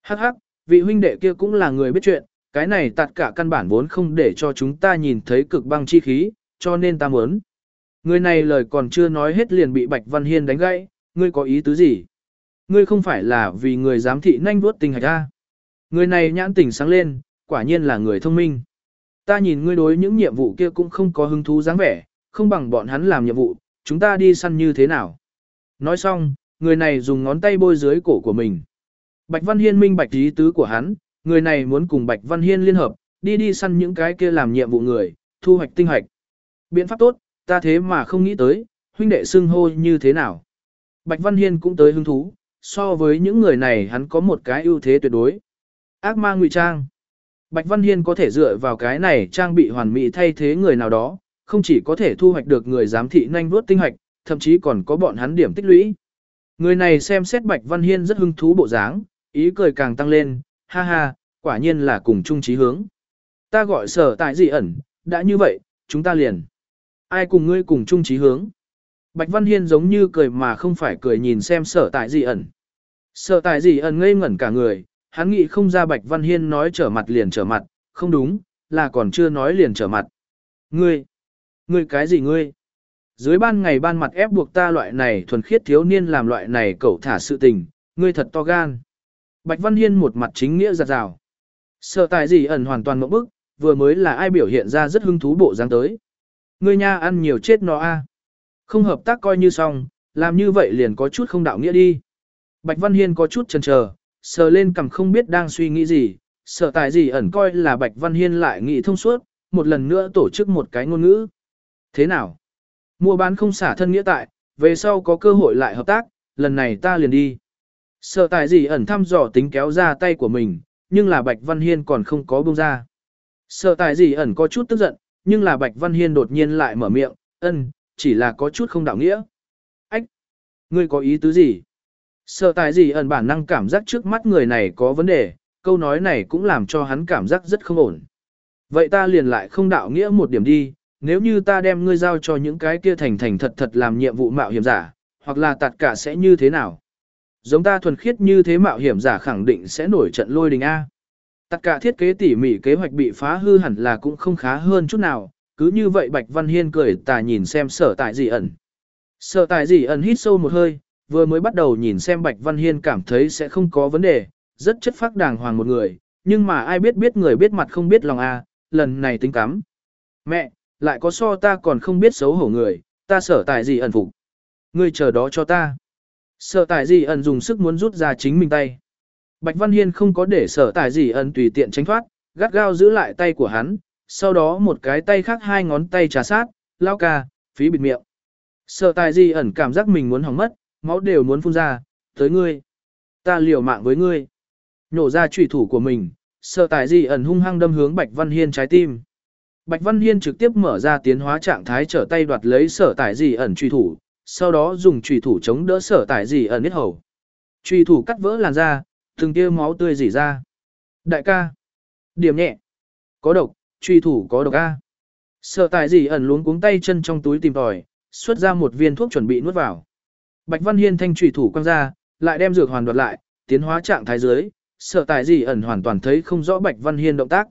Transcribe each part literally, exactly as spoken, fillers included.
Hắc hắc, vị huynh đệ kia cũng là người biết chuyện, cái này tạt cả căn bản vốn không để cho chúng ta nhìn thấy cực băng chi khí, cho nên ta muốn. Người này lời còn chưa nói hết liền bị Bạch Văn Hiên đánh gãy, ngươi có ý tứ gì? Ngươi không phải là vì người giám thị nhanh vuốt tình hạch ra. Người này nhãn tỉnh sáng lên, quả nhiên là người thông minh. Ta nhìn ngươi đối những nhiệm vụ kia cũng không có hứng thú dáng vẻ, không bằng bọn hắn làm nhiệm vụ, chúng ta đi săn như thế nào? Nói xong, người này dùng ngón tay bôi dưới cổ của mình. Bạch Văn Hiên minh bạch ý tứ của hắn, người này muốn cùng Bạch Văn Hiên liên hợp, đi đi săn những cái kia làm nhiệm vụ người, thu hoạch tinh hoạch. Biện pháp tốt, ta thế mà không nghĩ tới, huynh đệ xưng hô như thế nào. Bạch Văn Hiên cũng tới hứng thú, so với những người này hắn có một cái ưu thế tuyệt đối. Ác ma ngụy trang. Bạch Văn Hiên có thể dựa vào cái này trang bị hoàn mỹ thay thế người nào đó, không chỉ có thể thu hoạch được người giám thị nhanh vuốt tinh hoạch, thậm chí còn có bọn hắn điểm tích lũy. Người này xem xét Bạch Văn Hiên rất hứng thú bộ dáng, ý cười càng tăng lên, ha ha, quả nhiên là cùng chung chí hướng. Ta gọi sở tại dị ẩn, đã như vậy, chúng ta liền. Ai cùng ngươi cùng chung chí hướng? Bạch Văn Hiên giống như cười mà không phải cười nhìn xem sở tại dị ẩn. Sở tại dị ẩn ngây ngẩn cả người, hắn nghĩ không ra Bạch Văn Hiên nói trở mặt liền trở mặt, không đúng, là còn chưa nói liền trở mặt. Ngươi, ngươi cái gì ngươi? Dưới ban ngày ban mặt ép buộc ta loại này thuần khiết thiếu niên làm loại này cẩu thả sự tình, ngươi thật to gan. Bạch Văn Hiên một mặt chính nghĩa giật rào. Sở tại dị ẩn hoàn toàn mộng bức, vừa mới là ai biểu hiện ra rất hứng thú bộ dáng tới. Ngươi nha ăn nhiều chết nó a. Không hợp tác coi như xong, làm như vậy liền có chút không đạo nghĩa đi. Bạch Văn Hiên có chút chần chờ, sờ lên cằm không biết đang suy nghĩ gì, sở tại gì ẩn coi là Bạch Văn Hiên lại nghĩ thông suốt, một lần nữa tổ chức một cái ngôn ngữ. Thế nào? Mua bán không xả thân nghĩa tại, về sau có cơ hội lại hợp tác, lần này ta liền đi. Sở tại gì ẩn thăm dò tính kéo ra tay của mình, nhưng là Bạch Văn Hiên còn không có buông ra. Sở tại gì ẩn có chút tức giận, nhưng là Bạch Văn Hiên đột nhiên lại mở miệng, ân, chỉ là có chút không đạo nghĩa. Ách! Ngươi có ý tứ gì? Sở tại gì ẩn bản năng cảm giác trước mắt người này có vấn đề, câu nói này cũng làm cho hắn cảm giác rất không ổn. Vậy ta liền lại không đạo nghĩa một điểm đi, nếu như ta đem ngươi giao cho những cái kia thành thành thật thật làm nhiệm vụ mạo hiểm giả, hoặc là tạt cả sẽ như thế nào? Giống ta thuần khiết như thế mạo hiểm giả khẳng định sẽ nổi trận lôi đình A. Tất cả thiết kế tỉ mỉ kế hoạch bị phá hư hẳn là cũng không khá hơn chút nào, cứ như vậy Bạch Văn Hiên cười tà nhìn xem sở tại dị ẩn. Sở tại dị ẩn hít sâu một hơi, vừa mới bắt đầu nhìn xem Bạch Văn Hiên cảm thấy sẽ không có vấn đề, rất chất phác đàng hoàng một người, nhưng mà ai biết biết người biết mặt không biết lòng A, lần này tính cắm. Mẹ, lại có so ta còn không biết xấu hổ người, ta sở tại dị ẩn phục. Ngươi chờ đó cho ta. Sở tại dị ẩn dùng sức muốn rút ra chính mình tay. Bạch Văn Hiên không có để sở tại dị ẩn tùy tiện tránh thoát, gắt gao giữ lại tay của hắn, sau đó một cái tay khác hai ngón tay trà sát, lao ca, phí bịt miệng. Sở tại dị ẩn cảm giác mình muốn hỏng mất, máu đều muốn phun ra, tới ngươi. Ta liều mạng với ngươi. Nhổ ra trùy thủ của mình, sở tại dị ẩn hung hăng đâm hướng Bạch Văn Hiên trái tim. Bạch Văn Hiên trực tiếp mở ra tiến hóa trạng thái trở tay đoạt lấy sở tại dị ẩn trùy thủ, sau đó dùng trùy thủ chống đỡ sở tại dị ẩn hết hầu. Trùy thủ cắt vỡ làn da, từng tia máu tươi rỉ ra. Đại ca. Điểm nhẹ. Có độc, truy thủ có độc A. Sở tại dị ẩn luống cuống tay chân trong túi tìm tòi, xuất ra một viên thuốc chuẩn bị nuốt vào. Bạch Văn Hiên thanh truy thủ quăng ra, lại đem dược hoàn đoạt lại, tiến hóa trạng thái dưới, sở tại dị ẩn hoàn toàn thấy không rõ Bạch Văn Hiên động tác.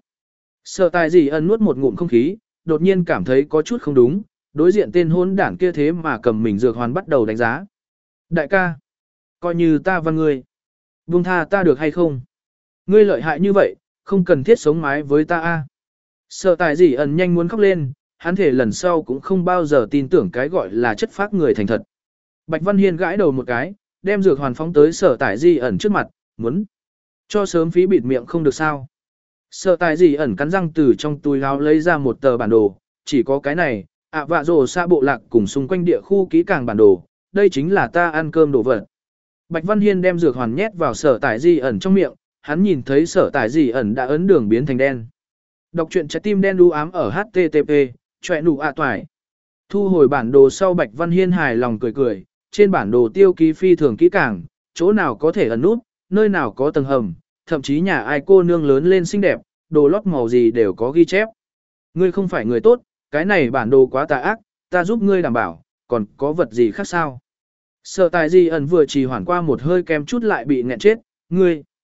Sở tại dị ẩn nuốt một ngụm không khí, đột nhiên cảm thấy có chút không đúng, đối diện tên hôn đảng kia thế mà cầm mình dược hoàn bắt đầu đánh giá. Đại ca. Coi như ta văn ngươi. Buông tha ta được hay không? Ngươi lợi hại như vậy, không cần thiết sống mái với ta a. Sở tại dị ẩn nhanh muốn khóc lên, hắn thể lần sau cũng không bao giờ tin tưởng cái gọi là chất phác người thành thật. Bạch Văn Hiên gãi đầu một cái, đem dược hoàn phóng tới sở tại dị ẩn trước mặt, muốn cho sớm phí bịt miệng không được sao. Sở tại dị ẩn cắn răng từ trong túi áo lấy ra một tờ bản đồ, chỉ có cái này, ạ vạ rồ xa bộ lạc cùng xung quanh địa khu kỹ càng bản đồ, đây chính là ta ăn cơm đồ vật. Bạch Văn Hiên đem dược hoàn nhét vào sở tại dị ẩn trong miệng, hắn nhìn thấy sở tại dị ẩn đã ấn đường biến thành đen. Đọc truyện trái tim đen đu ám ở hát tê tê pê, chọe nụ ạ toài. Thu hồi bản đồ sau Bạch Văn Hiên hài lòng cười cười, trên bản đồ tiêu ký phi thường kỹ càng, chỗ nào có thể ẩn nút, nơi nào có tầng hầm, thậm chí nhà ai cô nương lớn lên xinh đẹp, đồ lót màu gì đều có ghi chép. Ngươi không phải người tốt, cái này bản đồ quá tà ác, ta giúp ngươi đảm bảo, còn có vật gì khác sao? Sở tại dị ẩn vừa trì hoãn qua một hơi kem chút lại bị nghẹn chết, ngươi,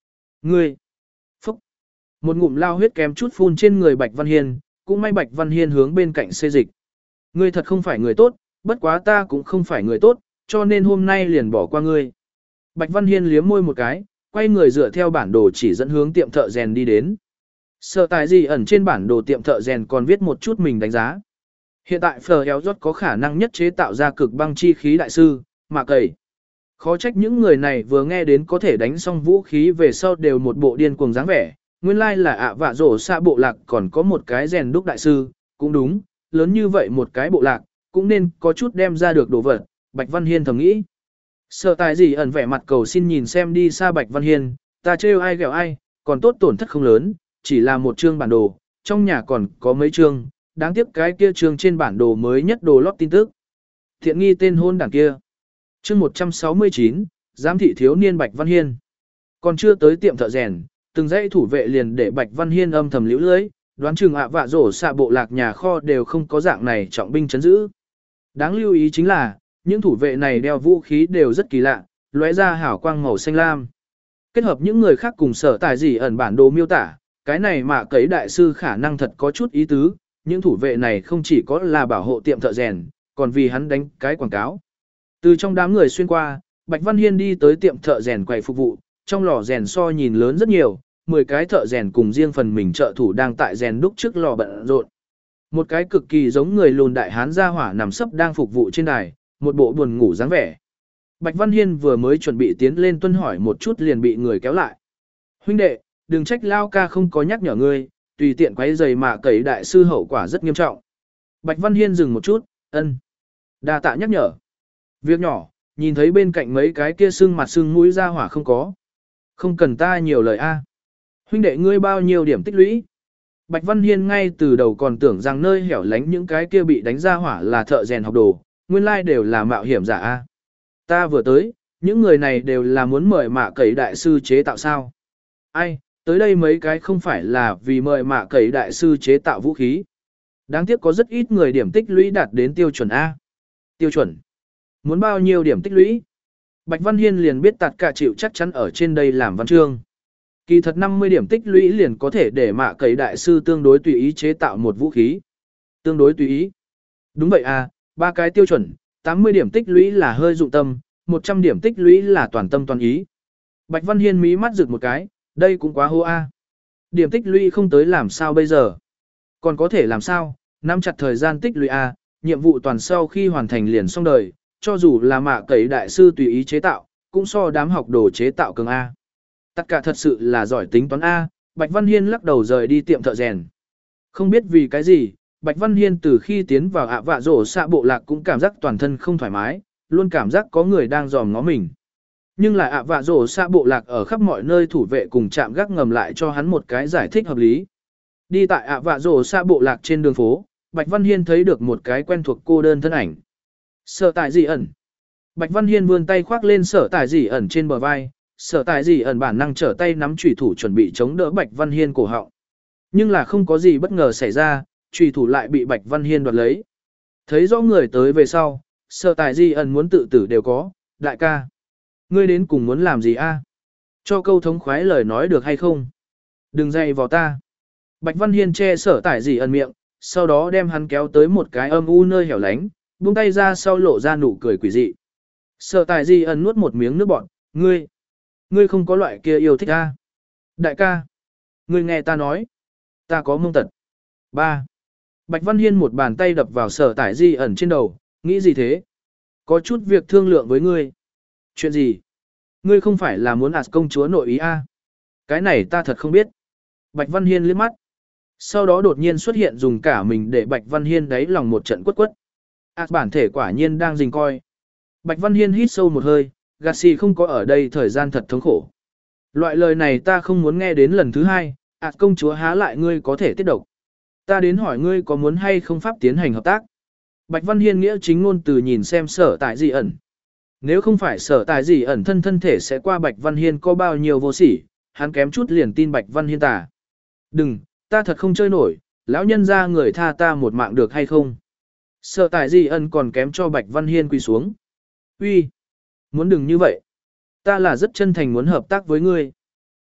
Ngươi! Phúc! Một ngụm lao huyết kém chút phun trên người Bạch Văn Hiên, cũng may Bạch Văn Hiên hướng bên cạnh xê dịch. Ngươi thật không phải người tốt, bất quá ta cũng không phải người tốt, cho nên hôm nay liền bỏ qua ngươi. Bạch Văn Hiên liếm môi một cái, quay người dựa theo bản đồ chỉ dẫn hướng tiệm thợ rèn đi đến. Sở tài gì ẩn trên bản đồ tiệm thợ rèn còn viết một chút mình đánh giá. Hiện tại Phờ Eo Rốt có khả năng nhất chế tạo ra cực băng chi khí đại sư, mà cầy. Khó trách những người này vừa nghe đến có thể đánh xong vũ khí về sau đều một bộ điên cuồng dáng vẻ. Nguyên lai là ạ vạ rổ xa bộ lạc còn có một cái rèn đúc đại sư, cũng đúng, lớn như vậy một cái bộ lạc, cũng nên có chút đem ra được đồ vật, Bạch Văn Hiên thầm nghĩ. Sở tài gì ẩn vẻ mặt cầu xin nhìn xem đi xa Bạch Văn Hiên, ta trêu ai ghẹo ai, còn tốt tổn thất không lớn, chỉ là một chương bản đồ, trong nhà còn có mấy chương, đáng tiếc cái kia chương trên bản đồ mới nhất đồ lót tin tức. Thiện nghi tên hôn đảng kia. Chương một trăm sáu mươi chín, giám thị thiếu niên Bạch Văn Hiên. Còn chưa tới tiệm thợ rèn, từng dãy thủ vệ liền để Bạch Văn Hiên âm thầm liễu lưới, đoán chừng ạ vạ rổ xạ bộ lạc nhà kho đều không có dạng này trọng binh chấn giữ. Đáng lưu ý chính là, những thủ vệ này đeo vũ khí đều rất kỳ lạ, lóe ra hảo quang màu xanh lam. Kết hợp những người khác cùng sở tài gì ẩn bản đồ miêu tả, cái này mà cấy đại sư khả năng thật có chút ý tứ, những thủ vệ này không chỉ có là bảo hộ tiệm thợ rèn, còn vì hắn đánh cái quảng cáo. Từ trong đám người xuyên qua, Bạch Văn Hiên đi tới tiệm thợ rèn quầy phục vụ, trong lò rèn so nhìn lớn rất nhiều, mười cái thợ rèn cùng riêng phần mình trợ thủ đang tại rèn đúc trước lò bận rộn. Một cái cực kỳ giống người lùn đại hán gia hỏa nằm sấp đang phục vụ trên đài, một bộ buồn ngủ dáng vẻ. Bạch Văn Hiên vừa mới chuẩn bị tiến lên tuân hỏi một chút liền bị người kéo lại. Huynh đệ, đừng trách lao ca không có nhắc nhở ngươi, tùy tiện quấy giày mà cấy đại sư hậu quả rất nghiêm trọng. Bạch Văn Hiên dừng một chút, ân. Đa tạ nhắc nhở. Việc nhỏ, nhìn thấy bên cạnh mấy cái kia sưng mặt sưng mũi ra hỏa không có. Không cần ta nhiều lời a. Huynh đệ ngươi bao nhiêu điểm tích lũy? Bạch Văn Hiên ngay từ đầu còn tưởng rằng nơi hẻo lánh những cái kia bị đánh ra hỏa là thợ rèn học đồ, nguyên lai đều là mạo hiểm giả a. Ta vừa tới, những người này đều là muốn mời mạ cấy đại sư chế tạo sao? Ai, tới đây mấy cái không phải là vì mời mạ cấy đại sư chế tạo vũ khí. Đáng tiếc có rất ít người điểm tích lũy đạt đến tiêu chuẩn A. Tiêu chuẩn. Muốn bao nhiêu điểm tích lũy? Bạch Văn Hiên liền biết tạt cả chịu chắc chắn ở trên đây làm văn chương. Kỳ thật năm mươi điểm tích lũy liền có thể để mạ cấy đại sư tương đối tùy ý chế tạo một vũ khí. Tương đối tùy ý. Đúng vậy à, ba cái tiêu chuẩn, tám mươi điểm tích lũy là hơi dụng tâm, một trăm điểm tích lũy là toàn tâm toàn ý. Bạch Văn Hiên mí mắt rực một cái, đây cũng quá hô a. Điểm tích lũy không tới làm sao bây giờ? Còn có thể làm sao? Nắm chặt thời gian tích lũy a, nhiệm vụ toàn sau khi hoàn thành liền xong đời, cho dù là mạ cấy đại sư tùy ý chế tạo, cũng so đám học đồ chế tạo cường a. Tất cả thật sự là giỏi tính toán a. Bạch Văn Hiên lắc đầu rời đi tiệm thợ rèn. Không biết vì cái gì, Bạch Văn Hiên từ khi tiến vào ạ vạ rổ xạ bộ lạc cũng cảm giác toàn thân không thoải mái, luôn cảm giác có người đang dòm ngó mình. Nhưng lại ạ vạ rổ xạ bộ lạc ở khắp mọi nơi thủ vệ cùng chạm gác ngầm lại cho hắn một cái giải thích hợp lý. Đi tại ạ vạ rổ xạ bộ lạc trên đường phố, Bạch Văn Hiên thấy được một cái quen thuộc cô đơn thân ảnh. Sở tại gì ẩn. Bạch Văn Hiên vươn tay khoác lên sở tại gì ẩn trên bờ vai, sở tại gì ẩn bản năng trở tay nắm chủy thủ chuẩn bị chống đỡ Bạch Văn Hiên cổ họng. Nhưng là không có gì bất ngờ xảy ra, chủy thủ lại bị Bạch Văn Hiên đoạt lấy. Thấy rõ người tới về sau, sở tại gì ẩn muốn tự tử đều có, đại ca. Ngươi đến cùng muốn làm gì a? Cho câu thống khoái lời nói được hay không? Đừng dày vào ta. Bạch Văn Hiên che sở tại gì ẩn miệng, sau đó đem hắn kéo tới một cái âm u nơi hẻo lánh, buông tay ra sau lộ ra nụ cười quỷ dị. Sở tại gì ẩn nuốt một miếng nước bọt, ngươi, ngươi không có loại kia yêu thích a? Đại ca, ngươi nghe ta nói, ta có mông tật. Ba. Bạch Văn Hiên một bàn tay đập vào sở tại gì ẩn trên đầu, nghĩ gì thế? Có chút việc thương lượng với ngươi. Chuyện gì? Ngươi không phải là muốn ạt công chúa nội ý a? Cái này ta thật không biết. Bạch Văn Hiên liếc mắt. Sau đó đột nhiên xuất hiện dùng cả mình để Bạch Văn Hiên đáy lòng một trận quất quất. ạt bản thể quả nhiên đang rình coi. Bạch Văn Hiên hít sâu một hơi, gạt xì không có ở đây thời gian thật thống khổ. Loại lời này ta không muốn nghe đến lần thứ hai, ạt công chúa há lại ngươi có thể tiết độc. Ta đến hỏi ngươi có muốn hay không pháp tiến hành hợp tác. Bạch Văn Hiên nghĩa chính ngôn từ nhìn xem sở tại gì ẩn. Nếu không phải sở tại gì ẩn thân thân thể sẽ qua Bạch Văn Hiên có bao nhiêu vô sỉ, hắn kém chút liền tin Bạch Văn Hiên tà. Đừng, ta thật không chơi nổi, lão nhân ra người tha ta một mạng được hay không. Sở tại gì ẩn còn kém cho Bạch Văn Hiên quỳ xuống. Uy, muốn đừng như vậy. Ta là rất chân thành muốn hợp tác với ngươi.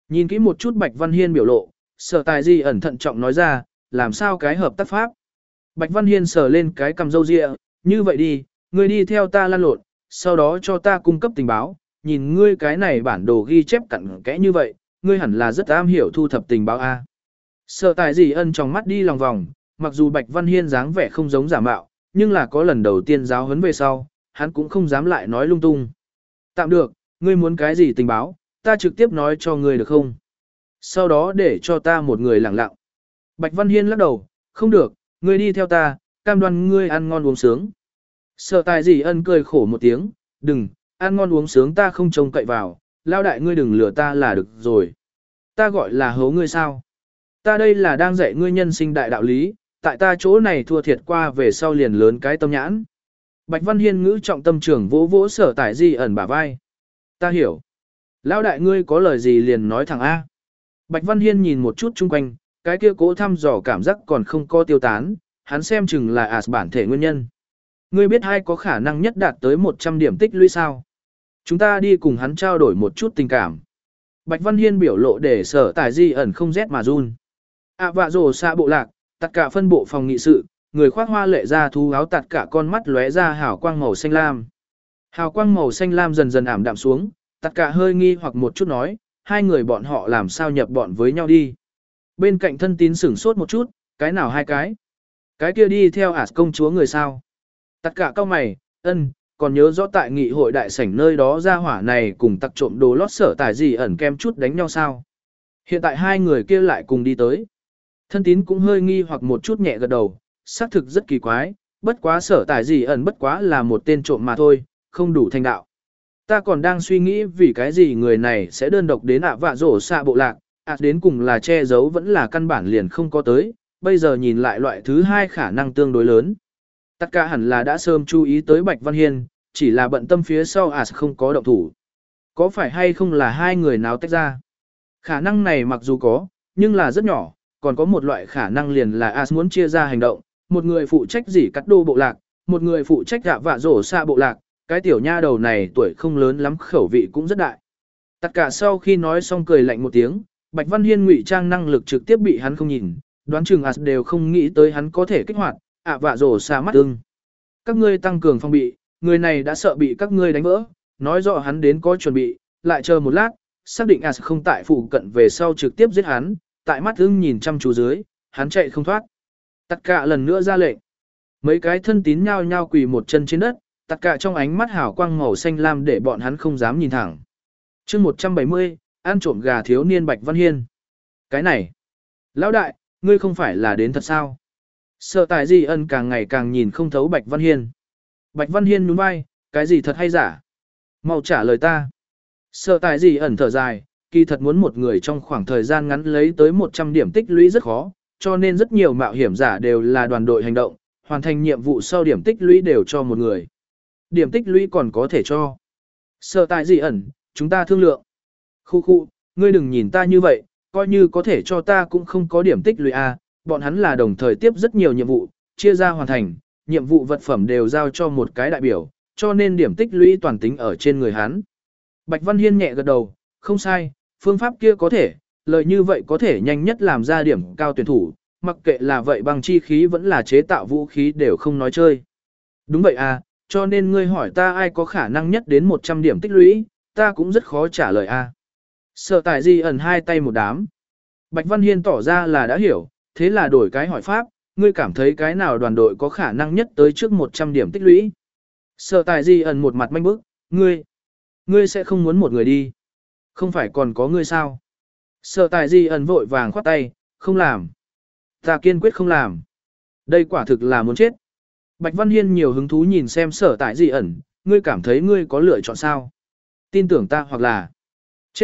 Nhìn kỹ một chút Bạch Văn Hiên biểu lộ, sở tài gì ẩn thận trọng nói ra, làm sao cái hợp tác pháp. Bạch Văn Hiên sờ lên cái cầm râu ria, như vậy đi, ngươi đi theo ta lăn lộn, sau đó cho ta cung cấp tình báo, nhìn ngươi cái này bản đồ ghi chép cặn kẽ như vậy, ngươi hẳn là rất am hiểu thu thập tình báo a. Sở tài gì ân trong mắt đi lòng vòng, mặc dù Bạch Văn Hiên dáng vẻ không giống giả mạo, nhưng là có lần đầu tiên giáo huấn về sau, hắn cũng không dám lại nói lung tung. Tạm được, ngươi muốn cái gì tình báo, ta trực tiếp nói cho ngươi được không? Sau đó để cho ta một người lặng lặng. Bạch Văn Hiên lắc đầu, không được, ngươi đi theo ta, cam đoan ngươi ăn ngon uống sướng. Sở tài gì ân cười khổ một tiếng, đừng, ăn ngon uống sướng ta không trông cậy vào, lao đại ngươi đừng lừa ta là được rồi. Ta gọi là hố ngươi sao? Ta đây là đang dạy ngươi nhân sinh đại đạo lý, tại ta chỗ này thua thiệt qua về sau liền lớn cái tâm nhãn. Bạch Văn Hiên ngữ trọng tâm trưởng vỗ vỗ sở tài gì ẩn bả vai. Ta hiểu. Lão đại ngươi có lời gì liền nói thẳng A. Bạch Văn Hiên nhìn một chút chung quanh, cái kia cố thăm dò cảm giác còn không có tiêu tán, hắn xem chừng là ạt bản thể nguyên nhân. Ngươi biết ai có khả năng nhất đạt tới một trăm điểm tích lũy sao? Chúng ta đi cùng hắn trao đổi một chút tình cảm. Bạch Văn Hiên biểu lộ để sở tài di ẩn không rét mà run. À vạ rồ xa bộ lạc, tất cả phân bộ phòng nghị sự, người khoác hoa lệ ra thú áo tạt cả con mắt lóe ra hào quang màu xanh lam. Hào quang màu xanh lam dần dần ảm đạm xuống, tất cả hơi nghi hoặc một chút nói, hai người bọn họ làm sao nhập bọn với nhau đi. Bên cạnh thân tín sửng sốt một chút, cái nào hai cái? Cái kia đi theo ả công chúa người sao? Tất cả cao mày, ân, còn nhớ rõ tại nghị hội đại sảnh nơi đó ra hỏa này cùng tặc trộm đồ lót sở tài gì ẩn kem chút đánh nhau sao? Hiện tại hai người kia lại cùng đi tới. Thân tín cũng hơi nghi hoặc một chút nhẹ gật đầu, xác thực rất kỳ quái, bất quá sở tài gì ẩn bất quá là một tên trộm mà thôi, không đủ thành đạo. Ta còn đang suy nghĩ vì cái gì người này sẽ đơn độc đến ạ vạ rổ xạ bộ lạc, ạ đến cùng là che giấu vẫn là căn bản liền không có tới, bây giờ nhìn lại loại thứ hai khả năng tương đối lớn. Tất cả hẳn là đã sớm chú ý tới Bạch Văn Hiên, chỉ là bận tâm phía sau ạ không có động thủ. Có phải hay không là hai người nào tách ra? Khả năng này mặc dù có, nhưng là rất nhỏ, còn có một loại khả năng liền là ạ muốn chia ra hành động, một người phụ trách dỉ cắt đô bộ lạc, một người phụ trách ạ vạ rổ xạ bộ lạc. Cái tiểu nha đầu này tuổi không lớn lắm khẩu vị cũng rất đại. Tất cả sau khi nói xong cười lạnh một tiếng, Bạch Văn Hiên ngụy trang năng lực trực tiếp bị hắn không nhìn, đoán chừng ạt đều không nghĩ tới hắn có thể kích hoạt, ạ vạ rổ xa mắt ưng. Các ngươi tăng cường phòng bị, người này đã sợ bị các ngươi đánh vỡ, nói rõ hắn đến có chuẩn bị, lại chờ một lát, xác định ạt không tại phụ cận về sau trực tiếp giết hắn, tại mắt ưng nhìn chăm chú dưới, hắn chạy không thoát. Tất cả lần nữa ra lệnh. Mấy cái thân tín nhao nhao quỳ một chân trên đất, tất cả trong ánh mắt hào quang màu xanh lam để bọn hắn không dám nhìn thẳng. chương một trăm bảy mươi, ăn trộm gà thiếu niên Bạch Văn Hiên. Cái này, lão đại, ngươi không phải là đến thật sao? Sợ tại gì ân càng ngày càng nhìn không thấu Bạch Văn Hiên. Bạch Văn Hiên nhún vai, cái gì thật hay giả? Mau trả lời ta. Sợ tại gì ẩn thở dài, kỳ thật muốn một người trong khoảng thời gian ngắn lấy tới một trăm điểm tích lũy rất khó, cho nên rất nhiều mạo hiểm giả đều là đoàn đội hành động, hoàn thành nhiệm vụ sau điểm tích lũy đều cho một người. Điểm tích lũy còn có thể cho. Sợ tại gì ẩn, chúng ta thương lượng. Khu khu, ngươi đừng nhìn ta như vậy, coi như có thể cho ta cũng không có điểm tích lũy à, bọn hắn là đồng thời tiếp rất nhiều nhiệm vụ, chia ra hoàn thành, nhiệm vụ vật phẩm đều giao cho một cái đại biểu, cho nên điểm tích lũy toàn tính ở trên người hắn. Bạch Văn Hiên nhẹ gật đầu, không sai, phương pháp kia có thể, lời như vậy có thể nhanh nhất làm ra điểm cao tuyển thủ, mặc kệ là vậy bằng chi khí vẫn là chế tạo vũ khí đều không nói chơi. Đúng vậy à, cho nên ngươi hỏi ta ai có khả năng nhất đến một trăm điểm tích lũy, ta cũng rất khó trả lời a. À. Sợ tài gì ẩn hai tay một đám. Bạch Văn Hiên tỏ ra là đã hiểu, thế là đổi cái hỏi pháp, ngươi cảm thấy cái nào đoàn đội có khả năng nhất tới trước một trăm điểm tích lũy. Sợ tài gì ẩn một mặt manh bức, ngươi, ngươi sẽ không muốn một người đi. Không phải còn có ngươi sao? Sợ tài gì ẩn vội vàng khoát tay, không làm. Ta kiên quyết không làm. Đây quả thực là muốn chết. Bạch Văn Hiên nhiều hứng thú nhìn xem sở tại gì ẩn, ngươi cảm thấy ngươi có lựa chọn sao? Tin tưởng ta hoặc là chết.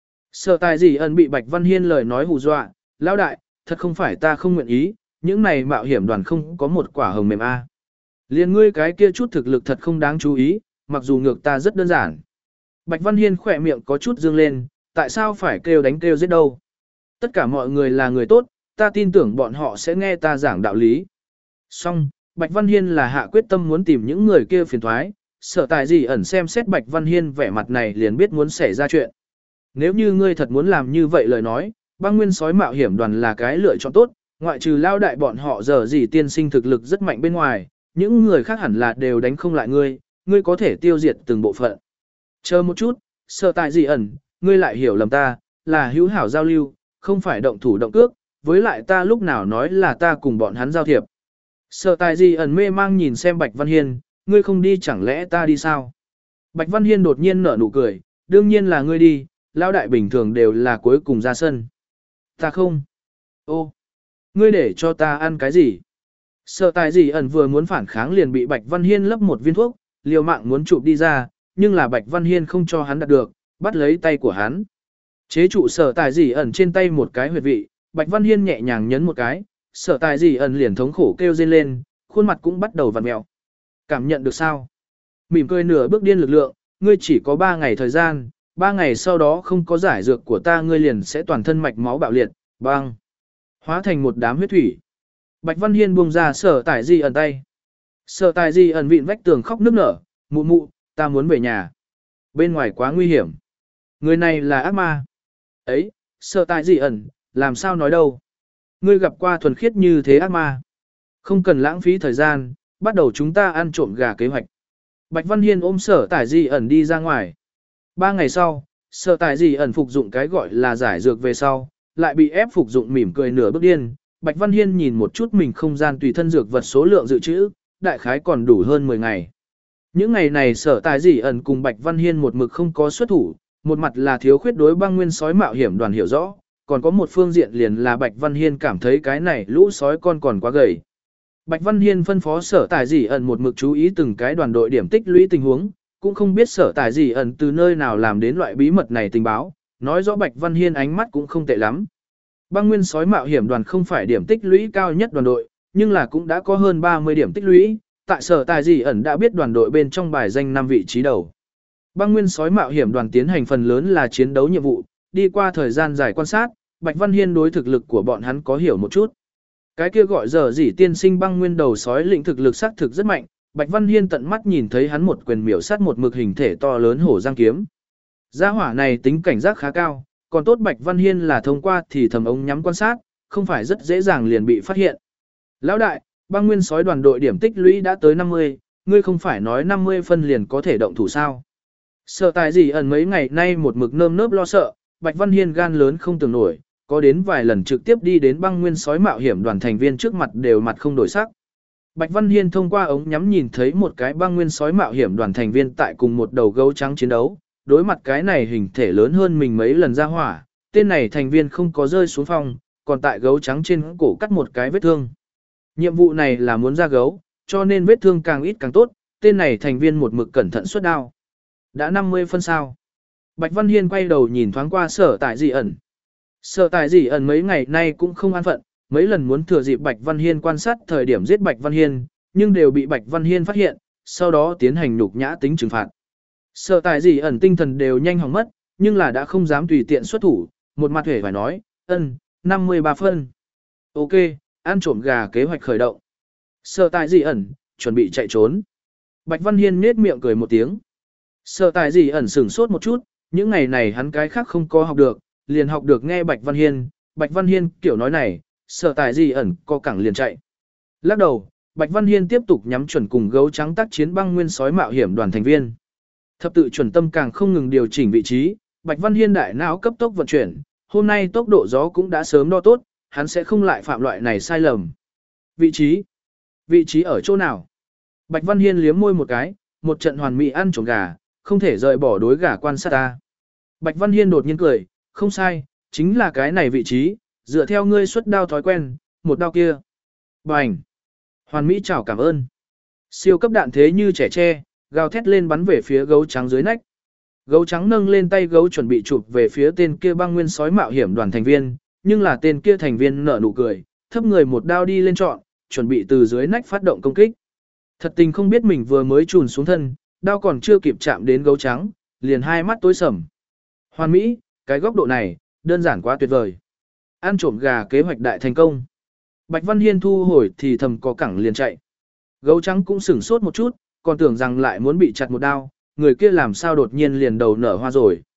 Sở tại gì ẩn bị Bạch Văn Hiên lời nói hù dọa, lão đại, thật không phải ta không nguyện ý, những này mạo hiểm đoàn không có một quả hồng mềm a. À. Liên ngươi cái kia chút thực lực thật không đáng chú ý, mặc dù ngược ta rất đơn giản. Bạch Văn Hiên khỏe miệng có chút dương lên, tại sao phải kêu đánh kêu giết đâu? Tất cả mọi người là người tốt, ta tin tưởng bọn họ sẽ nghe ta giảng đạo lý. Xong, Bạch Văn Hiên là hạ quyết tâm muốn tìm những người kia phiền thoái, sợ tài gì ẩn xem xét Bạch Văn Hiên vẻ mặt này liền biết muốn xảy ra chuyện. Nếu như ngươi thật muốn làm như vậy lời nói, băng nguyên sói mạo hiểm đoàn là cái lựa chọn tốt, ngoại trừ lao đại bọn họ giờ gì tiên sinh thực lực rất mạnh bên ngoài, những người khác hẳn là đều đánh không lại ngươi, ngươi có thể tiêu diệt từng bộ phận. Chờ một chút, sợ tại gì ẩn, ngươi lại hiểu lầm ta, là hữu hảo giao lưu, không phải động thủ động cước, với lại ta lúc nào nói là ta cùng bọn hắn giao thiệp. Sợ tại gì ẩn mê mang nhìn xem Bạch Văn Hiên, ngươi không đi chẳng lẽ ta đi sao? Bạch Văn Hiên đột nhiên nở nụ cười, đương nhiên là ngươi đi, lao đại bình thường đều là cuối cùng ra sân. Ta không. Ô, ngươi để cho ta ăn cái gì? Sợ tại gì ẩn vừa muốn phản kháng liền bị Bạch Văn Hiên lấp một viên thuốc, liều mạng muốn chụp đi ra, nhưng là Bạch Văn Hiên không cho hắn đạt được, bắt lấy tay của hắn. Chế trụ sở tài gì ẩn trên tay một cái huyệt vị, Bạch Văn Hiên nhẹ nhàng nhấn một cái, sở tài gì ẩn liền thống khổ kêu rên lên, khuôn mặt cũng bắt đầu vặn mèo. Cảm nhận được sao? Mỉm cười nửa bước điên lực lượng, ngươi chỉ có ba ngày thời gian, ba ngày sau đó không có giải dược của ta ngươi liền sẽ toàn thân mạch máu bạo liệt, băng. Hóa thành một đám huyết thủy. Bạch Văn Hiên buông ra sở tài gì ẩn tay. Sở tài gì ẩn vịn vách tường khóc nức nở, mụ mụ, ta muốn về nhà. Bên ngoài quá nguy hiểm. Người này là ác ma. Ấy, sở tài gì ẩn, làm sao nói đâu. Ngươi gặp qua thuần khiết như thế ác ma. Không cần lãng phí thời gian, bắt đầu chúng ta ăn trộm gà kế hoạch. Bạch Văn Hiên ôm sở tài gì ẩn đi ra ngoài. Ba ngày sau, sở tài gì ẩn phục dụng cái gọi là giải dược về sau, lại bị ép phục dụng mỉm cười nửa bước điên. Bạch Văn Hiên nhìn một chút mình không gian tùy thân dược vật số lượng dự trữ, đại khái còn đủ hơn mười ngày. Những ngày này sở tài gì ẩn cùng Bạch Văn Hiên một mực không có xuất thủ, một mặt là thiếu khuyết đối băng nguyên sói mạo hiểm đoàn hiểu rõ, còn có một phương diện liền là Bạch Văn Hiên cảm thấy cái này lũ sói con còn quá gầy. Bạch Văn Hiên phân phó sở tài gì ẩn một mực chú ý từng cái đoàn đội điểm tích lũy tình huống, cũng không biết sở tài gì ẩn từ nơi nào làm đến loại bí mật này tình báo, nói rõ Bạch Văn Hiên ánh mắt cũng không tệ lắm. Băng nguyên sói mạo hiểm đoàn không phải điểm tích lũy cao nhất đoàn đội, nhưng là cũng đã có hơn ba mươi điểm tích lũy, tại sở tài gì ẩn đã biết đoàn đội bên trong bài danh năm vị trí đầu. Băng nguyên sói mạo hiểm đoàn tiến hành phần lớn là chiến đấu nhiệm vụ, đi qua thời gian dài quan sát, Bạch Văn Hiên đối thực lực của bọn hắn có hiểu một chút. Cái kia gọi giờ dỉ tiên sinh băng nguyên đầu sói lĩnh thực lực xác thực rất mạnh, Bạch Văn Hiên tận mắt nhìn thấy hắn một quyền miểu sát một mực hình thể to lớn hổ giang kiếm. Gia hỏa này tính cảnh giác khá cao, còn tốt Bạch Văn Hiên là thông qua thì thầm ống nhắm quan sát, không phải rất dễ dàng liền bị phát hiện. Lão đại, băng nguyên sói đoàn đội điểm tích lũy đã tới năm mươi, ngươi không phải nói năm mươi phân liền có thể động thủ sao? Sợ tài gì ẩn mấy ngày nay một mực nơm nớp lo sợ, Bạch Văn Hiên gan lớn không tưởng nổi, có đến vài lần trực tiếp đi đến băng nguyên sói mạo hiểm đoàn thành viên trước mặt đều mặt không đổi sắc. Bạch Văn Hiên thông qua ống nhắm nhìn thấy một cái băng nguyên sói mạo hiểm đoàn thành viên tại cùng một đầu gấu trắng chiến đấu, đối mặt cái này hình thể lớn hơn mình mấy lần ra hỏa, tên này thành viên không có rơi xuống phòng, còn tại gấu trắng trên cổ cắt một cái vết thương. Nhiệm vụ này là muốn ra gấu, cho nên vết thương càng ít càng tốt, tên này thành viên một mực cẩn thận xuất đao. Đã năm mươi phân sao. Bạch Văn Hiên quay đầu nhìn thoáng qua sở tại dị ẩn. Sở tại dị ẩn mấy ngày nay cũng không an phận, mấy lần muốn thừa dịp Bạch Văn Hiên quan sát thời điểm giết Bạch Văn Hiên, nhưng đều bị Bạch Văn Hiên phát hiện, sau đó tiến hành nhục nhã tính trừng phạt. Sở tại dị ẩn tinh thần đều nhanh hỏng mất, nhưng là đã không dám tùy tiện xuất thủ, một mặt hề phải nói, ân, năm mươi ba phân. Ok, ăn trộm gà kế hoạch khởi động. Sở tại dị ẩn, chuẩn bị chạy trốn. Bạch Văn Hiên nết miệng cười một tiếng. Sở tại dị ẩn sửng sốt một chút, những ngày này hắn cái khác không có học được, liền học được nghe Bạch Văn Hiên. Bạch Văn Hiên kiểu nói này, sở tại dị ẩn co cẳng liền chạy. Lắc đầu, Bạch Văn Hiên tiếp tục nhắm chuẩn cùng gấu trắng tác chiến băng nguyên sói mạo hiểm đoàn thành viên. Thập tự chuẩn tâm càng không ngừng điều chỉnh vị trí, Bạch Văn Hiên đại não cấp tốc vận chuyển, hôm nay tốc độ gió cũng đã sớm đo tốt, hắn sẽ không lại phạm loại này sai lầm. Vị trí? Vị trí ở chỗ nào? Bạch Văn Hiên liếm môi một cái, một trận hoàn mỹ ăn trộm gà, không thể rời bỏ đối gà quan sát ta. Bạch Văn Hiên đột nhiên cười, không sai, chính là cái này vị trí, dựa theo ngươi xuất đao thói quen, một đao kia. Bành! Hoàn mỹ chào cảm ơn. Siêu cấp đạn thế như trẻ tre, gào thét lên bắn về phía gấu trắng dưới nách. Gấu trắng nâng lên tay gấu chuẩn bị chụp về phía tên kia băng nguyên sói mạo hiểm đoàn thành viên, nhưng là tên kia thành viên nở nụ cười, thấp người một đao đi lên trọn, chuẩn bị từ dưới nách phát động công kích. Thật tình không biết mình vừa mới chùn xuống thân, đao còn chưa kịp chạm đến gấu trắng, liền hai mắt tối sầm. Hoàn mỹ, cái góc độ này, đơn giản quá tuyệt vời. Ăn trộm gà kế hoạch đại thành công. Bạch Văn Hiên thu hồi thì thầm có cẳng liền chạy. Gấu trắng cũng sửng sốt một chút, còn tưởng rằng lại muốn bị chặt một đao, người kia làm sao đột nhiên liền đầu nở hoa rồi.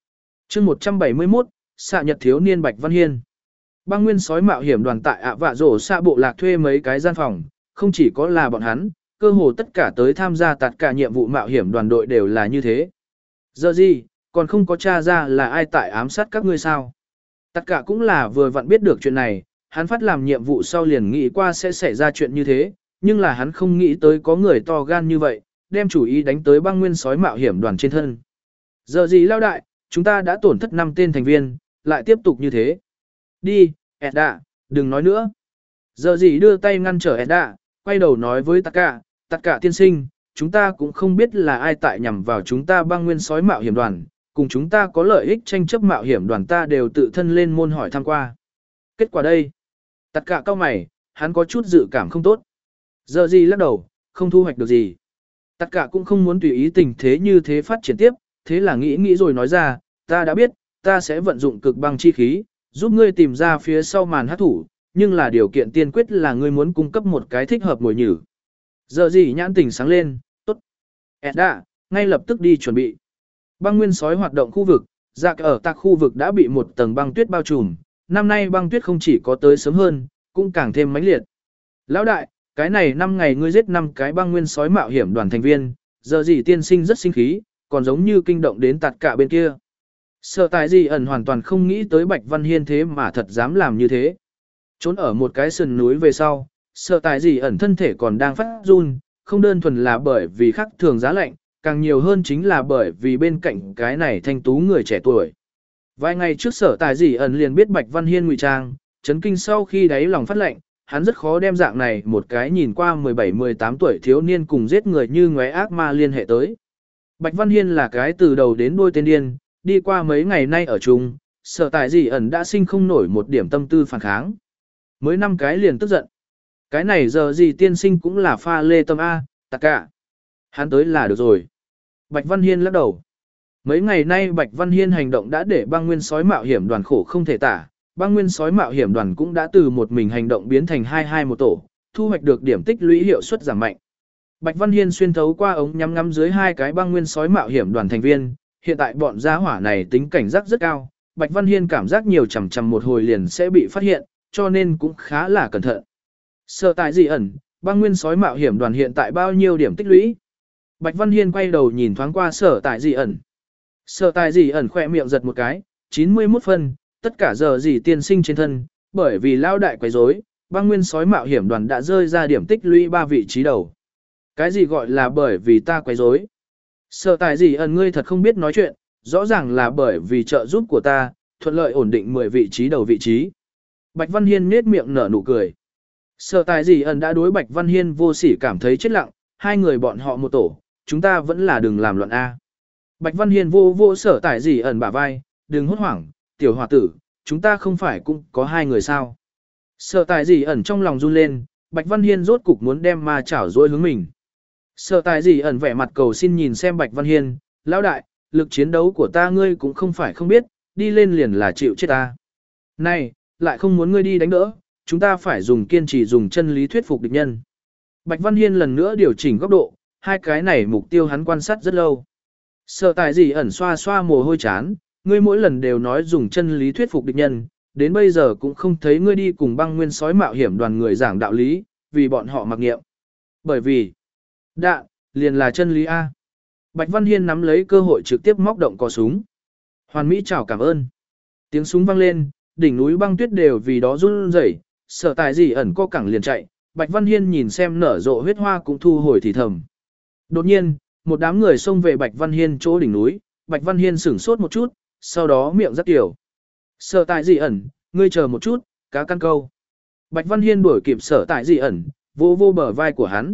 chương một trăm bảy mươi mốt, xạ nhật thiếu niên Bạch Văn Hiên. Băng nguyên sói mạo hiểm đoàn tại ạ vạ rổ xạ bộ lạc thuê mấy cái gian phòng, không chỉ có là bọn hắn, cơ hồ tất cả tới tham gia tất cả nhiệm vụ mạo hiểm đoàn đội đều là như thế. Giờ gì, còn không có tra ra là ai tại ám sát các ngươi sao? Tất cả cũng là vừa vặn biết được chuyện này, hắn phát làm nhiệm vụ sau liền nghĩ qua sẽ xảy ra chuyện như thế, nhưng là hắn không nghĩ tới có người to gan như vậy, đem chủ ý đánh tới băng nguyên sói mạo hiểm đoàn trên thân. Giờ gì lao đại, chúng ta đã tổn thất năm tên thành viên, lại tiếp tục như thế. Đi, Edda, đừng nói nữa. Giờ gì đưa tay ngăn trở Edda, quay đầu nói với tất cả, tất cả tiên sinh, chúng ta cũng không biết là ai tại nhằm vào chúng ta băng nguyên sói mạo hiểm đoàn, cùng chúng ta có lợi ích tranh chấp mạo hiểm đoàn ta đều tự thân lên môn hỏi thăm qua. Kết quả đây, tất cả cao mày, hắn có chút dự cảm không tốt. Giờ gì lắc đầu, không thu hoạch được gì. Tất cả cũng không muốn tùy ý tình thế như thế phát triển tiếp, thế là nghĩ nghĩ rồi nói ra, ta đã biết, ta sẽ vận dụng cực băng chi khí, giúp ngươi tìm ra phía sau màn hát thủ, nhưng là điều kiện tiên quyết là ngươi muốn cung cấp một cái thích hợp mồi nhử. Giờ gì nhãn tỉnh sáng lên, tốt. Edda, ngay lập tức đi chuẩn bị. Băng nguyên sói hoạt động khu vực, dạc ở tạc khu vực đã bị một tầng băng tuyết bao trùm, năm nay băng tuyết không chỉ có tới sớm hơn, cũng càng thêm mãnh liệt. Lão đại, cái này năm ngày ngươi giết năm cái băng nguyên sói mạo hiểm đoàn thành viên, giờ gì tiên sinh rất sinh khí, còn giống như kinh động đến tạt cả bên kia. Sợ tại gì ẩn hoàn toàn không nghĩ tới Bạch Văn Hiên thế mà thật dám làm như thế. Trốn ở một cái sườn núi về sau, sợ tại gì ẩn thân thể còn đang phát run, không đơn thuần là bởi vì khắc thường giá lạnh, càng nhiều hơn chính là bởi vì bên cạnh cái này thanh tú người trẻ tuổi. Vài ngày trước sở tài gì ẩn liền biết Bạch Văn Hiên ngụy trang, chấn kinh sau khi đáy lòng phát lệnh, hắn rất khó đem dạng này một cái nhìn qua mười bảy mười tám tuổi thiếu niên cùng giết người như ngóe ác ma liên hệ tới. Bạch Văn Hiên là cái từ đầu đến đuôi tên điên, đi qua mấy ngày nay ở chung, sở tài gì ẩn đã sinh không nổi một điểm tâm tư phản kháng. Mới năm cái liền tức giận. Cái này giờ gì tiên sinh cũng là pha lê tâm A, tạc cả. Hắn tới là được rồi. Bạch Văn Hiên lắc đầu. Mấy ngày nay Bạch Văn Hiên hành động đã để băng nguyên sói mạo hiểm đoàn khổ không thể tả. Băng nguyên sói mạo hiểm đoàn cũng đã từ một mình hành động biến thành hai hai một tổ, thu hoạch được điểm tích lũy hiệu suất giảm mạnh. Bạch Văn Hiên xuyên thấu qua ống nhắm ngắm dưới hai cái băng nguyên sói mạo hiểm đoàn thành viên, hiện tại bọn gia hỏa này tính cảnh giác rất cao, Bạch Văn Hiên cảm giác nhiều chằm chằm một hồi liền sẽ bị phát hiện, cho nên cũng khá là cẩn thận. Sợ tại gì ẩn, băng nguyên sói mạo hiểm đoàn hiện tại bao nhiêu điểm tích lũy? Bạch Văn Hiên quay đầu nhìn thoáng qua sở tại gì ẩn. Sở tại gì ẩn khỏe miệng giật một cái, chín mươi mốt phân, tất cả giờ gì tiên sinh trên thân, bởi vì lao đại quấy rối, băng nguyên sói mạo hiểm đoàn đã rơi ra điểm tích lũy ba vị trí đầu. Cái gì gọi là bởi vì ta quấy rối? Sở tại gì ẩn ngươi thật không biết nói chuyện, rõ ràng là bởi vì trợ giúp của ta, thuận lợi ổn định mười vị trí đầu vị trí. Bạch Văn Hiên nhếch miệng nở nụ cười. Sở tại gì ẩn đã đối Bạch Văn Hiên vô sỉ cảm thấy chết lặng, hai người bọn họ một tổ, chúng ta vẫn là đừng làm loạn A. Bạch Văn Hiên vô vô sở tại gì ẩn bả vai, đừng hốt hoảng, tiểu hòa tử, chúng ta không phải cũng có hai người sao. Sở tại gì ẩn trong lòng run lên, Bạch Văn Hiên rốt cục muốn đem ma chảo dối hướng mình. Sở tại gì ẩn vẻ mặt cầu xin nhìn xem Bạch Văn Hiên, lão đại, lực chiến đấu của ta ngươi cũng không phải không biết, đi lên liền là chịu chết ta. Này, lại không muốn ngươi đi đánh đỡ, chúng ta phải dùng kiên trì dùng chân lý thuyết phục địch nhân. Bạch Văn Hiên lần nữa điều chỉnh góc độ, hai cái này mục tiêu hắn quan sát rất lâu. Sở tại gì ẩn xoa xoa mồ hôi chán, ngươi mỗi lần đều nói dùng chân lý thuyết phục địch nhân, đến bây giờ cũng không thấy ngươi đi cùng băng nguyên sói mạo hiểm đoàn người giảng đạo lý, vì bọn họ mặc nghiệm. Bởi vì, đạn, liền là chân lý A. Bạch Văn Hiên nắm lấy cơ hội trực tiếp móc động cò súng. Hoàn Mỹ chào cảm ơn. Tiếng súng vang lên, đỉnh núi băng tuyết đều vì đó run rẩy, sở tại gì ẩn co cẳng liền chạy, Bạch Văn Hiên nhìn xem nở rộ huyết hoa cũng thu hồi thì thầm. Đột nhiên, một đám người xông về Bạch Văn Hiên chỗ đỉnh núi, Bạch Văn Hiên sửng sốt một chút, sau đó miệng rất tiểu. Sở tại gì ẩn, ngươi chờ một chút, cá căn câu. Bạch Văn Hiên đuổi kịp sở tại gì ẩn, vô vô bờ vai của hắn.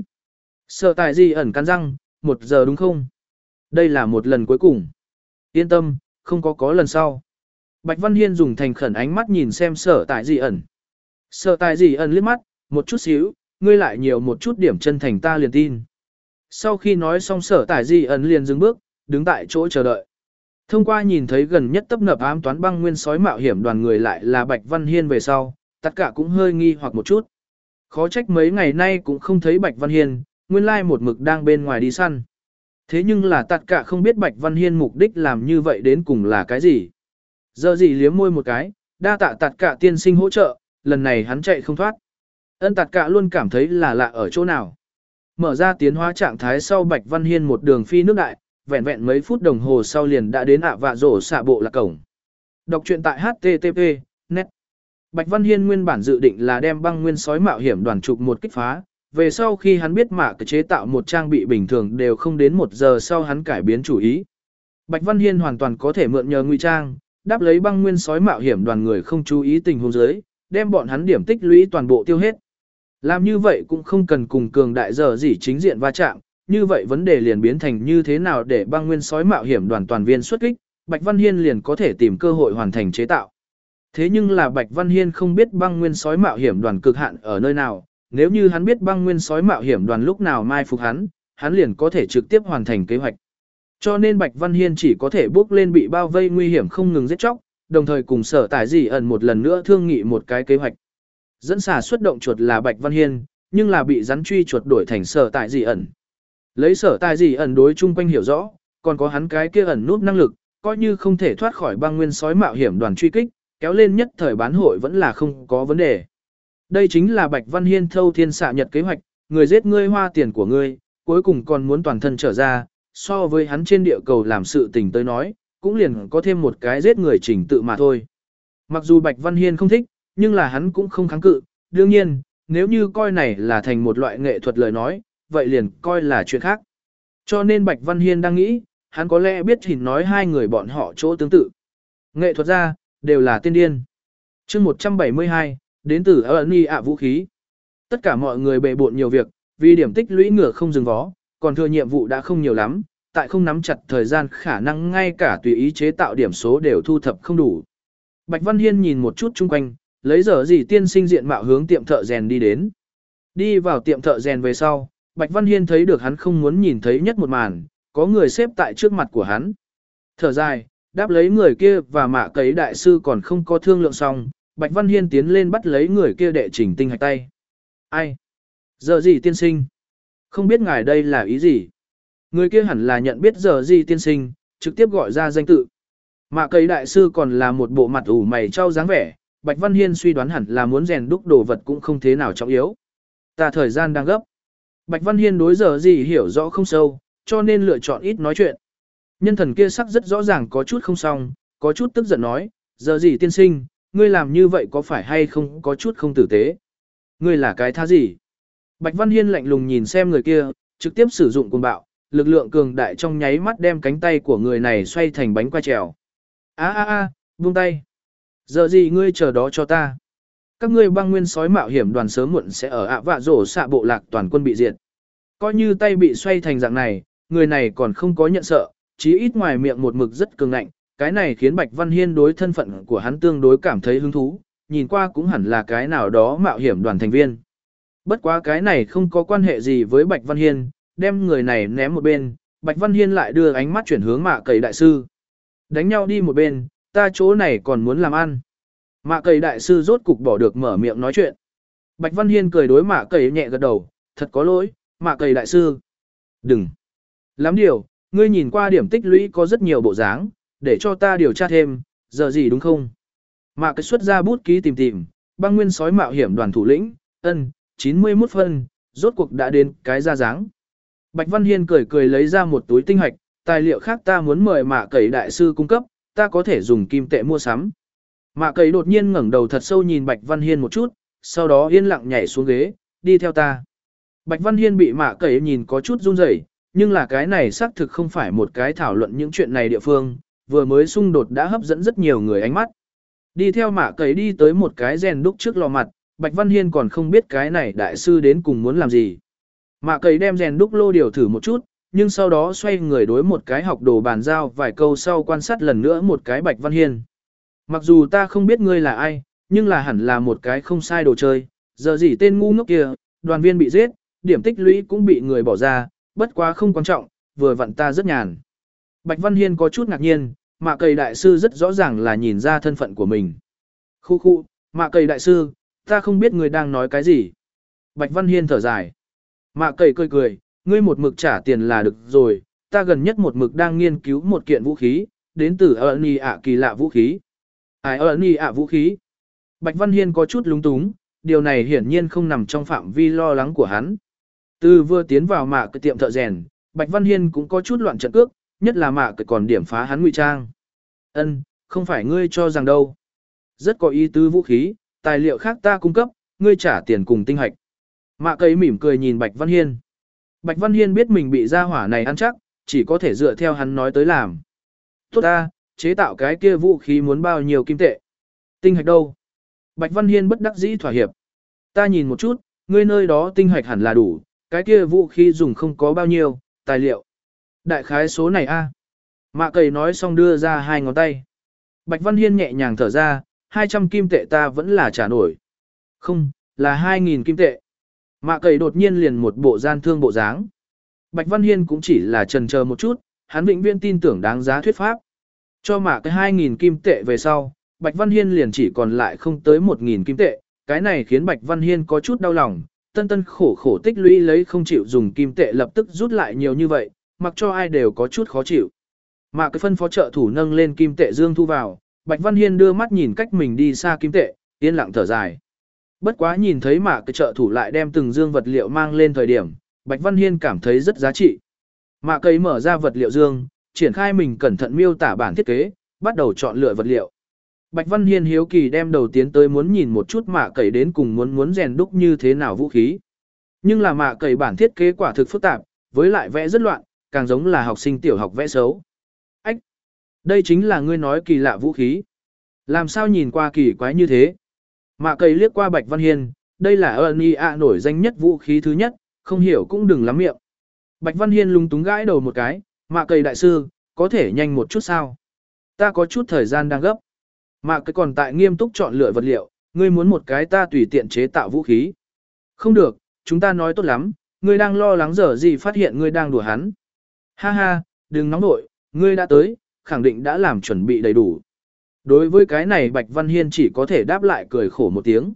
Sở tại gì ẩn cắn răng, một giờ đúng không? Đây là một lần cuối cùng. Yên tâm, không có có lần sau. Bạch Văn Hiên dùng thành khẩn ánh mắt nhìn xem sở tại gì ẩn. Sở tại gì ẩn liếc mắt, một chút xíu, ngươi lại nhiều một chút điểm chân thành ta liền tin. Sau khi nói xong sở tại gì ẩn liền dừng bước, đứng tại chỗ chờ đợi. Thông qua nhìn thấy gần nhất tấp nập ám toán băng nguyên sói mạo hiểm đoàn người lại là Bạch Văn Hiên về sau, tất cả cũng hơi nghi hoặc một chút. Khó trách mấy ngày nay cũng không thấy Bạch Văn Hiên, nguyên lai một mực đang bên ngoài đi săn. Thế nhưng là tất cả không biết Bạch Văn Hiên mục đích làm như vậy đến cùng là cái gì. Giờ gì liếm môi một cái, đa tạ tạt cả tiên sinh hỗ trợ, lần này hắn chạy không thoát. Ân tạt cả luôn cảm thấy là lạ ở chỗ nào. Mở ra tiến hóa trạng thái sau Bạch Văn Hiên một đường phi nước đại, vẹn vẹn mấy phút đồng hồ sau liền đã đến ạ vạ rổ xạ bộ lạc cổng. Đọc truyện tại H T T P net. Bạch Văn Hiên nguyên bản dự định là đem băng nguyên sói mạo hiểm đoàn trục một kích phá, về sau khi hắn biết mạ cái chế tạo một trang bị bình thường đều không đến một giờ sau hắn cải biến chủ ý. Bạch Văn Hiên hoàn toàn có thể mượn nhờ ngụy trang, đáp lấy băng nguyên sói mạo hiểm đoàn người không chú ý tình huống dưới, đem bọn hắn điểm tích lũy toàn bộ tiêu hết. Làm như vậy cũng không cần cùng cường đại giờ gì chính diện va chạm, như vậy vấn đề liền biến thành như thế nào để băng nguyên sói mạo hiểm đoàn toàn viên xuất kích, Bạch Văn Hiên liền có thể tìm cơ hội hoàn thành chế tạo. Thế nhưng là Bạch Văn Hiên không biết băng nguyên sói mạo hiểm đoàn cực hạn ở nơi nào, nếu như hắn biết băng nguyên sói mạo hiểm đoàn lúc nào mai phục hắn, hắn liền có thể trực tiếp hoàn thành kế hoạch. Cho nên Bạch Văn Hiên chỉ có thể bước lên bị bao vây nguy hiểm không ngừng giết chóc, đồng thời cùng sở tải dị ẩn một lần nữa thương nghị một cái kế hoạch. Dẫn xả xuất động chuột là Bạch Văn Hiên, nhưng là bị rắn truy chuột đổi thành sở tải dị ẩn. Lấy sở tải dị ẩn đối chung quanh hiểu rõ, còn có hắn cái kia ẩn nút năng lực, coi như không thể thoát khỏi băng nguyên sói mạo hiểm đoàn truy kích, kéo lên nhất thời bán hội vẫn là không có vấn đề. Đây chính là Bạch Văn Hiên thâu thiên xạ nhật kế hoạch, người giết ngươi hoa tiền của ngươi, cuối cùng còn muốn toàn thân trở ra, so với hắn trên địa cầu làm sự tình tới nói, cũng liền có thêm một cái giết người trình tự mà thôi. Mặc dù Bạch Văn Hiên không thích, nhưng là hắn cũng không kháng cự, đương nhiên, nếu như coi này là thành một loại nghệ thuật lời nói, vậy liền coi là chuyện khác. Cho nên Bạch Văn Hiên đang nghĩ, hắn có lẽ biết hình nói hai người bọn họ chỗ tương tự. Nghệ thuật ra, đều là tiên điên. chương một trăm bảy mươi hai, đến từ Ernie ạ vũ khí. Tất cả mọi người bề bộn nhiều việc, vì điểm tích lũy ngựa không dừng vó, còn thừa nhiệm vụ đã không nhiều lắm, tại không nắm chặt thời gian khả năng ngay cả tùy ý chế tạo điểm số đều thu thập không đủ. Bạch Văn Hiên nhìn một chút chung quanh, lấy giờ gì tiên sinh diện mạo hướng tiệm thợ rèn đi đến. Đi vào tiệm thợ rèn về sau, Bạch Văn Hiên thấy được hắn không muốn nhìn thấy nhất một màn, có người xếp tại trước mặt của hắn. Thở dài, đáp lấy người kia và mạ cấy đại sư còn không có thương lượng xong, Bạch Văn Hiên tiến lên bắt lấy người kia đệ chỉnh tinh hạch tay. Ai? Giờ gì tiên sinh? Không biết ngài đây là ý gì? Người kia hẳn là nhận biết giờ gì tiên sinh, trực tiếp gọi ra danh tự. Mạ cấy đại sư còn là một bộ mặt ủ mày trao dáng vẻ, Bạch Văn Hiên suy đoán hẳn là muốn rèn đúc đồ vật cũng không thế nào trọng yếu. Ta thời gian đang gấp. Bạch Văn Hiên đối giờ gì hiểu rõ không sâu, cho nên lựa chọn ít nói chuyện. Nhân thần kia sắc rất rõ ràng có chút không xong, có chút tức giận nói, giờ gì tiên sinh, ngươi làm như vậy có phải hay không có chút không tử tế? Ngươi là cái thá gì? Bạch Văn Hiên lạnh lùng nhìn xem người kia, trực tiếp sử dụng cuồng bạo, lực lượng cường đại trong nháy mắt đem cánh tay của người này xoay thành bánh quai trèo. A a a, buông tay. Giờ gì ngươi chờ đó cho ta. Các ngươi băng nguyên sói mạo hiểm đoàn sớm muộn sẽ ở ạ vạ rổ xạ bộ lạc toàn quân bị diệt. Coi như tay bị xoay thành dạng này, người này còn không có nhận sợ, chí ít ngoài miệng một mực rất cường ngạnh, cái này khiến Bạch Văn Hiên đối thân phận của hắn tương đối cảm thấy hứng thú, nhìn qua cũng hẳn là cái nào đó mạo hiểm đoàn thành viên. Bất quá cái này không có quan hệ gì với Bạch Văn Hiên, đem người này ném một bên, Bạch Văn Hiên lại đưa ánh mắt chuyển hướng mạ cầy đại sư. Đánh nhau đi một bên, ta chỗ này còn muốn làm ăn. Mạ cầy đại sư rốt cục bỏ được mở miệng nói chuyện. Bạch Văn Hiên cười đối mạ cầy nhẹ gật đầu, thật có lỗi, mạ cầy đại sư. Đừng. Lắm điều, ngươi nhìn qua điểm tích lũy có rất nhiều bộ dáng, để cho ta điều tra thêm, giờ gì đúng không? Mạ cầy xuất ra bút ký tìm tìm, băng nguyên sói mạo hiểm đoàn thủ lĩnh, ân, chín mươi mốt phân, rốt cuộc đã đến cái ra dáng. Bạch Văn Hiên cười cười lấy ra một túi tinh hạch, tài liệu khác ta muốn mời mạ cầy đại sư cung cấp, ta có thể dùng kim tệ mua sắm. Mạ cầy đột nhiên ngẩng đầu thật sâu nhìn Bạch Văn Hiên một chút, sau đó yên lặng nhảy xuống ghế, đi theo ta. Bạch Văn Hiên bị mạ cầy nhìn có chút run rẩy, nhưng là cái này xác thực không phải một cái thảo luận những chuyện này địa phương, vừa mới xung đột đã hấp dẫn rất nhiều người ánh mắt. Đi theo mạ cầy đi tới một cái rèn đúc trước lò mặt, Bạch Văn Hiên còn không biết cái này đại sư đến cùng muốn làm gì. Mạ cầy đem rèn đúc lô điều thử một chút, nhưng sau đó xoay người đối một cái học đồ bàn giao vài câu sau quan sát lần nữa một cái Bạch Văn Hiên. Mặc dù ta không biết ngươi là ai, nhưng là hẳn là một cái không sai đồ chơi, giờ gì tên ngu ngốc kia, đoàn viên bị giết, điểm tích lũy cũng bị người bỏ ra, bất quá không quan trọng, vừa vặn ta rất nhàn. Bạch Văn Hiên có chút ngạc nhiên, mạ cầy đại sư rất rõ ràng là nhìn ra thân phận của mình. Khu khu, mạ cầy đại sư, ta không biết người đang nói cái gì. Bạch Văn Hiên thở dài. Mạ cầy cười cười, ngươi một mực trả tiền là được rồi, ta gần nhất một mực đang nghiên cứu một kiện vũ khí, đến từ Ernie ạ kỳ lạ vũ khí. Ai ơn nhỉ ạ vũ khí. Bạch Văn Hiên có chút lúng túng, điều này hiển nhiên không nằm trong phạm vi lo lắng của hắn. Từ vừa tiến vào mạ cái tiệm thợ rèn, Bạch Văn Hiên cũng có chút loạn trận cước, nhất là mạ cái còn điểm phá hắn ngụy trang. Ân, không phải ngươi cho rằng đâu. Rất có ý tứ vũ khí, tài liệu khác ta cung cấp, ngươi trả tiền cùng tinh hạch. Mạ cây mỉm cười nhìn Bạch Văn Hiên. Bạch Văn Hiên biết mình bị gia hỏa này ăn chắc, chỉ có thể dựa theo hắn nói tới làm. Tốt ta, chế tạo cái kia vũ khí muốn bao nhiêu kim tệ? Tinh hạch đâu? Bạch Văn Hiên bất đắc dĩ thỏa hiệp. Ta nhìn một chút, ngươi nơi đó tinh hạch hẳn là đủ, cái kia vũ khí dùng không có bao nhiêu, tài liệu. Đại khái số này a. Mạ cầy nói xong đưa ra hai ngón tay. Bạch Văn Hiên nhẹ nhàng thở ra, hai trăm kim tệ ta vẫn là trả nổi. Không, là hai nghìn kim tệ. Mạ cầy đột nhiên liền một bộ gian thương bộ dáng. Bạch Văn Hiên cũng chỉ là chần chờ một chút, hắn vĩnh viễn tin tưởng đáng giá thuyết pháp. Cho mạ cái hai nghìn kim tệ về sau, Bạch Văn Hiên liền chỉ còn lại không tới một nghìn kim tệ, cái này khiến Bạch Văn Hiên có chút đau lòng, tân tân khổ khổ tích lũy lấy không chịu dùng kim tệ lập tức rút lại nhiều như vậy, mặc cho ai đều có chút khó chịu. Mà cái phân phó trợ thủ nâng lên kim tệ dương thu vào, Bạch Văn Hiên đưa mắt nhìn cách mình đi xa kim tệ, yên lặng thở dài. Bất quá nhìn thấy mà cái trợ thủ lại đem từng dương vật liệu mang lên thời điểm, Bạch Văn Hiên cảm thấy rất giá trị. Mạ cây mở ra vật liệu dương, triển khai mình cẩn thận miêu tả bản thiết kế, bắt đầu chọn lựa vật liệu. Bạch Văn Hiên hiếu kỳ đem đầu tiến tới muốn nhìn một chút mạ cầy đến cùng muốn muốn rèn đúc như thế nào vũ khí. Nhưng là mạ cầy bản thiết kế quả thực phức tạp, với lại vẽ rất loạn, càng giống là học sinh tiểu học vẽ xấu. Ách! Đây chính là ngươi nói kỳ lạ vũ khí. Làm sao nhìn qua kỳ quái như thế? Mạ cầy liếc qua Bạch Văn Hiên, đây là ơn y ạ nổi danh nhất vũ khí thứ nhất, không hiểu cũng đừng lắm miệng. Bạch Văn Hiên lúng túng gãi đầu một cái, mạ cầy đại sư, có thể nhanh một chút sao? Ta có chút thời gian đang gấp. Mạ cái còn tại nghiêm túc chọn lựa vật liệu, ngươi muốn một cái ta tùy tiện chế tạo vũ khí. Không được, chúng ta nói tốt lắm, ngươi đang lo lắng giờ gì phát hiện ngươi đang đùa hắn. Ha ha, đừng nóng nội, ngươi đã tới, khẳng định đã làm chuẩn bị đầy đủ. Đối với cái này Bạch Văn Hiên chỉ có thể đáp lại cười khổ một tiếng.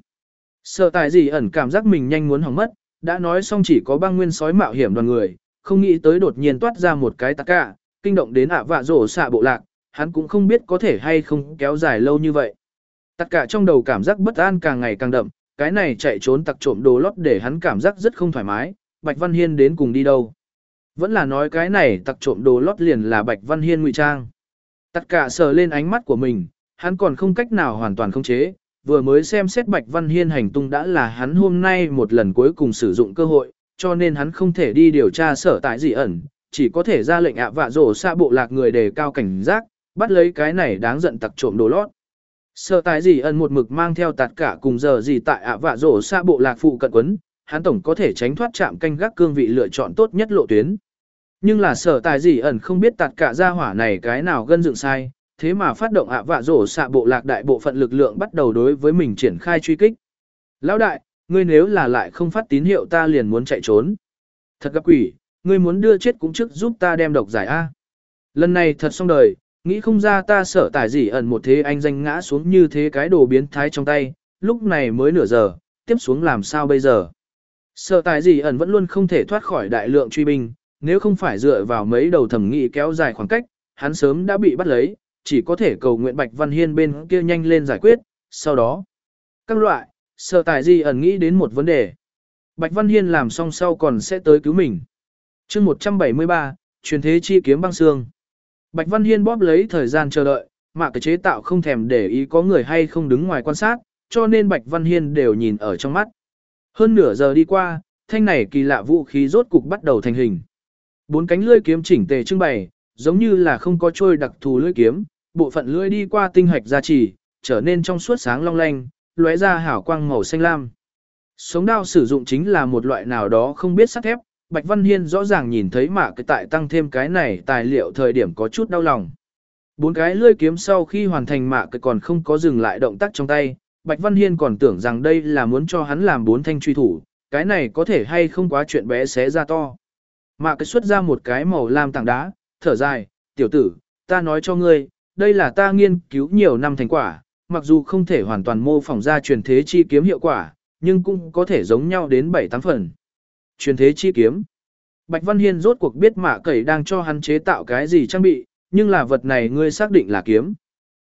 Sợ tài gì ẩn cảm giác mình nhanh muốn hỏng mất, đã nói xong chỉ có băng nguyên sói mạo hiểm đoàn người, không nghĩ tới đột nhiên toát ra một cái tạc cả, kinh động đến ạ vạ rổ xạ bộ lạc. Hắn cũng không biết có thể hay không kéo dài lâu như vậy. Tất cả trong đầu cảm giác bất an càng ngày càng đậm, cái này chạy trốn tặc trộm đồ lót để hắn cảm giác rất không thoải mái, Bạch Văn Hiên đến cùng đi đâu. Vẫn là nói cái này tặc trộm đồ lót liền là Bạch Văn Hiên ngụy trang. Tất cả sờ lên ánh mắt của mình, hắn còn không cách nào hoàn toàn khống chế, vừa mới xem xét Bạch Văn Hiên hành tung đã là hắn hôm nay một lần cuối cùng sử dụng cơ hội, cho nên hắn không thể đi điều tra sở tại gì ẩn, chỉ có thể ra lệnh ạ vạ rổ xa bộ lạc người đề cao cảnh giác, bắt lấy cái này đáng giận tặc trộm đồ lót. Sở tại gì ẩn một mực mang theo tạt cả cùng giờ gì tại ạ vạ rổ xa bộ lạc phụ cận quấn, hắn tổng có thể tránh thoát chạm canh gác cương vị lựa chọn tốt nhất lộ tuyến. Nhưng là sở tại gì ẩn không biết tạt cả gia hỏa này cái nào gân dựng sai, thế mà phát động ạ vạ rổ xa bộ lạc đại bộ phận lực lượng bắt đầu đối với mình triển khai truy kích. Lão đại, ngươi nếu là lại không phát tín hiệu ta liền muốn chạy trốn. Thật gặp quỷ, ngươi muốn đưa chết cũng trước giúp ta đem độc giải A. Lần này thật xong đời. Nghĩ không ra ta sợ tải gì ẩn một thế anh danh ngã xuống như thế cái đồ biến thái trong tay, lúc này mới nửa giờ, tiếp xuống làm sao bây giờ. Sợ tải gì ẩn vẫn luôn không thể thoát khỏi đại lượng truy binh, nếu không phải dựa vào mấy đầu thẩm nghị kéo dài khoảng cách, hắn sớm đã bị bắt lấy, chỉ có thể cầu nguyện Bạch Văn Hiên bên kia nhanh lên giải quyết, sau đó. Các loại, sợ tải gì ẩn nghĩ đến một vấn đề. Bạch Văn Hiên làm xong sau còn sẽ tới cứu mình. chương một trăm bảy mươi ba, truyền thế chi kiếm băng xương. Bạch Văn Hiên bóp lấy thời gian chờ đợi, mà cái chế tạo không thèm để ý có người hay không đứng ngoài quan sát, cho nên Bạch Văn Hiên đều nhìn ở trong mắt. Hơn nửa giờ đi qua, thanh này kỳ lạ vũ khí rốt cục bắt đầu thành hình. Bốn cánh lưỡi kiếm chỉnh tề trưng bày, giống như là không có trôi đặc thù lưỡi kiếm, bộ phận lưỡi đi qua tinh hạch gia trì, trở nên trong suốt sáng long lanh, lóe ra hảo quang màu xanh lam. Sống đao sử dụng chính là một loại nào đó không biết sắt thép. Bạch Văn Hiên rõ ràng nhìn thấy mà cái tại tăng thêm cái này tài liệu thời điểm có chút đau lòng. Bốn cái lưỡi kiếm sau khi hoàn thành mạ cái còn không có dừng lại động tác trong tay, Bạch Văn Hiên còn tưởng rằng đây là muốn cho hắn làm bốn thanh truy thủ, cái này có thể hay không quá chuyện bé xé ra to. Mạ cái xuất ra một cái màu lam tảng đá, thở dài, tiểu tử, ta nói cho ngươi, đây là ta nghiên cứu nhiều năm thành quả, mặc dù không thể hoàn toàn mô phỏng ra truyền thế chi kiếm hiệu quả, nhưng cũng có thể giống nhau đến bảy tám phần. Truyền thế chi kiếm. Bạch Văn Hiên rốt cuộc biết mạ cẩy đang cho hắn chế tạo cái gì trang bị, nhưng là vật này ngươi xác định là kiếm.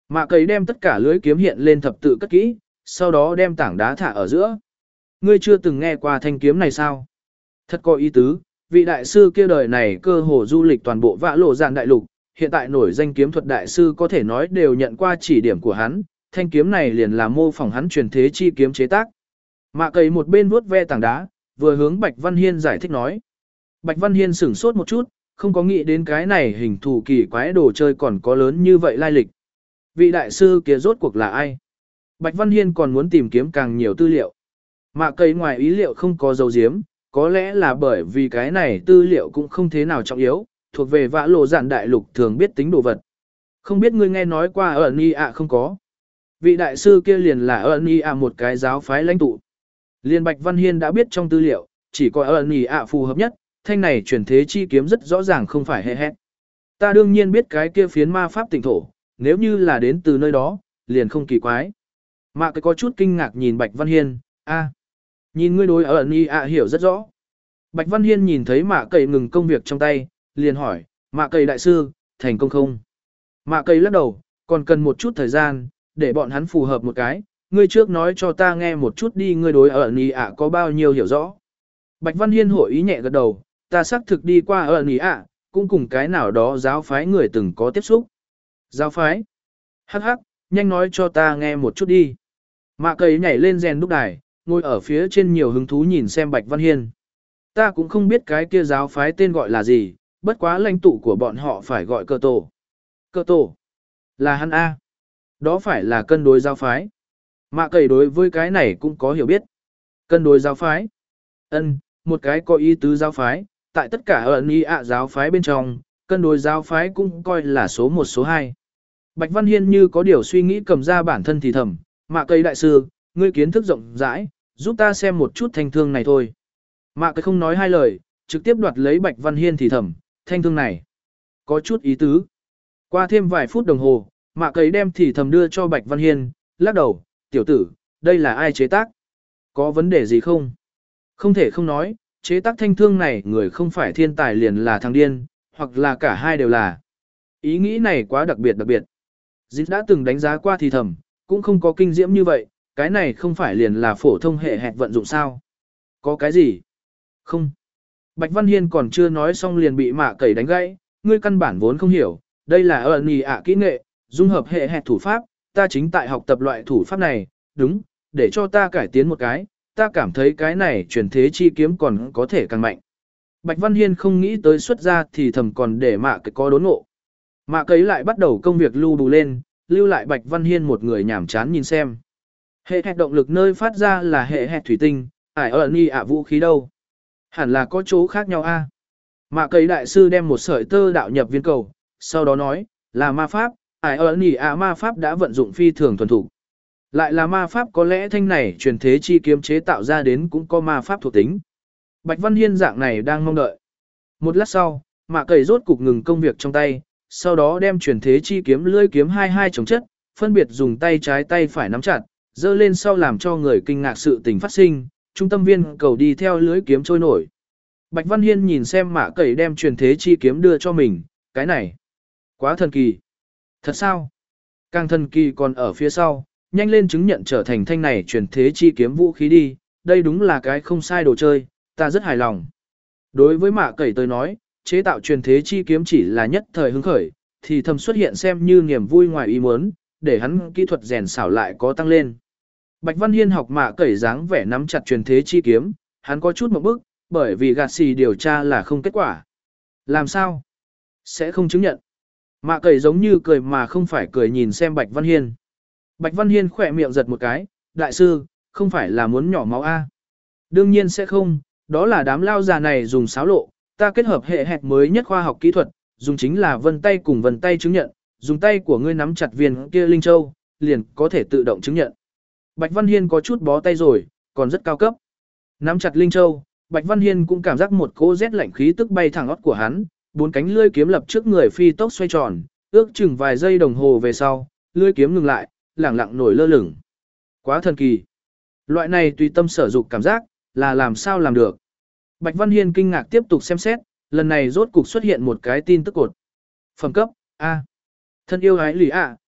Mạ cấy đem tất cả lưới kiếm hiện lên thập tự cất kỹ, sau đó đem tảng đá thả ở giữa. Ngươi chưa từng nghe qua thanh kiếm này sao? Thật có ý tứ, vị đại sư kia đời này cơ hồ du lịch toàn bộ vã lộ dạn đại lục, hiện tại nổi danh kiếm thuật đại sư có thể nói đều nhận qua chỉ điểm của hắn, thanh kiếm này liền là mô phỏng hắn truyền thế chi kiếm chế tác. Mạ cấy một bên vuốt ve tảng đá, vừa hướng Bạch Văn Hiên giải thích nói. Bạch Văn Hiên sửng sốt một chút, không có nghĩ đến cái này hình thù kỳ quái đồ chơi còn có lớn như vậy lai lịch. Vị đại sư kia rốt cuộc là ai? Bạch Văn Hiên còn muốn tìm kiếm càng nhiều tư liệu. Mạ cấy ngoài ý liệu không có dấu diếm, có lẽ là bởi vì cái này tư liệu cũng không thế nào trọng yếu, thuộc về vã lộ dạn đại lục thường biết tính đồ vật. Không biết ngươi nghe nói qua ở Ni ạ không có. Vị đại sư kia liền là ở Ni ạ một cái giáo phái lãnh tụ. Liên Bạch Văn Hiên đã biết trong tư liệu, chỉ có ở Ni ạ phù hợp nhất, thanh này chuyển thế chi kiếm rất rõ ràng không phải hệ hét. Ta đương nhiên biết cái kia phiến ma pháp tỉnh thổ, nếu như là đến từ nơi đó, liền không kỳ quái. Mạ cái có chút kinh ngạc nhìn Bạch Văn Hiên, a, nhìn ngươi đối ở Ni ạ hiểu rất rõ. Bạch Văn Hiên nhìn thấy mạ cầy ngừng công việc trong tay, liền hỏi, mạ cầy đại sư, thành công không? Mạ cầy lắc đầu, còn cần một chút thời gian, để bọn hắn phù hợp một cái, ngươi trước nói cho ta nghe một chút đi ngươi đối ở Ni ạ có bao nhiêu hiểu rõ. Bạch Văn Hiên hội ý nhẹ gật đầu, ta xác thực đi qua ở Ni ạ, cũng cùng cái nào đó giáo phái người từng có tiếp xúc. Giáo phái? Hắc hắc, nhanh nói cho ta nghe một chút đi. Mạ cầy nhảy lên rèn đúc đài, ngồi ở phía trên nhiều hứng thú nhìn xem Bạch Văn Hiên. Ta cũng không biết cái kia giáo phái tên gọi là gì, bất quá lãnh tụ của bọn họ phải gọi cơ tổ. Cơ tổ? Là hắn A. Đó phải là cân đối giáo phái. Mạ cầy đối với cái này cũng có hiểu biết. Cân đối giáo phái? Ân, một cái có ý tứ giáo phái, tại tất cả ở Ni ạ giáo phái bên trong, cân đối giáo phái cũng coi là số một số hai. Bạch Văn Hiên như có điều suy nghĩ cầm ra bản thân thì thầm, mạ cây đại sư, ngươi kiến thức rộng rãi, giúp ta xem một chút thanh thương này thôi. Mạ cây không nói hai lời, trực tiếp đoạt lấy Bạch Văn Hiên thì thầm, thanh thương này. Có chút ý tứ. Qua thêm vài phút đồng hồ, mạ cây đem thì thầm đưa cho Bạch Văn Hiên, lắc đầu, tiểu tử, đây là ai chế tác? Có vấn đề gì không? Không thể không nói, chế tác thanh thương này người không phải thiên tài liền là thằng điên, hoặc là cả hai đều là. Ý nghĩ này quá đặc biệt đặc biệt. Dĩ đã từng đánh giá qua thì thầm, cũng không có kinh diễm như vậy, cái này không phải liền là phổ thông hệ hẹt vận dụng sao. Có cái gì? Không. Bạch Văn Hiên còn chưa nói xong liền bị mạ cẩy đánh gãy, ngươi căn bản vốn không hiểu, đây là ẩn nhì ạ kỹ nghệ, dung hợp hệ hẹt thủ pháp, ta chính tại học tập loại thủ pháp này, đúng, để cho ta cải tiến một cái, ta cảm thấy cái này truyền thế chi kiếm còn có thể càng mạnh. Bạch Văn Hiên không nghĩ tới xuất ra thì thầm còn để mạ cẩy có đốn ngộ. Mạ cấy lại bắt đầu công việc lưu đủ lên, lưu lại Bạch Văn Hiên một người nhảm chán nhìn xem. Hệ hẹt động lực nơi phát ra là hệ hẹt thủy tinh, ải ẩn y ạ vũ khí đâu. Hẳn là có chỗ khác nhau a. Mạ cấy đại sư đem một sợi tơ đạo nhập viên cầu, sau đó nói, là ma pháp, ải ẩn y ạ ma pháp đã vận dụng phi thường thuần thủ. Lại là ma pháp có lẽ thanh này truyền thế chi kiếm chế tạo ra đến cũng có ma pháp thuộc tính. Bạch Văn Hiên dạng này đang mong đợi. Một lát sau, mạ cấy rốt cục ngừng công việc trong tay, sau đó đem truyền thế chi kiếm lưỡi kiếm hai hai chống chất, phân biệt dùng tay trái tay phải nắm chặt, dơ lên sau làm cho người kinh ngạc sự tình phát sinh, trung tâm viên cầu đi theo lưỡi kiếm trôi nổi. Bạch Văn Hiên nhìn xem mạ cẩy đem truyền thế chi kiếm đưa cho mình, cái này, quá thần kỳ. Thật sao? Càng thần kỳ còn ở phía sau, nhanh lên chứng nhận trở thành thanh này truyền thế chi kiếm vũ khí đi, đây đúng là cái không sai đồ chơi, ta rất hài lòng. Đối với mạ cẩy tới nói, chế tạo truyền thế chi kiếm chỉ là nhất thời hứng khởi, thì thầm xuất hiện xem như niềm vui ngoài ý muốn, để hắn kỹ thuật rèn xảo lại có tăng lên. Bạch Văn Hiên học mạ cẩy dáng vẻ nắm chặt truyền thế chi kiếm, hắn có chút một bức, bởi vì gạt xì điều tra là không kết quả. Làm sao? Sẽ không chứng nhận. Mạ cẩy giống như cười mà không phải cười nhìn xem Bạch Văn Hiên. Bạch Văn Hiên khỏe miệng giật một cái, đại sư, không phải là muốn nhỏ máu A. Đương nhiên sẽ không, đó là đám lao già này dùng xáo lộ, ta kết hợp hệ hẹt mới nhất khoa học kỹ thuật, dùng chính là vân tay cùng vân tay chứng nhận, dùng tay của ngươi nắm chặt viên kia linh châu, liền có thể tự động chứng nhận. Bạch Văn Hiên có chút bó tay rồi, còn rất cao cấp. Nắm chặt linh châu, Bạch Văn Hiên cũng cảm giác một cỗ rét lạnh khí tức bay thẳng óc của hắn, bốn cánh lưỡi kiếm lập trước người phi tốc xoay tròn, ước chừng vài giây đồng hồ về sau, lưỡi kiếm ngừng lại, lẳng lặng nổi lơ lửng. Quá thần kỳ. Loại này tùy tâm sở dục cảm giác, là làm sao làm được. Bạch Văn Hiên kinh ngạc tiếp tục xem xét, lần này rốt cục xuất hiện một cái tin tức cột. Phẩm cấp, A. Thân yêu ái lì ạ,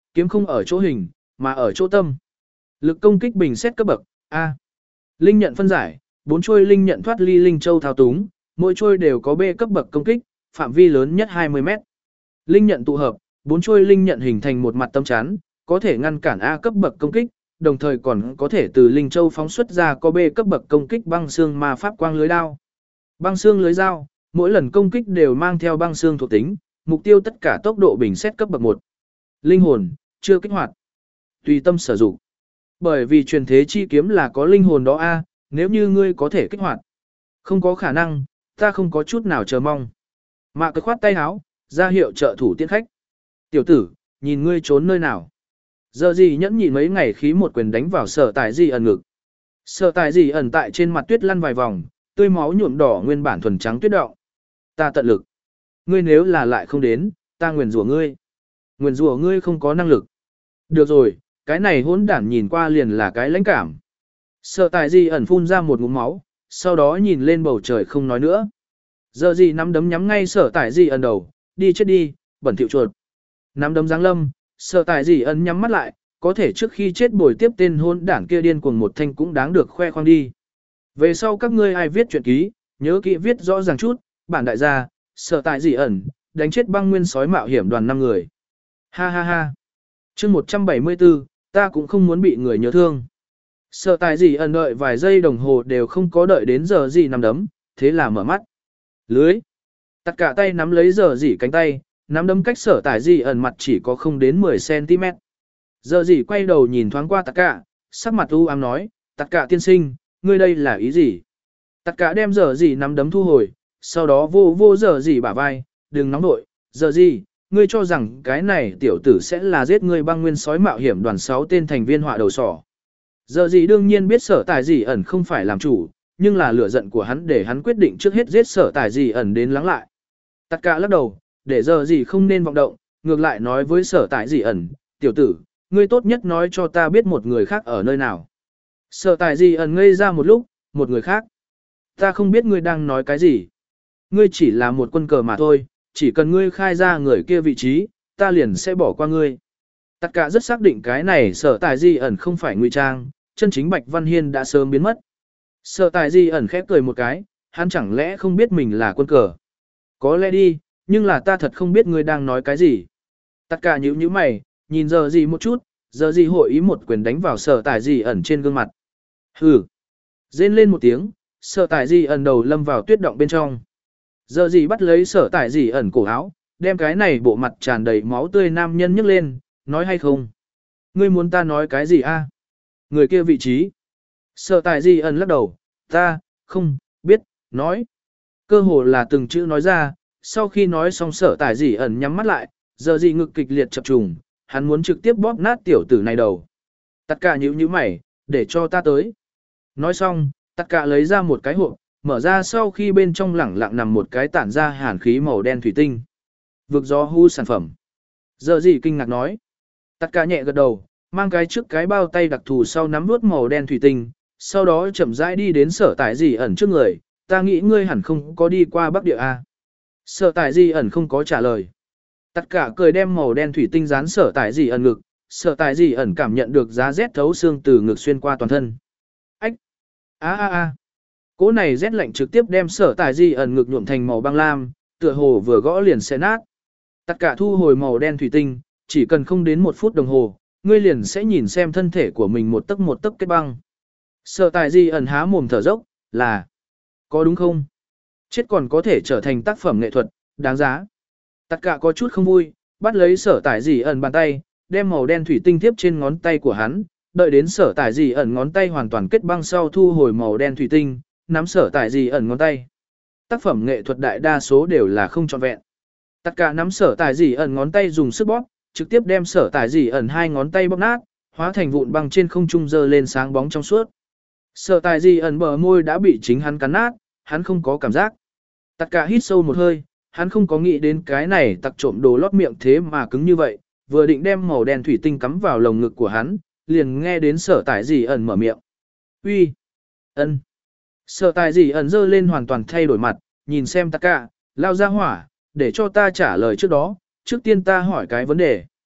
kiếm không ở chỗ hình, mà ở chỗ tâm. Lực công kích bình xét cấp bậc A. Linh nhận phân giải, bốn chuôi linh nhận thoát ly linh châu thao túng, mỗi chuôi đều có B cấp bậc công kích, phạm vi lớn nhất hai mươi mét. Linh nhận tụ hợp, bốn chuôi linh nhận hình thành một mặt tấm chắn, có thể ngăn cản A cấp bậc công kích, đồng thời còn có thể từ linh châu phóng xuất ra có B cấp bậc công kích băng xương ma pháp quang lưới đao. Băng xương lưới dao, mỗi lần công kích đều mang theo băng xương thuộc tính, mục tiêu tất cả tốc độ bình xét cấp bậc một. Linh hồn, chưa kích hoạt. Tùy tâm sử dụng. Bởi vì truyền thế chi kiếm là có linh hồn đó a, nếu như ngươi có thể kích hoạt. Không có khả năng, ta không có chút nào chờ mong. Mạ cực khoát tay áo, ra hiệu trợ thủ tiễn khách. Tiểu tử, nhìn ngươi trốn nơi nào. Giờ gì nhẫn nhịn mấy ngày khí một quyền đánh vào sở tài gì ẩn ngực. Sở tài gì ẩn tại trên mặt tuyết lăn vài vòng, tươi máu nhuộm đỏ nguyên bản thuần trắng tuyết đọng. Ta tận lực. Ngươi nếu là lại không đến, ta nguyền rủa ngươi. Nguyền rủa ngươi không có năng lực. Được rồi, cái này hỗn đản nhìn qua liền là cái lãnh cảm. Sở tài gì ẩn phun ra một ngụm máu, sau đó nhìn lên bầu trời không nói nữa. Giờ gì nắm đấm nhắm ngay sở tài gì ẩn đầu, đi chết đi, bẩn thỉu chuột. Nắm đấm giáng lâm, sở tài gì ẩn nhắm mắt lại, có thể trước khi chết bồi tiếp tên hỗn đản kia điên cuồng một thanh cũng đáng được khoe khoang đi. Về sau các ngươi ai viết truyện ký, nhớ kỹ viết rõ ràng chút, bản đại gia, sở tài gì ẩn, đánh chết băng nguyên sói mạo hiểm đoàn năm người. Ha ha ha. Chương một trăm bảy mươi tư, ta cũng không muốn bị người nhớ thương. Sở tài gì ẩn đợi vài giây đồng hồ đều không có đợi đến giờ gì nắm đấm, thế là mở mắt. Lưới. Tất cả tay nắm lấy giờ gì cánh tay, nắm đấm cách sở tài gì ẩn mặt chỉ có không đến mười xăng ti mét. Giờ gì quay đầu nhìn thoáng qua tất cả, sắc mặt u ám nói, tất cả tiên sinh, ngươi đây là ý gì? Tất cả đem giờ gì nắm đấm thu hồi, sau đó vô vô giờ gì bả vai, đừng nóng nội, giờ gì, ngươi cho rằng cái này tiểu tử sẽ là giết ngươi băng nguyên sói mạo hiểm đoàn sáu tên thành viên họa đầu sỏ. Giờ gì đương nhiên biết sở tài gì ẩn không phải làm chủ, nhưng là lửa giận của hắn để hắn quyết định trước hết giết sở tài gì ẩn đến lắng lại. Tất cả lắc đầu, để giờ gì không nên vọng động, ngược lại nói với sở tài gì ẩn, tiểu tử, ngươi tốt nhất nói cho ta biết một người khác ở nơi nào. Sở tài gì ẩn ngây ra một lúc, một người khác. Ta không biết ngươi đang nói cái gì. Ngươi chỉ là một quân cờ mà thôi, chỉ cần ngươi khai ra người kia vị trí, ta liền sẽ bỏ qua ngươi. Tất cả rất xác định cái này sở tài di ẩn không phải ngụy trang, chân chính Bạch Văn Hiên đã sớm biến mất. Sở tài di ẩn khép cười một cái, hắn chẳng lẽ không biết mình là quân cờ. Có lẽ đi, nhưng là ta thật không biết ngươi đang nói cái gì. Tất cả nhíu nhíu mày, nhìn giờ gì một chút, giờ gì hội ý một quyền đánh vào sở tài di ẩn trên gương mặt. Hừ. Rên lên một tiếng, sở tài di ẩn đầu lâm vào tuyết động bên trong. Giờ gì bắt lấy sở tài di ẩn cổ áo, đem cái này bộ mặt tràn đầy máu tươi nam nhân nhấc lên, nói hay không? Ngươi muốn ta nói cái gì a? Người kia vị trí. Sở tài di ẩn lắc đầu, ta, không, biết, nói. Cơ hồ là từng chữ nói ra, sau khi nói xong sở tài di ẩn nhắm mắt lại, giờ gì ngực kịch liệt chập trùng, hắn muốn trực tiếp bóp nát tiểu tử này đầu. Tất cả nhíu nhíu mày, để cho ta tới. Nói xong, tất cả lấy ra một cái hộp, mở ra sau khi bên trong lẳng lặng nằm một cái tản ra hàn khí màu đen thủy tinh. Vực gió hu sản phẩm. Giờ gì kinh ngạc nói. Tất cả nhẹ gật đầu, mang cái trước cái bao tay đặc thù sau nắm nuốt màu đen thủy tinh, sau đó chậm rãi đi đến sở tài gì ẩn trước người, ta nghĩ ngươi hẳn không có đi qua Bắc Địa A. Sở tài gì ẩn không có trả lời. Tất cả cười đem màu đen thủy tinh dán sở tài gì ẩn ngực, sở tài gì ẩn cảm nhận được giá rét thấu xương từ ngực xuyên qua toàn thân. Ách! A a a! Cỗ này rét lạnh trực tiếp đem sở tài gì ẩn ngực nhuộm thành màu băng lam, tựa hồ vừa gõ liền sẽ nát. Tất cả thu hồi màu đen thủy tinh, chỉ cần không đến một phút đồng hồ, ngươi liền sẽ nhìn xem thân thể của mình một tấc một tấc kết băng. Sở tài gì ẩn há mồm thở dốc, là có đúng không? Chết còn có thể trở thành tác phẩm nghệ thuật, đáng giá. Tất cả có chút không vui, bắt lấy sở tài gì ẩn bàn tay, đem màu đen thủy tinh tiếp trên ngón tay của hắn, đợi đến sở tài gì ẩn ngón tay hoàn toàn kết băng sau thu hồi màu đen thủy tinh, nắm sở tài gì ẩn ngón tay. Tác phẩm nghệ thuật đại đa số đều là không trọn vẹn. Tất cả nắm sở tài gì ẩn ngón tay dùng sức bóp, trực tiếp đem sở tài gì ẩn hai ngón tay bóp nát, hóa thành vụn băng trên không trung dơ lên sáng bóng trong suốt. Sở tài gì ẩn bờ môi đã bị chính hắn cắn nát, hắn không có cảm giác. Tất cả hít sâu một hơi, hắn không có nghĩ đến cái này tặc trộm đồ lót miệng thế mà cứng như vậy, vừa định đem màu đen thủy tinh cắm vào lồng ngực của hắn, liền nghe đến sở tài gì ẩn mở miệng. Uy, ân. Sở tài gì ẩn dơ lên hoàn toàn thay đổi mặt, nhìn xem tất cả, lao ra hỏa, để cho ta trả lời trước đó, trước tiên ta hỏi cái vấn đề.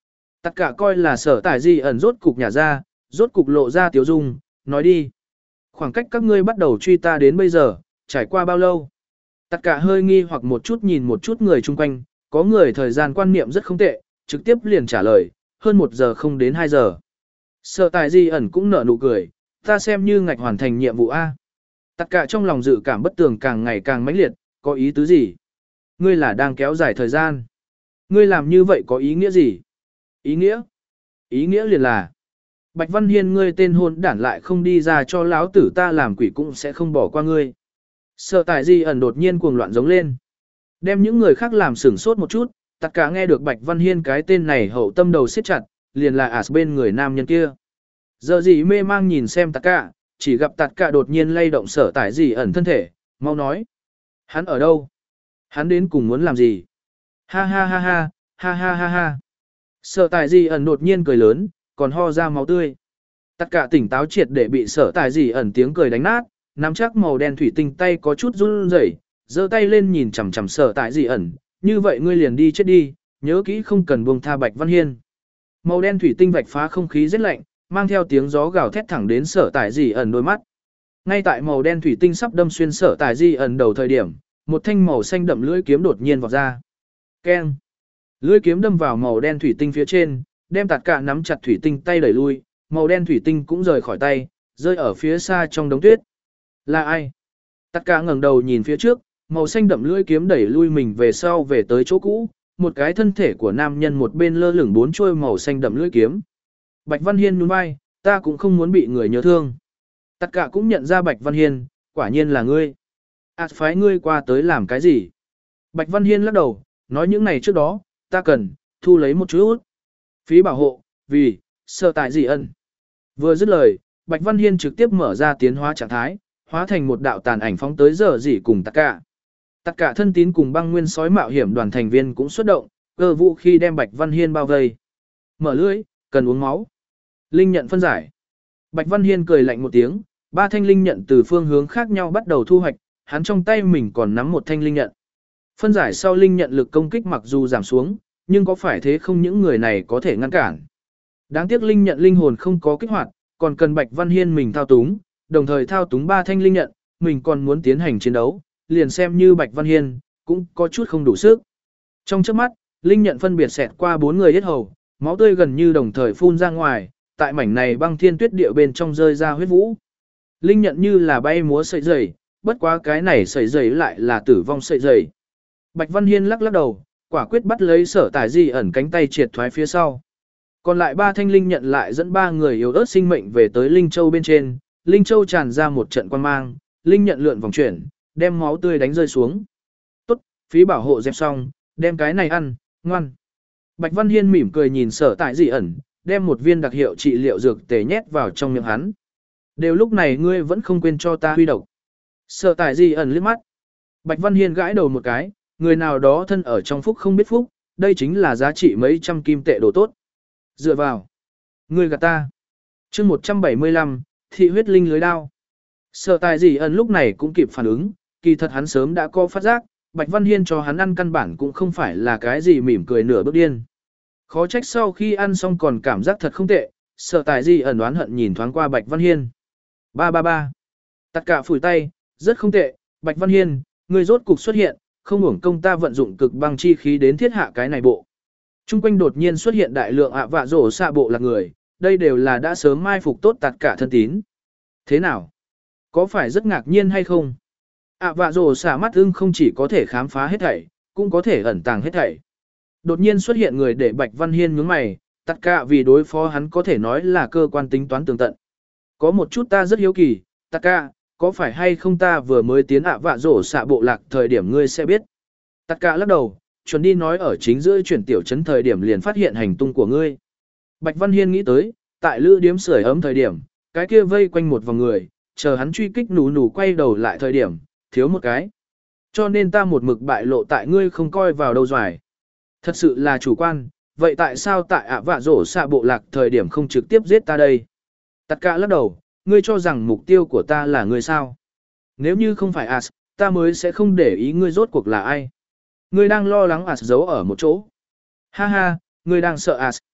Tất cả coi là sở tải gì ẩn rốt cục nhả ra, rốt cục lộ ra tiếu dung, nói đi. Khoảng cách các ngươi bắt đầu truy ta đến bây giờ, trải qua bao lâu? Tất cả hơi nghi hoặc một chút nhìn một chút người chung quanh, có người thời gian quan niệm rất không tệ, trực tiếp liền trả lời, hơn một giờ không đến hai giờ. Sở tài di ẩn cũng nở nụ cười, ta xem như ngạch hoàn thành nhiệm vụ A. Tất cả trong lòng dự cảm bất tường càng ngày càng mãnh liệt, có ý tứ gì? Ngươi là đang kéo dài thời gian. Ngươi làm như vậy có ý nghĩa gì? Ý nghĩa? Ý nghĩa liền là Bạch Văn Hiên ngươi tên hôn đản lại không đi ra cho lão tử ta làm quỷ cũng sẽ không bỏ qua ngươi. Sở tài di ẩn đột nhiên cuồng loạn giống lên. Đem những người khác làm sửng sốt một chút, tất cả nghe được Bạch Văn Hiên cái tên này hậu tâm đầu siết chặt, liền là ả bên người nam nhân kia. Giờ gì mê mang nhìn xem tất cả, chỉ gặp tất cả đột nhiên lay động sở tài di ẩn thân thể, mau nói. Hắn ở đâu? Hắn đến cùng muốn làm gì? Ha ha ha ha, ha ha ha ha. Sở tài di ẩn đột nhiên cười lớn, còn ho ra máu tươi. Tất cả tỉnh táo triệt để bị sở tài di ẩn tiếng cười đánh nát, nắm chắc màu đen thủy tinh tay có chút run rẩy, giơ tay lên nhìn chằm chằm sở tài di ẩn, như vậy ngươi liền đi chết đi, nhớ kỹ không cần buông tha Bạch Văn Hiên. Màu đen thủy tinh vạch phá không khí rất lạnh, mang theo tiếng gió gào thét thẳng đến sở tài di ẩn đôi mắt. Ngay tại màu đen thủy tinh sắp đâm xuyên sở tài di ẩn đầu thời điểm, một thanh màu xanh đậm lưỡi kiếm đột nhiên vọt ra. Keng! Lưỡi kiếm đâm vào màu đen thủy tinh phía trên, đem tạt cả nắm chặt thủy tinh tay đẩy lui, màu đen thủy tinh cũng rời khỏi tay, rơi ở phía xa trong đống tuyết. Là ai? Tạt cả ngẩng đầu nhìn phía trước, màu xanh đậm lưỡi kiếm đẩy lui mình về sau về tới chỗ cũ, một cái thân thể của nam nhân một bên lơ lửng bốn chuôi màu xanh đậm lưỡi kiếm. Bạch Văn Hiên nhún vai, ta cũng không muốn bị người nhớ thương. Tạt cả cũng nhận ra Bạch Văn Hiên, quả nhiên là ngươi. À phái ngươi qua tới làm cái gì? Bạch Văn Hiên lắc đầu, nói những này trước đó, ta cần, thu lấy một chút. Phí bảo hộ, vì, sở tại gì ân. Vừa dứt lời, Bạch Văn Hiên trực tiếp mở ra tiến hóa trạng thái, hóa thành một đạo tàn ảnh phóng tới giờ gì cùng tất cả. Tất cả thân tín cùng băng nguyên sói mạo hiểm đoàn thành viên cũng xuất động, cơ vũ khi đem Bạch Văn Hiên bao vây. Mở lưỡi, cần uống máu. Linh nhận phân giải. Bạch Văn Hiên cười lạnh một tiếng, ba thanh linh nhận từ phương hướng khác nhau bắt đầu thu hoạch, hắn trong tay mình còn nắm một thanh linh nhận. Phân giải sau linh nhận lực công kích mặc dù giảm xuống, nhưng có phải thế không những người này có thể ngăn cản. Đáng tiếc linh nhận linh hồn không có kích hoạt, còn cần Bạch Văn Hiên mình thao túng, đồng thời thao túng ba thanh linh nhận, mình còn muốn tiến hành chiến đấu, liền xem như Bạch Văn Hiên, cũng có chút không đủ sức. Trong chớp mắt, linh nhận phân biệt xẹt qua bốn người yết hầu, máu tươi gần như đồng thời phun ra ngoài, tại mảnh này băng thiên tuyết địa bên trong rơi ra huyết vũ. Linh nhận như là bay múa sợi dày, bất quá cái này sợi dày lại là tử vong sợi dày. Bạch Văn Hiên lắc lắc đầu, quả quyết bắt lấy sở tài di ẩn cánh tay triệt thoái phía sau. Còn lại ba thanh linh nhận lại dẫn ba người yếu ớt sinh mệnh về tới Linh Châu bên trên, Linh Châu tràn ra một trận quang mang, linh nhận lượn vòng chuyển, đem máu tươi đánh rơi xuống. Tốt, phí bảo hộ dẹp xong, đem cái này ăn, ngoan. Bạch Văn Hiên mỉm cười nhìn sở tài di ẩn, đem một viên đặc hiệu trị liệu dược tề nhét vào trong miệng hắn. Đều lúc này ngươi vẫn không quên cho ta huy độc. Sở tài di ẩn liếc mắt. Bạch Văn Hiên gãi đầu một cái, người nào đó thân ở trong phúc không biết phúc, đây chính là giá trị mấy trăm kim tệ đồ tốt. Dựa vào. Ngươi gạt ta. chương một trăm bảy mươi lăm, thị huyết linh lưới đao. Sở tài gì ẩn lúc này cũng kịp phản ứng, kỳ thật hắn sớm đã có phát giác, Bạch Văn Hiên cho hắn ăn căn bản cũng không phải là cái gì mỉm cười nửa bước điên. Khó trách sau khi ăn xong còn cảm giác thật không tệ, sở tài gì ẩn đoán hận nhìn thoáng qua Bạch Văn Hiên. Ba ba ba. Tất cả phủi tay, rất không tệ, Bạch Văn Hiên, ngươi rốt cục xuất hiện, không uổng công ta vận dụng cực băng chi khí đến thiết hạ cái này bộ. Trung quanh đột nhiên xuất hiện đại lượng ạ vạ rổ xạ bộ là người, đây đều là đã sớm mai phục tốt tạt cả thân tín. Thế nào? Có phải rất ngạc nhiên hay không? ạ vạ rổ xạ mắt ưng không chỉ có thể khám phá hết thảy, cũng có thể ẩn tàng hết thảy. Đột nhiên xuất hiện người để Bạch Văn Hiên nhướng mày, tất cả vì đối phó hắn có thể nói là cơ quan tính toán tường tận. Có một chút ta rất hiếu kỳ, tất cả, có phải hay không ta vừa mới tiến ạ vạ rổ xạ bộ lạc thời điểm ngươi sẽ biết. Tất cả lắc đầu, chuẩn đi nói ở chính giữa chuyển tiểu trấn thời điểm liền phát hiện hành tung của ngươi. Bạch Văn Hiên nghĩ tới, tại lữ điếm sưởi ấm thời điểm, cái kia vây quanh một vòng người, chờ hắn truy kích nù nù quay đầu lại thời điểm, thiếu một cái. Cho nên ta một mực bại lộ tại ngươi không coi vào đâu doài. Thật sự là chủ quan, vậy tại sao tại ạ vạ rổ xạ bộ lạc thời điểm không trực tiếp giết ta đây? Tất cả lắc đầu, ngươi cho rằng mục tiêu của ta là ngươi sao? Nếu như không phải As, ta mới sẽ không để ý ngươi rốt cuộc là ai. Ngươi đang lo lắng As giấu ở một chỗ. Ha ha, ngươi đang sợ As.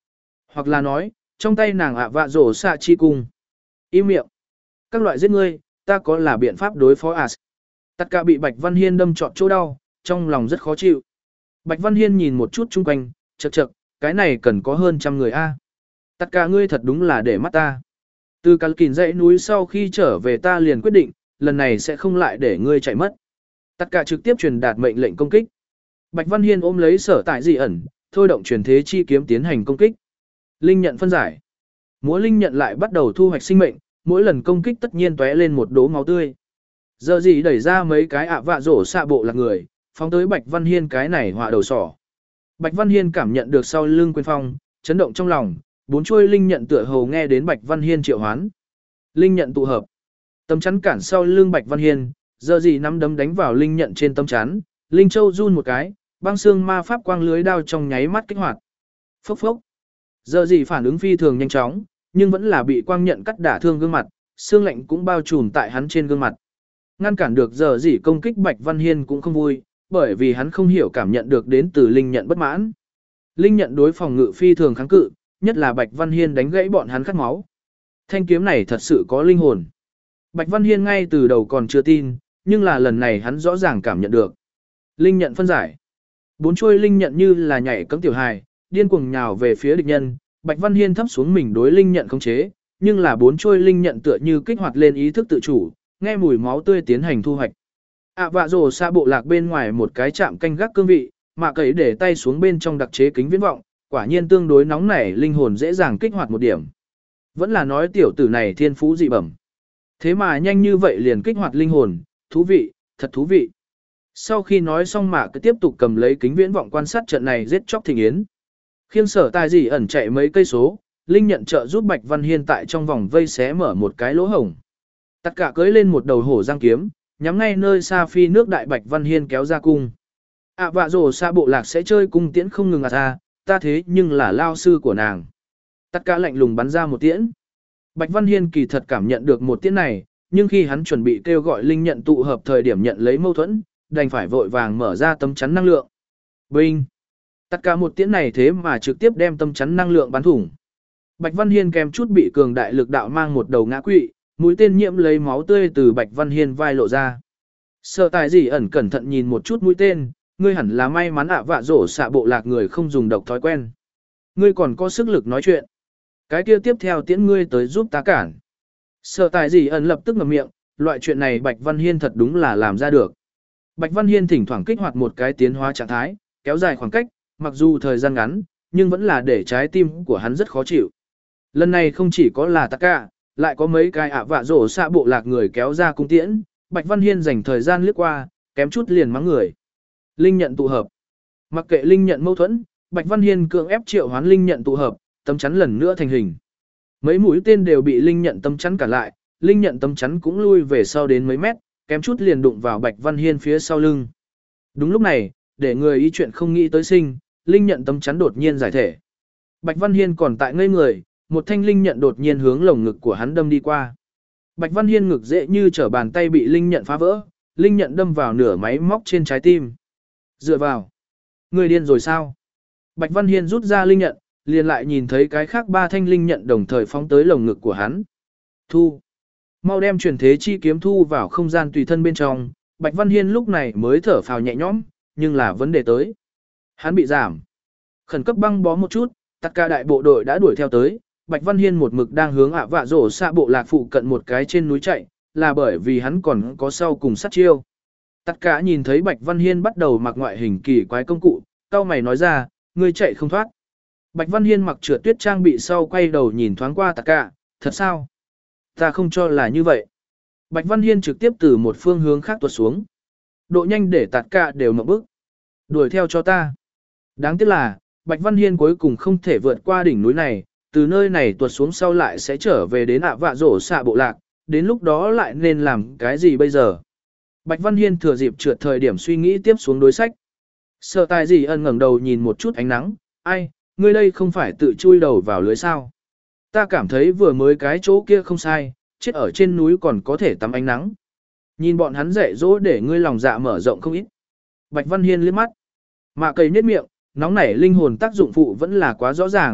Hoặc là nói, trong tay nàng ạ vạ rổ xạ chi cung. Im miệng. Các loại giết ngươi, ta có là biện pháp đối phó As. Tất cả bị Bạch Văn Hiên đâm trọt chỗ đau, trong lòng rất khó chịu. Bạch Văn Hiên nhìn một chút chung quanh, chậc chậc, cái này cần có hơn trăm người a. Tất cả ngươi thật đúng là để mắt ta. Từ Cal Kìn dãy núi sau khi trở về ta liền quyết định, lần này sẽ không lại để ngươi chạy mất. Tất cả trực tiếp truyền đạt mệnh lệnh công kích. Bạch Văn Hiên ôm lấy sở tại dị ẩn, thôi động truyền thế chi kiếm tiến hành công kích. Linh nhận phân giải. Múa linh nhận lại bắt đầu thu hoạch sinh mệnh, mỗi lần công kích tất nhiên tóe lên một đố máu tươi. Giờ gì đẩy ra mấy cái ạ vạ rổ xạ bộ lạc người, phóng tới Bạch Văn Hiên cái này họa đầu sỏ. Bạch Văn Hiên cảm nhận được sau lưng quyền phong, chấn động trong lòng, bốn chuôi linh nhận tựa hồ nghe đến Bạch Văn Hiên triệu hoán. Linh nhận tụ hợp. Tấm chắn cản sau lưng Bạch Văn Hiên, giờ gì nắm đấm đánh vào linh nhận trên tấm chắn, linh châu run một cái, băng xương ma pháp quang lưới đao trong nháy mắt kích hoạt. Phốc phốc. Giờ gì phản ứng phi thường nhanh chóng, nhưng vẫn là bị quang nhận cắt đả thương gương mặt, xương lạnh cũng bao trùm tại hắn trên gương mặt. Ngăn cản được giờ gì công kích Bạch Văn Hiên cũng không vui, bởi vì hắn không hiểu cảm nhận được đến từ linh nhận bất mãn. Linh nhận đối phòng ngự phi thường kháng cự, nhất là Bạch Văn Hiên đánh gãy bọn hắn cắt máu. Thanh kiếm này thật sự có linh hồn. Bạch Văn Hiên ngay từ đầu còn chưa tin, nhưng là lần này hắn rõ ràng cảm nhận được. Linh nhận phân giải. Bốn chuôi linh nhận như là nhảy cẫng tiểu hài, điên cuồng nhào về phía địch nhân. Bạch Văn Hiên thấp xuống mình đối linh nhận khống chế, nhưng là bốn chuôi linh nhận tựa như kích hoạt lên ý thức tự chủ, nghe mùi máu tươi tiến hành thu hoạch. ạ vạ rồ xa bộ lạc bên ngoài một cái chạm canh gác cương vị, mạ cấy để tay xuống bên trong đặc chế kính viễn vọng, quả nhiên tương đối nóng nảy, linh hồn dễ dàng kích hoạt một điểm. Vẫn là nói tiểu tử này thiên phú dị bẩm. Thế mà nhanh như vậy liền kích hoạt linh hồn, thú vị, thật thú vị. Sau khi nói xong mạ cứ tiếp tục cầm lấy kính viễn vọng quan sát trận này giết chóc thịnh yến. Khiêng sở tài gì ẩn chạy mấy cây số, linh nhận trợ giúp Bạch Văn Hiên tại trong vòng vây xé mở một cái lỗ hổng. Tất cả cưỡi lên một đầu hổ giang kiếm, nhắm ngay nơi xa phi nước đại Bạch Văn Hiên kéo ra cung. ạ vạ rồ xa bộ lạc sẽ chơi cung tiễn không ngừng à ta, ta thế nhưng là lao sư của nàng. Tất cả lạnh lùng bắn ra một tiễn. Bạch Văn Hiên kỳ thật cảm nhận được một tiễn này, nhưng khi hắn chuẩn bị kêu gọi linh nhận tụ hợp thời điểm nhận lấy mâu thuẫn, đành phải vội vàng mở ra tấm chắn năng lượng. Binh! Tất cả một tiễn này thế mà trực tiếp đem tấm chắn năng lượng bắn thủng. Bạch Văn Hiên kèm chút bị cường đại lực đạo mang một đầu ngã quỵ, mũi tên nhiễm lấy máu tươi từ Bạch Văn Hiên vai lộ ra. Sợ tài gì ẩn cẩn thận nhìn một chút mũi tên, ngươi hẳn là may mắn ạ vạ rổ xạ bộ lạc người không dùng độc thói quen. Ngươi còn có sức lực nói chuyện. Cái kia tiếp theo tiễn ngươi tới giúp ta cản. Sợ tài gì ẩn lập tức ngậm miệng, loại chuyện này Bạch Văn Hiên thật đúng là làm ra được. Bạch Văn Hiên thỉnh thoảng kích hoạt một cái tiến hóa trạng thái, kéo dài khoảng cách, mặc dù thời gian ngắn, nhưng vẫn là để trái tim của hắn rất khó chịu. Lần này không chỉ có là tất cả, lại có mấy cái ạ vạ rổ xạ bộ lạc người kéo ra cung tiễn, Bạch Văn Hiên dành thời gian liếc qua, kém chút liền mắng người. Linh nhận tụ hợp. Mặc kệ linh nhận mâu thuẫn, Bạch Văn Hiên cưỡng ép triệu hoán linh nhận tụ hợp, tấm chắn lần nữa thành hình. Mấy mũi tên đều bị linh nhận tấm chắn cản lại, linh nhận tấm chắn cũng lui về sau đến mấy mét, kém chút liền đụng vào Bạch Văn Hiên phía sau lưng. Đúng lúc này, để người ý chuyện không nghĩ tới sinh, linh nhận tấm chắn đột nhiên giải thể. Bạch Văn Hiên còn tại ngây người, một thanh linh nhận đột nhiên hướng lồng ngực của hắn đâm đi qua. Bạch Văn Hiên ngực dễ như trở bàn tay bị linh nhận phá vỡ, linh nhận đâm vào nửa máy móc trên trái tim. Dựa vào. Người điên rồi sao? Bạch Văn Hiên rút ra linh nhận, liền lại nhìn thấy cái khác ba thanh linh nhận đồng thời phóng tới lồng ngực của hắn. Thu. Mau đem truyền thế chi kiếm thu vào không gian tùy thân bên trong, Bạch Văn Hiên lúc này mới thở phào nhẹ nhõm, nhưng là vấn đề tới. Hắn bị giảm. Khẩn cấp băng bó một chút, tất cả đại bộ đội đã đuổi theo tới, Bạch Văn Hiên một mực đang hướng ạ vạ rổ xạ bộ lạc phụ cận một cái trên núi chạy, là bởi vì hắn còn có sau cùng sát chiêu. Tất cả nhìn thấy Bạch Văn Hiên bắt đầu mặc ngoại hình kỳ quái công cụ, cao mày nói ra, ngươi chạy không thoát. Bạch Văn Hiên mặc trượt tuyết trang bị sau quay đầu nhìn thoáng qua tất cả, thật sao? Ta không cho là như vậy. Bạch Văn Hiên trực tiếp từ một phương hướng khác tuột xuống. Độ nhanh để tất cả đều ngậm bức. Đuổi theo cho ta. Đáng tiếc là, Bạch Văn Hiên cuối cùng không thể vượt qua đỉnh núi này, từ nơi này tuột xuống sau lại sẽ trở về đến ạ vạ rổ xạ bộ lạc, đến lúc đó lại nên làm cái gì bây giờ? Bạch Văn Hiên thừa dịp trượt thời điểm suy nghĩ tiếp xuống đối sách. Sợ tài gì ân ngẩng đầu nhìn một chút ánh nắng, ai, ngươi đây không phải tự chui đầu vào lưới sao? Ta cảm thấy vừa mới cái chỗ kia không sai, chết ở trên núi còn có thể tắm ánh nắng. Nhìn bọn hắn dạy dỗ để ngươi lòng dạ mở rộng không ít. Bạch Văn Hiên liếc mắt. Mạ cây nhếch miệng, nóng nảy linh hồn tác dụng phụ vẫn là quá rõ ràng,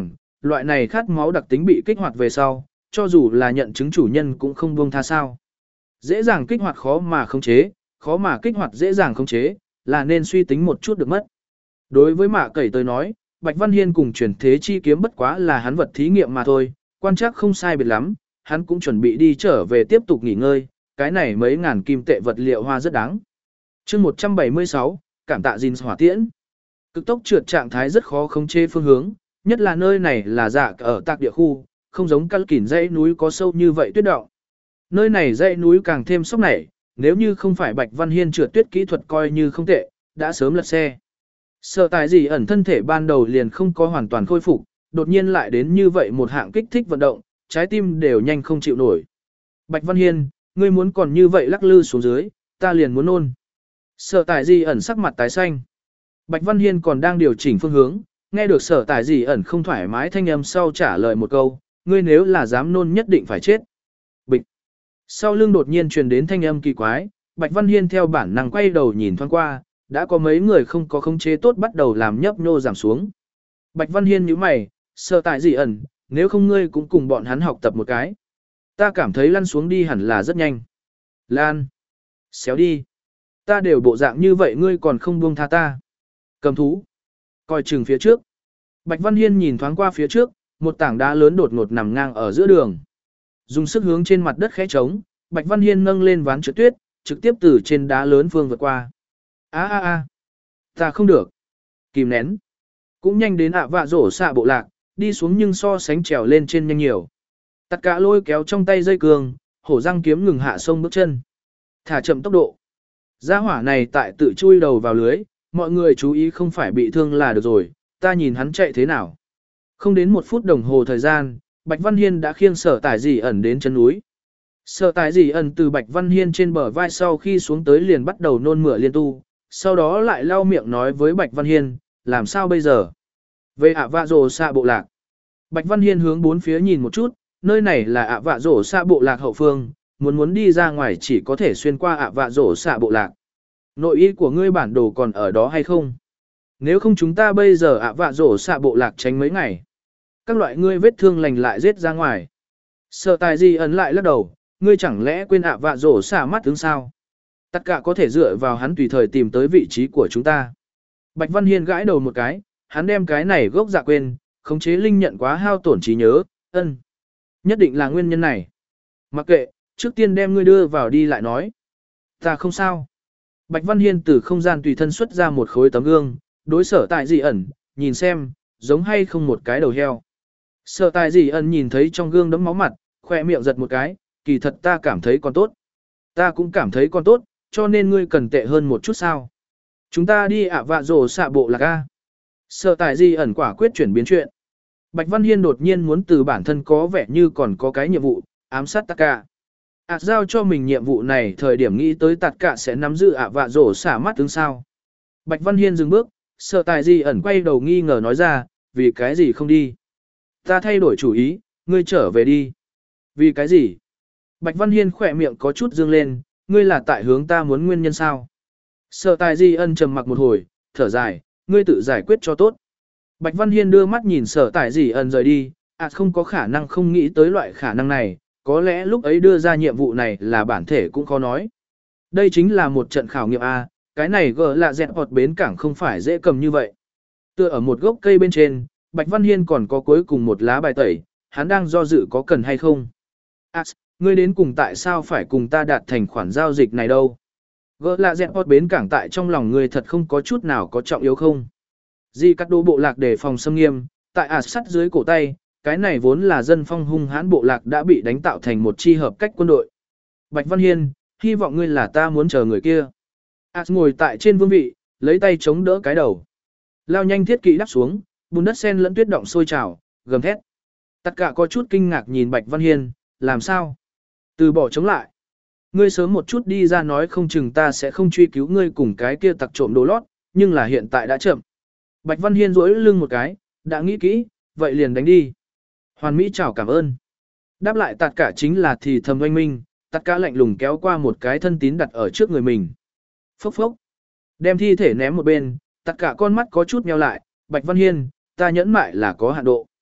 Loại này khát máu đặc tính bị kích hoạt về sau, cho dù là nhận chứng chủ nhân cũng không buông tha sao. Dễ dàng kích hoạt khó mà khống chế, khó mà kích hoạt dễ dàng khống chế, là nên suy tính một chút được mất. Đối với Mạ Cẩy tới nói, Bạch Văn Hiên cùng chuyển thế chi kiếm bất quá là hắn vật thí nghiệm mà thôi, quan trắc không sai biệt lắm, hắn cũng chuẩn bị đi trở về tiếp tục nghỉ ngơi, cái này mấy ngàn kim tệ vật liệu hoa rất đáng. chương một trăm bảy mươi sáu, cảm tạ gìn hỏa tiễn. Cực tốc trượt trạng thái rất khó khống chế phương hướng, nhất là nơi này là dạ ở tạc địa khu, không giống căn kỉn dãy núi có sâu như vậy tuyết động. Nơi này dãy núi càng thêm sốc nảy, nếu như không phải Bạch Văn Hiên trượt tuyết kỹ thuật coi như không tệ, đã sớm lật xe. Sợ tài gì ẩn thân thể ban đầu liền không có hoàn toàn khôi phục, đột nhiên lại đến như vậy một hạng kích thích vận động, trái tim đều nhanh không chịu nổi. Bạch Văn Hiên, ngươi muốn còn như vậy lắc lư xuống dưới, ta liền muốn nôn. Sở tài gì ẩn sắc mặt tái xanh. Bạch Văn Hiên còn đang điều chỉnh phương hướng, nghe được sở tài gì ẩn không thoải mái thanh âm sau trả lời một câu, ngươi nếu là dám nôn nhất định phải chết. Bịch. Sau lưng đột nhiên truyền đến thanh âm kỳ quái, Bạch Văn Hiên theo bản năng quay đầu nhìn thoáng qua, đã có mấy người không có khống chế tốt bắt đầu làm nhấp nhô giảm xuống. Bạch Văn Hiên nhíu mày, sở tài gì ẩn, nếu không ngươi cũng cùng bọn hắn học tập một cái. Ta cảm thấy lăn xuống đi hẳn là rất nhanh. Lan. Xéo đi. Ta đều bộ dạng như vậy ngươi còn không buông tha ta. Cầm thú. Coi chừng phía trước. Bạch Văn Hiên nhìn thoáng qua phía trước, một tảng đá lớn đột ngột nằm ngang ở giữa đường. Dùng sức hướng trên mặt đất khẽ trống, Bạch Văn Hiên nâng lên ván trượt tuyết, trực tiếp từ trên đá lớn phương vượt qua. A a a. Ta không được. Kìm nén. Cũng nhanh đến ạ vạ rổ xạ bộ lạc, đi xuống nhưng so sánh trèo lên trên nhanh nhiều. Tất cả lôi kéo trong tay dây cường, hổ răng kiếm ngừng hạ sông bước chân. Thả chậm tốc độ. Gia hỏa này tại tự chui đầu vào lưới, mọi người chú ý không phải bị thương là được rồi, ta nhìn hắn chạy thế nào. Không đến một phút đồng hồ thời gian, Bạch Văn Hiên đã khiêng sở tải dì ẩn đến chân núi. Sở tải dì ẩn từ Bạch Văn Hiên trên bờ vai sau khi xuống tới liền bắt đầu nôn mửa liên tu, sau đó lại lau miệng nói với Bạch Văn Hiên, làm sao bây giờ? Về ạ vạ rồ xạ bộ lạc. Bạch Văn Hiên hướng bốn phía nhìn một chút, nơi này là ạ vạ rổ xạ bộ lạc hậu phương, muốn muốn đi ra ngoài chỉ có thể xuyên qua ạ vạ rổ xạ bộ lạc. Nội y của ngươi bản đồ còn ở đó hay không? Nếu không chúng ta bây giờ ạ vạ rổ xạ bộ lạc tránh mấy ngày. Các loại ngươi vết thương lành lại giết ra ngoài. Sợ tài gì ấn lại lắc đầu, ngươi chẳng lẽ quên ạ vạ rổ xạ mắt tướng sao? Tất cả có thể dựa vào hắn tùy thời tìm tới vị trí của chúng ta. Bạch Văn Hiên gãi đầu một cái, hắn đem cái này gốc dạ quên, khống chế linh nhận quá hao tổn trí nhớ, ân. Nhất định là nguyên nhân này. Mặc kệ, trước tiên đem ngươi đưa vào đi lại nói. Ta không sao. Bạch Văn Hiên từ không gian tùy thân xuất ra một khối tấm gương, đối sở tại dị ẩn, nhìn xem, giống hay không một cái đầu heo. Sở tại dị ẩn nhìn thấy trong gương đấm máu mặt, khoe miệng giật một cái, kỳ thật ta cảm thấy còn tốt. Ta cũng cảm thấy còn tốt, cho nên ngươi cần tệ hơn một chút sao. Chúng ta đi ạ vạ rồ xạ bộ lạc A. Sở tại dị ẩn quả quyết chuyển biến chuyện. Bạch Văn Hiên đột nhiên muốn từ bản thân có vẻ như còn có cái nhiệm vụ, ám sát tất cả. ạt giao cho mình nhiệm vụ này thời điểm nghĩ tới tất cả sẽ nắm giữ ạ vạ rổ xả mắt tướng sao. Bạch Văn Hiên dừng bước, sợ tài gì ẩn quay đầu nghi ngờ nói ra, vì cái gì không đi. Ta thay đổi chủ ý, ngươi trở về đi. Vì cái gì? Bạch Văn Hiên khỏe miệng có chút dương lên, ngươi là tại hướng ta muốn nguyên nhân sao. Sợ tài gì ẩn trầm mặc một hồi, thở dài, ngươi tự giải quyết cho tốt. Bạch Văn Hiên đưa mắt nhìn sở tải gì ẩn rời đi, à không có khả năng không nghĩ tới loại khả năng này, có lẽ lúc ấy đưa ra nhiệm vụ này là bản thể cũng khó nói. Đây chính là một trận khảo nghiệm A, cái này gỡ là dẹt họt bến cảng không phải dễ cầm như vậy. Tựa ở một gốc cây bên trên, Bạch Văn Hiên còn có cuối cùng một lá bài tẩy, hắn đang do dự có cần hay không. À, ngươi đến cùng tại sao phải cùng ta đạt thành khoản giao dịch này đâu? Gỡ là dẹt họt bến cảng tại trong lòng ngươi thật không có chút nào có trọng yếu không? Di cắt đô bộ lạc để phòng xâm nghiêm, tại ả sắt dưới cổ tay, cái này vốn là dân phong hung hãn bộ lạc đã bị đánh tạo thành một chi hợp cách quân đội. Bạch Văn Hiên, hy vọng ngươi là ta muốn chờ người kia. ả ngồi tại trên vương vị, lấy tay chống đỡ cái đầu. Lao nhanh thiết kỵ đắp xuống, bùn đất sen lẫn tuyết động sôi trào, gầm thét. Tất cả có chút kinh ngạc nhìn Bạch Văn Hiên, làm sao? Từ bỏ chống lại. Ngươi sớm một chút đi ra nói không chừng ta sẽ không truy cứu ngươi cùng cái kia tặc trộm đồ lót, nhưng là hiện tại đã chậm. Bạch Văn Hiên duỗi lưng một cái, đã nghĩ kỹ, vậy liền đánh đi. Hoàn Mỹ chào cảm ơn. Đáp lại tạt cả chính là thì thầm oanh minh, tạt cả lạnh lùng kéo qua một cái thân tín đặt ở trước người mình. Phốc phốc. Đem thi thể ném một bên, tạt cả con mắt có chút nheo lại, Bạch Văn Hiên, ta nhẫn mại là có hạn độ.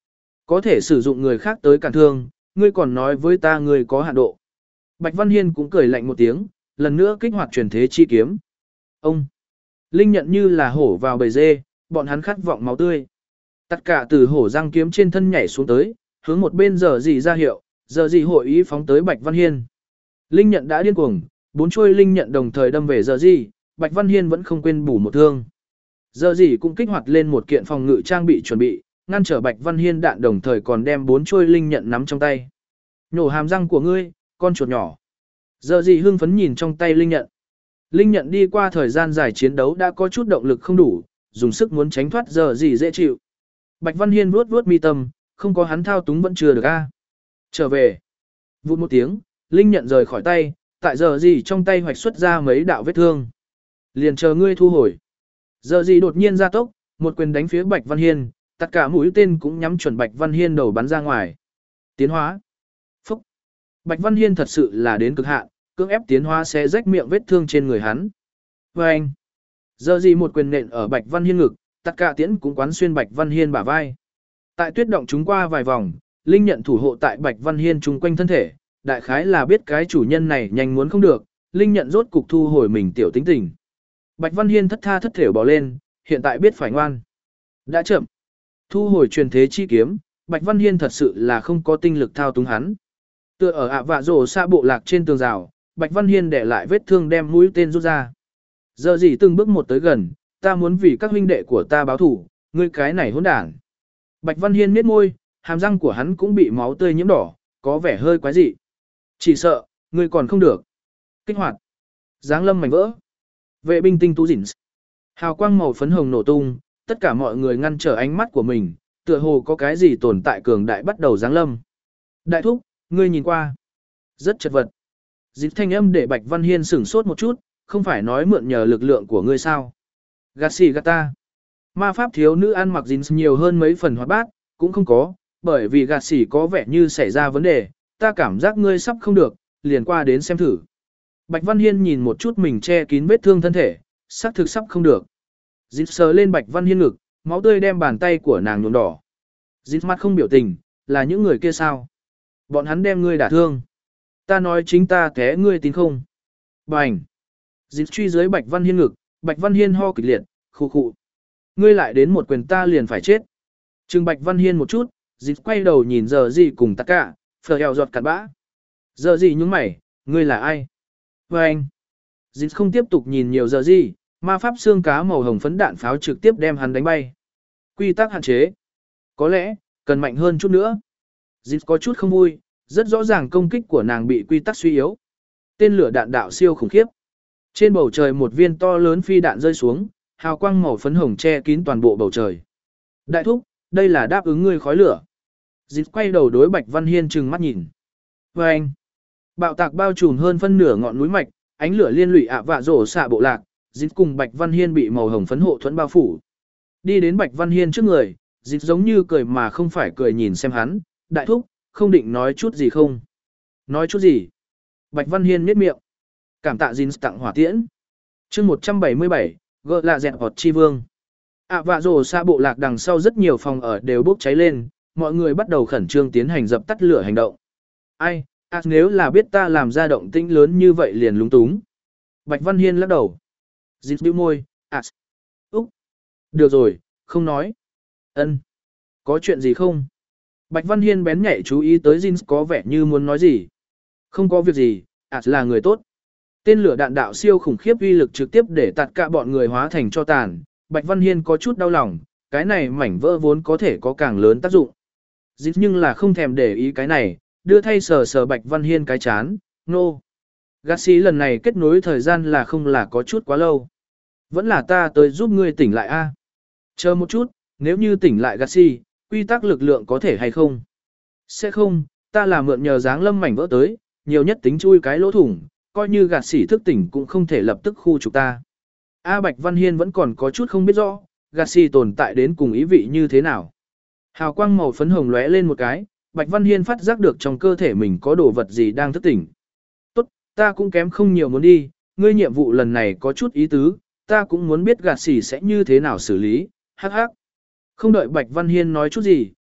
Có thể sử dụng người khác tới cản thương, ngươi còn nói với ta ngươi có hạn độ. Bạch Văn Hiên cũng cười lạnh một tiếng, lần nữa kích hoạt truyền thế chi kiếm. Ông! Linh nhận như là hổ vào bầy dê, bọn hắn khát vọng máu tươi. Tất cả từ hổ răng kiếm trên thân nhảy xuống tới, hướng một bên giờ gì ra hiệu, giờ gì hội ý phóng tới Bạch Văn Hiên. Linh nhận đã điên cuồng, bốn chuôi linh nhận đồng thời đâm về giờ gì, Bạch Văn Hiên vẫn không quên bù một thương. Giờ gì cũng kích hoạt lên một kiện phòng ngự trang bị chuẩn bị, ngăn trở Bạch Văn Hiên đạn đồng thời còn đem bốn chuôi linh nhận nắm trong tay. Nhổ hàm răng của ngươi, con chuột nhỏ. Giờ gì hưng phấn nhìn trong tay linh nhận. Linh nhận đi qua thời gian dài chiến đấu đã có chút động lực không đủ, dùng sức muốn tránh thoát giờ gì dễ chịu. Bạch Văn Hiên vuốt vuốt mi tâm, không có hắn thao túng vẫn chưa được a. Trở về. Vụt một tiếng, linh nhận rời khỏi tay, tại giờ gì trong tay hoạch xuất ra mấy đạo vết thương. Liền chờ ngươi thu hồi. Giờ gì đột nhiên ra tốc, một quyền đánh phía Bạch Văn Hiên, tất cả mũi tên cũng nhắm chuẩn Bạch Văn Hiên đầu bắn ra ngoài. Tiến hóa. Phúc. Bạch Văn Hiên thật sự là đến cực hạn, cưỡng ép tiến hóa sẽ rách miệng vết thương trên người hắn. Và anh. Giờ gì một quyền nện ở Bạch Văn Hiên ngực, tất cả tiễn cũng quán xuyên Bạch Văn Hiên bả vai. Tại tuyết động chúng qua vài vòng, linh nhận thủ hộ tại Bạch Văn Hiên chung quanh thân thể, đại khái là biết cái chủ nhân này nhanh muốn không được, linh nhận rốt cục thu hồi mình tiểu tính tình. Bạch Văn Hiên thất tha thất thểu bỏ lên, hiện tại biết phải ngoan. Đã chậm. Thu hồi truyền thế chi kiếm, Bạch Văn Hiên thật sự là không có tinh lực thao túng hắn. Tựa ở ạ vạ rổ xa bộ lạc trên tường rào, Bạch Văn Hiên để lại vết thương đem mũi tên rút ra. Giờ gì từng bước một tới gần, ta muốn vì các huynh đệ của ta báo thủ, ngươi cái này hỗn đản. Bạch Văn Hiên miết môi, hàm răng của hắn cũng bị máu tươi nhiễm đỏ, có vẻ hơi quái dị. Chỉ sợ, ngươi còn không được. Kích hoạt. Giáng lâm mảnh vỡ. Vệ binh tinh tú dỉn. Hào quang màu phấn hồng nổ tung, tất cả mọi người ngăn trở ánh mắt của mình, tựa hồ có cái gì tồn tại cường đại bắt đầu giáng lâm. Đại thúc, ngươi nhìn qua. Rất chật vật. Dịp thanh âm để Bạch Văn Hiên sửng sốt một chút, không phải nói mượn nhờ lực lượng của ngươi sao. Gạt xì gạt ta. Ma pháp thiếu nữ ăn mặc jeans nhiều hơn mấy phần hoạt bát, cũng không có, bởi vì gạt xì có vẻ như xảy ra vấn đề, ta cảm giác ngươi sắp không được, liền qua đến xem thử. Bạch Văn Hiên nhìn một chút mình che kín vết thương thân thể, xác thực sắp không được. Dịp sờ lên Bạch Văn Hiên ngực, máu tươi đem bàn tay của nàng nhuộm đỏ. Dịp mắt không biểu tình, là những người kia sao? Bọn hắn đem ngươi đả thương. Ta nói chính ta té ngươi tin không? Bành! Dịp truy dưới Bạch Văn Hiên ngực, Bạch Văn Hiên ho kịch liệt, khụ khụ. Ngươi lại đến một quyền ta liền phải chết. Trừng Bạch Văn Hiên một chút, dịp quay đầu nhìn giờ gì cùng tất cả, phở heo giọt cặn bã. Giờ gì nhúng mày, ngươi là ai? Bành! Dịp không tiếp tục nhìn nhiều giờ gì, ma pháp xương cá màu hồng phấn đạn pháo trực tiếp đem hắn đánh bay. Quy tắc hạn chế. Có lẽ, cần mạnh hơn chút nữa. Dịp có chút không vui, rất rõ ràng công kích của nàng bị quy tắc suy yếu. Tên lửa đạn đạo siêu khủng khiếp. Trên bầu trời một viên to lớn phi đạn rơi xuống, hào quang màu phấn hồng che kín toàn bộ bầu trời. Đại thúc, đây là đáp ứng ngươi khói lửa. Dịp quay đầu đối Bạch Văn Hiên trừng mắt nhìn. Và anh, bạo tạc bao trùm hơn phân nửa ngọn núi mạch, ánh lửa liên lụy ạ vạ rổ xạ bộ lạc, dịp cùng Bạch Văn Hiên bị màu hồng phấn hộ thuẫn bao phủ. Đi đến Bạch Văn Hiên trước người, dịp giống như cười mà không phải cười nhìn xem hắn, đại thúc, không định nói chút gì không? Nói chút gì? Bạch Văn Hiên miết miệng. Cảm tạ Jin tặng hỏa tiễn. chương một trăm bảy mươi bảy, gợ là dẹn họt chi vương. ạ vạ rổ xa bộ lạc đằng sau rất nhiều phòng ở đều bốc cháy lên, mọi người bắt đầu khẩn trương tiến hành dập tắt lửa hành động. Ai, à, nếu là biết ta làm ra động tĩnh lớn như vậy liền lúng túng. Bạch Văn Hiên lắc đầu. Jin bĩu môi, à, úc, được rồi, không nói. Ân, có chuyện gì không? Bạch Văn Hiên bén nhạy chú ý tới Jin có vẻ như muốn nói gì. Không có việc gì, à là người tốt. Tên lửa đạn đạo siêu khủng khiếp uy lực trực tiếp để tạt cả bọn người hóa thành cho tàn. Bạch Văn Hiên có chút đau lòng, cái này mảnh vỡ vốn có thể có càng lớn tác dụng. Jin nhưng là không thèm để ý cái này, đưa thay sờ sờ Bạch Văn Hiên cái chán, nô. No. Garcia lần này kết nối thời gian là không là có chút quá lâu. Vẫn là ta tới giúp ngươi tỉnh lại a. Chờ một chút, nếu như tỉnh lại Garcia, quy tắc lực lượng có thể hay không? Sẽ không, ta là mượn nhờ dáng lâm mảnh vỡ tới, nhiều nhất tính chui cái lỗ thủng, coi như gạt xỉ thức tỉnh cũng không thể lập tức khu trục ta. A Bạch Văn Hiên vẫn còn có chút không biết rõ, gạt xỉ tồn tại đến cùng ý vị như thế nào. Hào quang màu phấn hồng lóe lên một cái, Bạch Văn Hiên phát giác được trong cơ thể mình có đồ vật gì đang thức tỉnh. Tốt, ta cũng kém không nhiều muốn đi, ngươi nhiệm vụ lần này có chút ý tứ, ta cũng muốn biết gạt xỉ sẽ như thế nào xử lý, hắc hắc. Không đợi Bạch Văn Hiên nói chút gì,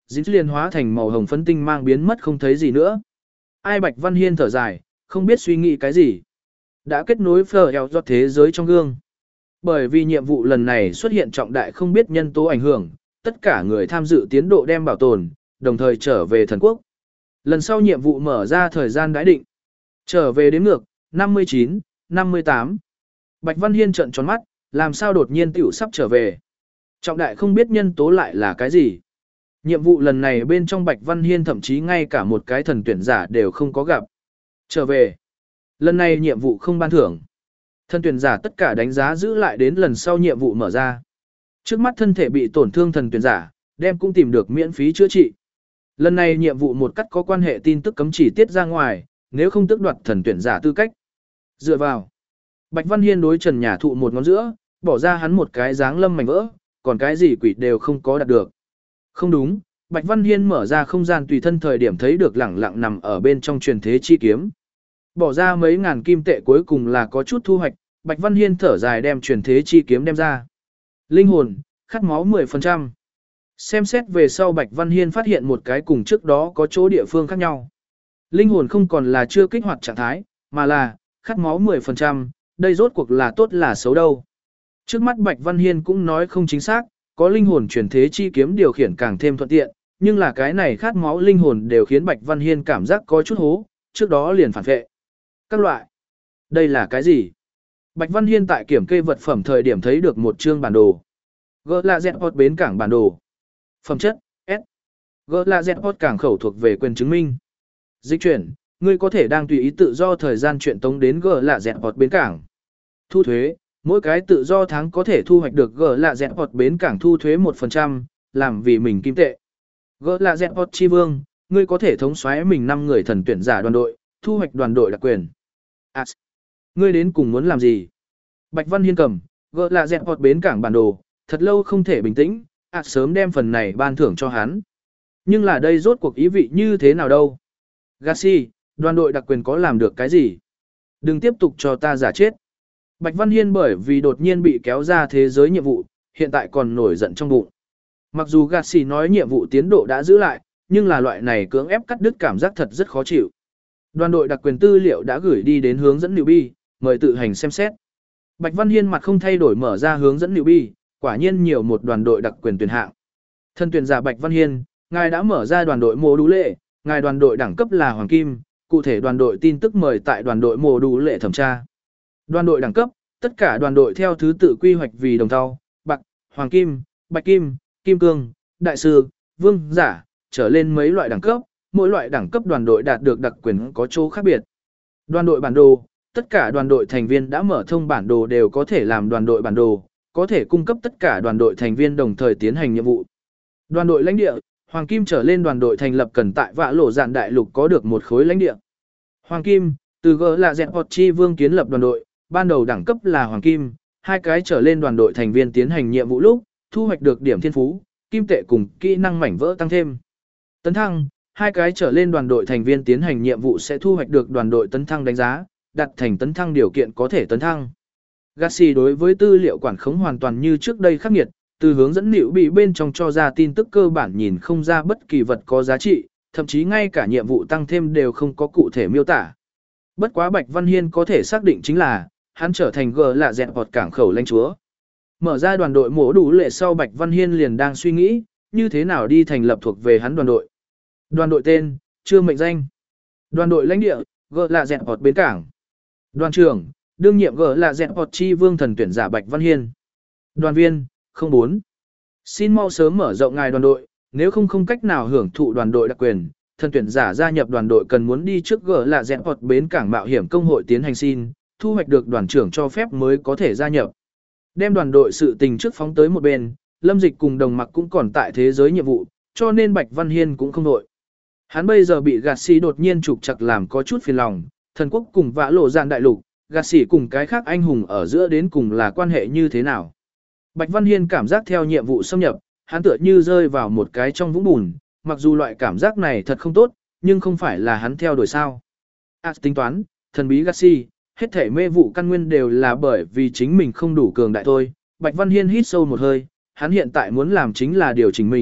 dính liền hóa thành màu hồng phấn tinh mang biến mất không thấy gì nữa. Ai Bạch Văn Hiên thở dài, không biết suy nghĩ cái gì. Đã kết nối phở eo do thế giới trong gương. Bởi vì nhiệm vụ lần này xuất hiện trọng đại không biết nhân tố ảnh hưởng, tất cả người tham dự tiến độ đem bảo tồn, đồng thời trở về thần quốc. Lần sau nhiệm vụ mở ra thời gian đãi định. Trở về đến ngược, năm mươi chín, năm mươi tám. Bạch Văn Hiên trợn tròn mắt, làm sao đột nhiên tiểu sắp trở về. Trọng đại không biết nhân tố lại là cái gì. Nhiệm vụ lần này bên trong Bạch Văn Hiên thậm chí ngay cả một cái thần tuyển giả đều không có gặp. Trở về. Lần này nhiệm vụ không ban thưởng. Thần tuyển giả tất cả đánh giá giữ lại đến lần sau nhiệm vụ mở ra. Trước mắt thân thể bị tổn thương thần tuyển giả, đem cũng tìm được miễn phí chữa trị. Lần này nhiệm vụ một cắt có quan hệ tin tức cấm chỉ tiết ra ngoài, nếu không tước đoạt thần tuyển giả tư cách. Dựa vào. Bạch Văn Hiên đối Trần Nhà Thụ một ngón giữa, bỏ ra hắn một cái dáng lâm mảnh vỡ, còn cái gì quỷ đều không có đạt được. Không đúng, Bạch Văn Hiên mở ra không gian tùy thân thời điểm thấy được lẳng lặng nằm ở bên trong truyền thế chi kiếm. Bỏ ra mấy ngàn kim tệ cuối cùng là có chút thu hoạch, Bạch Văn Hiên thở dài đem truyền thế chi kiếm đem ra. Linh hồn, khát máu mười phần trăm. Xem xét về sau Bạch Văn Hiên phát hiện một cái cùng trước đó có chỗ địa phương khác nhau. Linh hồn không còn là chưa kích hoạt trạng thái, mà là khát máu mười phần trăm, đây rốt cuộc là tốt là xấu đâu. Trước mắt Bạch Văn Hiên cũng nói không chính xác, có linh hồn chuyển thế chi kiếm điều khiển càng thêm thuận tiện, nhưng là cái này khát máu linh hồn đều khiến Bạch Văn Hiên cảm giác có chút hố, trước đó liền phản vệ. Các loại. Đây là cái gì? Bạch Văn Hiên tại kiểm kê vật phẩm thời điểm thấy được một chương bản đồ. G là Zport bến cảng bản đồ. Phẩm chất, S. G là Zport cảng khẩu thuộc về quyền chứng minh. Dịch chuyển, ngươi có thể đang tùy ý tự do thời gian chuyển tống đến G là Zport bến cảng. Thu thuế, mỗi cái tự do tháng có thể thu hoạch được G là Zport bến cảng thu thuế một phần trăm, làm vì mình kim tệ. G là Zport chi vương, ngươi có thể thống soái mình năm người thần tuyển giả đoàn đội, thu hoạch đoàn đội đặc quyền. À, ngươi đến cùng muốn làm gì? Bạch Văn Hiên cầm, G là Zport bến cảng bản đồ, thật lâu không thể bình tĩnh, à sớm đem phần này ban thưởng cho hắn. Nhưng là đây rốt cuộc ý vị như thế nào đâu? Garci, đoàn đội đặc quyền có làm được cái gì? Đừng tiếp tục cho ta giả chết. Bạch Văn Hiên bởi vì đột nhiên bị kéo ra thế giới nhiệm vụ, hiện tại còn nổi giận trong bụng. Mặc dù Garci nói nhiệm vụ tiến độ đã giữ lại, nhưng là loại này cưỡng ép cắt đứt cảm giác thật rất khó chịu. Đoàn đội đặc quyền tư liệu đã gửi đi đến hướng dẫn newbie, mời tự hành xem xét. Bạch Văn Hiên mặt không thay đổi mở ra hướng dẫn newbie, quả nhiên nhiều một đoàn đội đặc quyền tuyển hạng. Thân tuyển giả Bạch Văn Hiên, ngài đã mở ra đoàn đội mô đũ lệ, ngài đoàn đội đẳng cấp là Hoàng Kim, cụ thể đoàn đội tin tức mời tại đoàn đội mô đũ lệ thẩm tra. Đoàn đội đẳng cấp, tất cả đoàn đội theo thứ tự quy hoạch vì đồng thau, bạc, Hoàng Kim, Bạch Kim, Kim Cương, Đại Sư, Vương Giả, trở lên mấy loại đẳng cấp, mỗi loại đẳng cấp đoàn đội đạt được đặc quyền có chỗ khác biệt. Đoàn đội bản đồ, tất cả đoàn đội thành viên đã mở thông bản đồ đều có thể làm đoàn đội bản đồ, có thể cung cấp tất cả đoàn đội thành viên đồng thời tiến hành nhiệm vụ. Đoàn đội lãnh địa, Hoàng Kim trở lên đoàn đội thành lập cần tại Vạ Lộ Dạn Đại Lục có được một khối lãnh địa. Hoàng Kim, từ G là Zport chi vương kiến lập đoàn đội, ban đầu đẳng cấp là Hoàng Kim, hai cái trở lên đoàn đội thành viên tiến hành nhiệm vụ lúc, thu hoạch được điểm thiên phú, kim tệ cùng kỹ năng mảnh vỡ tăng thêm. Tấn thăng, hai cái trở lên đoàn đội thành viên tiến hành nhiệm vụ sẽ thu hoạch được đoàn đội tấn thăng đánh giá, đặt thành tấn thăng điều kiện có thể tấn thăng. Garci đối với tư liệu quản khống hoàn toàn như trước đây khắc nghiệt, từ hướng dẫn liệu bị bên trong cho ra tin tức cơ bản nhìn không ra bất kỳ vật có giá trị, thậm chí ngay cả nhiệm vụ tăng thêm đều không có cụ thể miêu tả. Bất quá Bạch Văn Hiên có thể xác định chính là, hắn trở thành G là Zport cảng khẩu lãnh chúa. Mở ra đoàn đội mổ đủ lệ sau Bạch Văn Hiên liền đang suy nghĩ, như thế nào đi thành lập thuộc về hắn đoàn đội. Đoàn đội tên, chưa mệnh danh. Đoàn đội lãnh địa, G là Zport bến cảng. Đoàn trưởng, đương nhiệm G là Zport chi vương thần tuyển giả Bạch Văn Hiên. Đoàn viên, không bốn. Xin mau sớm mở rộng ngài đoàn đội, nếu không không cách nào hưởng thụ đoàn đội đặc quyền, thần tuyển giả gia nhập đoàn đội cần muốn đi trước G là Zport bến cảng mạo hiểm công hội tiến hành xin, thu hoạch được đoàn trưởng cho phép mới có thể gia nhập. Đem đoàn đội sự tình trước phóng tới một bên, Lâm Dịch cùng Đồng Mặc cũng còn tại thế giới nhiệm vụ, cho nên Bạch Văn Hiên cũng không đội. Hắn bây giờ bị Garci đột nhiên trục trặc làm có chút phiền lòng, thần quốc cùng Vạ Lộ Dạn Đại Lục, Garci cùng cái khác anh hùng ở giữa đến cùng là quan hệ như thế nào. Bạch Văn Hiên cảm giác theo nhiệm vụ xâm nhập, hắn tựa như rơi vào một cái trong vũng bùn, mặc dù loại cảm giác này thật không tốt, nhưng không phải là hắn theo đuổi sao. À, tính toán, thần bí Garci, hết thể mê vụ căn nguyên đều là bởi vì chính mình không đủ cường đại thôi. Bạch Văn Hiên hít sâu một hơi, hắn hiện tại muốn làm chính là điều chỉnh mình,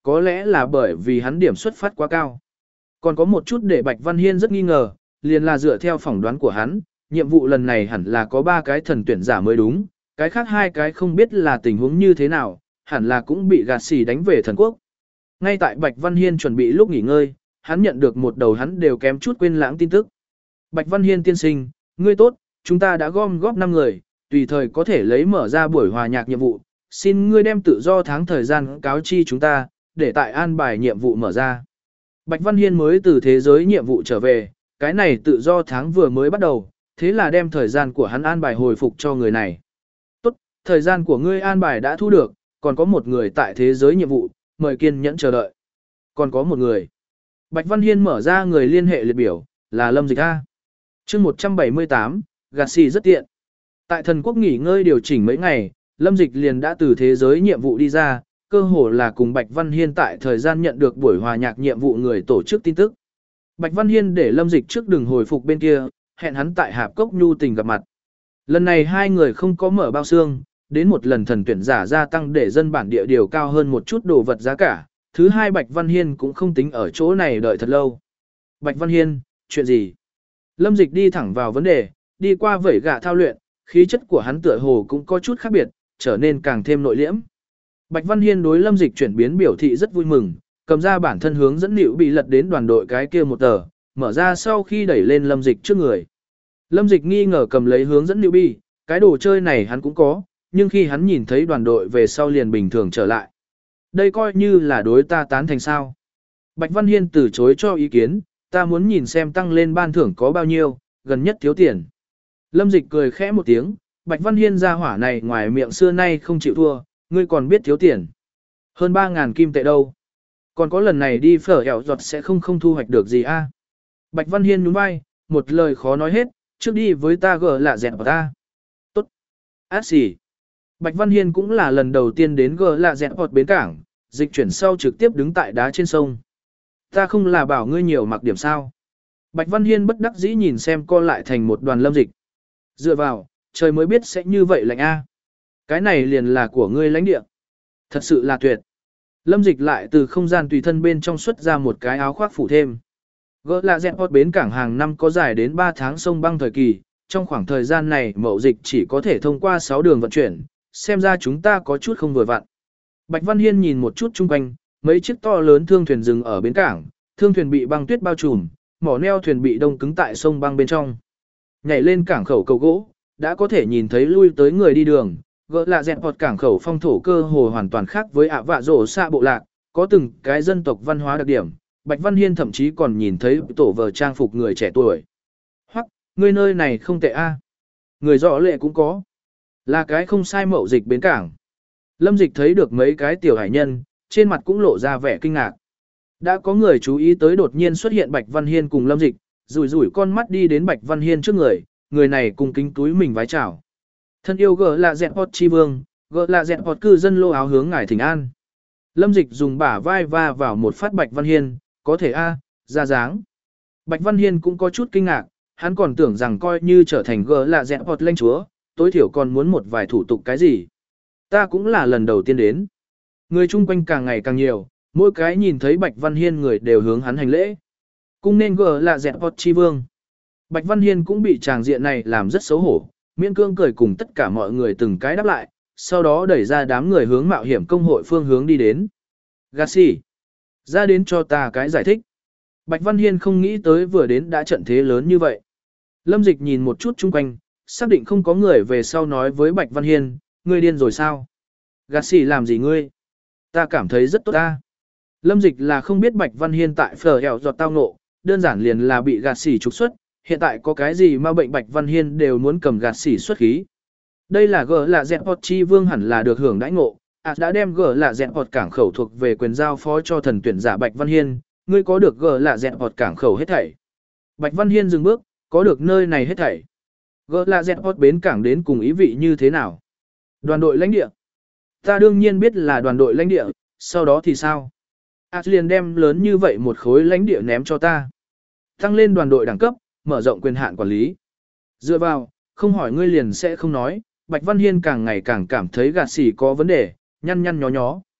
có lẽ là bởi vì hắn điểm xuất phát quá cao. Còn có một chút để Bạch Văn Hiên rất nghi ngờ, liền là dựa theo phỏng đoán của hắn, nhiệm vụ lần này hẳn là có ba cái thần tuyển giả mới đúng, cái khác hai cái không biết là tình huống như thế nào, hẳn là cũng bị gạt xì đánh về thần quốc. Ngay tại Bạch Văn Hiên chuẩn bị lúc nghỉ ngơi, hắn nhận được một đầu hắn đều kém chút quên lãng tin tức. Bạch Văn Hiên tiên sinh, ngươi tốt, chúng ta đã gom góp năm người, tùy thời có thể lấy mở ra buổi hòa nhạc nhiệm vụ, xin ngươi đem tự do tháng thời gian cáo chi chúng ta, để tại an bài nhiệm vụ mở ra. Bạch Văn Hiên mới từ thế giới nhiệm vụ trở về, cái này tự do tháng vừa mới bắt đầu, thế là đem thời gian của hắn an bài hồi phục cho người này. Tốt, thời gian của ngươi an bài đã thu được, còn có một người tại thế giới nhiệm vụ, mời kiên nhẫn chờ đợi. Còn có một người. Bạch Văn Hiên mở ra người liên hệ liệt biểu, là Lâm Dịch A. chương một trăm bảy mươi tám, gạt xì rất tiện. Tại thần quốc nghỉ ngơi điều chỉnh mấy ngày, Lâm Dịch liền đã từ thế giới nhiệm vụ đi ra, cơ hồ là cùng Bạch Văn Hiên tại thời gian nhận được buổi hòa nhạc nhiệm vụ người tổ chức tin tức. Bạch Văn Hiên để Lâm Dịch trước đường hồi phục bên kia, hẹn hắn tại Hạp Cốc nhu tình gặp mặt. Lần này hai người không có mở bao xương, đến một lần thần tuyển giả gia tăng để dân bản địa điều cao hơn một chút đồ vật giá cả. Thứ hai Bạch Văn Hiên cũng không tính ở chỗ này đợi thật lâu. Bạch Văn Hiên, chuyện gì? Lâm Dịch đi thẳng vào vấn đề, đi qua vẩy gạ thao luyện, khí chất của hắn tựa hồ cũng có chút khác biệt, trở nên càng thêm nội liễm. Bạch Văn Hiên đối Lâm Dịch chuyển biến biểu thị rất vui mừng, cầm ra bản thân hướng dẫn liệu bị lật đến đoàn đội cái kia một tờ, mở ra sau khi đẩy lên Lâm Dịch trước người. Lâm Dịch nghi ngờ cầm lấy hướng dẫn liệu bị, cái đồ chơi này hắn cũng có, nhưng khi hắn nhìn thấy đoàn đội về sau liền bình thường trở lại. Đây coi như là đối ta tán thành sao. Bạch Văn Hiên từ chối cho ý kiến, ta muốn nhìn xem tăng lên ban thưởng có bao nhiêu, gần nhất thiếu tiền. Lâm Dịch cười khẽ một tiếng, Bạch Văn Hiên ra hỏa này ngoài miệng xưa nay không chịu thua, ngươi còn biết thiếu tiền. Hơn ba ngàn kim tệ đâu. Còn có lần này đi phở hẻo giọt sẽ không không thu hoạch được gì a? Bạch Văn Hiên nhún vai, một lời khó nói hết, trước đi với ta gờ lạ dẹn vào ta. Tốt. Át xì. Bạch Văn Hiên cũng là lần đầu tiên đến gờ lạ dẹn hoặc bến cảng, dịch chuyển sau trực tiếp đứng tại đá trên sông. Ta không là bảo ngươi nhiều mặc điểm sao. Bạch Văn Hiên bất đắc dĩ nhìn xem co lại thành một đoàn Lâm Dịch. Dựa vào, trời mới biết sẽ như vậy lạnh a. Cái này liền là của ngươi lãnh địa. Thật sự là tuyệt. Lâm Dịch lại từ không gian tùy thân bên trong xuất ra một cái áo khoác phủ thêm. Gỡ là dẹp hot bến cảng hàng năm có dài đến ba tháng sông băng thời kỳ, trong khoảng thời gian này mậu dịch chỉ có thể thông qua sáu đường vận chuyển, xem ra chúng ta có chút không vừa vặn. Bạch Văn Hiên nhìn một chút chung quanh, mấy chiếc to lớn thương thuyền dừng ở bến cảng, thương thuyền bị băng tuyết bao trùm, mỏ neo thuyền bị đông cứng tại sông băng bên trong. Nhảy lên cảng khẩu cầu gỗ, đã có thể nhìn thấy lui tới người đi đường, gỡ là dẹp hot cảng khẩu phong thổ cơ hồ hoàn toàn khác với ạ vạ rổ xa bộ lạc, có từng cái dân tộc văn hóa đặc điểm. Bạch Văn Hiên thậm chí còn nhìn thấy tổ vờ trang phục người trẻ tuổi. Hoặc, người nơi này không tệ a. Người rõ lệ cũng có. Là cái không sai mậu dịch bến cảng. Lâm Dịch thấy được mấy cái tiểu hải nhân, trên mặt cũng lộ ra vẻ kinh ngạc. Đã có người chú ý tới đột nhiên xuất hiện Bạch Văn Hiên cùng Lâm Dịch, rủi rủi con mắt đi đến Bạch Văn Hiên trước người, người này cùng kính túi mình vái chào. Thân yêu gỡ là dẹn hot chi vương, gỡ là dẹn hot cư dân lô áo hướng ngài thỉnh an. Lâm Dịch dùng bả vai va vào một phát Bạch Văn Hiên, có thể a, ra dáng. Bạch Văn Hiên cũng có chút kinh ngạc, hắn còn tưởng rằng coi như trở thành gỡ là dẹn hot lãnh chúa, tối thiểu còn muốn một vài thủ tục cái gì. Ta cũng là lần đầu tiên đến. Người chung quanh càng ngày càng nhiều, mỗi cái nhìn thấy Bạch Văn Hiên người đều hướng hắn hành lễ. Cũng nên gỡ là dẹn hot chi vương. Bạch Văn Hiên cũng bị tràng diện này làm rất xấu hổ, miễn cương cười cùng tất cả mọi người từng cái đáp lại, sau đó đẩy ra đám người hướng mạo hiểm công hội phương hướng đi đến. Gassi, ra đến cho ta cái giải thích. Bạch Văn Hiên không nghĩ tới vừa đến đã trận thế lớn như vậy. Lâm Dịch nhìn một chút chung quanh, xác định không có người về sau nói với Bạch Văn Hiên, ngươi điên rồi sao? Gassi làm gì ngươi? Ta cảm thấy rất tốt ta. Lâm Dịch là không biết Bạch Văn Hiên tại phở hẻo giọt tao ngộ, đơn giản liền là bị Gassi trục xuất, hiện tại có cái gì mà bệnh Bạch Văn Hiên đều muốn cầm Gassi xuất khí. Đây là gỡ là dẹn hot chi vương hẳn là được hưởng đãi ngộ, à đã đem gỡ là dẹn hot cảng khẩu thuộc về quyền giao phó cho thần tuyển giả Bạch Văn Hiên, ngươi có được gỡ là dẹn hot cảng khẩu hết thảy. Bạch Văn Hiên dừng bước, có được nơi này hết thảy. Gỡ là dẹn hot bến cảng đến cùng ý vị như thế nào? Đoàn đội lãnh địa. Ta đương nhiên biết là đoàn đội lãnh địa, sau đó thì sao? À liền đem lớn như vậy một khối lãnh địa ném cho ta. Tăng lên đoàn đội đẳng cấp, mở rộng quyền hạn quản lý. Dựa vào, không hỏi ngươi liền sẽ không nói, Bạch Văn Hiên càng ngày càng cảm thấy gạt xỉ có vấn đề, nhăn nhăn nhó nhó.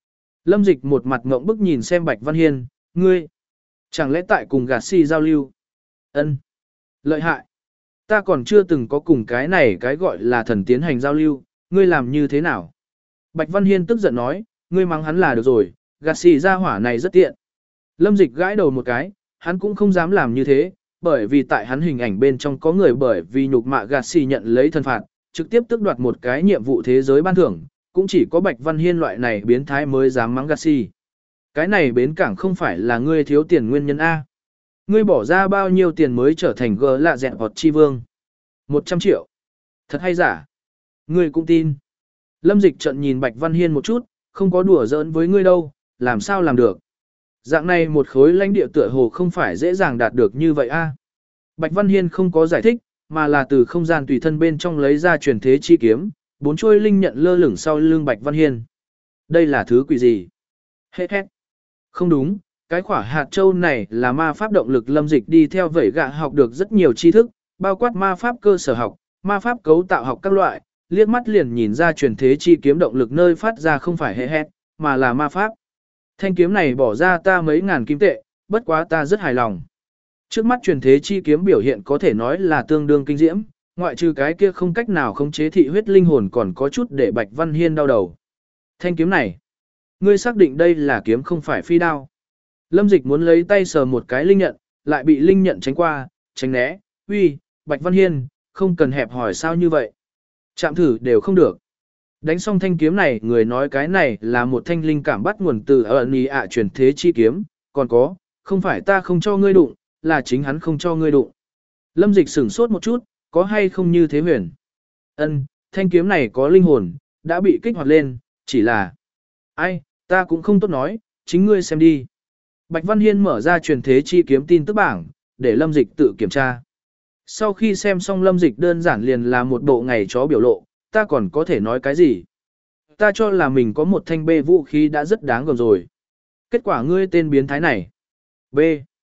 Lâm Dịch một mặt ngộng bức nhìn xem Bạch Văn Hiên, ngươi, chẳng lẽ tại cùng gạt si giao lưu? Ân, lợi hại. Ta còn chưa từng có cùng cái này cái gọi là thần tiến hành giao lưu, ngươi làm như thế nào? Bạch Văn Hiên tức giận nói, ngươi mắng hắn là được rồi, gạt si ra hỏa này rất tiện. Lâm Dịch gãi đầu một cái, hắn cũng không dám làm như thế, bởi vì tại hắn hình ảnh bên trong có người bởi vì nhục mạ gạt si nhận lấy thân phạt, trực tiếp tước đoạt một cái nhiệm vụ thế giới ban thưởng, cũng chỉ có Bạch Văn Hiên loại này biến thái mới dám mắng gạt si. Cái này bến cảng không phải là ngươi thiếu tiền nguyên nhân A. Ngươi bỏ ra bao nhiêu tiền mới trở thành gờ lạ dẹn hoặc chi vương? một trăm triệu. Thật hay giả? Ngươi cũng tin. Lâm Dịch trận nhìn Bạch Văn Hiên một chút, không có đùa giỡn với ngươi đâu, làm sao làm được. Dạng này một khối lãnh địa tựa hồ không phải dễ dàng đạt được như vậy a. Bạch Văn Hiên không có giải thích, mà là từ không gian tùy thân bên trong lấy ra truyền thế chi kiếm, bốn chuôi linh nhận lơ lửng sau lưng Bạch Văn Hiên. Đây là thứ quỷ gì? Hết hết. Không đúng, cái khỏa hạt châu này là ma pháp động lực. Lâm Dịch đi theo vẩy gạ học được rất nhiều tri thức, bao quát ma pháp cơ sở học, ma pháp cấu tạo học các loại, liếc mắt liền nhìn ra truyền thế chi kiếm động lực nơi phát ra không phải hệ hét, mà là ma pháp. Thanh kiếm này bỏ ra ta mấy ngàn kim tệ, bất quá ta rất hài lòng. Trước mắt truyền thế chi kiếm biểu hiện có thể nói là tương đương kinh diễm, ngoại trừ cái kia không cách nào khống chế thị huyết linh hồn còn có chút để Bạch Văn Hiên đau đầu. Thanh kiếm này, ngươi xác định đây là kiếm không phải phi đao. Lâm Dịch muốn lấy tay sờ một cái linh nhận, lại bị linh nhận tránh qua, tránh né, uy, Bạch Văn Hiên, không cần hẹp hỏi sao như vậy. Chạm thử đều không được. Đánh xong thanh kiếm này, người nói cái này là một thanh linh cảm bắt nguồn từ ẩn ý ạ truyền thế chi kiếm, còn có, không phải ta không cho ngươi đụng, là chính hắn không cho ngươi đụng. Lâm Dịch sửng sốt một chút, có hay không như thế huyền? Ân, thanh kiếm này có linh hồn, đã bị kích hoạt lên, chỉ là... Ai, ta cũng không tốt nói, chính ngươi xem đi. Bạch Văn Hiên mở ra truyền thế chi kiếm tin tức bảng, để Lâm Dịch tự kiểm tra. Sau khi xem xong Lâm Dịch đơn giản liền là một bộ ngày chó biểu lộ, ta còn có thể nói cái gì? Ta cho là mình có một thanh bê vũ khí đã rất đáng gờm rồi. Kết quả ngươi tên biến thái này. B.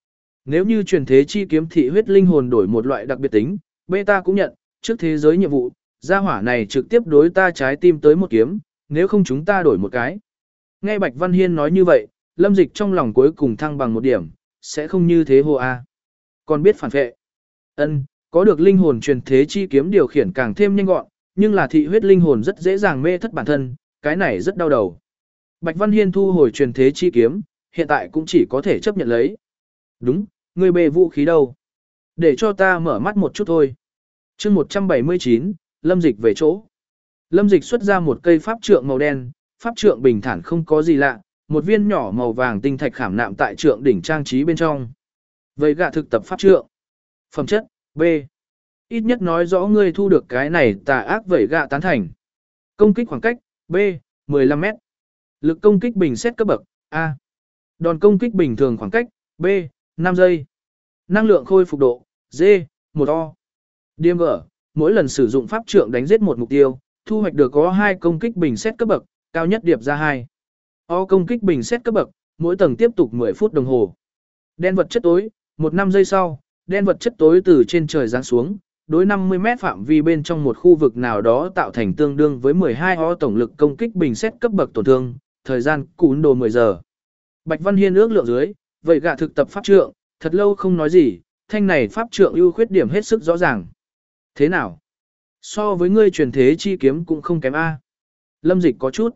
Nếu như truyền thế chi kiếm thị huyết linh hồn đổi một loại đặc biệt tính, B ta cũng nhận, trước thế giới nhiệm vụ, gia hỏa này trực tiếp đối ta trái tim tới một kiếm, nếu không chúng ta đổi một cái. Nghe Bạch Văn Hiên nói như vậy, Lâm Dịch trong lòng cuối cùng thăng bằng một điểm, sẽ không như thế hô a. Còn biết phản vệ. Ân, có được linh hồn truyền thế chi kiếm điều khiển càng thêm nhanh gọn, nhưng là thị huyết linh hồn rất dễ dàng mê thất bản thân, cái này rất đau đầu. Bạch Văn Hiên thu hồi truyền thế chi kiếm, hiện tại cũng chỉ có thể chấp nhận lấy. Đúng, ngươi bê vũ khí đâu? Để cho ta mở mắt một chút thôi. chương một trăm bảy mươi chín, Lâm Dịch về chỗ. Lâm Dịch xuất ra một cây pháp trượng màu đen, pháp trượng bình thản không có gì lạ, một viên nhỏ màu vàng tinh thạch khảm nạm tại trượng đỉnh trang trí bên trong. Vậy gạ thực tập pháp trượng. Phẩm chất, B. Ít nhất nói rõ ngươi thu được cái này tà ác vẩy gạ tán thành. Công kích khoảng cách, B. mười lăm mét. Lực công kích bình xét cấp bậc, A. Đòn công kích bình thường khoảng cách, B. năm giây. Năng lượng khôi phục độ, D. một O. Điềm gở, mỗi lần sử dụng pháp trượng đánh giết một mục tiêu, thu hoạch được có hai công kích bình xét cấp bậc, cao nhất điệp ra hai. O công kích bình xét cấp bậc, mỗi tầng tiếp tục mười phút đồng hồ. Đen vật chất tối, một năm giây sau, đen vật chất tối từ trên trời giáng xuống, đối năm mươi mét phạm vi bên trong một khu vực nào đó tạo thành tương đương với mười hai O tổng lực công kích bình xét cấp bậc tổn thương, thời gian cún đồ mười giờ. Bạch Văn Hiên ước lượng dưới, vậy gạ thực tập pháp trượng, thật lâu không nói gì, thanh này pháp trượng ưu khuyết điểm hết sức rõ ràng. Thế nào? So với ngươi truyền thế chi kiếm cũng không kém A. Lâm Dịch có chút.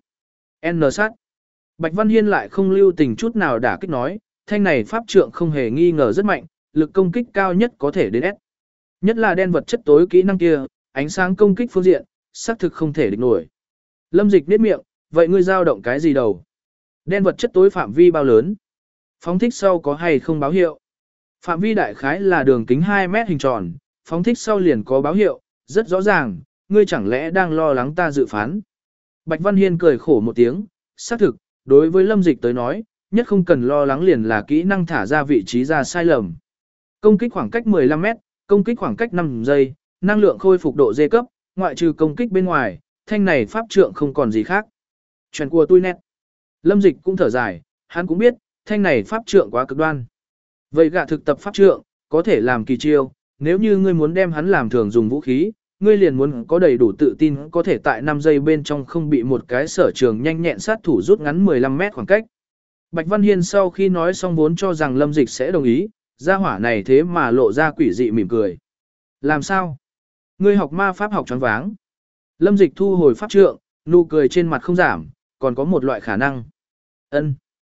N sát. Bạch Văn Hiên lại không lưu tình chút nào đả kích nói, thanh này pháp trượng không hề nghi ngờ rất mạnh, lực công kích cao nhất có thể đến S. Nhất là đen vật chất tối kỹ năng kia, ánh sáng công kích phương diện, xác thực không thể địch nổi. Lâm Dịch niết miệng, vậy ngươi dao động cái gì đầu? Đen vật chất tối phạm vi bao lớn? Phóng thích sau có hay không báo hiệu? Phạm vi đại khái là đường kính hai mét hình tròn, phóng thích sau liền có báo hiệu, rất rõ ràng, ngươi chẳng lẽ đang lo lắng ta dự phán. Bạch Văn Hiên cười khổ một tiếng, xác thực, đối với Lâm Dịch tới nói, nhất không cần lo lắng liền là kỹ năng thả ra vị trí ra sai lầm. Công kích khoảng cách mười lăm mét, công kích khoảng cách năm giây, năng lượng khôi phục độ D cấp, ngoại trừ công kích bên ngoài, thanh này pháp trượng không còn gì khác. Chuyện của tôi nét. Lâm Dịch cũng thở dài, hắn cũng biết, thanh này pháp trượng quá cực đoan. Vậy gạ thực tập pháp trượng, có thể làm kỳ chiêu, nếu như ngươi muốn đem hắn làm thường dùng vũ khí, ngươi liền muốn có đầy đủ tự tin có thể tại năm giây bên trong không bị một cái sở trường nhanh nhẹn sát thủ rút ngắn mười lăm mét khoảng cách. Bạch Văn Hiên sau khi nói xong vốn cho rằng Lâm Dịch sẽ đồng ý, gia hỏa này thế mà lộ ra quỷ dị mỉm cười. Làm sao? Ngươi học ma pháp học choáng váng. Lâm Dịch thu hồi pháp trượng, nụ cười trên mặt không giảm, còn có một loại khả năng. Ân,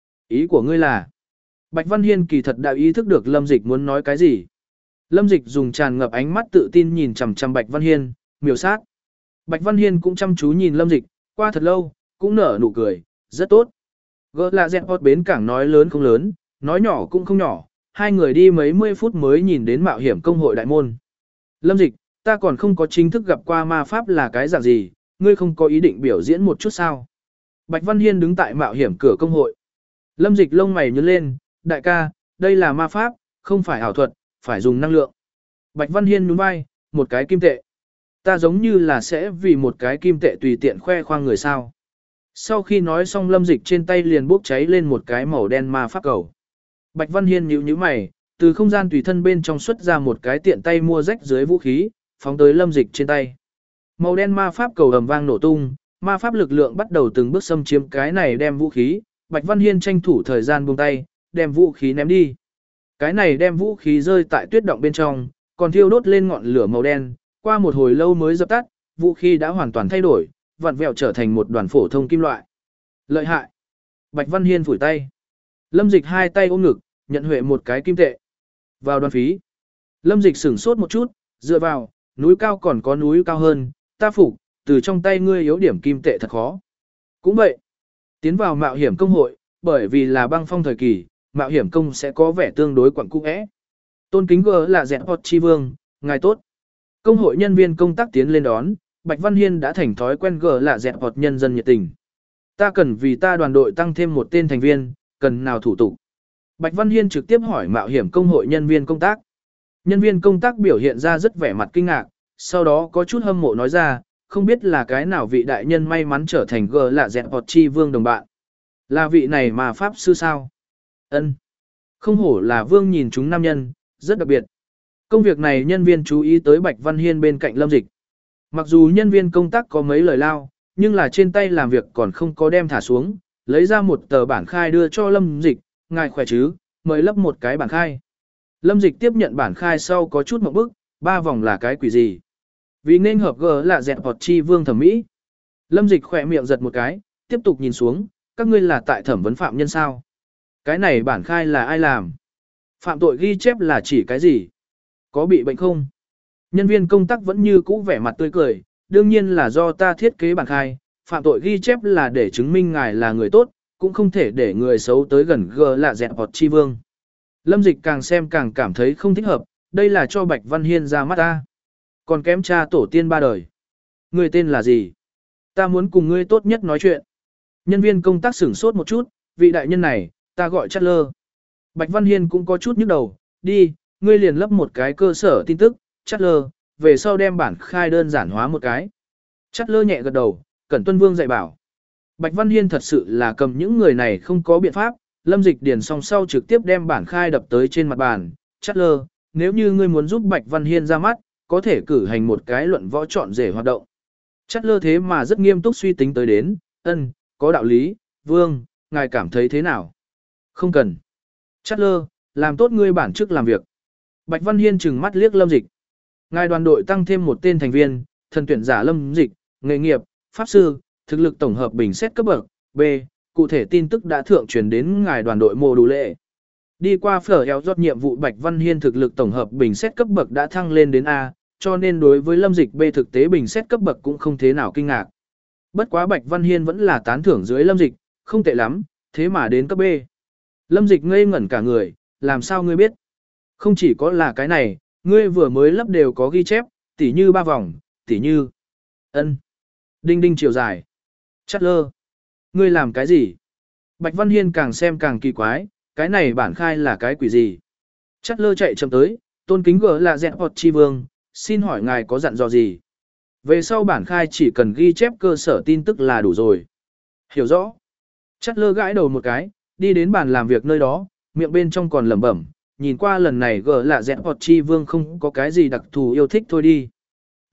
ý của ngươi là? Bạch Văn Hiên kỳ thật đã ý thức được Lâm Dịch muốn nói cái gì. Lâm Dịch dùng tràn ngập ánh mắt tự tin nhìn chằm chằm Bạch Văn Hiên, miêu sát. Bạch Văn Hiên cũng chăm chú nhìn Lâm Dịch, qua thật lâu, cũng nở nụ cười, rất tốt. Gỡ là dẹn hot bến cảng nói lớn không lớn, nói nhỏ cũng không nhỏ, hai người đi mấy mươi phút mới nhìn đến mạo hiểm công hội đại môn. Lâm Dịch, ta còn không có chính thức gặp qua ma pháp là cái dạng gì, ngươi không có ý định biểu diễn một chút sao? Bạch Văn Hiên đứng tại mạo hiểm cửa công hội. Lâm Dịch lông mày nhướng lên, đại ca, đây là ma pháp, không phải ảo thuật, phải dùng năng lượng. Bạch Văn Hiên nhún vai, một cái kim tệ. Ta giống như là sẽ vì một cái kim tệ tùy tiện khoe khoang người sao. Sau khi nói xong Lâm Dịch trên tay liền bốc cháy lên một cái màu đen ma pháp cầu. Bạch Văn Hiên nhíu nhíu mày, từ không gian tùy thân bên trong xuất ra một cái tiện tay mua rách dưới vũ khí, phóng tới Lâm Dịch trên tay. Màu đen ma pháp cầu ầm vang nổ tung, ma pháp lực lượng bắt đầu từng bước xâm chiếm cái này đem vũ khí, Bạch Văn Hiên tranh thủ thời gian buông tay, đem vũ khí ném đi. Cái này đem vũ khí rơi tại tuyết động bên trong, còn thiêu đốt lên ngọn lửa màu đen, qua một hồi lâu mới dập tắt, vũ khí đã hoàn toàn thay đổi, vặn vẹo trở thành một đoàn phổ thông kim loại. Lợi hại. Bạch Văn Hiên phủi tay. Lâm Dịch hai tay ôm ngực, nhận huệ một cái kim tệ. Vào đoàn phí. Lâm Dịch sửng sốt một chút, dựa vào, núi cao còn có núi cao hơn, ta phục, từ trong tay ngươi yếu điểm kim tệ thật khó. Cũng vậy. Tiến vào mạo hiểm công hội, bởi vì là băng phong thời kỳ, mạo hiểm công sẽ có vẻ tương đối quẩn cung ẽ. Tôn kính gờ là dẹn hot chi vương, ngài tốt. Công hội nhân viên công tác tiến lên đón, Bạch Văn Hiên đã thành thói quen gờ là dẹn hot nhân dân nhiệt tình. Ta cần vì ta đoàn đội tăng thêm một tên thành viên, cần nào thủ tục. Bạch Văn Hiên trực tiếp hỏi mạo hiểm công hội nhân viên công tác. Nhân viên công tác biểu hiện ra rất vẻ mặt kinh ngạc, sau đó có chút hâm mộ nói ra, không biết là cái nào vị đại nhân may mắn trở thành gờ là dẹn hot chi vương đồng bạn. Là vị này mà pháp sư sao? Ân, không hổ là vương nhìn chúng nam nhân, rất đặc biệt. Công việc này nhân viên chú ý tới Bạch Văn Hiên bên cạnh Lâm Dịch. Mặc dù nhân viên công tác có mấy lời lao, nhưng là trên tay làm việc còn không có đem thả xuống, lấy ra một tờ bản khai đưa cho Lâm Dịch, ngài khỏe chứ, mời lấp một cái bản khai. Lâm Dịch tiếp nhận bản khai sau có chút một bức, ba vòng là cái quỷ gì. Vì nên hợp gỡ là dẹn hot chi vương thẩm mỹ. Lâm Dịch khỏe miệng giật một cái, tiếp tục nhìn xuống, các ngươi là tại thẩm vấn phạm nhân sao? Cái này bản khai là ai làm? Phạm tội ghi chép là chỉ cái gì? Có bị bệnh không? Nhân viên công tác vẫn như cũ vẻ mặt tươi cười, đương nhiên là do ta thiết kế bản khai, phạm tội ghi chép là để chứng minh ngài là người tốt, cũng không thể để người xấu tới gần gờ là dẹn hot chi vương. Lâm Dịch càng xem càng cảm thấy không thích hợp, đây là cho Bạch Văn Hiên ra mắt ta. Còn kém cha tổ tiên ba đời. Người tên là gì? Ta muốn cùng ngươi tốt nhất nói chuyện. Nhân viên công tác sửng sốt một chút, vị đại nhân này, ta gọi Chát Lơ. Bạch Văn Hiên cũng có chút nhức đầu, đi, ngươi liền lấp một cái cơ sở tin tức, Chát Lơ, về sau đem bản khai đơn giản hóa một cái. Chát Lơ nhẹ gật đầu, Cẩn Tuân Vương dạy bảo. Bạch Văn Hiên thật sự là cầm những người này không có biện pháp, Lâm Dịch điền xong sau trực tiếp đem bản khai đập tới trên mặt bàn. Chát Lơ, nếu như ngươi muốn giúp Bạch Văn Hiên ra mắt, có thể cử hành một cái luận võ chọn rể hoạt động. Chát Lơ thế mà rất nghiêm túc suy tính tới đến, ân, có đạo lý, Vương, ngài cảm thấy thế nào? Không cần. Chát Lơ, làm tốt ngươi bản chức làm việc. Bạch Văn Hiên trừng mắt liếc Lâm Dịch. Ngài đoàn đội tăng thêm một tên thành viên, thần tuyển giả Lâm Dịch, nghề nghiệp, pháp sư, thực lực tổng hợp bình xét cấp bậc, B, cụ thể tin tức đã thượng truyền đến ngài đoàn đội mô đủ lệ. Đi qua phở éo giọt nhiệm vụ Bạch Văn Hiên thực lực tổng hợp bình xét cấp bậc đã thăng lên đến A, cho nên đối với Lâm Dịch B thực tế bình xét cấp bậc cũng không thế nào kinh ngạc. Bất quá Bạch Văn Hiên vẫn là tán thưởng dưới Lâm Dịch, không tệ lắm, thế mà đến cấp B. Lâm Dịch ngây ngẩn cả người, làm sao ngươi biết? Không chỉ có là cái này, ngươi vừa mới lấp đều có ghi chép, tỉ như ba vòng, tỉ như ân, đinh đinh chiều dài. Chát Lơ, ngươi làm cái gì? Bạch Văn Hiên càng xem càng kỳ quái, cái này bản khai là cái quỷ gì? Chát Lơ chạy chậm tới, tôn kính gỡ là dẹn hot chi vương, xin hỏi ngài có dặn dò gì? Về sau bản khai chỉ cần ghi chép cơ sở tin tức là đủ rồi. Hiểu rõ. Chát Lơ gãi đầu một cái, đi đến bàn làm việc nơi đó, miệng bên trong còn lẩm bẩm, nhìn qua lần này gỡ là dẹn hot chi vương không có cái gì đặc thù yêu thích thôi đi.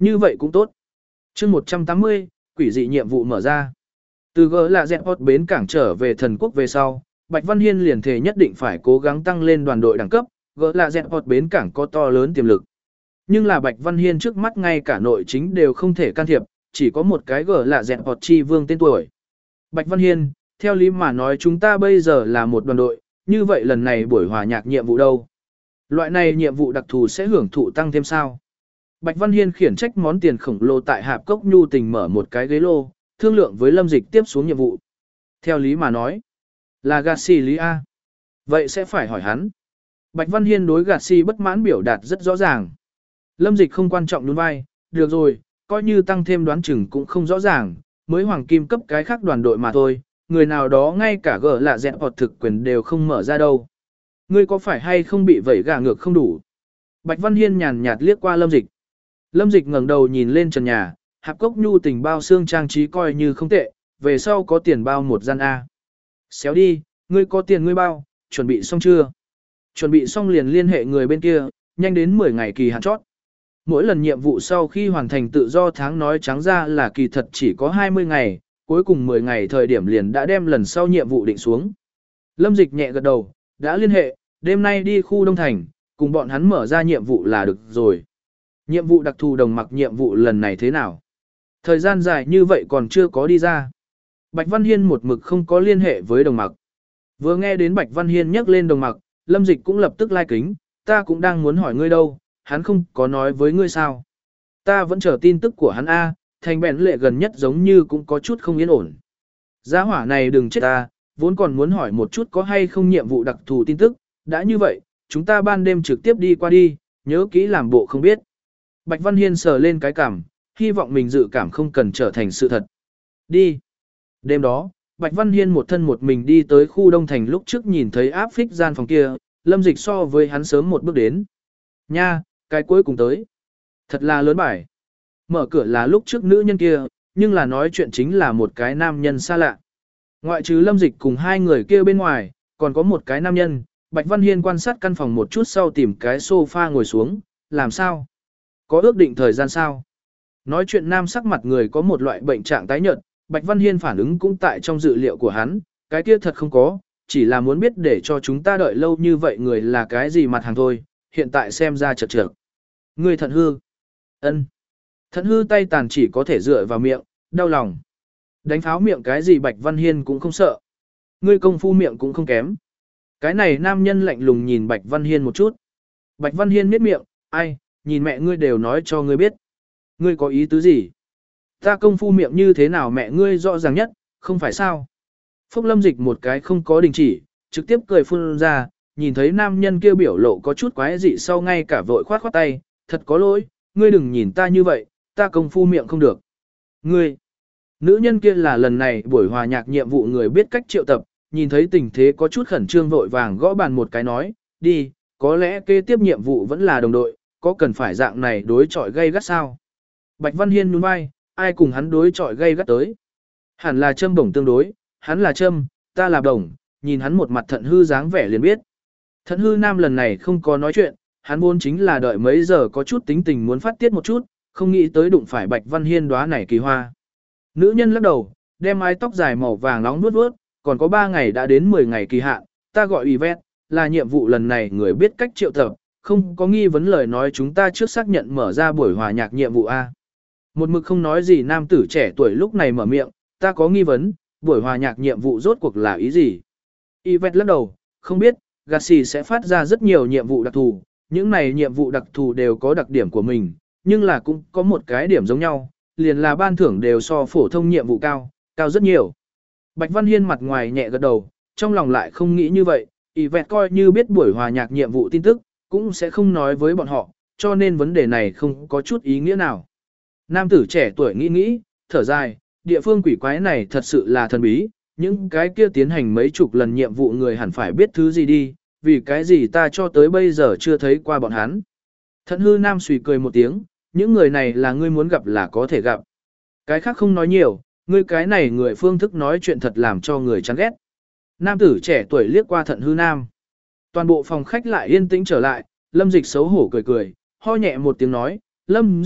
Như vậy cũng tốt. chương một trăm tám mươi, quỷ dị nhiệm vụ mở ra. Từ gỡ là dẹt hot bến cảng trở về thần quốc về sau, Bạch Văn Hiên liền thể nhất định phải cố gắng tăng lên đoàn đội đẳng cấp, gỡ là dẹt hot bến cảng có to lớn tiềm lực. Nhưng là Bạch Văn Hiên trước mắt ngay cả nội chính đều không thể can thiệp, chỉ có một cái gỡ là dẹt hot chi vương tên tuổi. Bạch Văn Hiên, theo lý mà nói chúng ta bây giờ là một đoàn đội, như vậy lần này buổi hòa nhạc nhiệm vụ đâu? Loại này nhiệm vụ đặc thù sẽ hưởng thụ tăng thêm sao? Bạch Văn Hiên khiển trách món tiền khổng lồ tại Hạp Cốc nhu tình mở một cái ghế lô, thương lượng với Lâm Dịch tiếp xuống nhiệm vụ. Theo lý mà nói, là Garcia lý A. Vậy sẽ phải hỏi hắn. Bạch Văn Hiên đối Garcia bất mãn biểu đạt rất rõ ràng. Lâm Dịch không quan trọng nhún vai, được rồi, coi như tăng thêm đoán chừng cũng không rõ ràng, mới hoàng kim cấp cái khác đoàn đội mà thôi, người nào đó ngay cả gỡ là dẹn hoặc thực quyền đều không mở ra đâu. Ngươi có phải hay không bị vẩy gà ngược không đủ? Bạch Văn Hiên nhàn nhạt liếc qua Lâm Dịch. Lâm Dịch ngẩng đầu nhìn lên trần nhà, Hạp Cốc nhu tình bao xương trang trí coi như không tệ, về sau có tiền bao một gian A. Xéo đi, ngươi có tiền ngươi bao, chuẩn bị xong chưa? Chuẩn bị xong liền liên hệ người bên kia, nhanh đến mười ngày kỳ hạn chót. Mỗi lần nhiệm vụ sau khi hoàn thành tự do tháng nói trắng ra là kỳ thật chỉ có hai mươi ngày, cuối cùng mười ngày thời điểm liền đã đem lần sau nhiệm vụ định xuống. Lâm Dịch nhẹ gật đầu, đã liên hệ, đêm nay đi khu Đông Thành, cùng bọn hắn mở ra nhiệm vụ là được rồi. Nhiệm vụ đặc thù đồng mặc nhiệm vụ lần này thế nào? Thời gian dài như vậy còn chưa có đi ra. Bạch Văn Hiên một mực không có liên hệ với đồng mặc. Vừa nghe đến Bạch Văn Hiên nhắc lên đồng mặc, Lâm Dịch cũng lập tức lai kính, ta cũng đang muốn hỏi ngươi đâu, hắn không có nói với ngươi sao. Ta vẫn chờ tin tức của hắn A, thành bèn lệ gần nhất giống như cũng có chút không yên ổn. Gia hỏa này đừng chết ta, vốn còn muốn hỏi một chút có hay không nhiệm vụ đặc thù tin tức, đã như vậy, chúng ta ban đêm trực tiếp đi qua đi, nhớ kỹ làm bộ không biết. Bạch Văn Hiên sờ lên cái cảm, hy vọng mình dự cảm không cần trở thành sự thật. Đi. Đêm đó, Bạch Văn Hiên một thân một mình đi tới khu Đông Thành lúc trước nhìn thấy áp phích gian phòng kia, Lâm Dịch so với hắn sớm một bước đến. Nha, cái cuối cùng tới. Thật là lớn bài. Mở cửa là lúc trước nữ nhân kia, nhưng là nói chuyện chính là một cái nam nhân xa lạ. Ngoại trừ Lâm Dịch cùng hai người kia bên ngoài, còn có một cái nam nhân. Bạch Văn Hiên quan sát căn phòng một chút sau tìm cái sofa ngồi xuống, làm sao? Có ước định thời gian sao? Nói chuyện nam sắc mặt người có một loại bệnh trạng tái nhợt, Bạch Văn Hiên phản ứng cũng tại trong dự liệu của hắn, cái kia thật không có, chỉ là muốn biết để cho chúng ta đợi lâu như vậy người là cái gì mặt hàng thôi, hiện tại xem ra chật chật. Người thận hư. Ân. Thận hư tay tàn chỉ có thể dựa vào miệng, đau lòng. Đánh pháo miệng cái gì Bạch Văn Hiên cũng không sợ. Ngươi công phu miệng cũng không kém. Cái này nam nhân lạnh lùng nhìn Bạch Văn Hiên một chút. Bạch Văn Hiên miết miệng, ai, nhìn mẹ ngươi đều nói cho ngươi biết. Ngươi có ý tứ gì? Ta công phu miệng như thế nào mẹ ngươi rõ ràng nhất, không phải sao? Phúc Lâm Dịch một cái không có đình chỉ, trực tiếp cười phun ra, nhìn thấy nam nhân kia biểu lộ có chút quái dị sau ngay cả vội khoát khoát tay, thật có lỗi, ngươi đừng nhìn ta như vậy, ta công phu miệng không được. Ngươi, nữ nhân kia là lần này buổi hòa nhạc nhiệm vụ người biết cách triệu tập, nhìn thấy tình thế có chút khẩn trương vội vàng gõ bàn một cái nói, đi, có lẽ kế tiếp nhiệm vụ vẫn là đồng đội, có cần phải dạng này đối chọi gây gắt sao? Bạch Văn Hiên nhún vai, ai cùng hắn đối chọi gây gắt tới? Hẳn là châm bổng tương đối, hắn là châm, ta là bổng, nhìn hắn một mặt thận hư dáng vẻ liền biết. Thận hư nam lần này không có nói chuyện, hắn vốn chính là đợi mấy giờ có chút tính tình muốn phát tiết một chút, không nghĩ tới đụng phải Bạch Văn Hiên đóa này kỳ hoa. Nữ nhân lắc đầu, đem mái tóc dài màu vàng nóng vuốt vuốt, còn có ba ngày đã đến mười ngày kỳ hạn, ta gọi event, là nhiệm vụ lần này người biết cách triệu tập, không có nghi vấn lời nói chúng ta trước xác nhận mở ra buổi hòa nhạc nhiệm vụ A. Một mực không nói gì nam tử trẻ tuổi lúc này mở miệng, ta có nghi vấn, buổi hòa nhạc nhiệm vụ rốt cuộc là ý gì? Yvette lắc đầu, không biết, Garcia sẽ phát ra rất nhiều nhiệm vụ đặc thù, những này nhiệm vụ đặc thù đều có đặc điểm của mình, nhưng là cũng có một cái điểm giống nhau, liền là ban thưởng đều so phổ thông nhiệm vụ cao, cao rất nhiều. Bạch Văn Hiên mặt ngoài nhẹ gật đầu, trong lòng lại không nghĩ như vậy, Yvette coi như biết buổi hòa nhạc nhiệm vụ tin tức, cũng sẽ không nói với bọn họ, cho nên vấn đề này không có chút ý nghĩa nào. Nam tử trẻ tuổi nghĩ nghĩ, thở dài, địa phương quỷ quái này thật sự là thần bí, những cái kia tiến hành mấy chục lần nhiệm vụ người hẳn phải biết thứ gì đi, vì cái gì ta cho tới bây giờ chưa thấy qua bọn hắn. Thận hư nam suy cười một tiếng, những người này là ngươi muốn gặp là có thể gặp. Cái khác không nói nhiều, ngươi cái này người phương thức nói chuyện thật làm cho người chán ghét. Nam tử trẻ tuổi liếc qua thận hư nam. Toàn bộ phòng khách lại yên tĩnh trở lại, Lâm Dịch xấu hổ cười cười, ho nhẹ một tiếng nói, Lâm Dịch,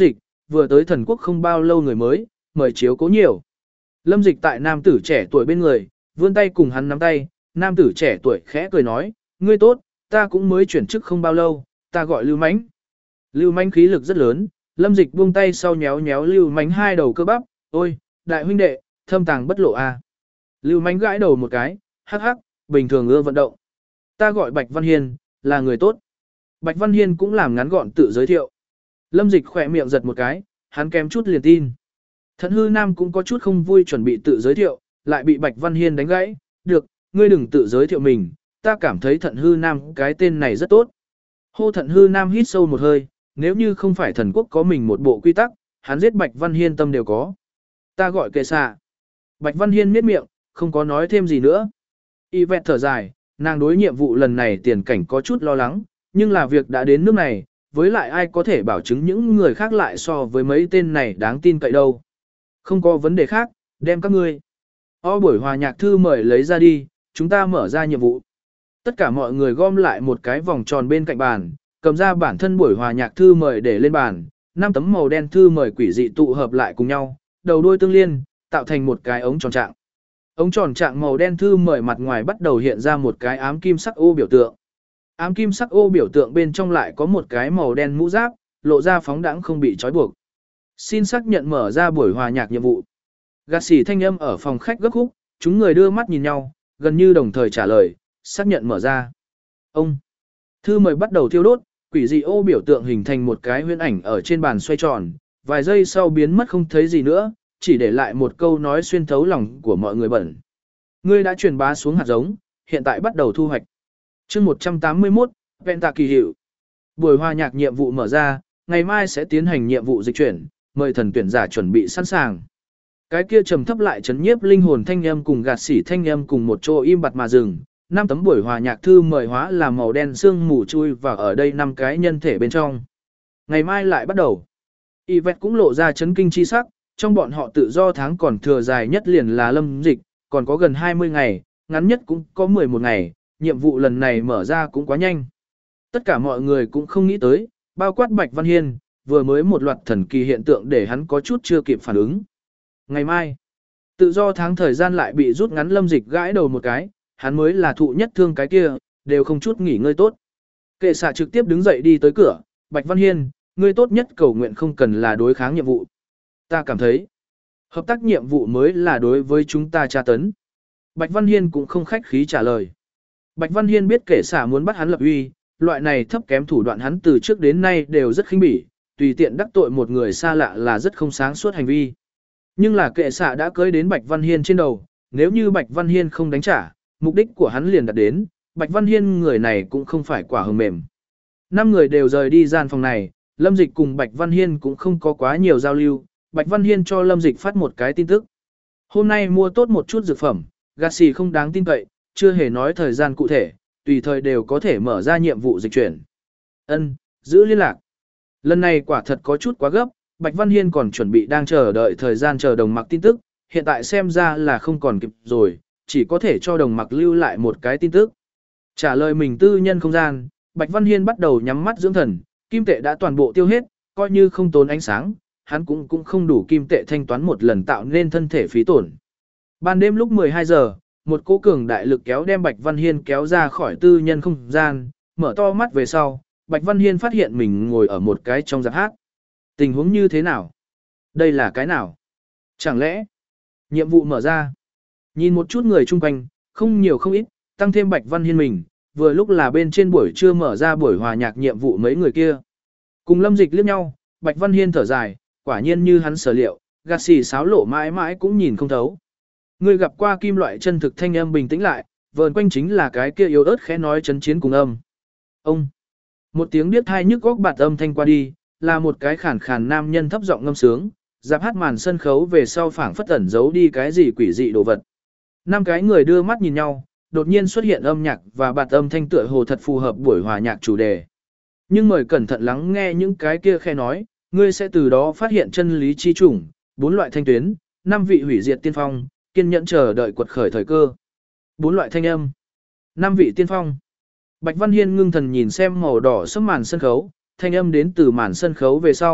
vừa tới thần quốc không bao lâu người mới, mời chiếu cố nhiều. Lâm Dịch tại nam tử trẻ tuổi bên người, vươn tay cùng hắn nắm tay, nam tử trẻ tuổi khẽ cười nói, ngươi tốt, ta cũng mới chuyển chức không bao lâu, ta gọi Lưu Mánh. Lưu Mánh khí lực rất lớn, Lâm Dịch buông tay sau nhéo nhéo Lưu Mánh hai đầu cơ bắp, ôi, đại huynh đệ, thâm tàng bất lộ a. Lưu Mánh gãi đầu một cái, hắc hắc, bình thường ưa vận động. Ta gọi Bạch Văn Hiên, là người tốt. Bạch Văn Hiên cũng làm ngắn gọn tự giới thiệu. Lâm Dịch khỏe miệng giật một cái, hắn kém chút liền tin. Thận hư nam cũng có chút không vui chuẩn bị tự giới thiệu, lại bị Bạch Văn Hiên đánh gãy. Được, ngươi đừng tự giới thiệu mình, ta cảm thấy thận hư nam cái tên này rất tốt. Hô thận hư nam hít sâu một hơi, nếu như không phải thần quốc có mình một bộ quy tắc, hắn giết Bạch Văn Hiên tâm đều có. Ta gọi kệ xạ. Bạch Văn Hiên miết miệng, không có nói thêm gì nữa. Y vẹt thở dài, nàng đối nhiệm vụ lần này tiền cảnh có chút lo lắng, nhưng là việc đã đến nước này, với lại ai có thể bảo chứng những người khác lại so với mấy tên này đáng tin cậy đâu. Không có vấn đề khác, đem các ngươi. O buổi hòa nhạc thư mời lấy ra đi, chúng ta mở ra nhiệm vụ. Tất cả mọi người gom lại một cái vòng tròn bên cạnh bàn, cầm ra bản thân buổi hòa nhạc thư mời để lên bàn, năm tấm màu đen thư mời quỷ dị tụ hợp lại cùng nhau, đầu đuôi tương liên, tạo thành một cái ống tròn trạng. Ống tròn trạng màu đen thư mời mặt ngoài bắt đầu hiện ra một cái ám kim sắc ô biểu tượng. Ám kim sắc ô biểu tượng bên trong lại có một cái màu đen mũ giáp, lộ ra phóng đãng không bị trói buộc. Xin xác nhận mở ra buổi hòa nhạc nhiệm vụ. Gạt xỉ thanh âm ở phòng khách gấp khúc, chúng người đưa mắt nhìn nhau, gần như đồng thời trả lời, xác nhận mở ra. Ông. Thư mời bắt đầu thiêu đốt, quỷ dị ô biểu tượng hình thành một cái huyễn ảnh ở trên bàn xoay tròn, vài giây sau biến mất không thấy gì nữa, chỉ để lại một câu nói xuyên thấu lòng của mọi người bẩn. Ngươi đã truyền bá xuống hạt giống, hiện tại bắt đầu thu hoạch. Chương một trăm tám mươi mốt, Vẹn Tạ Kỳ Hiệu. Buổi hòa nhạc nhiệm vụ mở ra, ngày mai sẽ tiến hành nhiệm vụ dịch chuyển, mời thần tuyển giả chuẩn bị sẵn sàng. Cái kia trầm thấp lại chấn nhiếp linh hồn thanh âm cùng gạt xỉ thanh âm cùng một chỗ im bặt mà dừng. Năm tấm buổi hòa nhạc thư mời hóa là màu đen sương mù chui vào ở đây năm cái nhân thể bên trong. Ngày mai lại bắt đầu. Yvette cũng lộ ra chấn kinh chi sắc, trong bọn họ tự do tháng còn thừa dài nhất liền là Lâm Dịch, còn có gần hai mươi ngày, ngắn nhất cũng có mười một ngày, nhiệm vụ lần này mở ra cũng quá nhanh. Tất cả mọi người cũng không nghĩ tới, bao quát Bạch Văn Hiên, vừa mới một loạt thần kỳ hiện tượng để hắn có chút chưa kịp phản ứng. Ngày mai, tự do tháng thời gian lại bị rút ngắn. Lâm Dịch gãi đầu một cái, hắn mới là thụ nhất thương cái kia, đều không chút nghỉ ngơi tốt. Kệ xạ trực tiếp đứng dậy đi tới cửa, Bạch Văn Hiên, ngươi tốt nhất cầu nguyện không cần là đối kháng nhiệm vụ. Ta cảm thấy, hợp tác nhiệm vụ mới là đối với chúng ta tra tấn. Bạch Văn Hiên cũng không khách khí trả lời. Bạch Văn Hiên biết kệ xạ muốn bắt hắn lập uy, loại này thấp kém thủ đoạn hắn từ trước đến nay đều rất khinh bỉ, tùy tiện đắc tội một người xa lạ là rất không sáng suốt hành vi. Nhưng là kệ xạ đã cưới đến Bạch Văn Hiên trên đầu, nếu như Bạch Văn Hiên không đánh trả, mục đích của hắn liền đạt đến, Bạch Văn Hiên người này cũng không phải quả hờm mềm. Năm người đều rời đi gian phòng này, Lâm Dịch cùng Bạch Văn Hiên cũng không có quá nhiều giao lưu, Bạch Văn Hiên cho Lâm Dịch phát một cái tin tức. Hôm nay mua tốt một chút dược phẩm, gạt xì không đáng tin cậy, chưa hề nói thời gian cụ thể, tùy thời đều có thể mở ra nhiệm vụ dịch chuyển. Ân, giữ liên lạc. Lần này quả thật có chút quá gấp, Bạch Văn Hiên còn chuẩn bị đang chờ đợi thời gian chờ đồng mặc tin tức, hiện tại xem ra là không còn kịp rồi, chỉ có thể cho đồng mặc lưu lại một cái tin tức. Trả lời mình tư nhân không gian, Bạch Văn Hiên bắt đầu nhắm mắt dưỡng thần, kim tệ đã toàn bộ tiêu hết, coi như không tốn ánh sáng, hắn cũng cũng không đủ kim tệ thanh toán một lần tạo nên thân thể phí tổn. Ban đêm lúc mười hai giờ, một cỗ cường đại lực kéo đem Bạch Văn Hiên kéo ra khỏi tư nhân không gian, mở to mắt về sau, Bạch Văn Hiên phát hiện mình ngồi ở một cái trong giáp hát. Tình huống như thế nào? Đây là cái nào? Chẳng lẽ nhiệm vụ mở ra? Nhìn một chút người chung quanh, không nhiều không ít, tăng thêm Bạch Văn Hiên mình, vừa lúc là bên trên buổi trưa mở ra buổi hòa nhạc nhiệm vụ mấy người kia. Cùng Lâm Dịch liếc nhau, Bạch Văn Hiên thở dài, quả nhiên như hắn sở liệu, gạt xì sáo lộ mãi mãi cũng nhìn không thấu. Người gặp qua kim loại chân thực thanh âm bình tĩnh lại, vờn quanh chính là cái kia yếu ớt khẽ nói chấn chiến cùng âm. Ông. Một tiếng điếc thai nhức góc bạt âm thanh qua đi, là một cái khàn khàn nam nhân thấp giọng ngâm sướng, giáp hát màn sân khấu về sau phảng phất ẩn giấu đi cái gì quỷ dị đồ vật. Năm cái người đưa mắt nhìn nhau, đột nhiên xuất hiện âm nhạc và bạt âm thanh tựa hồ thật phù hợp buổi hòa nhạc chủ đề. Nhưng mời cẩn thận lắng nghe những cái kia khe nói, ngươi sẽ từ đó phát hiện chân lý chi chủng, bốn loại thanh tuyến, năm vị hủy diệt tiên phong, kiên nhẫn chờ đợi quật khởi thời cơ. Bốn loại thanh âm, năm vị tiên phong. Bạch Văn Hiên ngưng thần nhìn xem màu đỏ sẫm màn sân khấu, thanh âm đến từ màn sân khấu về sau,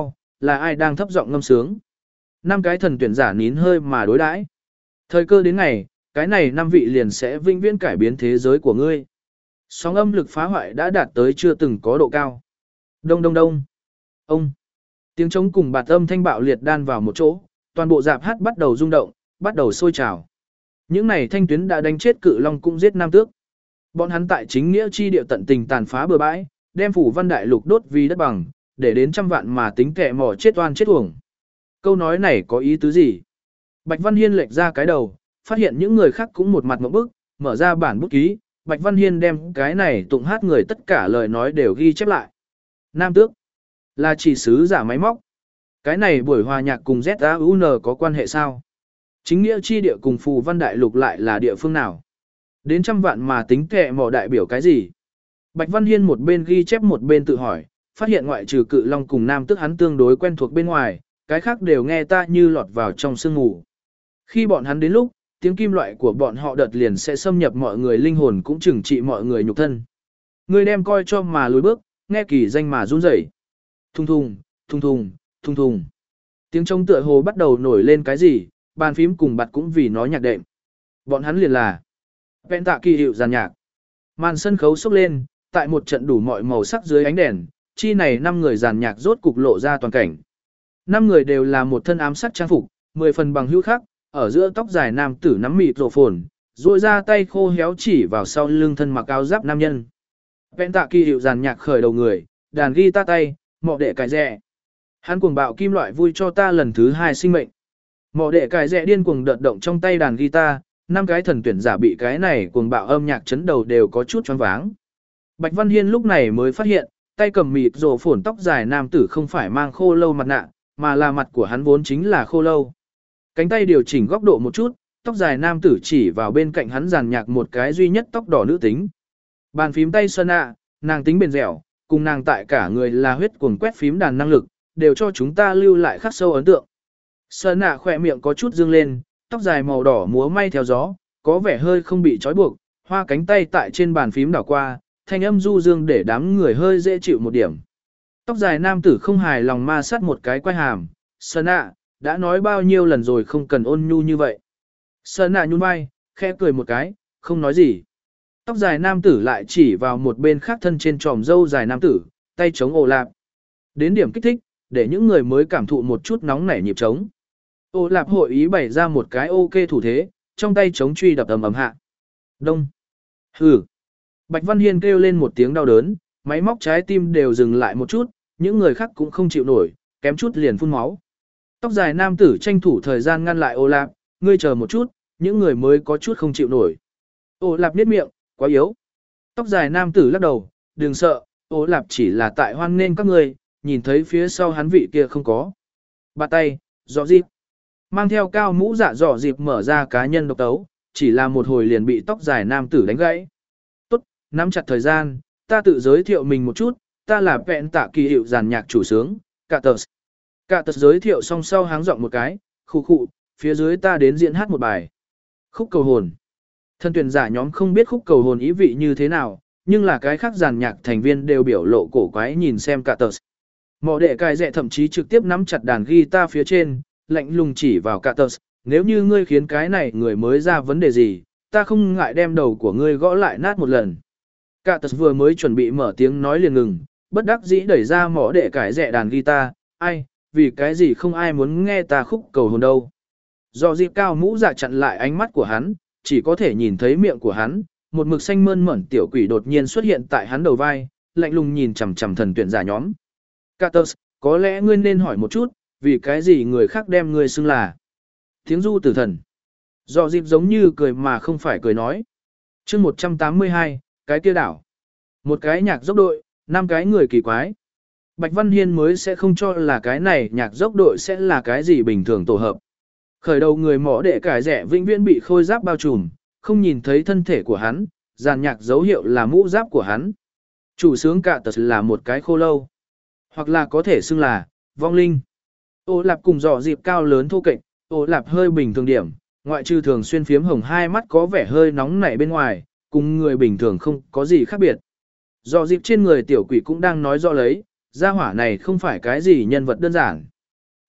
là ai đang thấp giọng ngâm sướng. Năm cái thần tuyển giả nín hơi mà đối đãi. Thời cơ đến ngày, cái này năm vị liền sẽ vĩnh viễn cải biến thế giới của ngươi. Sóng âm lực phá hoại đã đạt tới chưa từng có độ cao. Đông đông đông. Ông. Tiếng trống cùng bạt âm thanh bạo liệt đan vào một chỗ, toàn bộ dạp hát bắt đầu rung động, bắt đầu sôi trào. Những này thanh tuyến đã đánh chết cự long cũng giết nam tước. Bọn hắn tại chính nghĩa chi địa tận tình tàn phá bừa bãi, đem phủ văn đại lục đốt vì đất bằng, để đến trăm vạn mà tính kẻ mỏ chết oan chết uổng. Câu nói này có ý tứ gì? Bạch Văn Hiên lệch ra cái đầu, phát hiện những người khác cũng một mặt ngộp bức, mở ra bản bút ký, Bạch Văn Hiên đem cái này tụng hát người tất cả lời nói đều ghi chép lại. Nam tước là chỉ sứ giả máy móc. Cái này buổi hòa nhạc cùng Z A U N có quan hệ sao? Chính nghĩa chi địa cùng phù văn đại lục lại là địa phương nào? Đến trăm vạn mà tính kệ mỏ đại biểu cái gì? Bạch Văn Hiên một bên ghi chép một bên tự hỏi, phát hiện ngoại trừ cự long cùng nam tước hắn tương đối quen thuộc bên ngoài, cái khác đều nghe ta như lọt vào trong sương mù. Khi bọn hắn đến lúc, tiếng kim loại của bọn họ đợt liền sẽ xâm nhập mọi người linh hồn cũng trừng trị mọi người nhục thân. Người đem coi cho mà lùi bước, nghe kỳ danh mà run rẩy. Thùng thùng, thùng thùng, thùng thùng. Tiếng trống tựa hồ bắt đầu nổi lên cái gì, bàn phím cùng bặt cũng vì nó nhạc đệm. Bọn hắn liền là vẹn tạ kỳ hiệu giàn nhạc. Màn sân khấu xốc lên, tại một trận đủ mọi màu sắc dưới ánh đèn, chi này năm người giàn nhạc rốt cục lộ ra toàn cảnh. Năm người đều là một thân ám sắc trang phục, mười phần bằng hữu khác, ở giữa tóc dài nam tử nắm mịt rổ phồn, rồi ra tay khô héo chỉ vào sau lưng thân mặc áo giáp nam nhân. Vẹn tạ kỳ hiệu giàn nhạc khởi đầu người, đàn guitar tay, mọ đệ cài rẻ. Hắn cuồng bạo kim loại vui cho ta lần thứ hai sinh mệnh. Mọ đệ cài rẻ điên cuồng đợt động trong tay đàn guitar, năm cái thần tuyển giả bị cái này cuồng bạo âm nhạc chấn đầu đều có chút choáng váng. Bạch Văn Hiên lúc này mới phát hiện, tay cầm mịt rổ phồn tóc dài nam tử không phải mang khô lâu mặt nạ, mà là mặt của hắn vốn chính là khô lâu. Cánh tay điều chỉnh góc độ một chút, tóc dài nam tử chỉ vào bên cạnh hắn giàn nhạc một cái duy nhất tóc đỏ nữ tính. Bàn phím tay Sơn ạ, nàng tính bền dẻo, cùng nàng tại cả người là huyết cuồng quét phím đàn năng lực, đều cho chúng ta lưu lại khắc sâu ấn tượng. Sơn ạ khỏe miệng có chút dương lên, tóc dài màu đỏ múa may theo gió, có vẻ hơi không bị trói buộc, hoa cánh tay tại trên bàn phím đảo qua, thanh âm du dương để đám người hơi dễ chịu một điểm. Tóc dài nam tử không hài lòng ma sát một cái quay hàm, Sơn ạ, đã nói bao nhiêu lần rồi không cần ôn nhu như vậy. Sơn ạ nhún vai, khẽ cười một cái, không nói gì. Tóc dài nam tử lại chỉ vào một bên khác thân trên tròm râu dài nam tử, tay chống ổ lạp. Đến điểm kích thích, để những người mới cảm thụ một chút nóng nảy nhịp trống. Ổ lạp hội ý bày ra một cái ok thủ thế, trong tay chống truy đập ầm ầm hạ. Đông. Hừ. Bạch Văn Hiên kêu lên một tiếng đau đớn, máy móc trái tim đều dừng lại một chút, những người khác cũng không chịu nổi, kém chút liền phun máu. Tóc dài nam tử tranh thủ thời gian ngăn lại Ô Lạp, ngươi chờ một chút, những người mới có chút không chịu nổi. Ô Lạp niết miệng, quá yếu. Tóc dài nam tử lắc đầu, đừng sợ, Ô Lạp chỉ là tại hoan nên các ngươi, nhìn thấy phía sau hắn vị kia không có. Bắt tay, dọ dịp. Mang theo cao mũ dạ dọ dịp mở ra cá nhân độc tấu, chỉ là một hồi liền bị tóc dài nam tử đánh gãy. Tốt, nắm chặt thời gian, ta tự giới thiệu mình một chút, ta là vẹn tạ kỳ hiệu giàn nhạc chủ sướng, Cả tờ. Cả tật giới thiệu xong sau háng giọng một cái, khu khụ, phía dưới ta đến diễn hát một bài. Khúc cầu hồn. Thân tuyển giả nhóm không biết khúc cầu hồn ý vị như thế nào, nhưng là cái khác giàn nhạc thành viên đều biểu lộ cổ quái nhìn xem cả tật. Mỏ đệ cài rẻ thậm chí trực tiếp nắm chặt đàn guitar phía trên, lạnh lùng chỉ vào cả tật. Nếu như ngươi khiến cái này người mới ra vấn đề gì, ta không ngại đem đầu của ngươi gõ lại nát một lần. Cả tật vừa mới chuẩn bị mở tiếng nói liền ngừng, bất đắc dĩ đẩy ra mỏ đệ cài rẻ đàn guitar, ai, vì cái gì không ai muốn nghe ta khúc cầu hồn đâu. Do dịp cao mũ dạ chặn lại ánh mắt của hắn, chỉ có thể nhìn thấy miệng của hắn, một mực xanh mơn mởn tiểu quỷ đột nhiên xuất hiện tại hắn đầu vai, lạnh lùng nhìn chằm chằm thần tuyển giả nhóm. Carter, có lẽ ngươi nên hỏi một chút, vì cái gì người khác đem ngươi xưng là tiếng du tử thần. Do dịp giống như cười mà không phải cười nói. chương một trăm tám mươi hai, cái kia đảo. Một cái nhạc dốc đội, năm cái người kỳ quái. Bạch Văn Hiên mới sẽ không cho là cái này nhạc dốc đội sẽ là cái gì bình thường tổ hợp. Khởi đầu người mỏ đệ cải rẻ vĩnh viễn bị khôi giáp bao trùm, không nhìn thấy thân thể của hắn, dàn nhạc dấu hiệu là mũ giáp của hắn. Chủ sướng cả tật là một cái khô lâu, hoặc là có thể xưng là vong linh. Ô Lạp cùng dọ dịp cao lớn thô kệch, Ô Lạp hơi bình thường điểm, ngoại trừ thường xuyên phiếm hồng hai mắt có vẻ hơi nóng nảy bên ngoài, cùng người bình thường không có gì khác biệt. Dọ dịp trên người tiểu quỷ cũng đang nói rõ lấy, gia hỏa này không phải cái gì nhân vật đơn giản.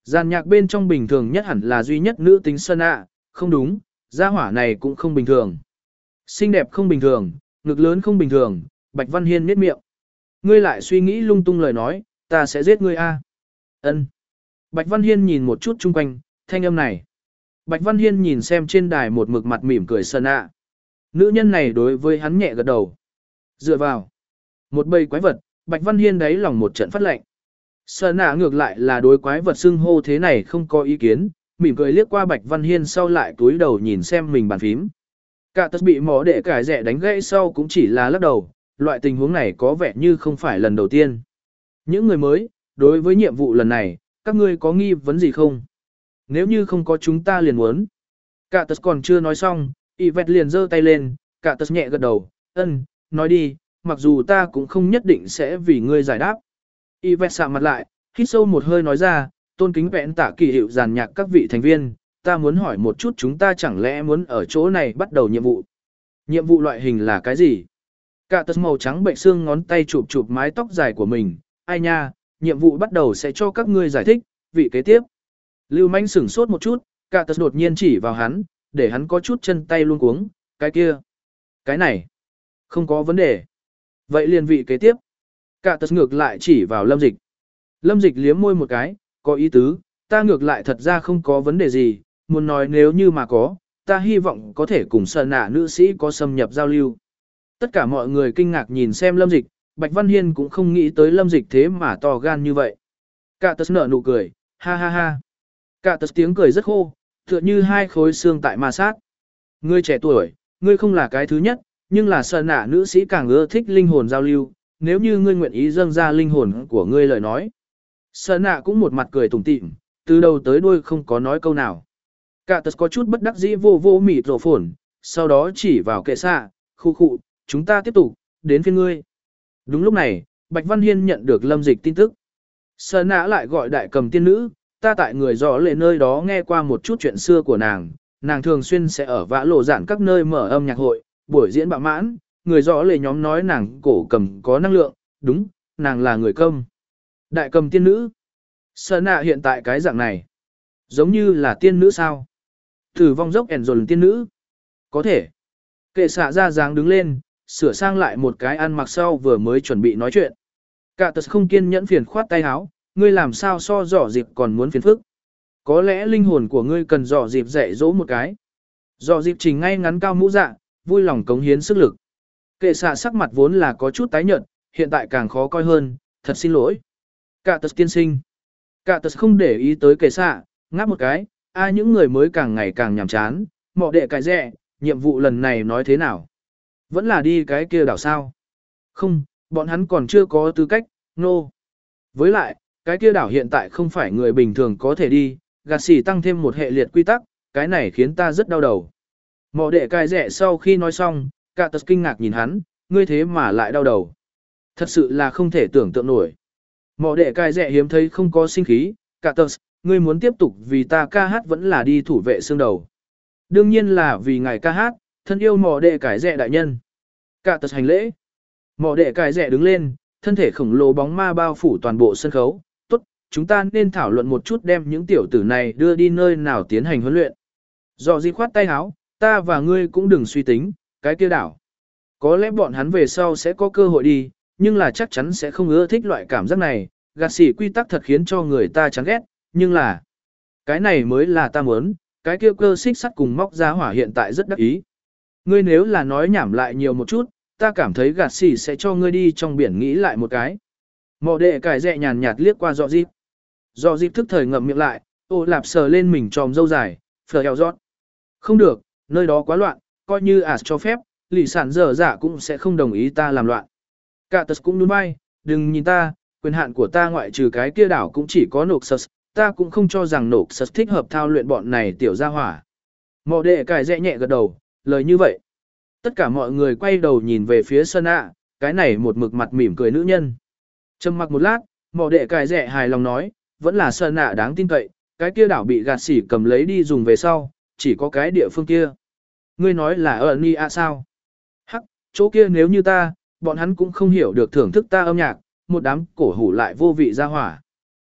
Giàn nhạc bên trong bình thường nhất hẳn là duy nhất nữ tính Sơn ạ, không đúng, gia hỏa này cũng không bình thường. Xinh đẹp không bình thường, ngực lớn không bình thường, Bạch Văn Hiên nhếch miệng. Ngươi lại suy nghĩ lung tung lời nói, ta sẽ giết ngươi a. Ân. Bạch Văn Hiên nhìn một chút chung quanh, thanh âm này. Bạch Văn Hiên nhìn xem trên đài một mực mặt mỉm cười Sơn ạ. Nữ nhân này đối với hắn nhẹ gật đầu. Dựa vào. Một bầy quái vật, Bạch Văn Hiên đáy lòng một trận phát lệnh. Sơn ạ ngược lại là đối quái vật xưng hô thế này không có ý kiến, mỉm cười liếc qua Bạch Văn Hiên sau lại túi đầu nhìn xem mình bàn phím. Cả tật bị mỏ đệ cải rẻ đánh gãy sau cũng chỉ là lắc đầu, loại tình huống này có vẻ như không phải lần đầu tiên. Những người mới, đối với nhiệm vụ lần này, các ngươi có nghi vấn gì không? Nếu như không có chúng ta liền muốn. Cả tật còn chưa nói xong, Yvette liền giơ tay lên, cả tật nhẹ gật đầu, ân, nói đi, mặc dù ta cũng không nhất định sẽ vì ngươi giải đáp. Yvette sạm mặt lại, hít sâu một hơi nói ra, tôn kính vẹn tạ kỳ hiệu giàn nhạc các vị thành viên, ta muốn hỏi một chút chúng ta chẳng lẽ muốn ở chỗ này bắt đầu nhiệm vụ. Nhiệm vụ loại hình là cái gì? Cả tật màu trắng bệnh xương ngón tay chụp chụp mái tóc dài của mình, ai nha, nhiệm vụ bắt đầu sẽ cho các ngươi giải thích, vị kế tiếp. Lưu Manh sửng sốt một chút, cả tật đột nhiên chỉ vào hắn, để hắn có chút chân tay luôn cuống, cái kia. Cái này, không có vấn đề. Vậy liền vị kế tiếp. Cả tật ngược lại chỉ vào Lâm Dịch. Lâm Dịch liếm môi một cái, có ý tứ, ta ngược lại thật ra không có vấn đề gì, muốn nói nếu như mà có, ta hy vọng có thể cùng sợ nạ nữ sĩ có xâm nhập giao lưu. Tất cả mọi người kinh ngạc nhìn xem Lâm Dịch, Bạch Văn Hiên cũng không nghĩ tới Lâm Dịch thế mà to gan như vậy. Cả tật nở nụ cười, ha ha ha. Cả tật tiếng cười rất khô, tựa như hai khối xương tại ma sát. Ngươi trẻ tuổi, ngươi không là cái thứ nhất, nhưng là sợ nạ nữ sĩ càng ưa thích linh hồn giao lưu, nếu như ngươi nguyện ý dâng ra linh hồn của ngươi lời nói. Sợ nạ cũng một mặt cười tủm tỉm, từ đầu tới đuôi không có nói câu nào. Cả tật có chút bất đắc dĩ vô vô mịt rổ phồn, sau đó chỉ vào kệ xạ, khu khu, chúng ta tiếp tục, đến phiên ngươi. Đúng lúc này, Bạch Văn Hiên nhận được Lâm Dịch tin tức. Sợ nạ lại gọi đại cầm tiên nữ, ta tại người rõ lệ nơi đó nghe qua một chút chuyện xưa của nàng, nàng thường xuyên sẽ ở vã lộ giản các nơi mở âm nhạc hội, buổi diễn bạo mãn, người rõ lệ nhóm nói nàng cổ cầm có năng lượng, đúng, nàng là người công. Đại cầm tiên nữ. Sợ nạ hiện tại cái dạng này, giống như là tiên nữ sao? Thử vong dốc ẻn dồn tiên nữ. Có thể. Kệ xạ ra dáng đứng lên, sửa sang lại một cái ăn mặc sau vừa mới chuẩn bị nói chuyện. Cả tật không kiên nhẫn phiền khoát tay áo, ngươi làm sao so dò dịp còn muốn phiền phức. Có lẽ linh hồn của ngươi cần dò dịp dạy dỗ một cái. Dò dịp trình ngay ngắn cao mũ dạ, vui lòng cống hiến sức lực. Kệ xạ sắc mặt vốn là có chút tái nhợt, hiện tại càng khó coi hơn, thật xin lỗi. Cả tật tiên sinh. Cả tật không để ý tới kệ xạ, ngáp một cái, ai những người mới càng ngày càng nhàm chán, mọ đệ cái rẻ, nhiệm vụ lần này nói thế nào? Vẫn là đi cái kia đảo sao? Không, bọn hắn còn chưa có tư cách, nô. No. Với lại, cái kia đảo hiện tại không phải người bình thường có thể đi, gạt xỉ tăng thêm một hệ liệt quy tắc, cái này khiến ta rất đau đầu. Mọ đệ cái rẻ sau khi nói xong, cả tật kinh ngạc nhìn hắn, ngươi thế mà lại đau đầu. Thật sự là không thể tưởng tượng nổi. Mọ đệ cái rẻ hiếm thấy không có sinh khí, cả tật, ngươi muốn tiếp tục vì ta ca hát vẫn là đi thủ vệ xương đầu. Đương nhiên là vì ngài ca hát, thân yêu mỏ đệ cải rẻ đại nhân. Cả tật hành lễ. Mỏ đệ cải rẻ đứng lên, thân thể khổng lồ bóng ma bao phủ toàn bộ sân khấu. Tốt, chúng ta nên thảo luận một chút đem những tiểu tử này đưa đi nơi nào tiến hành huấn luyện. Dò di khoát tay áo, ta và ngươi cũng đừng suy tính, cái kia đảo. Có lẽ bọn hắn về sau sẽ có cơ hội đi, nhưng là chắc chắn sẽ không ưa thích loại cảm giác này. Gạt xỉ quy tắc thật khiến cho người ta chán ghét, nhưng là cái này mới là ta muốn, cái kia cơ xích sắt cùng móc ra hỏa hiện tại rất đắc ý. Ngươi nếu là nói nhảm lại nhiều một chút, ta cảm thấy gạt xỉ sẽ cho ngươi đi trong biển nghĩ lại một cái. Mọ đệ cải rẹ nhàn nhạt liếc qua dọ dịp. Dọ dịp thức thời ngậm miệng lại, ô lạp sờ lên mình tròm dâu dài, phở eo rót. Không được, nơi đó quá loạn, coi như ả cho phép, lì sản dở dạ cũng sẽ không đồng ý ta làm loạn. Cả tật cũng đúng bay, đừng nhìn ta, quyền hạn của ta ngoại trừ cái kia đảo cũng chỉ có nộp sật, ta cũng không cho rằng nộp sật thích hợp thao luyện bọn này tiểu gia hỏa. Mọ đệ cải rẽ nhẹ gật đầu, lời như vậy. Tất cả mọi người quay đầu nhìn về phía sân ạ, cái này một mực mặt mỉm cười nữ nhân. Trầm mặc một lát, mọ đệ cải rẽ hài lòng nói, vẫn là sân ạ đáng tin cậy, cái kia đảo bị gạt xỉ cầm lấy đi dùng về sau, chỉ có cái địa phương kia. Ngươi nói là ở Ni A sao? Hắc, chỗ kia nếu như ta, bọn hắn cũng không hiểu được thưởng thức ta âm nhạc, một đám cổ hủ lại vô vị ra hỏa.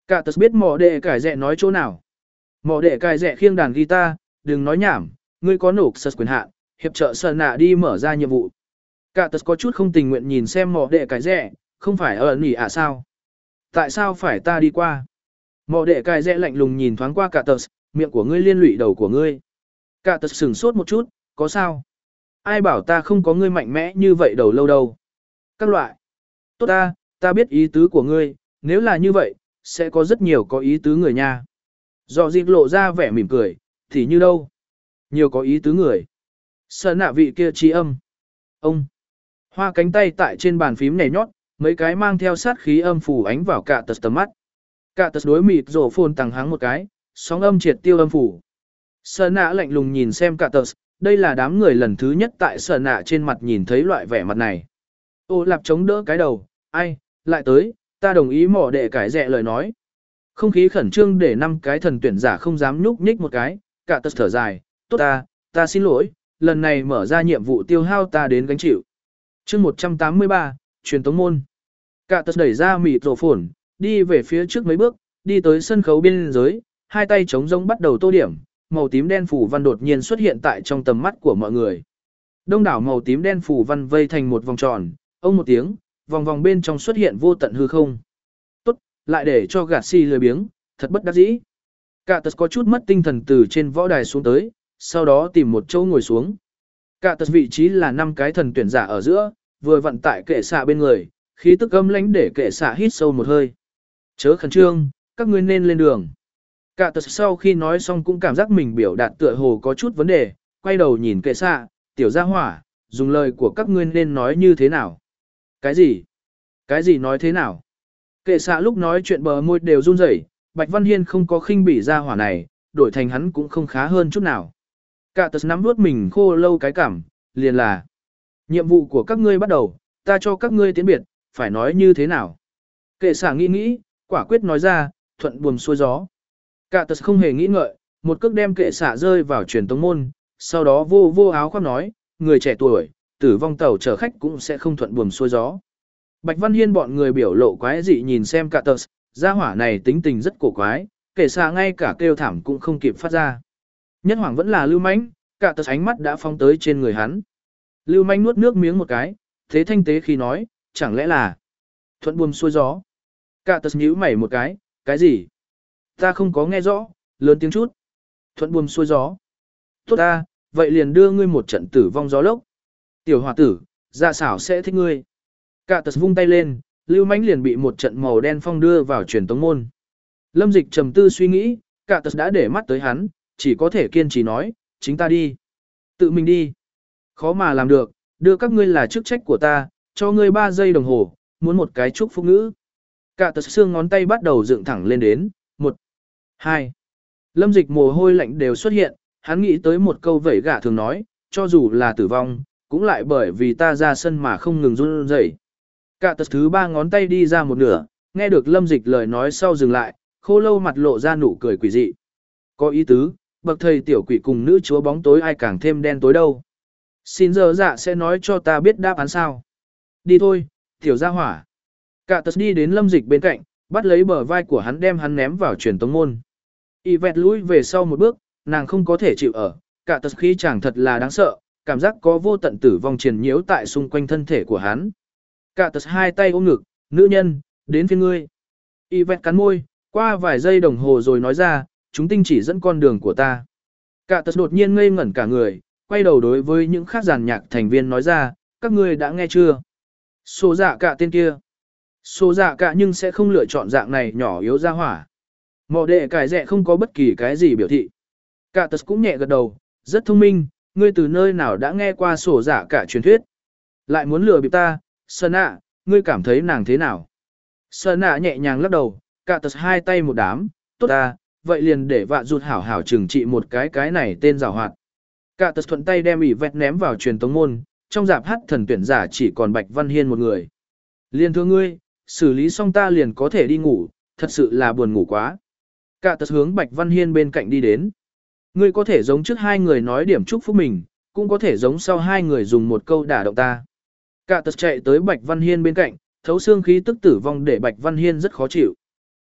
Cả tật biết mỏ đệ cải rẻ nói chỗ nào. Mỏ đệ cải rẻ khiêng đàn guitar, đừng nói nhảm, ngươi có nộp sật quyền hạn, hiệp trợ sở nạ đi mở ra nhiệm vụ. Cả tật có chút không tình nguyện nhìn xem mỏ đệ cải rẻ, không phải ở nỉ à sao? Tại sao phải ta đi qua? Mỏ đệ cải rẻ lạnh lùng nhìn thoáng qua cả tật, miệng của ngươi liên lụy đầu của ngươi. Cả tật sửng sốt một chút, có sao? Ai bảo ta không có ngươi mạnh mẽ như vậy đầu lâu đâu? Các loại. Tốt ta, ta biết ý tứ của ngươi, nếu là như vậy, sẽ có rất nhiều có ý tứ người nha. Dọ dịp lộ ra vẻ mỉm cười, thì như đâu? Nhiều có ý tứ người. Sợ nạ vị kia trí âm. Ông. Hoa cánh tay tại trên bàn phím nhảy nhót, mấy cái mang theo sát khí âm phủ ánh vào cả tật tầm mắt. Cả tật đối mịt rổ phồn tăng háng một cái, sóng âm triệt tiêu âm phủ. Sợ nạ lạnh lùng nhìn xem cả tật, đây là đám người lần thứ nhất tại sợ nạ trên mặt nhìn thấy loại vẻ mặt này. Ô lạp chống đỡ cái đầu, ai, lại tới, ta đồng ý mỏ đệ cải rẻ lời nói. Không khí khẩn trương để năm cái thần tuyển giả không dám nhúc nhích một cái, cả tật thở dài, tốt ta, ta xin lỗi, lần này mở ra nhiệm vụ tiêu hao ta đến gánh chịu. chương một trăm tám mươi ba, truyền tống môn. Cả tật đẩy ra mịt rổ phồn, đi về phía trước mấy bước, đi tới sân khấu biên giới, hai tay chống rông bắt đầu tô điểm, màu tím đen phủ văn đột nhiên xuất hiện tại trong tầm mắt của mọi người. Đông đảo màu tím đen phủ văn vây thành một vòng tròn, ông một tiếng, vòng vòng bên trong xuất hiện vô tận hư không. Tốt, lại để cho gạt si lười biếng, thật bất đắc dĩ. Cả tật có chút mất tinh thần từ trên võ đài xuống tới, sau đó tìm một chỗ ngồi xuống. Cả tật vị trí là năm cái thần tuyển giả ở giữa, vừa vận tại kệ xạ bên người, khí tức âm lãnh để kệ xạ hít sâu một hơi. Chớ khẩn trương, các ngươi nên lên đường. Cả tật sau khi nói xong cũng cảm giác mình biểu đạt tựa hồ có chút vấn đề, quay đầu nhìn kệ xạ, tiểu gia hỏa, dùng lời của các ngươi nên nói như thế nào? Cái gì? Cái gì nói thế nào? Kệ xạ lúc nói chuyện bờ môi đều run rẩy, Bạch Văn Hiên không có khinh bỉ gia hỏa này, đổi thành hắn cũng không khá hơn chút nào. Cả tật nắm nuốt mình khô lâu cái cảm, liền là nhiệm vụ của các ngươi bắt đầu, ta cho các ngươi tiến biệt, phải nói như thế nào? Kệ xạ nghĩ nghĩ, quả quyết nói ra, thuận buồm xuôi gió. Cả tật không hề nghĩ ngợi, một cước đem kệ xạ rơi vào truyền tống môn, sau đó vô vô áo khoác nói, người trẻ tuổi, tử vong tàu chở khách cũng sẽ không thuận buồm xuôi gió. Bạch Văn Hiên bọn người biểu lộ quái dị nhìn xem cả tật, gia hỏa này tính tình rất cổ quái, kệ xạ ngay cả kêu thảm cũng không kịp phát ra. Nhất hoàng vẫn là lưu mãnh, cả tật ánh mắt đã phóng tới trên người hắn. Lưu mãnh nuốt nước miếng một cái, thế thanh tế khi nói, chẳng lẽ là thuận buồm xuôi gió. Cả tật nhíu mày một cái, cái gì? Ta không có nghe rõ, lớn tiếng chút. Thuận buồm xuôi gió. Tốt ta, vậy liền đưa ngươi một trận tử vong gió lốc. Tiểu hòa tử, dạ xảo sẽ thích ngươi. Cả tật vung tay lên, lưu mãnh liền bị một trận màu đen phong đưa vào truyền tống môn. Lâm Dịch trầm tư suy nghĩ, cả tật đã để mắt tới hắn, chỉ có thể kiên trì nói, chính ta đi. Tự mình đi. Khó mà làm được, đưa các ngươi là chức trách của ta, cho ngươi ba giây đồng hồ, muốn một cái chúc phúc ngữ. Cả tật xương ngón tay bắt đầu dựng thẳng lên đến, một, hai. Lâm Dịch mồ hôi lạnh đều xuất hiện, hắn nghĩ tới một câu vẩy gạ thường nói, cho dù là tử vong, cũng lại bởi vì ta ra sân mà không ngừng run rẩy. Cả tật thứ ba ngón tay đi ra một nửa, nghe được Lâm Dịch lời nói sau dừng lại, khô lâu mặt lộ ra nụ cười quỷ dị. Có ý tứ, bậc thầy tiểu quỷ cùng nữ chúa bóng tối ai càng thêm đen tối đâu. Xin giờ dạ sẽ nói cho ta biết đáp án sao. Đi thôi, tiểu gia hỏa. Cả tật đi đến Lâm Dịch bên cạnh, bắt lấy bờ vai của hắn đem hắn ném vào truyền tống môn. Y vẹt lùi về sau một bước, nàng không có thể chịu ở, cả tật khí chàng thật là đáng sợ, cảm giác có vô tận tử vong triền nhiễu tại xung quanh thân thể của hắn. Cả tật hai tay ôm ngực, nữ nhân, đến phiên ngươi. Y vẹt cắn môi, qua vài giây đồng hồ rồi nói ra, chúng tinh chỉ dẫn con đường của ta. Cả tật đột nhiên ngây ngẩn cả người, quay đầu đối với những khác giàn nhạc thành viên nói ra, các ngươi đã nghe chưa? Số dạ cả tên kia. Số dạ cả nhưng sẽ không lựa chọn dạng này nhỏ yếu ra hỏa. Mọ đệ cải rẻ không có bất kỳ cái gì biểu thị. Cả tật cũng nhẹ gật đầu, rất thông minh, ngươi từ nơi nào đã nghe qua sổ dạ cả truyền thuyết. Lại muốn lừa bịp ta, Sơn ạ, ngươi cảm thấy nàng thế nào? Sơn ạ nhẹ nhàng lắc đầu, cả tật hai tay một đám, tốt ta, vậy liền để vạ rụt hảo hảo trừng trị một cái cái này tên rào hoạt. Cả tật thuận tay đem ỉ vẹt ném vào truyền tống môn, trong dạp hát thần tuyển giả chỉ còn Bạch Văn Hiên một người. Liên thưa ngươi, xử lý xong ta liền có thể đi ngủ, thật sự là buồn ngủ quá. Cả tật hướng Bạch Văn Hiên bên cạnh đi đến. Ngươi có thể giống trước hai người nói điểm chúc phúc mình, cũng có thể giống sau hai người dùng một câu đả động ta. Cả tật chạy tới Bạch Văn Hiên bên cạnh, thấu xương khí tức tử vong để Bạch Văn Hiên rất khó chịu.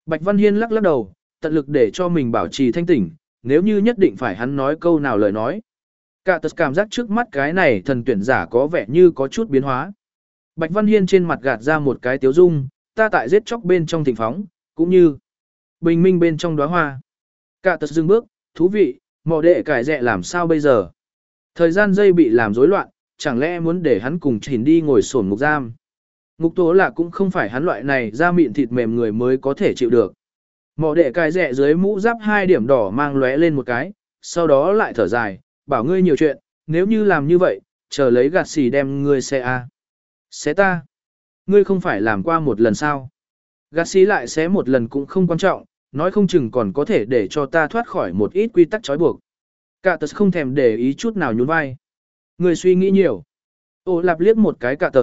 Bạch Văn Hiên lắc lắc đầu, tận lực để cho mình bảo trì thanh tỉnh, nếu như nhất định phải hắn nói câu nào lời nói. Cả tật cảm giác trước mắt cái này thần tuyển giả có vẻ như có chút biến hóa. Bạch Văn Hiên trên mặt gạt ra một cái tiếu dung, ta tại giết chóc bên trong thịnh phóng, cũng như bình minh bên trong đóa hoa. Cả tật dừng bước, thú vị, mỏ đệ cải rẹ làm sao bây giờ? Thời gian dây bị làm rối loạn, chẳng lẽ muốn để hắn cùng chỉnh đi ngồi sổn ngục giam? Ngục tố là cũng không phải hắn loại này da mịn thịt mềm người mới có thể chịu được. Mỏ đệ cải rẹ dưới mũ giáp hai điểm đỏ mang lóe lên một cái, sau đó lại thở dài, bảo ngươi nhiều chuyện, nếu như làm như vậy, chờ lấy gạt xì đem ngươi xe a. Xé ta. Ngươi không phải làm qua một lần sao? Gạt xì lại xé một lần cũng không quan trọng, nói không chừng còn có thể để cho ta thoát khỏi một ít quy tắc trói buộc. Cả tật không thèm để ý chút nào nhún vai. Ngươi suy nghĩ nhiều. Ô lạp liếc một cái cả tật.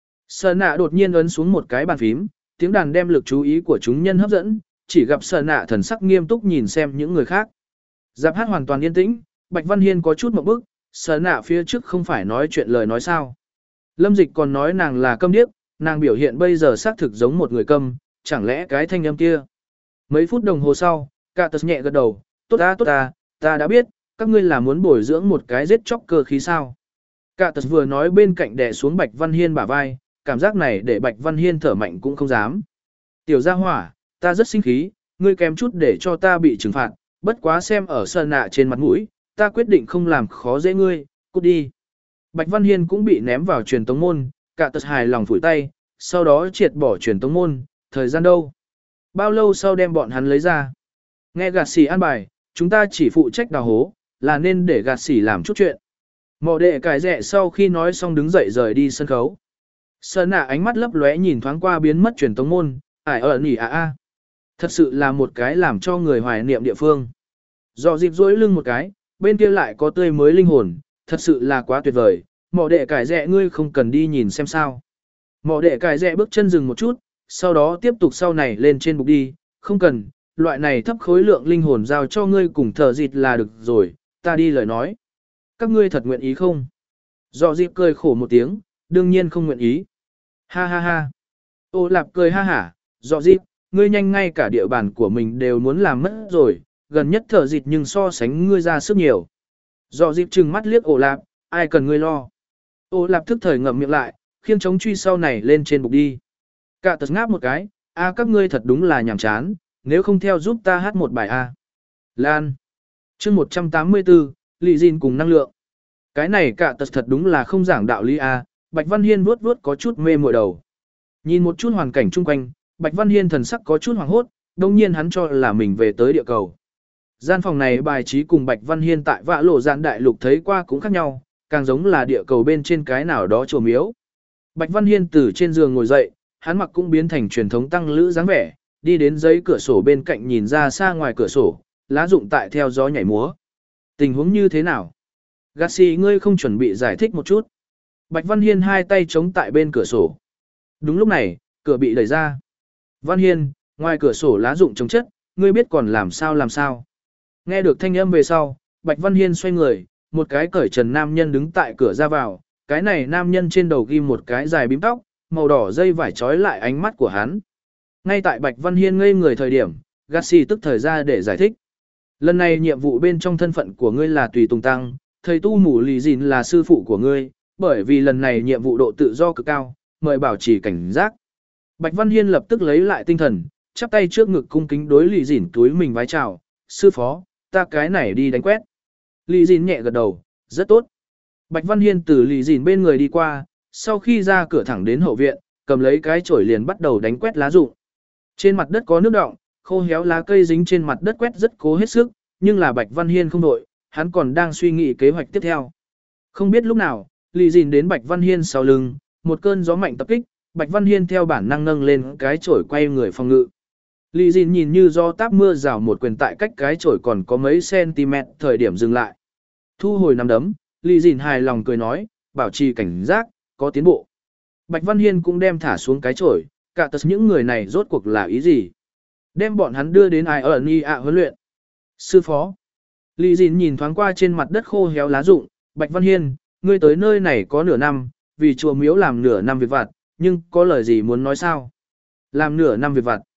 Sở nạ đột nhiên ấn xuống một cái bàn phím, tiếng đàn đem lực chú ý của chúng nhân hấp dẫn, chỉ gặp sở nạ thần sắc nghiêm túc nhìn xem những người khác. Giáp hát hoàn toàn yên tĩnh, Bạch Văn Hiên có chút một bức, sở nạ phía trước không phải nói chuyện lời nói sao. Lâm Dịch còn nói nàng là câm điếc, nàng biểu hiện bây giờ xác thực giống một người câm, chẳng lẽ cái thanh âm kia. Mấy phút đồng hồ sau, cả tật nhẹ gật đầu, tốt ta tốt ta, ta đã biết, các ngươi là muốn bồi dưỡng một cái giết chóc cơ khí sao. Cả tật vừa nói bên cạnh đè xuống Bạch Văn Hiên bả vai, cảm giác này để Bạch Văn Hiên thở mạnh cũng không dám. Tiểu gia hỏa, ta rất sinh khí, ngươi kém chút để cho ta bị trừng phạt, bất quá xem ở sơn nạ trên mặt mũi, ta quyết định không làm khó dễ ngươi, cút đi. Bạch Văn Hiên cũng bị ném vào truyền tống môn, cả tật hài lòng phủi tay, sau đó triệt bỏ truyền tống môn, thời gian đâu? Bao lâu sau đem bọn hắn lấy ra? Nghe gạt xỉ an bài, chúng ta chỉ phụ trách đào hố, là nên để gạt xỉ làm chút chuyện. Mỏ đệ cải rẹ sau khi nói xong đứng dậy rời đi sân khấu. Sơn nạ ánh mắt lấp lóe nhìn thoáng qua biến mất truyền tống môn, ải ở nỉ à a. Thật sự là một cái làm cho người hoài niệm địa phương. Dò dịp duỗi lưng một cái, bên kia lại có tươi mới linh hồn, thật sự là quá tuyệt vời, mỏ đệ cải rẹ ngươi không cần đi nhìn xem sao. Mỏ đệ cải rẹ bước chân dừng một chút, sau đó tiếp tục sau này lên trên bục đi, không cần, loại này thấp khối lượng linh hồn giao cho ngươi cùng thở dịt là được rồi, ta đi lời nói. Các ngươi thật nguyện ý không? Dò dịp cười khổ một tiếng, đương nhiên không nguyện ý. Ha ha ha. Ô lạp cười ha hả, dò dịp, ngươi nhanh ngay cả địa bàn của mình đều muốn làm mất rồi, gần nhất thở dịt nhưng so sánh ngươi ra sức nhiều. Dò dịp trừng mắt liếc ổ lạp, ai cần ngươi lo. Ô lạp thức thời ngậm miệng lại, khiêng chống truy sau này lên trên bục đi. Cả tật ngáp một cái, a các ngươi thật đúng là nhàm chán, nếu không theo giúp ta hát một bài a. Lan. chương một trăm tám mươi tư, lì gìn cùng năng lượng. Cái này cả tật thật đúng là không giảng đạo lý a. Bạch Văn Hiên vuốt vuốt có chút mê mội đầu. Nhìn một chút hoàn cảnh chung quanh, Bạch Văn Hiên thần sắc có chút hoảng hốt, đồng nhiên hắn cho là mình về tới địa cầu. Gian phòng này bài trí cùng Bạch Văn Hiên tại vã lộ gian đại lục thấy qua cũng khác nhau, càng giống là địa cầu bên trên cái nào đó chùa miếu. Bạch Văn Hiên từ trên giường ngồi dậy, hắn mặc cũng biến thành truyền thống tăng lữ dáng vẻ, đi đến giấy cửa sổ bên cạnh nhìn ra xa ngoài cửa sổ, lá rụng tại theo gió nhảy múa. Tình huống như thế nào? Garcia ngươi không chuẩn bị giải thích một chút. Bạch Văn Hiên hai tay chống tại bên cửa sổ. Đúng lúc này, cửa bị đẩy ra. Văn Hiên, ngoài cửa sổ lá rụng chống chất, ngươi biết còn làm sao làm sao. Nghe được thanh âm về sau, Bạch Văn Hiên xoay người, một cái cởi trần nam nhân đứng tại cửa ra vào, cái này nam nhân trên đầu ghim một cái dài bím tóc, màu đỏ dây vải trói lại ánh mắt của hắn. Ngay tại Bạch Văn Hiên ngây người thời điểm, Garcia tức thời ra để giải thích. Lần này nhiệm vụ bên trong thân phận của ngươi là tùy tùng tăng, thầy tu mù lì dìn là sư phụ của ngươi, bởi vì lần này nhiệm vụ độ tự do cực cao, mời bảo trì cảnh giác. Bạch Văn Hiên lập tức lấy lại tinh thần, chắp tay trước ngực cung kính đối lì dìn túi mình vái chào, sư phó, ta cái này đi đánh quét. Lì dìn nhẹ gật đầu, rất tốt. Bạch Văn Hiên từ lì dìn bên người đi qua, sau khi ra cửa thẳng đến hậu viện, cầm lấy cái chổi liền bắt đầu đánh quét lá rụng. Trên mặt đất có nước đọng, khô héo lá cây dính trên mặt đất quét rất cố hết sức, nhưng là Bạch Văn Hiên không đội, hắn còn đang suy nghĩ kế hoạch tiếp theo. Không biết lúc nào, lì dìn đến Bạch Văn Hiên sau lưng, một cơn gió mạnh tập kích, Bạch Văn Hiên theo bản năng nâng lên cái chổi quay người phòng ngự. Lì dìn nhìn như do táp mưa rào một quyền tại cách cái chổi còn có mấy cm thời điểm dừng lại. Thu hồi nắm đấm, lì dìn hài lòng cười nói, bảo trì cảnh giác, có tiến bộ. Bạch Văn Hiên cũng đem thả xuống cái chổi, cả tật những người này rốt cuộc là ý gì? Đem bọn hắn đưa đến ai ở ni ạ huấn luyện. Sư phó. Lì dìn nhìn thoáng qua trên mặt đất khô héo lá rụng, Bạch Văn Hiên, ngươi tới nơi này có nửa năm, vì chùa miếu làm nửa năm việc vặt, nhưng có lời gì muốn nói sao? Làm nửa năm việc vặt.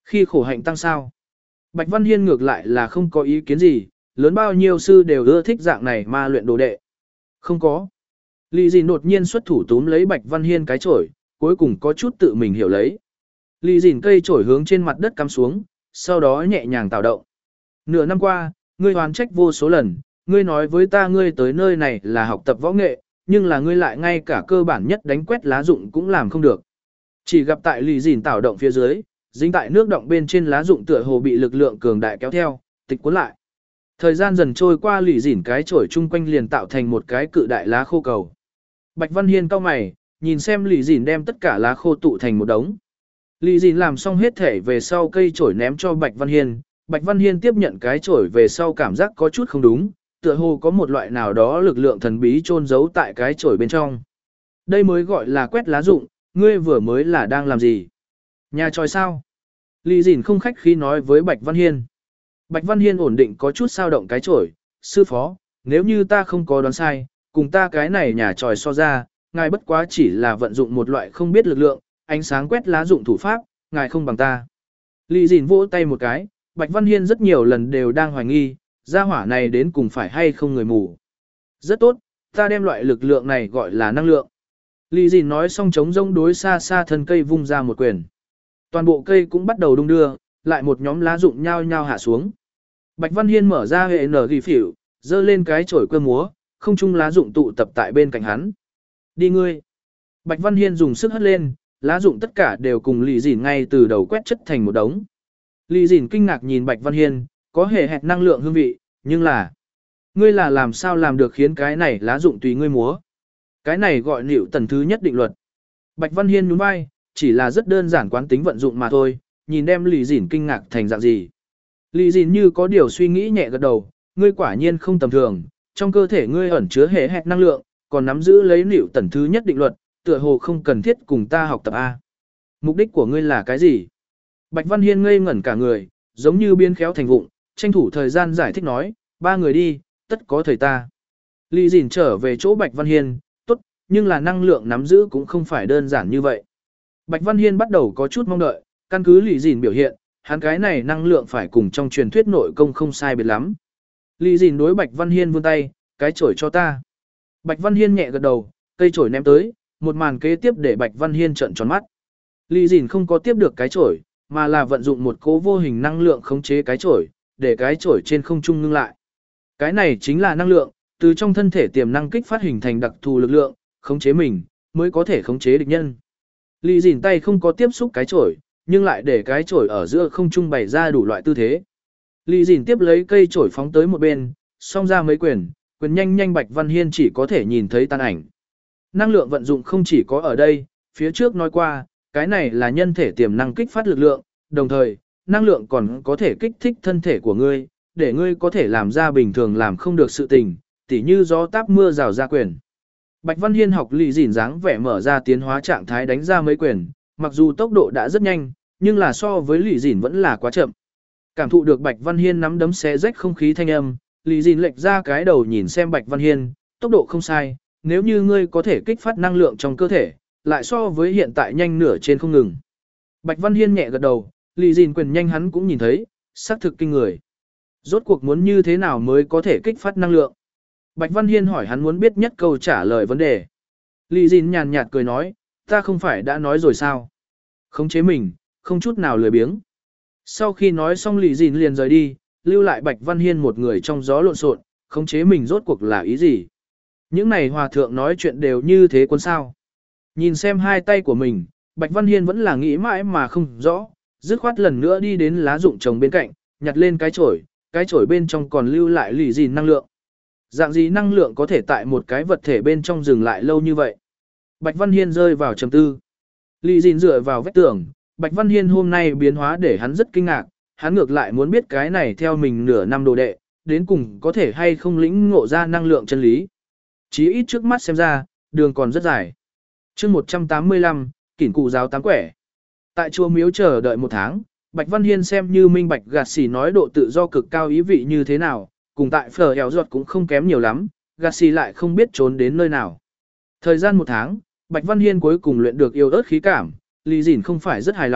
Khi khổ hạnh tăng sao? Bạch Văn Hiên ngược lại là không có ý kiến gì, lớn bao nhiêu sư đều ưa thích dạng này mà luyện đồ đệ. Không có. Lý Dìn đột nhiên xuất thủ túm lấy Bạch Văn Hiên cái chổi, cuối cùng có chút tự mình hiểu lấy. Lý Dìn cây chổi hướng trên mặt đất cắm xuống, sau đó nhẹ nhàng tạo động. Nửa năm qua, ngươi oán trách vô số lần, ngươi nói với ta ngươi tới nơi này là học tập võ nghệ, nhưng là ngươi lại ngay cả cơ bản nhất đánh quét lá dụng cũng làm không được. Chỉ gặp tại Lý Dìn tạo động phía dưới, dính tại nước động bên trên lá dụng tựa hồ bị lực lượng cường đại kéo theo, tịch cuốn lại. Thời gian dần trôi qua, Lý Dìn cái chổi chung quanh liền tạo thành một cái cự đại lá khô cầu. Bạch Văn Hiên cau mày, nhìn xem Lý Dìn đem tất cả lá khô tụ thành một đống. Lý Dìn làm xong hết thể về sau, cây chổi ném cho Bạch Văn Hiên. Bạch Văn Hiên tiếp nhận cái chổi về sau cảm giác có chút không đúng, tựa hồ có một loại nào đó lực lượng thần bí chôn giấu tại cái chổi bên trong. Đây mới gọi là quét lá dụng, ngươi vừa mới là đang làm gì? Nhà tròi sao? Lý Dìn không khách khí nói với Bạch Văn Hiên. Bạch Văn Hiên ổn định có chút sao động cái chổi, sư phó, nếu như ta không có đoán sai, cùng ta cái này nhà tròi so ra, ngài bất quá chỉ là vận dụng một loại không biết lực lượng, ánh sáng quét lá dụng thủ pháp, ngài không bằng ta. Lý Dìn vỗ tay một cái, Bạch Văn Hiên rất nhiều lần đều đang hoài nghi, gia hỏa này đến cùng phải hay không người mù. Rất tốt, ta đem loại lực lượng này gọi là năng lượng. Lý Dìn nói xong chống rông đối xa xa thân cây vung ra một quyền. Toàn bộ cây cũng bắt đầu đung đưa, lại một nhóm lá rụng nhao nhao hạ xuống. Bạch Văn Hiên mở ra hệ nở ghi phỉu, dơ lên cái chổi cơ múa, không trung lá rụng tụ tập tại bên cạnh hắn. Đi ngươi. Bạch Văn Hiên dùng sức hất lên, lá rụng tất cả đều cùng Lý Dìn ngay từ đầu quét chất thành một đống. Lý Dìn kinh ngạc nhìn Bạch Văn Hiên, có hề hẹt năng lượng hương vị, nhưng là... Ngươi là làm sao làm được khiến cái này lá rụng tùy ngươi múa? Cái này gọi nịu tần thứ nhất định luật. Bạch Văn Hiên nhún vai, chỉ là rất đơn giản quán tính vận dụng mà thôi, nhìn đem Lý Dìn kinh ngạc thành dạng gì. Lý Dìn như có điều suy nghĩ nhẹ gật đầu, ngươi quả nhiên không tầm thường, trong cơ thể ngươi ẩn chứa hề hẹt năng lượng, còn nắm giữ lấy nịu tần thứ nhất định luật, tựa hồ không cần thiết cùng ta học tập A. Mục đích của ngươi là cái gì? Bạch Văn Hiên ngây ngẩn cả người, giống như biến khéo thành vụng, tranh thủ thời gian giải thích nói, ba người đi, tất có thầy ta. Lý Dìn trở về chỗ Bạch Văn Hiên, tốt, nhưng là năng lượng nắm giữ cũng không phải đơn giản như vậy. Bạch Văn Hiên bắt đầu có chút mong đợi, căn cứ Lý Dìn biểu hiện, hắn cái này năng lượng phải cùng trong truyền thuyết nội công không sai biệt lắm. Lý Dìn đối Bạch Văn Hiên vươn tay, cái chổi cho ta. Bạch Văn Hiên nhẹ gật đầu, cây chổi ném tới, một màn kế tiếp để Bạch Văn Hiên trợn tròn mắt. Lý Dìn không có tiếp được cái chổi, mà là vận dụng một cố vô hình năng lượng khống chế cái chổi, để cái chổi trên không trung ngưng lại. Cái này chính là năng lượng, từ trong thân thể tiềm năng kích phát hình thành đặc thù lực lượng, khống chế mình, mới có thể khống chế địch nhân. Lý Dìn tay không có tiếp xúc cái chổi, nhưng lại để cái chổi ở giữa không trung bày ra đủ loại tư thế. Lý Dìn tiếp lấy cây chổi phóng tới một bên, xông ra mấy quyền, quyền nhanh nhanh Bạch Văn Hiên chỉ có thể nhìn thấy tàn ảnh. Năng lượng vận dụng không chỉ có ở đây, phía trước nói qua, cái này là nhân thể tiềm năng kích phát lực lượng, đồng thời, năng lượng còn có thể kích thích thân thể của ngươi, để ngươi có thể làm ra bình thường làm không được sự tình, tỉ như gió táp mưa rào ra quyền. Bạch Văn Hiên học Lý Dìn dáng vẻ mở ra tiến hóa trạng thái đánh ra mấy quyền, mặc dù tốc độ đã rất nhanh, nhưng là so với Lý Dìn vẫn là quá chậm. Cảm thụ được Bạch Văn Hiên nắm đấm xé rách không khí thanh âm, Lý Dìn lệch ra cái đầu nhìn xem Bạch Văn Hiên, tốc độ không sai, nếu như ngươi có thể kích phát năng lượng trong cơ thể, lại so với hiện tại nhanh nửa trên không ngừng. Bạch Văn Hiên nhẹ gật đầu, Lý Dìn quyền nhanh hắn cũng nhìn thấy, xác thực kinh người. Rốt cuộc muốn như thế nào mới có thể kích phát năng lượng? Bạch Văn Hiên hỏi hắn muốn biết nhất câu trả lời vấn đề. Lý Dìn nhàn nhạt cười nói, ta không phải đã nói rồi sao? Khống chế mình, không chút nào lười biếng. Sau khi nói xong Lý Dìn liền rời đi, lưu lại Bạch Văn Hiên một người trong gió lộn xộn, khống chế mình rốt cuộc là ý gì? Những này hòa thượng nói chuyện đều như thế quân sao? Nhìn xem hai tay của mình, Bạch Văn Hiên vẫn là nghĩ mãi mà không rõ, dứt khoát lần nữa đi đến lá rụng trồng bên cạnh, nhặt lên cái chổi, cái chổi bên trong còn lưu lại Lý Dìn năng lượng. Dạng gì năng lượng có thể tại một cái vật thể bên trong dừng lại lâu như vậy? Bạch Văn Hiên rơi vào trầm tư. Lý Dìn dựa vào vách tường, Bạch Văn Hiên hôm nay biến hóa để hắn rất kinh ngạc, hắn ngược lại muốn biết cái này theo mình nửa năm đồ đệ, đến cùng có thể hay không lĩnh ngộ ra năng lượng chân lý. Chí ít trước mắt xem ra, đường còn rất dài. Chương một trăm tám mươi lăm, Kỉn cụ giáo tám quẻ. Tại chùa miếu chờ đợi một tháng, Bạch Văn Hiên xem như minh bạch gạt xì nói độ tự do cực cao ý vị như thế nào, cùng tại phở hẻo giọt cũng không kém nhiều lắm, gạt xì lại không biết trốn đến nơi nào. Thời gian một tháng, Bạch Văn Hiên cuối cùng luyện được yêu ớt khí cảm, Lý Dìn không phải rất hài lòng,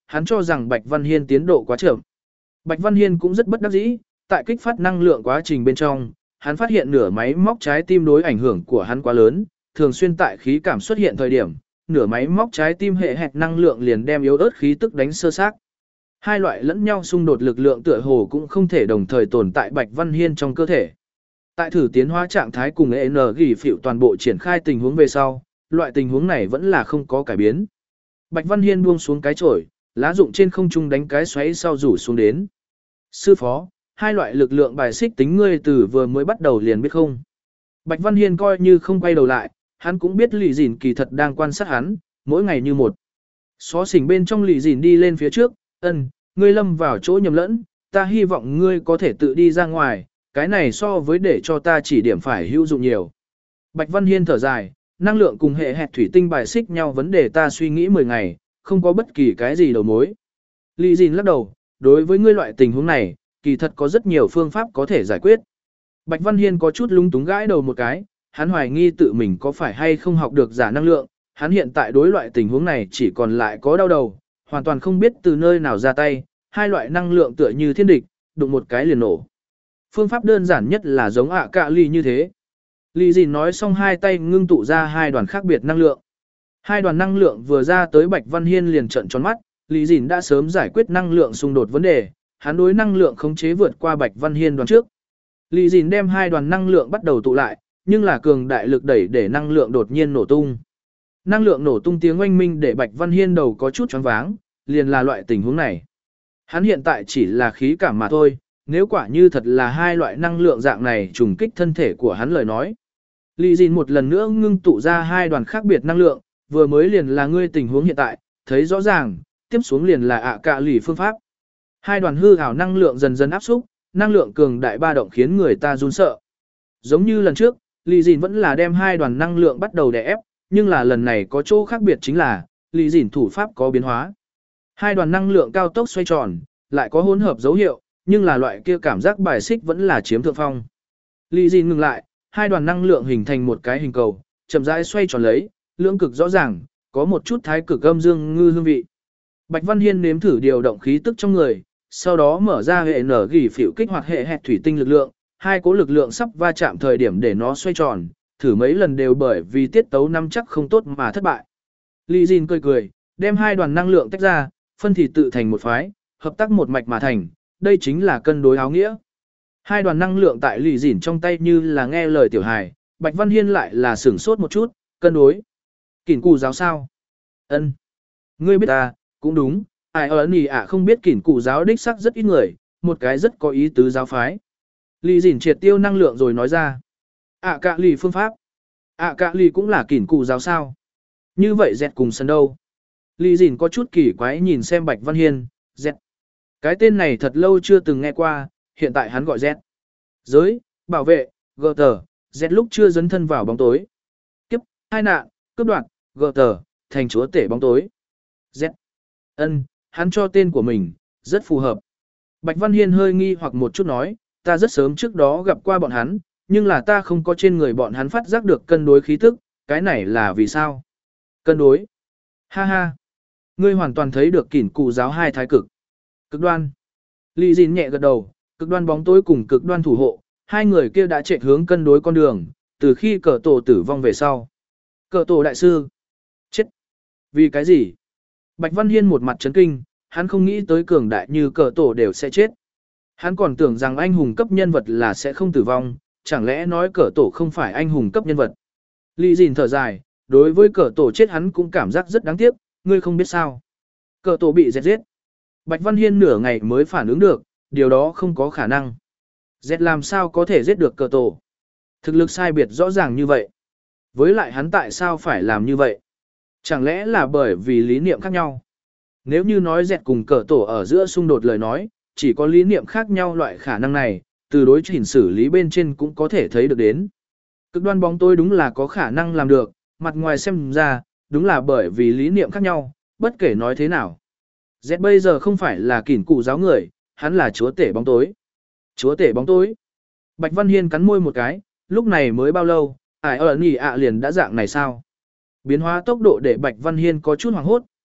hắn cho rằng Bạch Văn Hiên tiến độ quá chậm. Bạch Văn Hiên cũng rất bất đắc dĩ, tại kích phát năng lượng quá trình bên trong, hắn phát hiện nửa máy móc trái tim đối ảnh hưởng của hắn quá lớn, thường xuyên tại khí cảm xuất hiện thời điểm, nửa máy móc trái tim hệ hẹt năng lượng liền đem yếu ớt khí tức đánh sơ xác. Hai loại lẫn nhau xung đột lực lượng tựa hồ cũng không thể đồng thời tồn tại Bạch Văn Hiên trong cơ thể. Tại thử tiến hóa trạng thái cùng e en giê phịu toàn bộ triển khai tình huống về sau, loại tình huống này vẫn là không có cải biến. Bạch Văn Hiên buông xuống cái chổi, lá dụng trên không trung đánh cái xoáy sau rủ xuống đến. Sư phó, hai loại lực lượng bài xích tính ngươi từ vừa mới bắt đầu liền biết không. Bạch Văn Hiên coi như không quay đầu lại, hắn cũng biết Lỷ Dìn kỳ thật đang quan sát hắn, mỗi ngày như một. Xó xỉnh bên trong Lỷ Dìn đi lên phía trước, ân, ngươi lâm vào chỗ nhầm lẫn, ta hy vọng ngươi có thể tự đi ra ngoài, cái này so với để cho ta chỉ điểm phải hữu dụng nhiều. Bạch Văn Hiên thở dài, năng lượng cùng hệ hẹt thủy tinh bài xích nhau vấn đề ta suy nghĩ mười ngày, không có bất kỳ cái gì đầu mối. Lỷ Dìn lắc đầu, đối với ngươi loại tình huống này, kỳ thật có rất nhiều phương pháp có thể giải quyết. Bạch Văn Hiên có chút lung túng gãi đầu một cái, hắn hoài nghi tự mình có phải hay không học được giả năng lượng, hắn hiện tại đối loại tình huống này chỉ còn lại có đau đầu, hoàn toàn không biết từ nơi nào ra tay, hai loại năng lượng tựa như thiên địch, đụng một cái liền nổ. Phương pháp đơn giản nhất là giống ạ cạ ly như thế. Lỷ Dìn nói xong hai tay ngưng tụ ra hai đoàn khác biệt năng lượng. Hai đoàn năng lượng vừa ra tới Bạch Văn Hiên liền trợn tròn mắt, Lỷ Dìn đã sớm giải quyết năng lượng xung đột vấn đề, hắn đối năng lượng khống chế vượt qua Bạch Văn Hiên đoàn trước. Lỷ Dìn đem hai đoàn năng lượng bắt đầu tụ lại, nhưng là cường đại lực đẩy để năng lượng đột nhiên nổ tung. Năng lượng nổ tung tiếng oanh minh để Bạch Văn Hiên đầu có chút choáng váng, liền là loại tình huống này. Hắn hiện tại chỉ là khí cảm mà thôi, nếu quả như thật là hai loại năng lượng dạng này trùng kích thân thể của hắn lời nói. Lỷ Dìn một lần nữa ngưng tụ ra hai đoàn khác biệt năng lượng, vừa mới liền là ngươi tình huống hiện tại, thấy rõ ràng, tiếp xuống liền là ạ cạ lì phương pháp. Hai đoàn hư ảo năng lượng dần dần áp xúc, năng lượng cường đại ba động khiến người ta run sợ. Giống như lần trước, Lỷ Dìn vẫn là đem hai đoàn năng lượng bắt đầu đè ép, nhưng là lần này có chỗ khác biệt chính là, Lỷ Dìn thủ pháp có biến hóa. Hai đoàn năng lượng cao tốc xoay tròn, lại có hỗn hợp dấu hiệu, nhưng là loại kia cảm giác bài xích vẫn là chiếm thượng phong. Lỷ Dìn ngừng lại, hai đoàn năng lượng hình thành một cái hình cầu, chậm rãi xoay tròn lấy, lưỡng cực rõ ràng, có một chút thái cực âm dương ngư hương vị. Bạch Văn Hiên nếm thử điều động khí tức trong người, sau đó mở ra hệ nở gỉ phỉu kích hoạt hệ hẹt thủy tinh lực lượng, hai cố lực lượng sắp va chạm thời điểm để nó xoay tròn, thử mấy lần đều bởi vì tiết tấu nắm chắc không tốt mà thất bại. Lỷ Dìn cười cười, đem hai đoàn năng lượng tách ra, phân thì tự thành một phái, hợp tác một mạch mà thành, đây chính là cân đối áo nghĩa. Hai đoàn năng lượng tại Lỷ Dìn trong tay như là nghe lời tiểu hài, Bạch Văn Hiên lại là sửng sốt một chút, cân đối. Kỉn cụ giáo sao? Ân, ngươi biết ta, cũng đúng, ai ở nì ạ không biết kỉn cụ giáo đích sắc rất ít người, một cái rất có ý tứ giáo phái. Lỷ Dìn triệt tiêu năng lượng rồi nói ra. ạ cạ lì phương pháp. ạ cạ lì cũng là kỉn cụ giáo sao? Như vậy dẹt cùng sân đâu? Lỷ Dìn có chút kỳ quái nhìn xem Bạch Văn Hiên, dẹt. Cái tên này thật lâu chưa từng nghe qua, hiện tại hắn gọi dẹt. Giới, bảo vệ, gờ tờ, dẹt lúc chưa dấn thân vào bóng tối. Kiếp, hai nạn, cướp đoạt, gờ tờ, thành chúa tể bóng tối. Z. Ân, hắn cho tên của mình, rất phù hợp. Bạch Văn Hiên hơi nghi hoặc một chút nói, ta rất sớm trước đó gặp qua bọn hắn, nhưng là ta không có trên người bọn hắn phát giác được cân đối khí tức, cái này là vì sao? Cân đối. Ha ha. Ngươi hoàn toàn thấy được kỉn cụ giáo hai thái cực. Cực đoan. Lỷ Dìn nhẹ gật đầu, cực đoan bóng tối cùng cực đoan thủ hộ, hai người kia đã chạy hướng cân đối con đường, từ khi cờ tổ tử vong về sau. Cờ tổ đại sư. Chết. Vì cái gì? Bạch Văn Hiên một mặt chấn kinh, hắn không nghĩ tới cường đại như cờ tổ đều sẽ chết. Hắn còn tưởng rằng anh hùng cấp nhân vật là sẽ không tử vong, chẳng lẽ nói cờ tổ không phải anh hùng cấp nhân vật. Lỷ Dìn thở dài, đối với cờ tổ chết hắn cũng cảm giác rất đáng tiếc, ngươi không biết sao. Cờ tổ bị dẹt giết. Bạch Văn Hiên nửa ngày mới phản ứng được, điều đó không có khả năng. Dẹt làm sao có thể giết được cờ tổ? Thực lực sai biệt rõ ràng như vậy. Với lại hắn tại sao phải làm như vậy? Chẳng lẽ là bởi vì lý niệm khác nhau? Nếu như nói dẹt cùng cờ tổ ở giữa xung đột lời nói, chỉ có lý niệm khác nhau loại khả năng này, từ đối trình xử lý bên trên cũng có thể thấy được đến. Cực đoan bóng tối đúng là có khả năng làm được, mặt ngoài xem ra, đúng là bởi vì lý niệm khác nhau, bất kể nói thế nào. Dẹt bây giờ không phải là kỉn cụ giáo người, hắn là chúa tể bóng tối. Chúa tể bóng tối. Bạch Văn Hiên cắn môi một cái, lúc này mới bao lâu, ai ở nỉ ạ liền đã dạng này sao? Biến hóa tốc độ để Bạch Văn Hiên có chút hoảng hốt,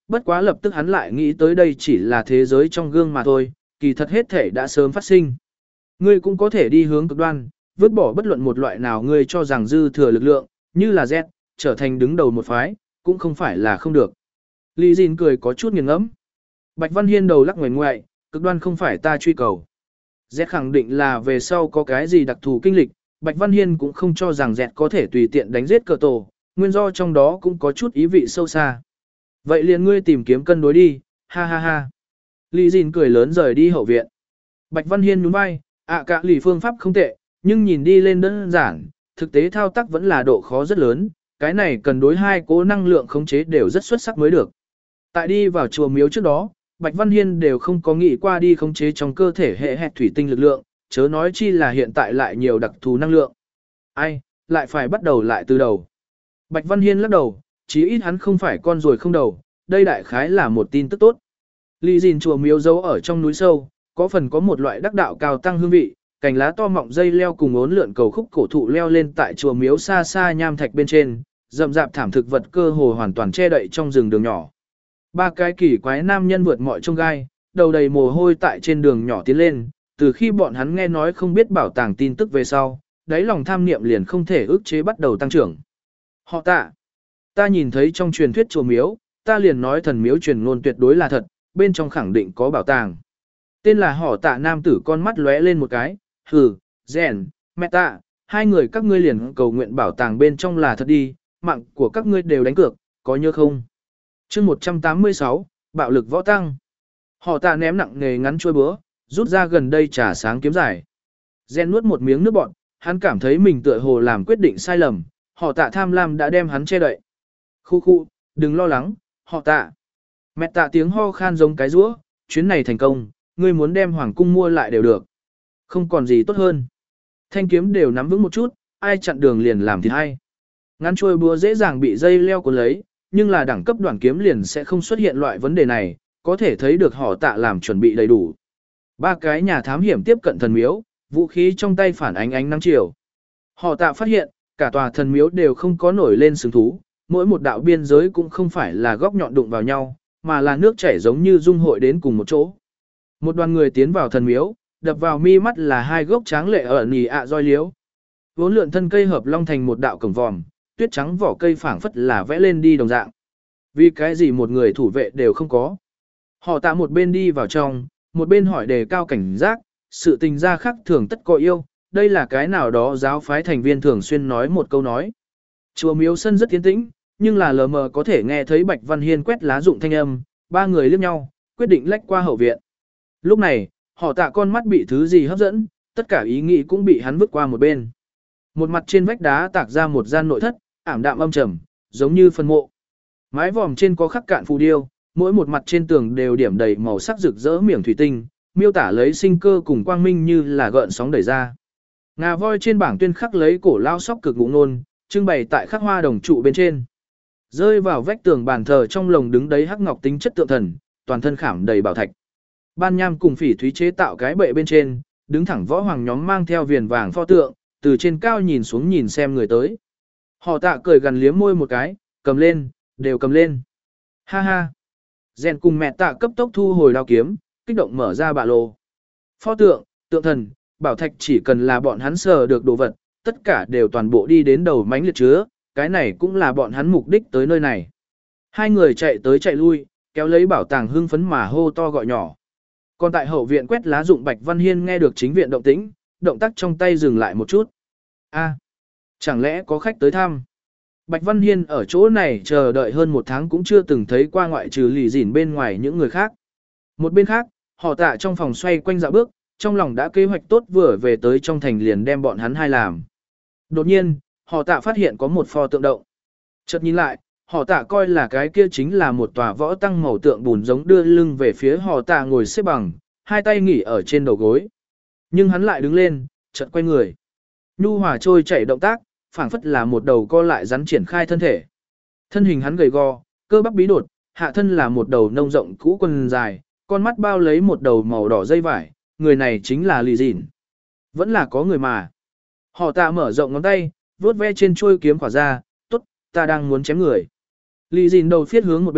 bất quá lập tức hắn lại nghĩ tới đây chỉ là thế giới trong gương mà thôi, kỳ thật hết thể đã sớm phát sinh. Ngươi cũng có thể đi hướng cực đoan, vứt bỏ bất luận một loại nào ngươi cho rằng dư thừa lực lượng, như là Z, trở thành đứng đầu một phái, cũng không phải là không được. Lý Dìn cười có chút nghiền ngẫm. Bạch Văn Hiên đầu lắc ngoại ngoại, cực đoan không phải ta truy cầu. Z khẳng định là về sau có cái gì đặc thù kinh lịch, Bạch Văn Hiên cũng không cho rằng Z có thể tùy tiện đánh giết cờ tổ, nguyên do trong đó cũng có chút ý vị sâu xa. Vậy liền ngươi tìm kiếm cân đối đi, ha ha ha. Lý Dìn cười lớn rời đi hậu viện. Bạch Văn Hiên nhún vai, ạ cả lì phương pháp không tệ, nhưng nhìn đi lên đơn giản, thực tế thao tác vẫn là độ khó rất lớn, cái này cần đối hai cố năng lượng khống chế đều rất xuất sắc mới được. Tại đi vào chùa miếu trước đó, Bạch Văn Hiên đều không có nghĩ qua đi khống chế trong cơ thể hệ hẹt thủy tinh lực lượng, chớ nói chi là hiện tại lại nhiều đặc thù năng lượng. Ai, lại phải bắt đầu lại từ đầu. Bạch Văn Hiên lắc đầu, chí ít hắn không phải con rồi không đầu, đây đại khái là một tin tức tốt. Lý Dìn chùa miếu giấu ở trong núi sâu, có phần có một loại đắc đạo cao tăng hương vị, cành lá to mọng dây leo cùng ốn lượn cầu khúc cổ thụ leo lên tại chùa miếu xa xa nham thạch bên trên, rậm rạp thảm thực vật cơ hồ hoàn toàn che đậy trong rừng đường nhỏ. Ba cái kỳ quái nam nhân vượt mọi chông gai, đầu đầy mồ hôi tại trên đường nhỏ tiến lên, từ khi bọn hắn nghe nói không biết bảo tàng tin tức về sau, đáy lòng tham niệm liền không thể ức chế bắt đầu tăng trưởng. Họ tạ, ta nhìn thấy trong truyền thuyết chùa miếu, ta liền nói thần miếu truyền ngôn tuyệt đối là thật, bên trong khẳng định có bảo tàng. Tên là họ tạ nam tử con mắt lóe lên một cái, hừ, rèn, mẹ tạ, hai người các ngươi liền cầu nguyện bảo tàng bên trong là thật đi, mạng của các ngươi đều đánh cược, có nhớ không? chương một trăm tám mươi sáu, bạo lực võ tăng. Họ tạ ném nặng nghề ngắn chuôi búa, rút ra gần đây trà sáng kiếm giải. Rèn nuốt một miếng nước bọt, hắn cảm thấy mình tựa hồ làm quyết định sai lầm, họ tạ tham lam đã đem hắn che đậy. Khu khu, đừng lo lắng, họ tạ. Mẹ tạ tiếng ho khan giống cái rũa, chuyến này thành công, ngươi muốn đem hoàng cung mua lại đều được. Không còn gì tốt hơn. Thanh kiếm đều nắm vững một chút, ai chặn đường liền làm thì hay. Ngắn trôi búa dễ dàng bị dây leo cuốn lấy, nhưng là đẳng cấp đoạn kiếm liền sẽ không xuất hiện loại vấn đề này, có thể thấy được họ tạ làm chuẩn bị đầy đủ. Ba cái nhà thám hiểm tiếp cận thần miếu, vũ khí trong tay phản ánh ánh nắng chiều. Họ tạ phát hiện, cả tòa thần miếu đều không có nổi lên sừng thú, mỗi một đạo biên giới cũng không phải là góc nhọn đụng vào nhau, mà là nước chảy giống như dung hội đến cùng một chỗ. Một đoàn người tiến vào thần miếu, đập vào mi mắt là hai gốc tráng lệ ở nì ạ roi liếu. Vốn lượn thân cây hợp long thành một đạo cổng vòm, tuyết trắng vỏ cây phảng phất là vẽ lên đi đồng dạng. Vì cái gì một người thủ vệ đều không có. Họ tạ một bên đi vào trong, một bên hỏi đề cao cảnh giác, sự tình gia khác thường tất có yêu, đây là cái nào đó giáo phái thành viên thường xuyên nói một câu nói. Chùa miếu sân rất tiến tĩnh, nhưng là lờ mờ có thể nghe thấy Bạch Văn Hiên quét lá dụng thanh âm, ba người liếc nhau, quyết định lách qua hậu viện. Lúc này, họ tạ con mắt bị thứ gì hấp dẫn, tất cả ý nghĩ cũng bị hắn vứt qua một bên. Một mặt trên vách đá tạc ra một gian nội thất, ảm đạm âm trầm, giống như phân mộ. Mái vòm trên có khắc cạn phù điêu, mỗi một mặt trên tường đều điểm đầy màu sắc rực rỡ miếng thủy tinh, miêu tả lấy sinh cơ cùng quang minh như là gợn sóng đẩy ra. Ngà voi trên bảng tuyên khắc lấy cổ lao sóc cực ngụ nôn, trưng bày tại khắc hoa đồng trụ bên trên. Rơi vào vách tường bàn thờ trong lồng đứng đấy hắc ngọc tính chất tượng thần, toàn thân khảm đầy bảo thạch. Ban nham cùng phỉ thúy chế tạo cái bệ bên trên, đứng thẳng võ hoàng nhóm mang theo viền vàng pho tượng, từ trên cao nhìn xuống nhìn xem người tới. Họ tạ cười gần liếm môi một cái, cầm lên, đều cầm lên. Ha ha. Rèn cùng mẹ tạ cấp tốc thu hồi đao kiếm, kích động mở ra bạ lô. Pho tượng, tượng thần, bảo thạch chỉ cần là bọn hắn sờ được đồ vật, tất cả đều toàn bộ đi đến đầu mánh liệt chứa, cái này cũng là bọn hắn mục đích tới nơi này. Hai người chạy tới chạy lui, kéo lấy bảo tàng hưng phấn mà hô to gọi nhỏ. Còn tại hậu viện quét lá dụng Bạch Văn Hiên nghe được chính viện động tĩnh, động tác trong tay dừng lại một chút. A, chẳng lẽ có khách tới thăm? Bạch Văn Hiên ở chỗ này chờ đợi hơn một tháng cũng chưa từng thấy qua ngoại trừ lì dỉn bên ngoài những người khác. Một bên khác, họ tạ trong phòng xoay quanh dạo bước, trong lòng đã kế hoạch tốt vừa về tới trong thành liền đem bọn hắn hai làm. Đột nhiên, họ tạ phát hiện có một pho tượng động. Chợt nhìn lại, họ tạ coi là cái kia chính là một tòa võ tăng màu tượng bùn giống đưa lưng về phía họ tạ ngồi xếp bằng, hai tay nghỉ ở trên đầu gối. Nhưng hắn lại đứng lên, chợt quay người. Nhu hòa trôi chảy động tác, phảng phất là một đầu co lại rắn triển khai thân thể. Thân hình hắn gầy gò, cơ bắp bí đột, hạ thân là một đầu nông rộng cũ quần dài, con mắt bao lấy một đầu màu đỏ dây vải, người này chính là Lì Dìn. Vẫn là có người mà. Họ tạ mở rộng ngón tay, vuốt ve trên chuôi kiếm khỏa ra, tốt, ta đang muốn chém người. Lì Dìn đầu phiết hướng một bên,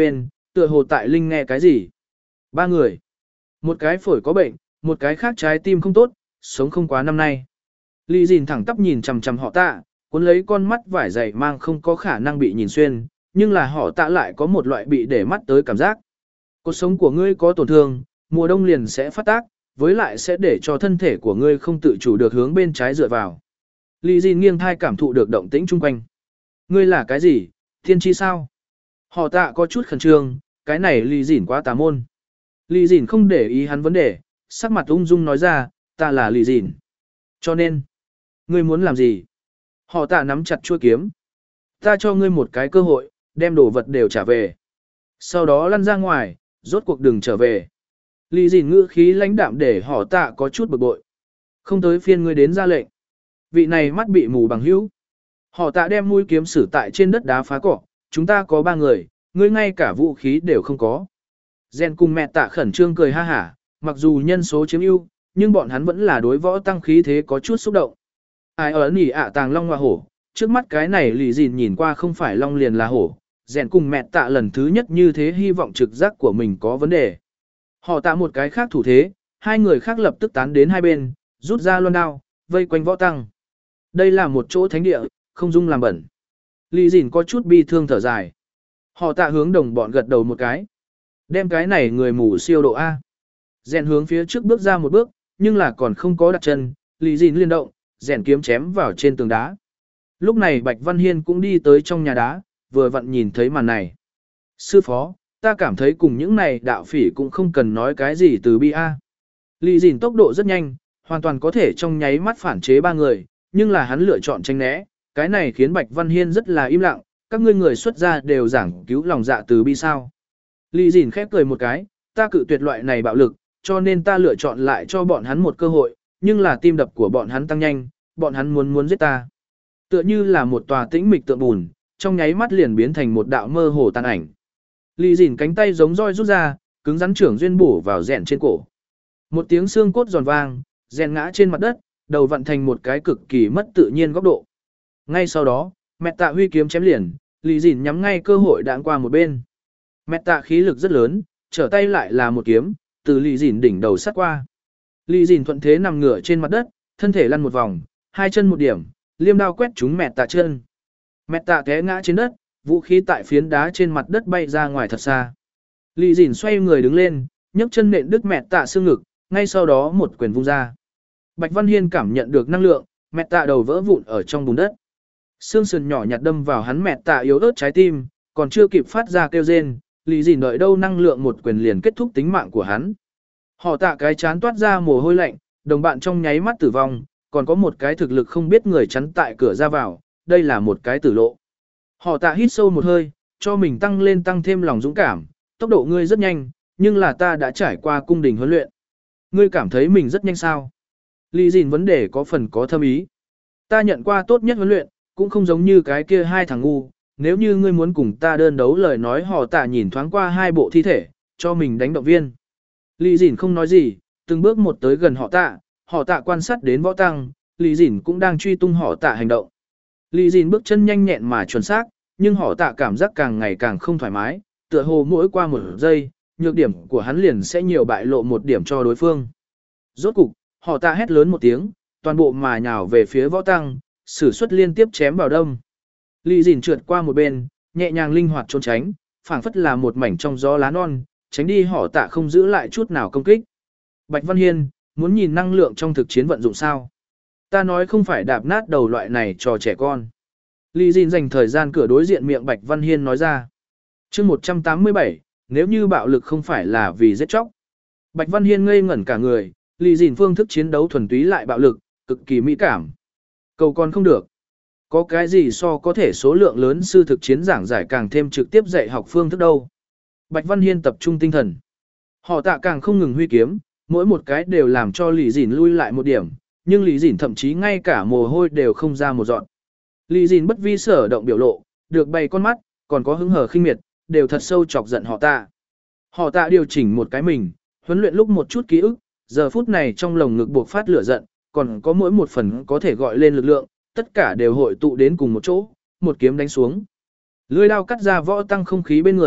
tựa hồ tại Linh nghe cái gì. Ba người. Một cái phổi có bệnh, một cái khác trái tim không tốt, sống không quá năm nay. Lý Dìn thẳng tắp nhìn chằm chằm họ tạ, cuốn lấy con mắt vải dày mang không có khả năng bị nhìn xuyên, nhưng là họ tạ lại có một loại bị để mắt tới cảm giác. Cuộc sống của ngươi có tổn thương, mùa đông liền sẽ phát tác, với lại sẽ để cho thân thể của ngươi không tự chủ được hướng bên trái dựa vào. Lý Dìn nghiêng thai cảm thụ được động tĩnh chung quanh. Ngươi là cái gì, thiên tri sao? Họ tạ có chút khẩn trương, cái này Lý Dìn quá tà môn. Lý Dìn không để ý hắn vấn đề, sắc mặt ung dung nói ra, ta là Lý Dìn. Cho nên, ngươi muốn làm gì? Họ tạ nắm chặt chuôi kiếm. Ta cho ngươi một cái cơ hội, đem đồ vật đều trả về. Sau đó lăn ra ngoài, rốt cuộc đừng trở về. Lý Dìn ngữ khí lãnh đạm để họ tạ có chút bực bội. Không tới phiên ngươi đến ra lệnh. Vị này mắt bị mù bằng hữu. Họ tạ đem mũi kiếm sử tại trên đất đá phá cỏ. Chúng ta có ba người, ngươi ngay cả vũ khí đều không có. Gen cùng mẹ tạ khẩn trương cười ha hả, mặc dù nhân số chiếm ưu, nhưng bọn hắn vẫn là đối võ tăng khí thế có chút xúc động. Ai ở nỉ ạ tàng long hoa hổ, trước mắt cái này Lý Dìn nhìn qua không phải long liền là hổ. Rèn cùng mẹ tạ lần thứ nhất như thế hy vọng trực giác của mình có vấn đề. Họ tạ một cái khác thủ thế, hai người khác lập tức tán đến hai bên, rút ra loan đao, vây quanh võ tăng. Đây là một chỗ thánh địa, không dung làm bẩn. Lý Dìn có chút bi thương thở dài. Họ tạ hướng đồng bọn gật đầu một cái. Đem cái này người mù siêu độ A. Rèn hướng phía trước bước ra một bước, nhưng là còn không có đặt chân, Lý Dìn liên động, rèn kiếm chém vào trên tường đá. Lúc này Bạch Văn Hiên cũng đi tới trong nhà đá, vừa vặn nhìn thấy màn này. Sư phó, ta cảm thấy cùng những này đạo phỉ cũng không cần nói cái gì từ bi A. Lý Dìn tốc độ rất nhanh, hoàn toàn có thể trong nháy mắt phản chế ba người, nhưng là hắn lựa chọn tránh né, cái này khiến Bạch Văn Hiên rất là im lặng, các ngươi người xuất gia đều giảng cứu lòng dạ từ bi sao. Lý Dìn khép cười một cái, ta cự tuyệt loại này bạo lực, cho nên ta lựa chọn lại cho bọn hắn một cơ hội, nhưng là tim đập của bọn hắn tăng nhanh, bọn hắn muốn muốn giết ta. Tựa như là một tòa tĩnh mịch tượng bùn, trong nháy mắt liền biến thành một đạo mơ hồ tàn ảnh. Lý Dìn cánh tay giống roi rút ra, cứng rắn trưởng duyên bổ vào rèn trên cổ. Một tiếng xương cốt giòn vang, rèn ngã trên mặt đất, đầu vặn thành một cái cực kỳ mất tự nhiên góc độ. Ngay sau đó, mẹ tạ huy kiếm chém liền, Lý Dìn nhắm ngay cơ hội đạn qua một bên. Mẹ tạ khí lực rất lớn, trở tay lại là một kiếm, từ Lý Dìn đỉnh đầu sát qua. Lý Dìn thuận thế nằm ngửa trên mặt đất, thân thể lăn một vòng, hai chân một điểm, liêm đao quét trúng mẹ tạ chân. Mẹ tạ té ngã trên đất, vũ khí tại phiến đá trên mặt đất bay ra ngoài thật xa. Lý Dìn xoay người đứng lên, nhấc chân nện đứt mẹ tạ xương ngực, ngay sau đó một quyền vung ra. Bạch Văn Hiên cảm nhận được năng lượng, mẹ tạ đầu vỡ vụn ở trong bùn đất. Xương sườn nhỏ nhặt đâm vào hắn mẹ tạ yếu ớt trái tim, còn chưa kịp phát ra kêu rên, Lý Dìn đợi đâu năng lượng một quyền liền kết thúc tính mạng của hắn. Họ tạ cái chán toát ra mồ hôi lạnh, đồng bạn trong nháy mắt tử vong, còn có một cái thực lực không biết người chắn tại cửa ra vào, đây là một cái tử lộ. Họ tạ hít sâu một hơi, cho mình tăng lên tăng thêm lòng dũng cảm, tốc độ ngươi rất nhanh, nhưng là ta đã trải qua cung đình huấn luyện. Ngươi cảm thấy mình rất nhanh sao? Lý Dìn vấn đề có phần có thâm ý. Ta nhận qua tốt nhất huấn luyện, cũng không giống như cái kia hai thằng ngu, nếu như ngươi muốn cùng ta đơn đấu lời nói họ tạ nhìn thoáng qua hai bộ thi thể, cho mình đánh động viên. Lý Dìn không nói gì, từng bước một tới gần họ tạ, họ tạ quan sát đến võ tăng, Lý Dìn cũng đang truy tung họ tạ hành động. Lý Dìn bước chân nhanh nhẹn mà chuẩn xác, nhưng họ tạ cảm giác càng ngày càng không thoải mái, tựa hồ mỗi qua một giây, nhược điểm của hắn liền sẽ nhiều bại lộ một điểm cho đối phương. Rốt cục, họ tạ hét lớn một tiếng, toàn bộ mà nhào về phía võ tăng, sử xuất liên tiếp chém vào đông. Lý Dìn trượt qua một bên, nhẹ nhàng linh hoạt trốn tránh, phảng phất là một mảnh trong gió lá non, tránh đi họ tạ không giữ lại chút nào công kích. Bạch Văn Hiên, muốn nhìn năng lượng trong thực chiến vận dụng sao? Ta nói không phải đạp nát đầu loại này cho trẻ con. Lý Dìn dành thời gian cửa đối diện miệng Bạch Văn Hiên nói ra. Chương một trăm tám mươi bảy, nếu như bạo lực không phải là vì giết chóc. Bạch Văn Hiên ngây ngẩn cả người, Lý Dìn phương thức chiến đấu thuần túy lại bạo lực, cực kỳ mỹ cảm. Cầu còn không được. Có cái gì so có thể số lượng lớn sư thực chiến giảng giải càng thêm trực tiếp dạy học phương thức đâu. Bạch Văn Hiên tập trung tinh thần. Họ tạ càng không ngừng huy kiếm, mỗi một cái đều làm cho Lý Dìn lui lại một điểm, nhưng Lý Dìn thậm chí ngay cả mồ hôi đều không ra một giọt. Lý Dìn bất vi sở động biểu lộ, được bày con mắt, còn có hứng hở khinh miệt, đều thật sâu chọc giận họ tạ. Họ tạ điều chỉnh một cái mình, huấn luyện lúc một chút ký ức, giờ phút này trong lồng ngực buộc phát lửa giận, còn có mỗi một phần có thể gọi lên lực lượng, tất cả đều hội tụ đến cùng một chỗ, một kiếm đánh xuống. Lưỡi đao cắt ra võ tăng không khí bên người,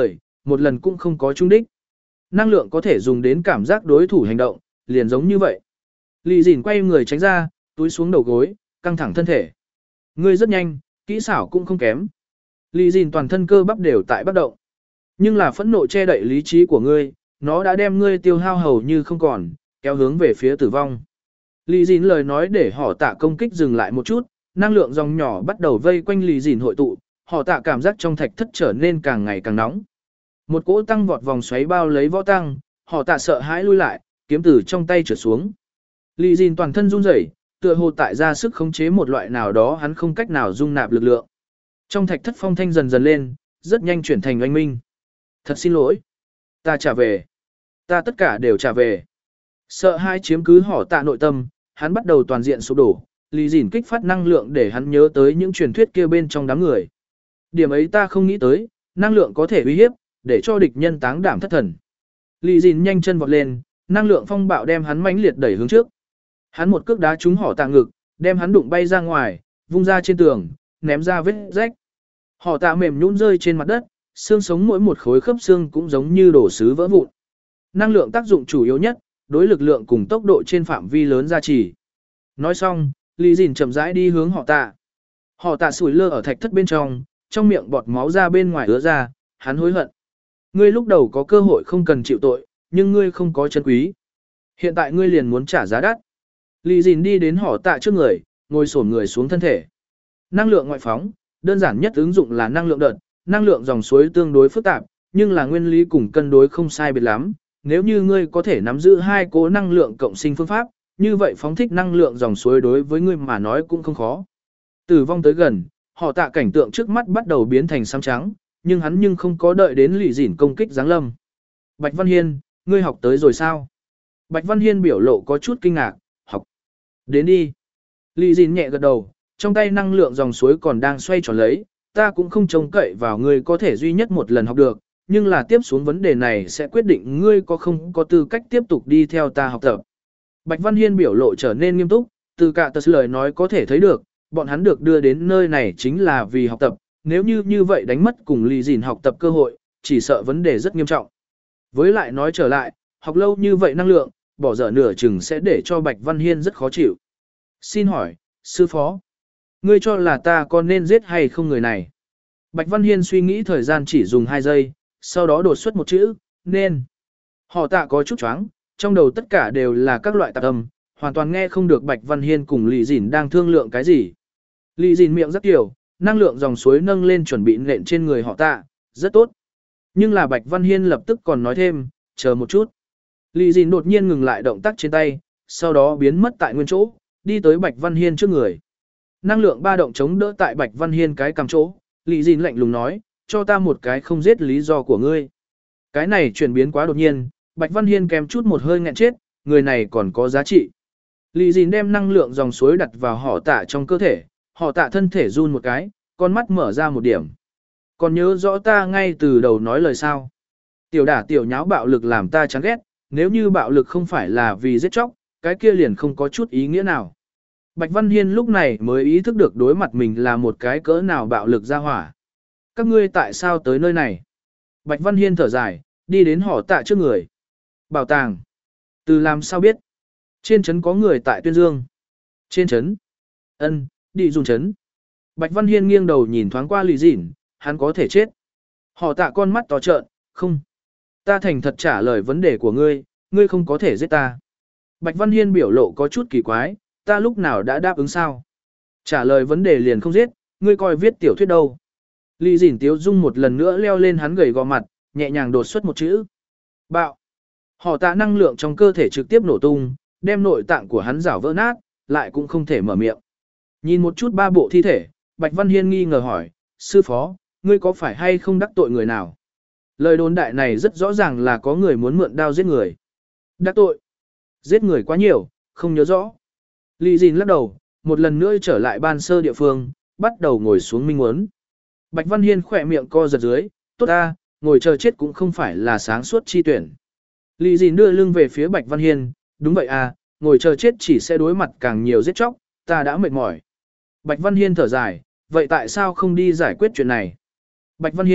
một lần cũng không có trúng đích. Năng lượng có thể dùng đến cảm giác đối thủ hành động, liền giống như vậy. Lý Dìn quay người tránh ra, túi xuống đầu gối, căng thẳng thân thể. Ngươi rất nhanh, kỹ xảo cũng không kém. Lý Dìn toàn thân cơ bắp đều tại bắt động. Nhưng là phẫn nộ che đậy lý trí của ngươi, nó đã đem ngươi tiêu hao hầu như không còn, kéo hướng về phía tử vong. Lý Dìn lời nói để họ tạ công kích dừng lại một chút, năng lượng dòng nhỏ bắt đầu vây quanh Lý Dìn hội tụ, họ tạ cảm giác trong thạch thất trở nên càng ngày càng nóng. Một cỗ tăng vọt vòng xoáy bao lấy võ tăng, họ tạ sợ hãi lui lại, kiếm từ trong tay trượt xuống. Lý Dìn toàn thân run rẩy, tựa hồ tại ra sức khống chế một loại nào đó hắn không cách nào dung nạp lực lượng. Trong thạch thất phong thanh dần dần lên, rất nhanh chuyển thành oanh minh. Thật xin lỗi. Ta trả về. Ta tất cả đều trả về. Sợ hai chiếm cứ họ tạ nội tâm, hắn bắt đầu toàn diện sụp đổ. Lý Dìn kích phát năng lượng để hắn nhớ tới những truyền thuyết kia bên trong đám người. Điểm ấy ta không nghĩ tới, năng lượng có thể uy hiếp, để cho địch nhân táng đảm thất thần. Lý Dìn nhanh chân vọt lên, năng lượng phong bạo đem hắn mãnh liệt đẩy hướng trước. Hắn một cước đá trúng họ tạ ngực, đem hắn đụng bay ra ngoài, vung ra trên tường, ném ra vết rách. Họ tạ mềm nhũn rơi trên mặt đất, xương sống mỗi một khối khớp xương cũng giống như đổ sứ vỡ vụn. Năng lượng tác dụng chủ yếu nhất, đối lực lượng cùng tốc độ trên phạm vi lớn gia trì. Nói xong, Lý Dìn chậm rãi đi hướng họ tạ. Họ tạ sủi lơ ở thạch thất bên trong, trong miệng bọt máu ra bên ngoài ứa ra, hắn hối hận. Ngươi lúc đầu có cơ hội không cần chịu tội, nhưng ngươi không có chân quý. Hiện tại ngươi liền muốn trả giá đắt. Lý Dìn đi đến họ tạ trước người, ngồi xổm người xuống thân thể. Năng lượng ngoại phóng, đơn giản nhất ứng dụng là năng lượng đợt, năng lượng dòng suối tương đối phức tạp, nhưng là nguyên lý cùng cân đối không sai biệt lắm. Nếu như ngươi có thể nắm giữ hai cố năng lượng cộng sinh phương pháp, như vậy phóng thích năng lượng dòng suối đối với ngươi mà nói cũng không khó. Tử vong tới gần, họ tạ cảnh tượng trước mắt bắt đầu biến thành xám trắng, nhưng hắn nhưng không có đợi đến Lý Dìn công kích giáng lâm. Bạch Văn Hiên, ngươi học tới rồi sao? Bạch Văn Hiên biểu lộ có chút kinh ngạc, học. Đến đi. Lý Dìn nhẹ gật đầu, trong tay năng lượng dòng suối còn đang xoay tròn lấy, ta cũng không trông cậy vào ngươi có thể duy nhất một lần học được, nhưng là tiếp xuống vấn đề này sẽ quyết định ngươi có không có tư cách tiếp tục đi theo ta học tập. Bạch Văn Hiên biểu lộ trở nên nghiêm túc, từ cả tờ lời nói có thể thấy được, bọn hắn được đưa đến nơi này chính là vì học tập, nếu như như vậy đánh mất cùng Lý Dìn học tập cơ hội, chỉ sợ vấn đề rất nghiêm trọng. Với lại nói trở lại, học lâu như vậy năng lượng, bỏ dở nửa chừng sẽ để cho Bạch Văn Hiên rất khó chịu. Xin hỏi, sư phó, ngươi cho là ta có nên giết hay không người này? Bạch Văn Hiên suy nghĩ thời gian chỉ dùng hai giây, sau đó đột xuất một chữ, nên. Họ tạ có chút choáng, trong đầu tất cả đều là các loại tạp âm, hoàn toàn nghe không được Bạch Văn Hiên cùng Lý Dìn đang thương lượng cái gì. Lý Dìn miệng rất kiểu, năng lượng dòng suối nâng lên chuẩn bị nện trên người họ tạ, rất tốt. Nhưng là Bạch Văn Hiên lập tức còn nói thêm, chờ một chút. Lý Dìn đột nhiên ngừng lại động tác trên tay, sau đó biến mất tại nguyên chỗ, đi tới Bạch Văn Hiên trước người. Năng lượng ba động chống đỡ tại Bạch Văn Hiên cái cằm chỗ, Lý Dìn lạnh lùng nói, cho ta một cái không giết lý do của ngươi. Cái này chuyển biến quá đột nhiên, Bạch Văn Hiên kèm chút một hơi nghẹn chết, người này còn có giá trị. Lý Dìn đem năng lượng dòng suối đặt vào họ tạ trong cơ thể, họ tạ thân thể run một cái, con mắt mở ra một điểm. Còn nhớ rõ ta ngay từ đầu nói lời sao. Tiểu đả tiểu nháo bạo lực làm ta chán ghét, nếu như bạo lực không phải là vì giết chóc, cái kia liền không có chút ý nghĩa nào. Bạch Văn Hiên lúc này mới ý thức được đối mặt mình là một cái cỡ nào bạo lực ra hỏa. Các ngươi tại sao tới nơi này? Bạch Văn Hiên thở dài, đi đến họ tạ trước người. Bảo tàng. Từ làm sao biết? Trên trấn có người tại Tuyên Dương. Trên trấn? Ân, đi dùng trấn. Bạch Văn Hiên nghiêng đầu nhìn thoáng qua Lý Dìn, hắn có thể chết. Họ tạ con mắt to trợn, không. Ta thành thật trả lời vấn đề của ngươi, ngươi không có thể giết ta. Bạch Văn Hiên biểu lộ có chút kỳ quái, ta lúc nào đã đáp ứng sao? Trả lời vấn đề liền không giết, ngươi coi viết tiểu thuyết đâu. Lý Dìn tiếu dung một lần nữa leo lên hắn gầy gò mặt, nhẹ nhàng đột xuất một chữ. Bạo. Họ tạ năng lượng trong cơ thể trực tiếp nổ tung, đem nội tạng của hắn rảo vỡ nát, lại cũng không thể mở miệng. Nhìn một chút ba bộ thi thể, Bạch Văn Hiên nghi ngờ hỏi, sư phó, ngươi có phải hay không đắc tội người nào? Lời đồn đại này rất rõ ràng là có người muốn mượn đao giết người. Đắc tội? Giết người quá nhiều, không nhớ rõ. Lý Dìn lắc đầu, một lần nữa trở lại ban sơ địa phương, bắt đầu ngồi xuống minh muốn. Bạch Văn Hiên khỏe miệng co giật dưới, tốt ta, ngồi chờ chết cũng không phải là sáng suốt chi tuyển. Lý Dìn đưa lưng về phía Bạch Văn Hiên, đúng vậy à, ngồi chờ chết chỉ sẽ đối mặt càng nhiều giết chóc, ta đã mệt mỏi. Bạch Văn Hiên thở dài, vậy tại sao không đi giải quyết chuyện này? Bạch Văn Hiên,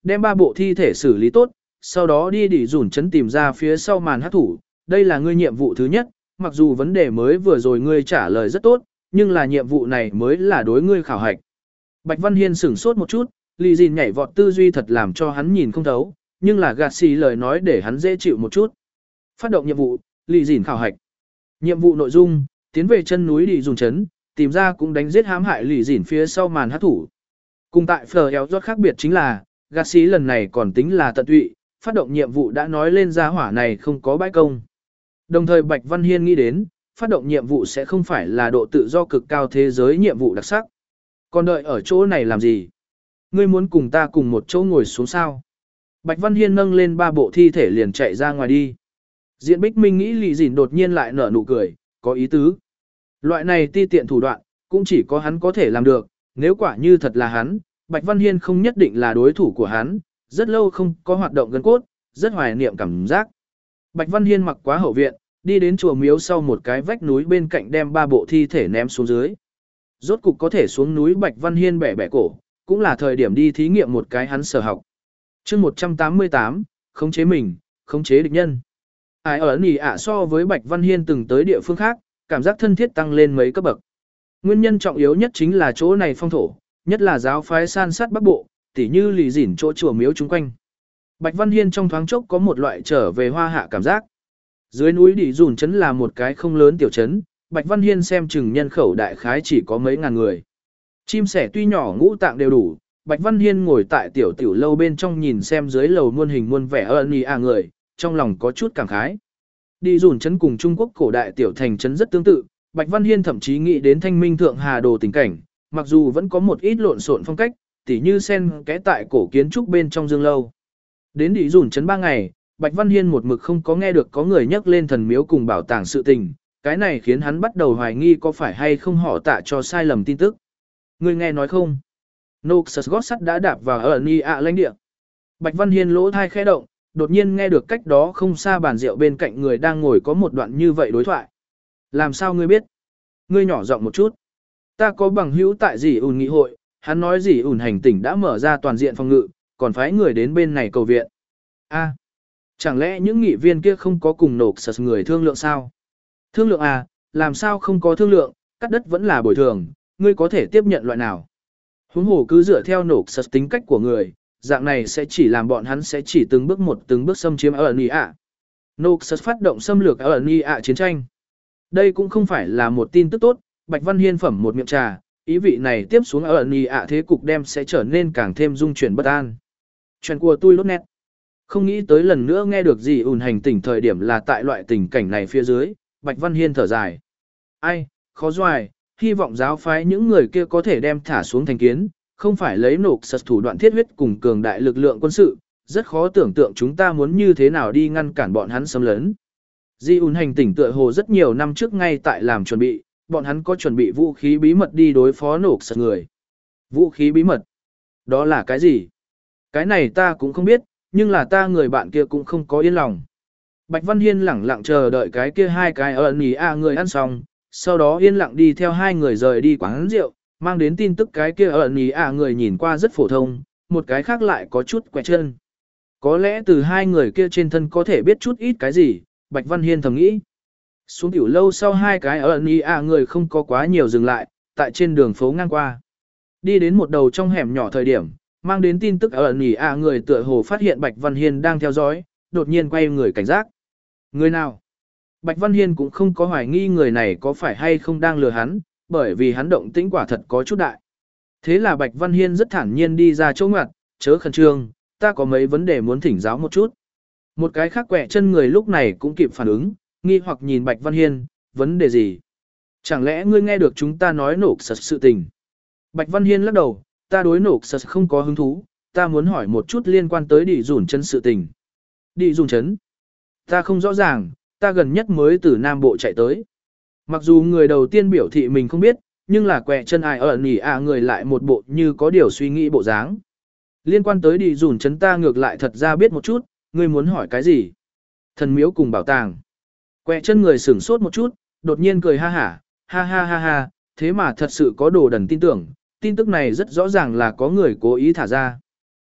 đem ba bộ thi thể xử lý tốt, sau đó đi đỉ dùn chấn tìm ra phía sau màn hát thủ. Đây là ngươi nhiệm vụ thứ nhất, mặc dù vấn đề mới vừa rồi ngươi trả lời rất tốt, nhưng là nhiệm vụ này mới là đối ngươi khảo hạch. Bạch Văn Hiên sửng sốt một chút, lì dìn nhảy vọt tư duy thật làm cho hắn nhìn không thấu, nhưng là gạt xì lời nói để hắn dễ chịu một chút. Phát động nhiệm vụ, lì dìn khảo hạch. Nhiệm vụ nội dung, tiến về chân núi đi dùng chấn, tìm ra cũng đánh giết hãm hại lì dìn phía sau màn hát thủ. Cùng tại Fleur eo rốt khác biệt chính là, gạt xì lần này còn tính là tận tụy, phát động nhiệm vụ đã nói lên ra hỏa này không có bãi công. Đồng thời Bạch Văn Hiên nghĩ đến, phát động nhiệm vụ sẽ không phải là độ tự do cực cao thế giới nhiệm vụ đặc sắc. Còn đợi ở chỗ này làm gì? Ngươi muốn cùng ta cùng một chỗ ngồi xuống sao? Bạch Văn Hiên nâng lên ba bộ thi thể liền chạy ra ngoài đi. Diện Bích Minh nghĩ lì dìn đột nhiên lại nở nụ cười, có ý tứ. Loại này ti tiện thủ đoạn, cũng chỉ có hắn có thể làm được, nếu quả như thật là hắn, Bạch Văn Hiên không nhất định là đối thủ của hắn, rất lâu không có hoạt động gân cốt, rất hoài niệm cảm giác. Bạch Văn Hiên mặc quá hậu viện, đi đến chùa miếu sau một cái vách núi bên cạnh đem ba bộ thi thể ném xuống dưới. Rốt cục có thể xuống núi Bạch Văn Hiên bẻ bẻ cổ, cũng là thời điểm đi thí nghiệm một cái hắn sở học. chương một trăm tám mươi tám, khống chế mình, khống chế địch nhân. Ai ở nỉ ạ so với Bạch Văn Hiên từng tới địa phương khác, cảm giác thân thiết tăng lên mấy cấp bậc. Nguyên nhân trọng yếu nhất chính là chỗ này phong thổ, nhất là giáo phái san sát bắc bộ, tỉ như lì dỉn chỗ chùa miếu chung quanh. Bạch Văn Hiên trong thoáng chốc có một loại trở về hoa hạ cảm giác. Dưới núi Đỉ Dùn trấn là một cái không lớn tiểu trấn, Bạch Văn Hiên xem chừng nhân khẩu đại khái chỉ có mấy ngàn người. Chim sẻ tuy nhỏ ngũ tạng đều đủ, Bạch Văn Hiên ngồi tại tiểu tiểu lâu bên trong nhìn xem dưới lầu muôn hình muôn vẻ ơn y à người, trong lòng có chút cảm khái. Đỉ Dùn trấn cùng Trung Quốc cổ đại tiểu thành trấn rất tương tự, Bạch Văn Hiên thậm chí nghĩ đến Thanh Minh Thượng Hà Đồ tình cảnh, mặc dù vẫn có một ít lộn xộn phong cách, tỉ như sen kẽ tại cổ kiến trúc bên trong dương lâu. Đến Đỉ Dùn trấn ba ngày, Bạch Văn Hiên một mực không có nghe được có người nhắc lên thần miếu cùng bảo tàng sự tình, cái này khiến hắn bắt đầu hoài nghi có phải hay không họ tạ cho sai lầm tin tức. Người nghe nói không? Noxus gót sắt đã đạp vào ở Ni ạ lãnh địa. Bạch Văn Hiên lỗ thai khẽ động, đột nhiên nghe được cách đó không xa bàn rượu bên cạnh người đang ngồi có một đoạn như vậy đối thoại. Làm sao ngươi biết? Ngươi nhỏ giọng một chút. Ta có bằng hữu tại dì ủn nghị hội, hắn nói dì ủn hành tỉnh đã mở ra toàn diện phòng ngự, còn phái người đến bên này cầu viện. A, chẳng lẽ những nghị viên kia không có cùng nộp sật người thương lượng sao? Thương lượng à, làm sao không có thương lượng, cắt đất vẫn là bồi thường, ngươi có thể tiếp nhận loại nào? Huống hồ cứ dựa theo nộp sật tính cách của người, dạng này sẽ chỉ làm bọn hắn sẽ chỉ từng bước một từng bước xâm chiếm ở Ni ạ. Nộp sật phát động xâm lược ở Ni ạ chiến tranh. Đây cũng không phải là một tin tức tốt, Bạch Văn Hiên phẩm một miệng trà, ý vị này tiếp xuống ở Ni ạ thế cục đem sẽ trở nên càng thêm dung chuyển bất an. Chuyện của tôi lốt nét. Không nghĩ tới lần nữa nghe được gì ủn hành tỉnh thời điểm là tại loại tình cảnh này phía dưới, Bạch Văn Hiên thở dài. Ai, khó doài, hy vọng giáo phái những người kia có thể đem thả xuống thành kiến, không phải lấy nộp sật thủ đoạn thiết huyết cùng cường đại lực lượng quân sự, rất khó tưởng tượng chúng ta muốn như thế nào đi ngăn cản bọn hắn xâm lấn. Di ủn hành tỉnh tựa hồ rất nhiều năm trước ngay tại làm chuẩn bị, bọn hắn có chuẩn bị vũ khí bí mật đi đối phó nộp sật người. Vũ khí bí mật? Đó là cái gì? Cái này ta cũng không biết, nhưng là ta người bạn kia cũng không có yên lòng. Bạch Văn Hiên lẳng lặng chờ đợi cái kia hai cái ơn ý à người ăn xong, sau đó yên lặng đi theo hai người rời đi quán rượu, mang đến tin tức cái kia ơn ý à người nhìn qua rất phổ thông, một cái khác lại có chút quẹt chân. Có lẽ từ hai người kia trên thân có thể biết chút ít cái gì, Bạch Văn Hiên thầm nghĩ. Xuống tiểu lâu sau hai cái ơn ý à người không có quá nhiều dừng lại, tại trên đường phố ngang qua. Đi đến một đầu trong hẻm nhỏ thời điểm, mang đến tin tức ở nỉ à người tựa hồ phát hiện Bạch Văn Hiên đang theo dõi, đột nhiên quay người cảnh giác. Người nào? Bạch Văn Hiên cũng không có hoài nghi người này có phải hay không đang lừa hắn, bởi vì hắn động tĩnh quả thật có chút đại. Thế là Bạch Văn Hiên rất thản nhiên đi ra chỗ ngoặt, chớ khẩn trương, ta có mấy vấn đề muốn thỉnh giáo một chút. Một cái khác quẹ chân người lúc này cũng kịp phản ứng, nghi hoặc nhìn Bạch Văn Hiên, vấn đề gì? Chẳng lẽ ngươi nghe được chúng ta nói nộp sật sự tình? Bạch Văn Hiên lắc đầu, ta đối nộp sật không có hứng thú, ta muốn hỏi một chút liên quan tới Đỉ Dùn trấn sự tình. Đỉ Dùn trấn? Ta không rõ ràng, ta gần nhất mới từ Nam Bộ chạy tới. Mặc dù người đầu tiên biểu thị mình không biết, nhưng là quẹ chân ai ở nỉ à người lại một bộ như có điều suy nghĩ bộ dáng. Liên quan tới Đỉ Dùn trấn ta ngược lại thật ra biết một chút, ngươi muốn hỏi cái gì? Thần miếu cùng bảo tàng. Quẹ chân người sửng sốt một chút, đột nhiên cười ha hả, ha ha ha ha, thế mà thật sự có đồ đần tin tưởng, tin tức này rất rõ ràng là có người cố ý thả ra.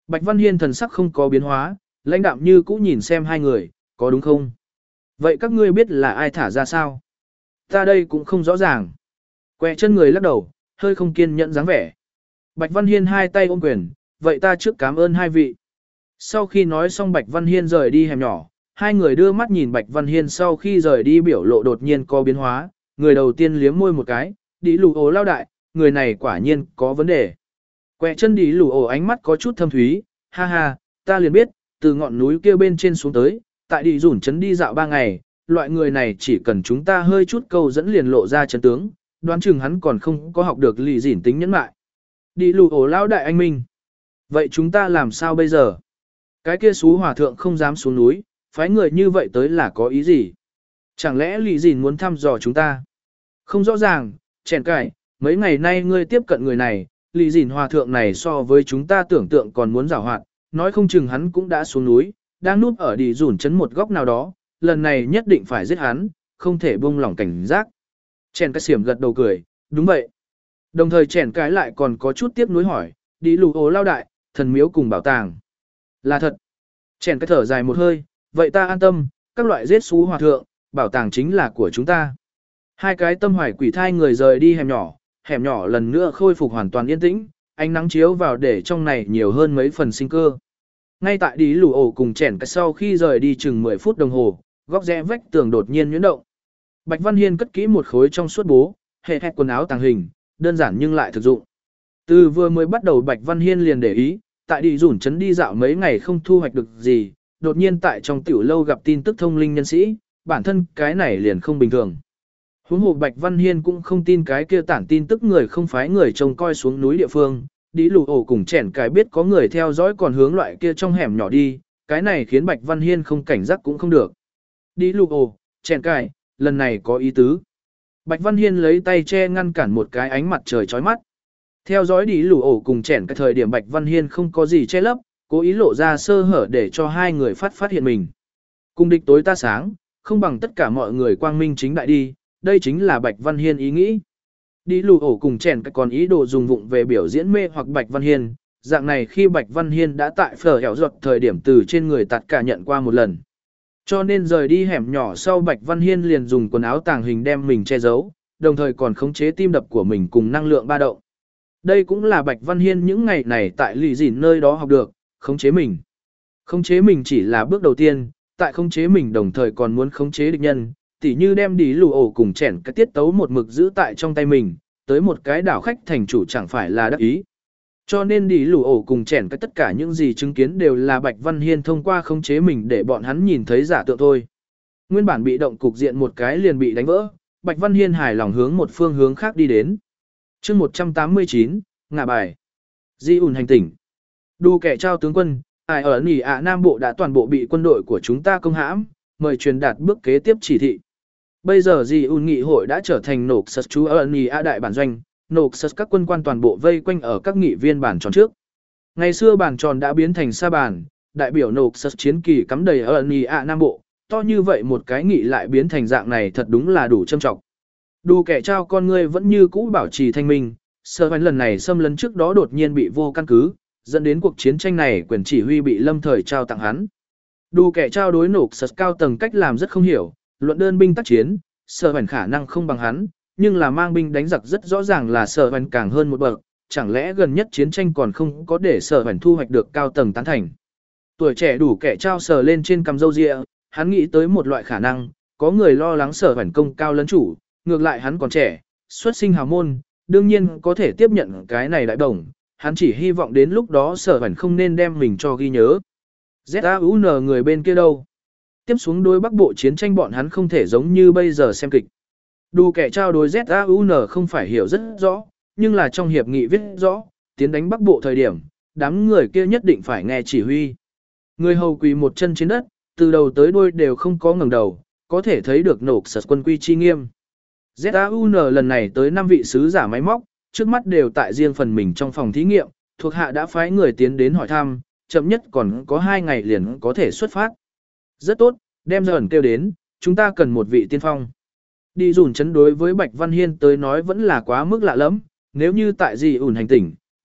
Bạch Văn Hiên thần sắc không có biến hóa, lãnh đạm như cũ nhìn xem hai người, có đúng không? Vậy các ngươi biết là ai thả ra sao? Ta đây cũng không rõ ràng. Quẹ chân người lắc đầu, hơi không kiên nhẫn dáng vẻ. Bạch Văn Hiên hai tay ôm quyền, vậy ta trước cảm ơn hai vị. Sau khi nói xong Bạch Văn Hiên rời đi hẻm nhỏ, hai người đưa mắt nhìn Bạch Văn Hiên sau khi rời đi biểu lộ đột nhiên có biến hóa, người đầu tiên liếm môi một cái, đi lù ổ lao đại, người này quả nhiên có vấn đề. Quẹ chân đi lù ổ ánh mắt có chút thâm thúy, ha ha, ta liền biết, từ ngọn núi kia bên trên xuống tới, tại đi rủn chấn đi dạo ba ngày, loại người này chỉ cần chúng ta hơi chút câu dẫn liền lộ ra chân tướng, đoán chừng hắn còn không có học được lì dỉn tính nhẫn mại. Đi lù ổ lao đại anh minh. Vậy chúng ta làm sao bây giờ? Cái kia xú hòa thượng không dám xuống núi, phái người như vậy tới là có ý gì? Chẳng lẽ lì dỉn muốn thăm dò chúng ta? Không rõ ràng, chèn cải, mấy ngày nay ngươi tiếp cận người này, lì dỉn hòa thượng này so với chúng ta tưởng tượng còn muốn giảo hoạt, nói không chừng hắn cũng đã xuống núi, đang núp ở đi rủn chấn một góc nào đó, lần này nhất định phải giết hắn, không thể buông lỏng cảnh giác. Chèn cái xiểm gật đầu cười, đúng vậy. Đồng thời chèn cái lại còn có chút tiếp nối hỏi, đi lù ố lao đại, thần miếu cùng bảo tàng. Là thật. Chèn cái thở dài một hơi, vậy ta an tâm, các loại giết xú hòa thượng, bảo tàng chính là của chúng ta. Hai cái tâm hoài quỷ thai người rời đi hẻm nhỏ, hẻm nhỏ lần nữa khôi phục hoàn toàn yên tĩnh, ánh nắng chiếu vào để trong này nhiều hơn mấy phần sinh cơ. Ngay tại đi lù ổ cùng chèn cái sau khi rời đi chừng mười phút đồng hồ, góc rẽ vách tường đột nhiên nhuyễn động. Bạch Văn Hiên cất kỹ một khối trong suốt bố, hệ hẹt quần áo tàng hình, đơn giản nhưng lại thực dụng. Từ vừa mới bắt đầu Bạch Văn Hiên liền để ý, tại đi rủn chấn đi dạo mấy ngày không thu hoạch được gì, đột nhiên tại trong tiểu lâu gặp tin tức thông linh nhân sĩ, bản thân cái này liền không bình thường. Huống hồ Bạch Văn Hiên cũng không tin cái kia tản tin tức người không phái người trông coi xuống núi địa phương, đi lù ổ cùng chèn cái biết có người theo dõi còn hướng loại kia trong hẻm nhỏ đi, cái này khiến Bạch Văn Hiên không cảnh giác cũng không được. Đi lù ổ, chèn cái, lần này có ý tứ. Bạch Văn Hiên lấy tay che ngăn cản một cái ánh mặt trời chói mắt. Theo dõi đi lù ổ cùng chèn cái thời điểm Bạch Văn Hiên không có gì che lấp, cố ý lộ ra sơ hở để cho hai người phát phát hiện mình. Cùng địch tối ta sáng, không bằng tất cả mọi người quang minh chính đại đi, đây chính là Bạch Văn Hiên ý nghĩ. Đi lù ổ cùng chèn cái còn ý đồ dùng vụng về biểu diễn mê hoặc Bạch Văn Hiên, dạng này khi Bạch Văn Hiên đã tại phở hẻo ruột thời điểm từ trên người tạt cả nhận qua một lần. Cho nên rời đi hẻm nhỏ sau Bạch Văn Hiên liền dùng quần áo tàng hình đem mình che giấu, đồng thời còn khống chế tim đập của mình cùng năng lượng ba động. Đây cũng là Bạch Văn Hiên những ngày này tại lì dỉn nơi đó học được, khống chế mình. Khống chế mình chỉ là bước đầu tiên, tại khống chế mình đồng thời còn muốn khống chế địch nhân, tỉ như đem đi lù ổ cùng chèn cái tiết tấu một mực giữ tại trong tay mình, tới một cái đảo khách thành chủ chẳng phải là đắc ý. Cho nên đi lù ổ cùng chèn cái tất cả những gì chứng kiến đều là Bạch Văn Hiên thông qua khống chế mình để bọn hắn nhìn thấy giả tượng thôi. Nguyên bản bị động cục diện một cái liền bị đánh vỡ, Bạch Văn Hiên hài lòng hướng một phương hướng khác đi đến. chương một trăm tám mươi chín, ngả bài. Di ủn hành tỉnh. Đu kẻ trao tướng quân, ai ở nỉ ạ Nam Bộ đã toàn bộ bị quân đội của chúng ta công hãm, mời truyền đạt bước kế tiếp chỉ thị. Bây giờ Di ủn nghị hội đã trở thành nộp sật chú ở nỉ ạ đại bản doanh, nộp sật các quân quan toàn bộ vây quanh ở các nghị viên bản tròn trước. Ngày xưa bản tròn đã biến thành sa bàn, đại biểu nộp sật chiến kỳ cắm đầy ở nỉ ạ Nam Bộ, to như vậy một cái nghị lại biến thành dạng này thật đúng là đủ châm trọng. Đủ kẻ trao con ngươi vẫn như cũ bảo trì thanh minh, sợ hoành lần này xâm lấn trước đó đột nhiên bị vô căn cứ, dẫn đến cuộc chiến tranh này quyền chỉ huy bị lâm thời trao tặng hắn. Đủ kẻ trao đối nộp sật cao tầng cách làm rất không hiểu, luận đơn binh tác chiến, sợ hoành khả năng không bằng hắn, nhưng là mang binh đánh giặc rất rõ ràng là sợ hoành càng hơn một bậc, chẳng lẽ gần nhất chiến tranh còn không có để sợ hoành thu hoạch được cao tầng tán thành. Tuổi trẻ đủ kẻ trao sờ lên trên cằm râu ria, hắn nghĩ tới một loại khả năng, có người lo lắng sợ hoành công cao lấn chủ, ngược lại hắn còn trẻ, xuất sinh hào môn, đương nhiên có thể tiếp nhận cái này đại đồng, hắn chỉ hy vọng đến lúc đó sở hoành không nên đem mình cho ghi nhớ. Z A U N người bên kia đâu? Tiếp xuống đối bắc bộ chiến tranh bọn hắn không thể giống như bây giờ xem kịch. Đủ kẻ trao đối Z A U N không phải hiểu rất rõ, nhưng là trong hiệp nghị viết rõ, tiến đánh bắc bộ thời điểm, đám người kia nhất định phải nghe chỉ huy. Người hầu quỳ một chân trên đất, từ đầu tới đuôi đều không có ngẩng đầu, có thể thấy được nộp sật quân quy chi nghiêm. Z A U N lần này tới năm vị sứ giả máy móc, trước mắt đều tại riêng phần mình trong phòng thí nghiệm, thuộc hạ đã phái người tiến đến hỏi thăm, chậm nhất còn có hai ngày liền có thể xuất phát. Rất tốt, đem dần kêu đến, chúng ta cần một vị tiên phong. Đi dùn chấn đối với Bạch Văn Hiên tới nói vẫn là quá mức lạ lắm, nếu như tại gì ủn hành tỉnh,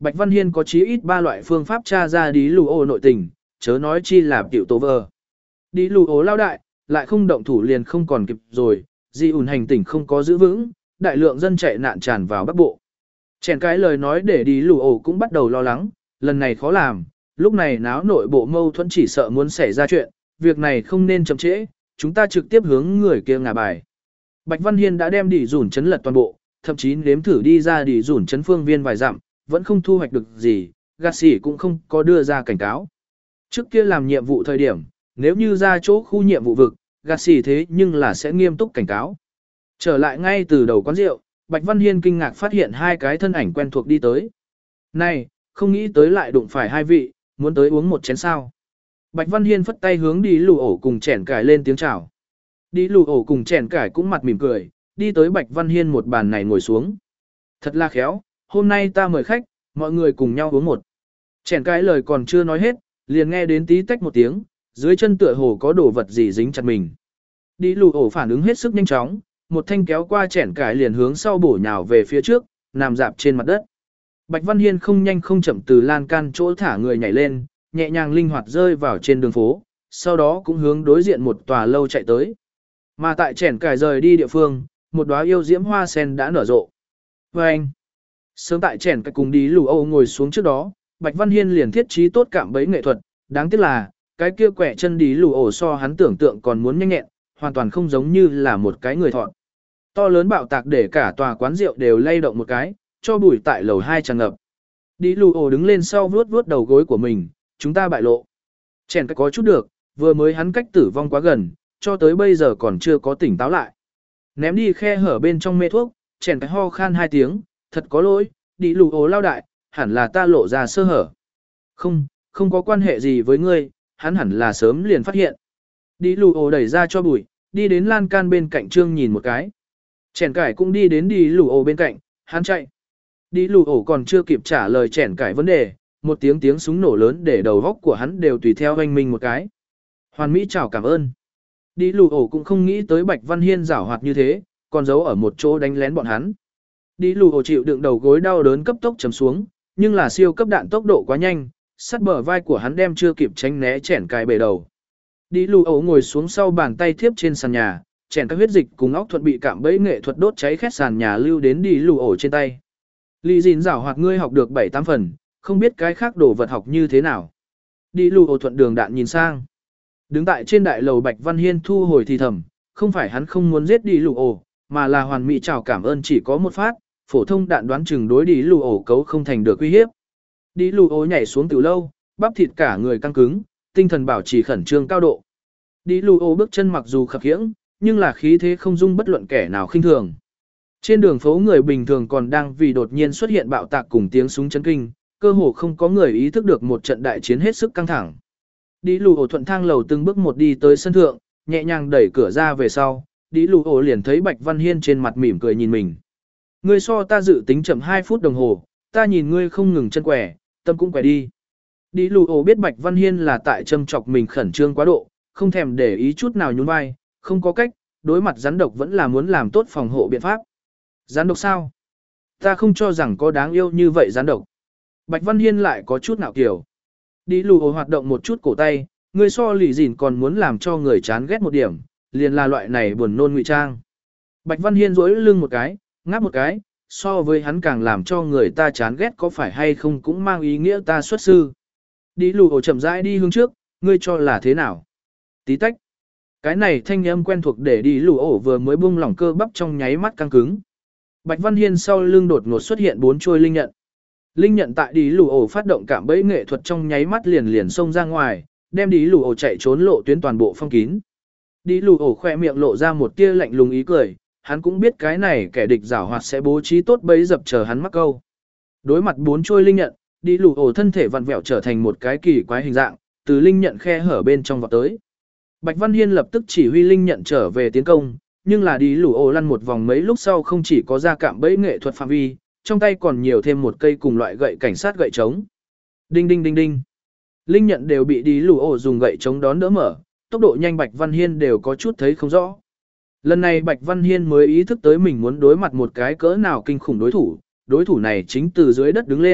Bạch Văn Hiên có chí ít ba loại phương pháp tra ra đi lù ổ nội tình, chớ nói chi là tiểu tố vờ. Đi lù ổ lao đại, lại không động thủ liền không còn kịp rồi, di ủn hành tỉnh không có giữ vững, đại lượng dân chạy nạn tràn vào Bắc Bộ. Chèn cái lời nói để đi lù ổ cũng bắt đầu lo lắng, lần này khó làm, lúc này náo nội bộ mâu thuẫn chỉ sợ muốn xảy ra chuyện, việc này không nên chậm trễ, chúng ta trực tiếp hướng người kia ngả bài. Bạch Văn Hiên đã đem đỉ dùn chấn lật toàn bộ, thậm chí nếm thử đi ra đỉ dùn chấn phương viên vài dặm, vẫn không thu hoạch được gì, gạt xỉ cũng không có đưa ra cảnh cáo. Trước kia làm nhiệm vụ thời điểm, nếu như ra chỗ khu nhiệm vụ vực, gạt xỉ thế nhưng là sẽ nghiêm túc cảnh cáo. Trở lại ngay từ đầu quán rượu, Bạch Văn Hiên kinh ngạc phát hiện hai cái thân ảnh quen thuộc đi tới. Này, không nghĩ tới lại đụng phải hai vị, muốn tới uống một chén sao. Bạch Văn Hiên phất tay hướng đi lù ổ cùng chèn cải lên tiếng chào. Đi lù ổ cùng chèn cải cũng mặt mỉm cười, đi tới Bạch Văn Hiên một bàn này ngồi xuống. Thật là khéo, hôm nay ta mời khách, mọi người cùng nhau uống một. Chèn cải lời còn chưa nói hết, liền nghe đến tí tách một tiếng, dưới chân tựa hồ có đồ vật gì dính chặt mình. Đi lù ổ phản ứng hết sức nhanh chóng, một thanh kéo qua chèn cải liền hướng sau bổ nhào về phía trước, nằm dạp trên mặt đất. Bạch Văn Hiên không nhanh không chậm từ lan can chỗ thả người nhảy lên, nhẹ nhàng linh hoạt rơi vào trên đường phố, sau đó cũng hướng đối diện một tòa lâu chạy tới. Mà tại chèn cải rời đi địa phương, một đóa yêu diễm hoa sen đã nở rộ. Và anh, sớm tại chèn cải cùng đi lù âu ngồi xuống trước đó, Bạch Văn Hiên liền thiết trí tốt cạm bẫy nghệ thuật, đáng tiếc là, cái kia quẻ chân đi lù ổ so hắn tưởng tượng còn muốn nhanh nhẹn, hoàn toàn không giống như là một cái người thọn. To lớn bạo tạc để cả tòa quán rượu đều lay động một cái, cho bụi tại lầu hai tràn ngập. Đi lù ổ đứng lên sau vuốt vuốt đầu gối của mình, chúng ta bại lộ. Chèn cái có chút được, vừa mới hắn cách tử vong quá gần, cho tới bây giờ còn chưa có tỉnh táo lại. Ném đi khe hở bên trong mê thuốc, chèn cái ho khan hai tiếng, thật có lỗi, đi lù ổ lao đại, hẳn là ta lộ ra sơ hở. Không, không có quan hệ gì với ngươi, hắn hẳn là sớm liền phát hiện. Đi lù ổ đẩy ra cho bụi, đi đến lan can bên cạnh Trương nhìn một cái. Chèn cải cũng đi đến đi lù ổ bên cạnh, hắn chạy. Đi lù ổ còn chưa kịp trả lời chèn cải vấn đề, một tiếng tiếng súng nổ lớn để đầu góc của hắn đều tùy theo hoanh minh một cái. Hoàn Mỹ chào cảm ơn. Đi lù ổ cũng không nghĩ tới Bạch Văn Hiên giảo hoạt như thế, còn giấu ở một chỗ đánh lén bọn hắn. Đi lù ổ chịu đựng đầu gối đau đớn cấp tốc chấm xuống, nhưng là siêu cấp đạn tốc độ quá nhanh, sát bờ vai của hắn đem chưa kịp tránh né chèn cải bể đầu. Đi lù ổ ngồi xuống sau bàn tay thiếp trên sàn nhà, chèn các huyết dịch cùng óc thuận bị cạm bẫy nghệ thuật đốt cháy khét sàn nhà lưu đến đi lù ổ trên tay. Lý Dìn giảo hoạt ngươi học được bảy tám phần, không biết cái khác đồ vật học như thế nào. Đi lù ổ thuận đường đạn nhìn sang. Đứng tại trên đại lầu Bạch Văn Hiên thu hồi thì thầm, không phải hắn không muốn giết đi lù ổ, mà là hoàn mỹ chào cảm ơn chỉ có một phát, phổ thông đạn đoán chừng đối đi lù ổ cấu không thành được uy hiếp. Đi lù ổ nhảy xuống từ lâu, bắp thịt cả người căng cứng, tinh thần bảo trì khẩn trương cao độ. Đi lù ổ bước chân mặc dù khập khiễng, nhưng là khí thế không dung bất luận kẻ nào khinh thường. Trên đường phố người bình thường còn đang vì đột nhiên xuất hiện bạo tạc cùng tiếng súng chấn kinh, cơ hồ không có người ý thức được một trận đại chiến hết sức căng thẳng. Đi lù ổ thuận thang lầu từng bước một đi tới sân thượng, nhẹ nhàng đẩy cửa ra về sau, đi lù ổ liền thấy Bạch Văn Hiên trên mặt mỉm cười nhìn mình. Ngươi so ta dự tính chậm hai phút đồng hồ, ta nhìn ngươi không ngừng chân quẻ, tâm cũng quẻ đi. Đi lù ổ biết Bạch Văn Hiên là tại châm chọc mình khẩn trương quá độ, không thèm để ý chút nào nhún vai, không có cách, đối mặt rắn độc vẫn là muốn làm tốt phòng hộ biện pháp. Rắn độc sao? Ta không cho rằng có đáng yêu như vậy rắn độc. Bạch Văn Hiên lại có chút nạo kiểu. Đi lù ổ hoạt động một chút cổ tay, người so lì dìn còn muốn làm cho người chán ghét một điểm, liền là loại này buồn nôn ngụy trang. Bạch Văn Hiên duỗi lưng một cái, ngáp một cái, so với hắn càng làm cho người ta chán ghét có phải hay không cũng mang ý nghĩa ta xuất sư. Đi lù ổ chậm rãi đi hướng trước, ngươi cho là thế nào? Tí tách. Cái này thanh âm quen thuộc để đi lù ổ vừa mới buông lỏng cơ bắp trong nháy mắt căng cứng. Bạch Văn Hiên sau lưng đột ngột xuất hiện bốn trôi linh nhận. Linh nhận tại đi lù ổ phát động cạm bẫy nghệ thuật trong nháy mắt liền liền xông ra ngoài, đem đi lù ổ chạy trốn lộ tuyến toàn bộ phong kín. Đi lù ổ khoe miệng lộ ra một tia lạnh lùng ý cười, hắn cũng biết cái này kẻ địch giảo hoạt sẽ bố trí tốt bẫy dập chờ hắn mắc câu. Đối mặt bốn trôi linh nhận, đi lù ổ thân thể vặn vẹo trở thành một cái kỳ quái hình dạng, từ linh nhận khe hở bên trong vọt tới. Bạch Văn Hiên lập tức chỉ huy linh nhận trở về tiến công, nhưng là đi lù ổ lăn một vòng mấy lúc sau không chỉ có ra cạm bẫy nghệ thuật phạm vi, trong tay còn nhiều thêm một cây cùng loại gậy cảnh sát gậy trống. Đinh đinh đinh đinh. Linh nhận đều bị đi lù ổ dùng gậy trống đón đỡ mở, tốc độ nhanh Bạch Văn Hiên đều có chút thấy không rõ. Lần này Bạch Văn Hiên mới ý thức tới mình muốn đối mặt một cái cỡ nào kinh khủng đối thủ, đối thủ này chính từ dưới đất đứng lên,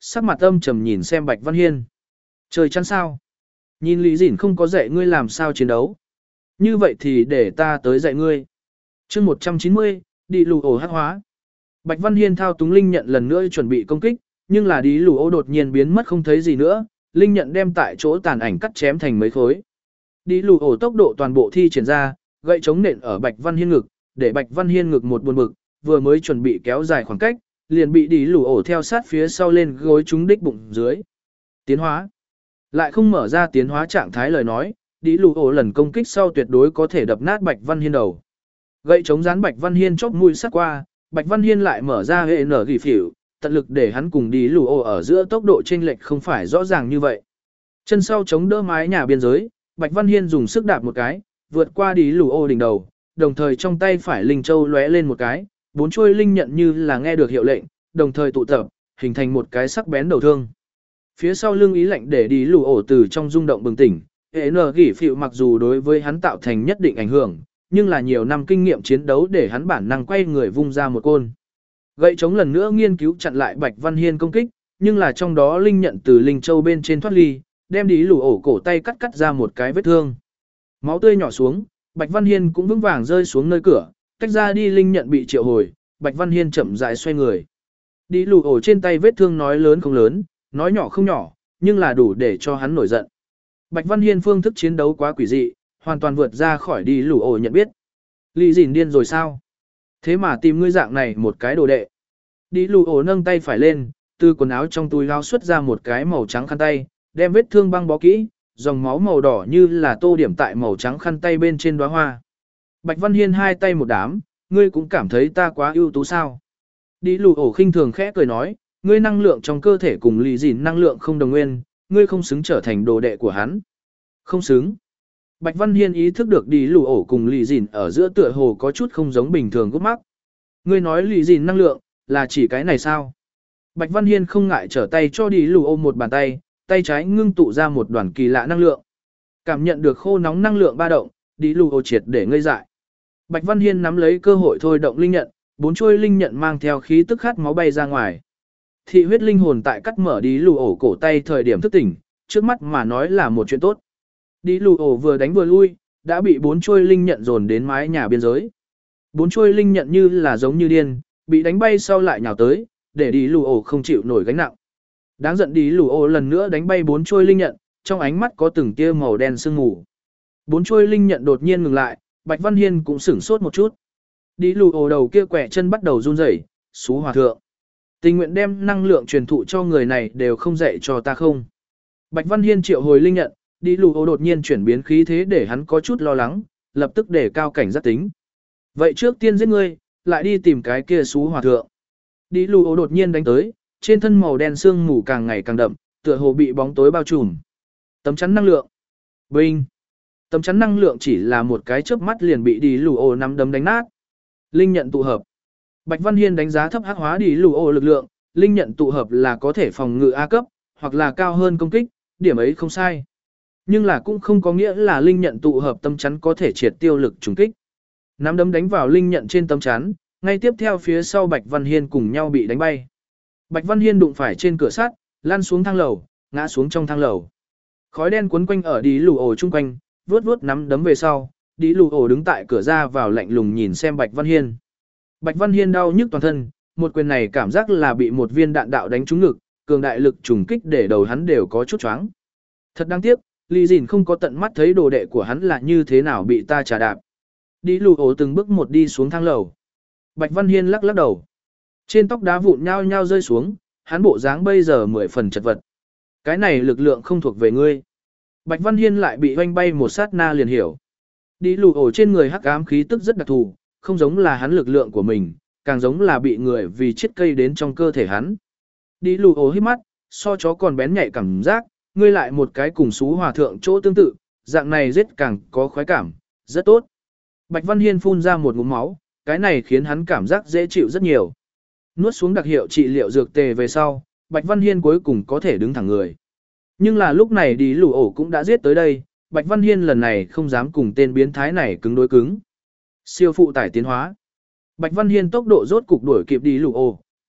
sắc mặt âm trầm nhìn xem Bạch Văn Hiên. Trời chắn sao? Nhìn Lý Dĩn không có dạy ngươi làm sao chiến đấu. Như vậy thì để ta tới dạy ngươi. chương một trăm chín mươi, đi lù ổ hắc hóa. Bạch Văn Hiên thao túng linh nhận lần nữa chuẩn bị công kích, nhưng là đi lù ổ đột nhiên biến mất không thấy gì nữa, linh nhận đem tại chỗ tàn ảnh cắt chém thành mấy khối. Đi lù ổ tốc độ toàn bộ thi triển ra, gậy chống nện ở Bạch Văn Hiên ngực, để Bạch Văn Hiên ngực một buồn bực, vừa mới chuẩn bị kéo dài khoảng cách, liền bị đi lù ổ theo sát phía sau lên gối trúng đích bụng dưới. Tiến hóa. Lại không mở ra tiến hóa trạng thái lời nói, đi lù ổ lần công kích sau tuyệt đối có thể đập nát Bạch Văn Hiên đầu. Gậy chống dán Bạch Văn Hiên chóp mũi sát qua, Bạch Văn Hiên lại mở ra hệ nở gỉ phỉu, tận lực để hắn cùng đi lù ổ ở giữa tốc độ chênh lệch không phải rõ ràng như vậy. Chân sau chống đỡ mái nhà biên giới, Bạch Văn Hiên dùng sức đạp một cái, vượt qua đi lù ổ đỉnh đầu, đồng thời trong tay phải linh châu lóe lên một cái, bốn chuôi linh nhận như là nghe được hiệu lệnh, đồng thời tụ tập, hình thành một cái sắc bén đầu thương. Phía sau lưng ý lệnh để đi lù ổ từ trong rung động bừng tỉnh, hệ nở gỉ phỉu mặc dù đối với hắn tạo thành nhất định ảnh hưởng, nhưng là nhiều năm kinh nghiệm chiến đấu để hắn bản năng quay người vung ra một côn. Gậy chống lần nữa nghiên cứu chặn lại Bạch Văn Hiên công kích, nhưng là trong đó linh nhận từ linh châu bên trên thoát ly, đem đi lù ổ cổ tay cắt cắt ra một cái vết thương. Máu tươi nhỏ xuống, Bạch Văn Hiên cũng vững vàng rơi xuống nơi cửa, tách ra đi linh nhận bị triệu hồi, Bạch Văn Hiên chậm rãi xoay người. Đi lù ổ trên tay vết thương nói lớn không lớn, nói nhỏ không nhỏ, nhưng là đủ để cho hắn nổi giận. Bạch Văn Hiên phương thức chiến đấu quá quỷ dị, hoàn toàn vượt ra khỏi đi lù ổ nhận biết. Lý Dĩn điên rồi sao? Thế mà tìm ngươi dạng này một cái đồ đệ. Đi lù ổ nâng tay phải lên, từ quần áo trong túi áo xuất ra một cái màu trắng khăn tay, đem vết thương băng bó kỹ, dòng máu màu đỏ như là tô điểm tại màu trắng khăn tay bên trên đóa hoa. Bạch Văn Hiên hai tay một đám, ngươi cũng cảm thấy ta quá ưu tú sao? Đi lù ổ khinh thường khẽ cười nói, ngươi năng lượng trong cơ thể cùng Lý Dĩn năng lượng không đồng nguyên, ngươi không xứng trở thành đồ đệ của hắn. Không xứng. Bạch Văn Hiên ý thức được đi lù ổ cùng Lý Dĩn ở giữa tựa hồ có chút không giống bình thường gút mắc. Ngươi nói Lý Dĩn năng lượng, là chỉ cái này sao? Bạch Văn Hiên không ngại trở tay cho đi lù ổ một bàn tay, tay trái ngưng tụ ra một đoàn kỳ lạ năng lượng. Cảm nhận được khô nóng năng lượng ba động, đi lù ổ triệt để ngây dại. Bạch Văn Hiên nắm lấy cơ hội thôi động linh nhận, bốn chuôi linh nhận mang theo khí tức khát máu bay ra ngoài. Thị huyết linh hồn tại cắt mở đi lù ổ cổ tay thời điểm thức tỉnh, trước mắt mà nói là một chuyện tốt. Đi lù ổ vừa đánh vừa lui, đã bị bốn chuôi linh nhận dồn đến mái nhà biên giới. Bốn chuôi linh nhận như là giống như điên, bị đánh bay sau lại nhào tới, để đi lù ổ không chịu nổi gánh nặng. Đáng giận đi lù ổ lần nữa đánh bay bốn chuôi linh nhận, trong ánh mắt có từng tia màu đen sương mù. Bốn chuôi linh nhận đột nhiên ngừng lại, Bạch Văn Hiên cũng sửng sốt một chút. Đi lù ổ đầu kia quẻ chân bắt đầu run rẩy, xú hòa thượng. Tình nguyện đem năng lượng truyền thụ cho người này đều không dạy cho ta không. Bạch Văn Hiên triệu hồi linh nhận, đi lù ổ đột nhiên chuyển biến khí thế để hắn có chút lo lắng, lập tức để cao cảnh giác tính. Vậy trước tiên giết ngươi, lại đi tìm cái kia xú hòa thượng. Đi lù ổ đột nhiên đánh tới, trên thân màu đen sương mù càng ngày càng đậm, tựa hồ bị bóng tối bao trùm. Tấm chắn năng lượng. Binh. Tấm chắn năng lượng chỉ là một cái chớp mắt liền bị đi lù ổ nắm đấm đánh nát. Linh nhận tụ hợp. Bạch Văn Hiên đánh giá thấp hắc hóa đi lù ổ lực lượng, linh nhận tụ hợp là có thể phòng ngự A cấp, hoặc là cao hơn công kích, điểm ấy không sai. Nhưng là cũng không có nghĩa là linh nhận tụ hợp tâm chắn có thể triệt tiêu lực trùng kích. Nắm đấm đánh vào linh nhận trên tâm chắn, ngay tiếp theo phía sau Bạch Văn Hiên cùng nhau bị đánh bay. Bạch Văn Hiên đụng phải trên cửa sắt, lăn xuống thang lầu, ngã xuống trong thang lầu. Khói đen cuốn quanh ở đi lù ổ chung quanh, vuốt vuốt nắm đấm về sau, đi lù ổ đứng tại cửa ra vào lạnh lùng nhìn xem Bạch Văn Hiên. Bạch Văn Hiên đau nhức toàn thân, một quyền này cảm giác là bị một viên đạn đạo đánh trúng ngực, cường đại lực trùng kích để đầu hắn đều có chút choáng. Thật đáng tiếc, Lý Dĩn không có tận mắt thấy đồ đệ của hắn là như thế nào bị ta trà đạp. Đi lù ổ từng bước một đi xuống thang lầu. Bạch Văn Hiên lắc lắc đầu. Trên tóc đá vụn nhao nhao rơi xuống, hắn bộ dáng bây giờ mười phần chật vật. Cái này lực lượng không thuộc về ngươi. Bạch Văn Hiên lại bị hoanh bay một sát na liền hiểu. Đi lù ổ trên người hắc ám khí tức rất đặc thù, không giống là hắn lực lượng của mình, càng giống là bị người vì chiết cây đến trong cơ thể hắn. Đi lù ổ hít mắt, so chó còn bén nhạy cảm giác, ngươi lại một cái cùng xú hòa thượng chỗ tương tự, dạng này giết càng có khoái cảm, rất tốt. Bạch Văn Hiên phun ra một ngụm máu, cái này khiến hắn cảm giác dễ chịu rất nhiều. Nuốt xuống đặc hiệu trị liệu dược tề về sau, Bạch Văn Hiên cuối cùng có thể đứng thẳng người. Nhưng là lúc này đi lù ổ cũng đã giết tới đây, Bạch Văn Hiên lần này không dám cùng tên biến thái này cứng đối cứng. Siêu phụ tải tiến hóa. Bạch Văn Hiên tốc độ rốt cục đuổi kịp đi lù ổ,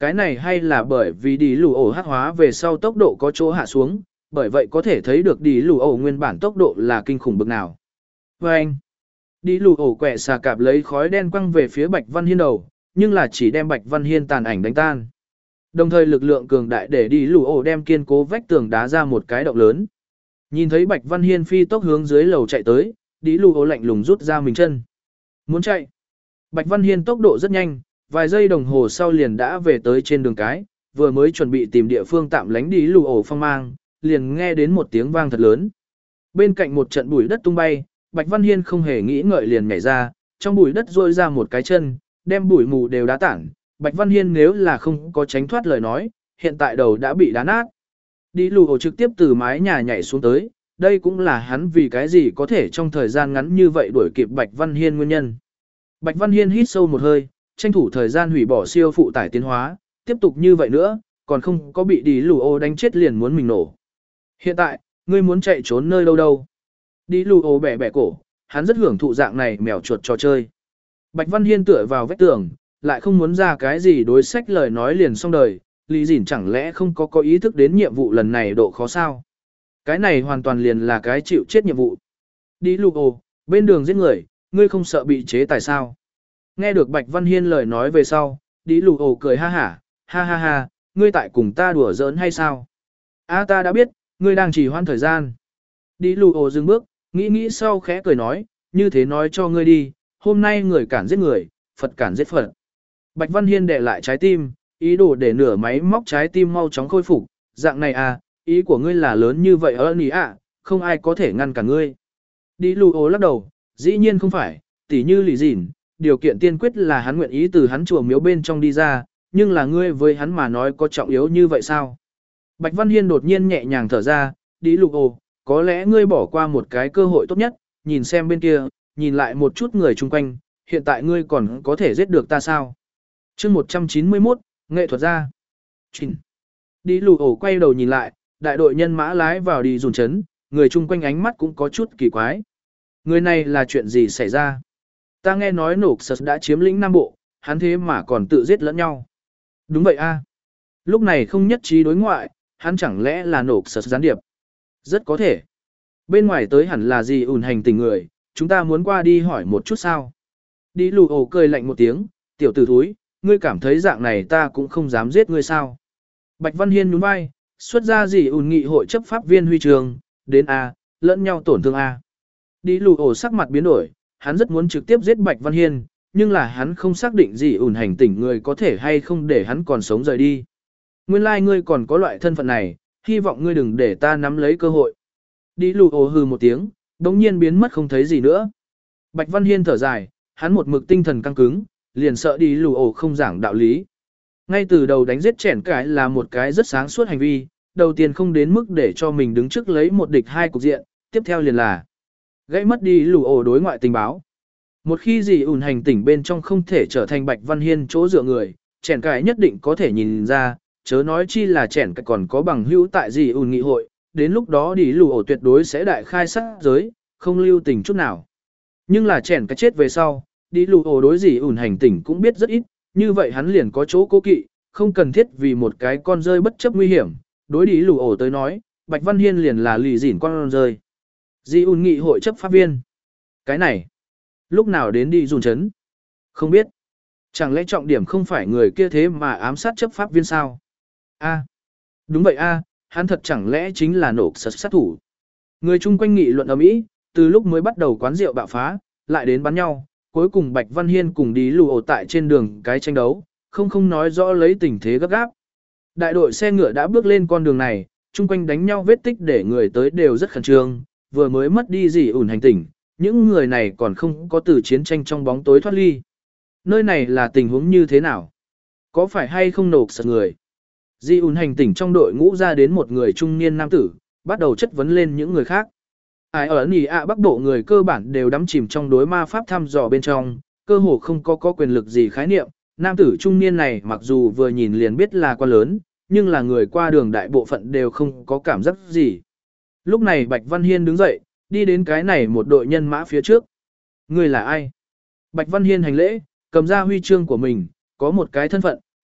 cái này hay là bởi vì đi lù ổ hắc hóa về sau tốc độ có chỗ hạ xuống, bởi vậy có thể thấy được đi lù ổ nguyên bản tốc độ là kinh khủng bực nào. Và anh, đi lù ổ quẹ xà cạp lấy khói đen quăng về phía Bạch Văn Hiên đầu, nhưng là chỉ đem Bạch Văn Hiên tàn ảnh đánh tan. Đồng thời lực lượng cường đại để đi lù ổ đem kiên cố vách tường đá ra một cái động lớn. Nhìn thấy Bạch Văn Hiên phi tốc hướng dưới lầu chạy tới, đi lù ổ lạnh lùng rút ra mình chân. Muốn chạy. Bạch Văn Hiên tốc độ rất nhanh, vài giây đồng hồ sau liền đã về tới trên đường cái, vừa mới chuẩn bị tìm địa phương tạm lánh đi lù ổ phong mang, liền nghe đến một tiếng vang thật lớn. Bên cạnh một trận bụi đất tung bay, Bạch Văn Hiên không hề nghĩ ngợi liền nhảy ra, trong bụi đất rôi ra một cái chân, đem bụi mù đều đá tản. Bạch Văn Hiên nếu là không có tránh thoát lời nói, hiện tại đầu đã bị đá nát. Đi lù ổ trực tiếp từ mái nhà nhảy xuống tới, đây cũng là hắn vì cái gì có thể trong thời gian ngắn như vậy đuổi kịp Bạch Văn Hiên nguyên nhân. Bạch Văn Hiên hít sâu một hơi, tranh thủ thời gian hủy bỏ siêu phụ tải tiến hóa, tiếp tục như vậy nữa, còn không có bị đi lù ổ đánh chết liền muốn mình nổ. Hiện tại, ngươi muốn chạy trốn nơi đâu đâu? Đi lù ổ bẻ bẻ cổ, hắn rất hưởng thụ dạng này mèo chuột trò chơi. Bạch Văn Hiên tựa vào vách tường, lại không muốn ra cái gì đối sách lời nói liền xong đời, Lý Dĩn chẳng lẽ không có có ý thức đến nhiệm vụ lần này độ khó sao? Cái này hoàn toàn liền là cái chịu chết nhiệm vụ. Đi lù ổ, bên đường giết người, ngươi không sợ bị chế tài sao? Nghe được Bạch Văn Hiên lời nói về sau, đi lù ổ cười ha hả, ha ha ha, ngươi tại cùng ta đùa giỡn hay sao? A ta đã biết, ngươi đang trì hoãn thời gian. Đi lù ổ dừng bước, nghĩ nghĩ sau khẽ cười nói, như thế nói cho ngươi đi, hôm nay người cản giết người, Phật cản giết Phật. Bạch Văn Hiên đè lại trái tim, ý đồ để nửa máy móc trái tim mau chóng khôi phục, dạng này à, ý của ngươi là lớn như vậy ơn ý ạ, không ai có thể ngăn cản ngươi. Đi lù ổ lắc đầu, dĩ nhiên không phải, tỉ như Lý Dĩn, điều kiện tiên quyết là hắn nguyện ý từ hắn chùa miếu bên trong đi ra, nhưng là ngươi với hắn mà nói có trọng yếu như vậy sao? Bạch Văn Hiên đột nhiên nhẹ nhàng thở ra, đi lù ổ, có lẽ ngươi bỏ qua một cái cơ hội tốt nhất, nhìn xem bên kia, nhìn lại một chút người chung quanh, hiện tại ngươi còn có thể giết được ta sao? chương một trăm chín mươi mốt, nghệ thuật gia. Chỉnh. Đi lù ổ quay đầu nhìn lại, đại đội nhân mã lái vào đi dùn chấn, người chung quanh ánh mắt cũng có chút kỳ quái. Người này là chuyện gì xảy ra? Ta nghe nói nổ sật đã chiếm lĩnh Nam Bộ, hắn thế mà còn tự giết lẫn nhau. Đúng vậy a. Lúc này không nhất trí đối ngoại, hắn chẳng lẽ là nổ sật gián điệp? Rất có thể. Bên ngoài tới hẳn là gì ủn hành tình người, chúng ta muốn qua đi hỏi một chút sao? Đi lù ổ cười lạnh một tiếng, tiểu tử thúi, ngươi cảm thấy dạng này ta cũng không dám giết ngươi sao? Bạch Văn Hiên nhún vai, xuất ra gì ủn nghị hội chấp pháp viên huy trường, đến A, lẫn nhau tổn thương A. Đi lù ổ sắc mặt biến đổi, hắn rất muốn trực tiếp giết Bạch Văn Hiên, nhưng là hắn không xác định gì ủn hành tỉnh người có thể hay không để hắn còn sống rời đi. Nguyên lai like ngươi còn có loại thân phận này, hy vọng ngươi đừng để ta nắm lấy cơ hội. Đi lù ổ hừ một tiếng, đống nhiên biến mất không thấy gì nữa. Bạch Văn Hiên thở dài, hắn một mực tinh thần căng cứng, liền sợ đi lù ổ không giảng đạo lý. Ngay từ đầu đánh giết chèn cái là một cái rất sáng suốt hành vi, đầu tiên không đến mức để cho mình đứng trước lấy một địch hai cục diện, tiếp theo liền là gãy mất đi lù ổ đối ngoại tình báo. Một khi gì ủn hành tỉnh bên trong không thể trở thành Bạch Văn Hiên chỗ dựa người, chèn cái nhất định có thể nhìn ra, chớ nói chi là chèn cái còn có bằng hữu tại gì ủn nghị hội, đến lúc đó đi lù ổ tuyệt đối sẽ đại khai sát giới, không lưu tình chút nào. Nhưng là chèn cái chết về sau, đi lù ổ đối gì ủn hành tỉnh cũng biết rất ít, như vậy hắn liền có chỗ cố kỵ, không cần thiết vì một cái con rơi bất chấp nguy hiểm, đối đi lù ổ tới nói, Bạch Văn Hiên liền là lì dỉn con rơi. Di ủn nghị hội chấp pháp viên. Cái này, lúc nào đến đi dùn chấn? Không biết. Chẳng lẽ trọng điểm không phải người kia thế mà ám sát chấp pháp viên sao? A, đúng vậy a, hắn thật chẳng lẽ chính là nổ sật sát thủ. Người chung quanh nghị luận ầm ĩ, từ lúc mới bắt đầu quán rượu bạo phá, lại đến bắn nhau, cuối cùng Bạch Văn Hiên cùng đi lù ổ tại trên đường cái tranh đấu, không không nói rõ lấy tình thế gấp gáp. Đại đội xe ngựa đã bước lên con đường này, chung quanh đánh nhau vết tích để người tới đều rất khẩn trương, vừa mới mất đi gì ủn hành tỉnh, những người này còn không có từ chiến tranh trong bóng tối thoát ly. Nơi này là tình huống như thế nào? Có phải hay không nổ sật người? Di ủn hành tỉnh trong đội ngũ ra đến một người trung niên nam tử, bắt đầu chất vấn lên những người khác. Ai ở nỉ ạ bắc bộ người cơ bản đều đắm chìm trong đối ma pháp thăm dò bên trong, cơ hồ không có có quyền lực gì khái niệm. Nam tử trung niên này mặc dù vừa nhìn liền biết là quan lớn, nhưng là người qua đường đại bộ phận đều không có cảm giác gì. Lúc này Bạch Văn Hiên đứng dậy, đi đến cái này một đội nhân mã phía trước. Người là ai? Bạch Văn Hiên hành lễ, cầm ra huy chương của mình, có một cái thân phận,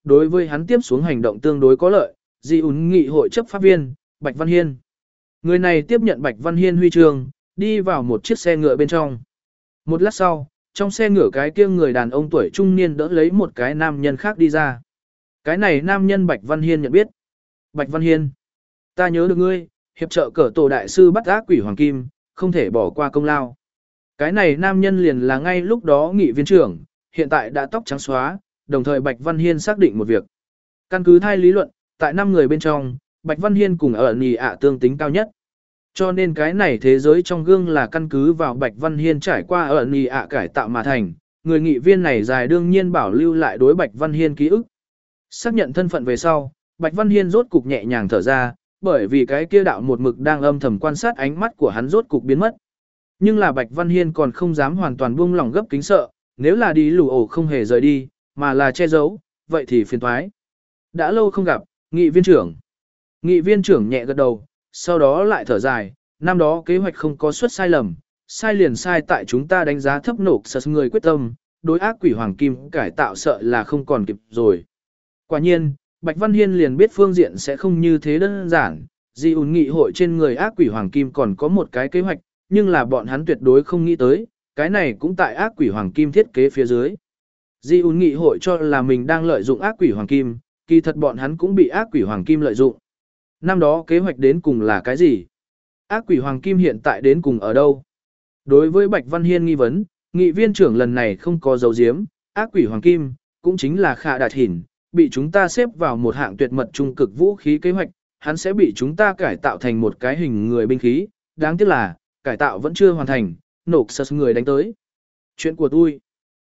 đối với hắn tiếp xuống hành động tương đối có lợi, Di ún nghị hội chấp pháp viên, Bạch Văn Hiên. Người này tiếp nhận Bạch Văn Hiên huy chương, đi vào một chiếc xe ngựa bên trong. Một lát sau, trong xe ngựa cái kia người đàn ông tuổi trung niên đỡ lấy một cái nam nhân khác đi ra. Cái này nam nhân Bạch Văn Hiên nhận biết. Bạch Văn Hiên, ta nhớ được ngươi, hiệp trợ cỡ tổ đại sư bắt ác quỷ Hoàng Kim, không thể bỏ qua công lao. Cái này nam nhân liền là ngay lúc đó nghị viên trưởng, hiện tại đã tóc trắng xóa, đồng thời Bạch Văn Hiên xác định một việc. Căn cứ thai lý luận, tại năm người bên trong, Bạch Văn Hiên cùng ở nì ạ tương tính cao nhất. Cho nên cái này thế giới trong gương là căn cứ vào Bạch Văn Hiên trải qua ở nì ạ cải tạo mà thành, người nghị viên này dài đương nhiên bảo lưu lại đối Bạch Văn Hiên ký ức. Xác nhận thân phận về sau, Bạch Văn Hiên rốt cục nhẹ nhàng thở ra, bởi vì cái kia đạo một mực đang âm thầm quan sát ánh mắt của hắn rốt cục biến mất. Nhưng là Bạch Văn Hiên còn không dám hoàn toàn buông lỏng gấp kính sợ, nếu là đi lù ổ không hề rời đi, mà là che giấu, vậy thì phiền toái. Đã lâu không gặp, nghị viên trưởng. Nghị viên trưởng nhẹ gật đầu, sau đó lại thở dài, năm đó kế hoạch không có suất sai lầm, sai liền sai tại chúng ta đánh giá thấp nộp sật người quyết tâm, đối ác quỷ hoàng kim cải tạo sợ là không còn kịp rồi. Quả nhiên, Bạch Văn Hiên liền biết phương diện sẽ không như thế đơn giản, Di ún nghị hội trên người ác quỷ hoàng kim còn có một cái kế hoạch, nhưng là bọn hắn tuyệt đối không nghĩ tới, cái này cũng tại ác quỷ hoàng kim thiết kế phía dưới. Di ún nghị hội cho là mình đang lợi dụng ác quỷ hoàng kim, kỳ thật bọn hắn cũng bị ác quỷ hoàng kim lợi dụng. Năm đó kế hoạch đến cùng là cái gì? Ác quỷ hoàng kim hiện tại đến cùng ở đâu? Đối với Bạch Văn Hiên nghi vấn, nghị viên trưởng lần này không có dấu diếm, ác quỷ hoàng kim, cũng chính là Khả Đạt Hỉn, bị chúng ta xếp vào một hạng tuyệt mật trung cực vũ khí kế hoạch, hắn sẽ bị chúng ta cải tạo thành một cái hình người binh khí, đáng tiếc là, cải tạo vẫn chưa hoàn thành, nộp sật người đánh tới. Chuyện của tôi.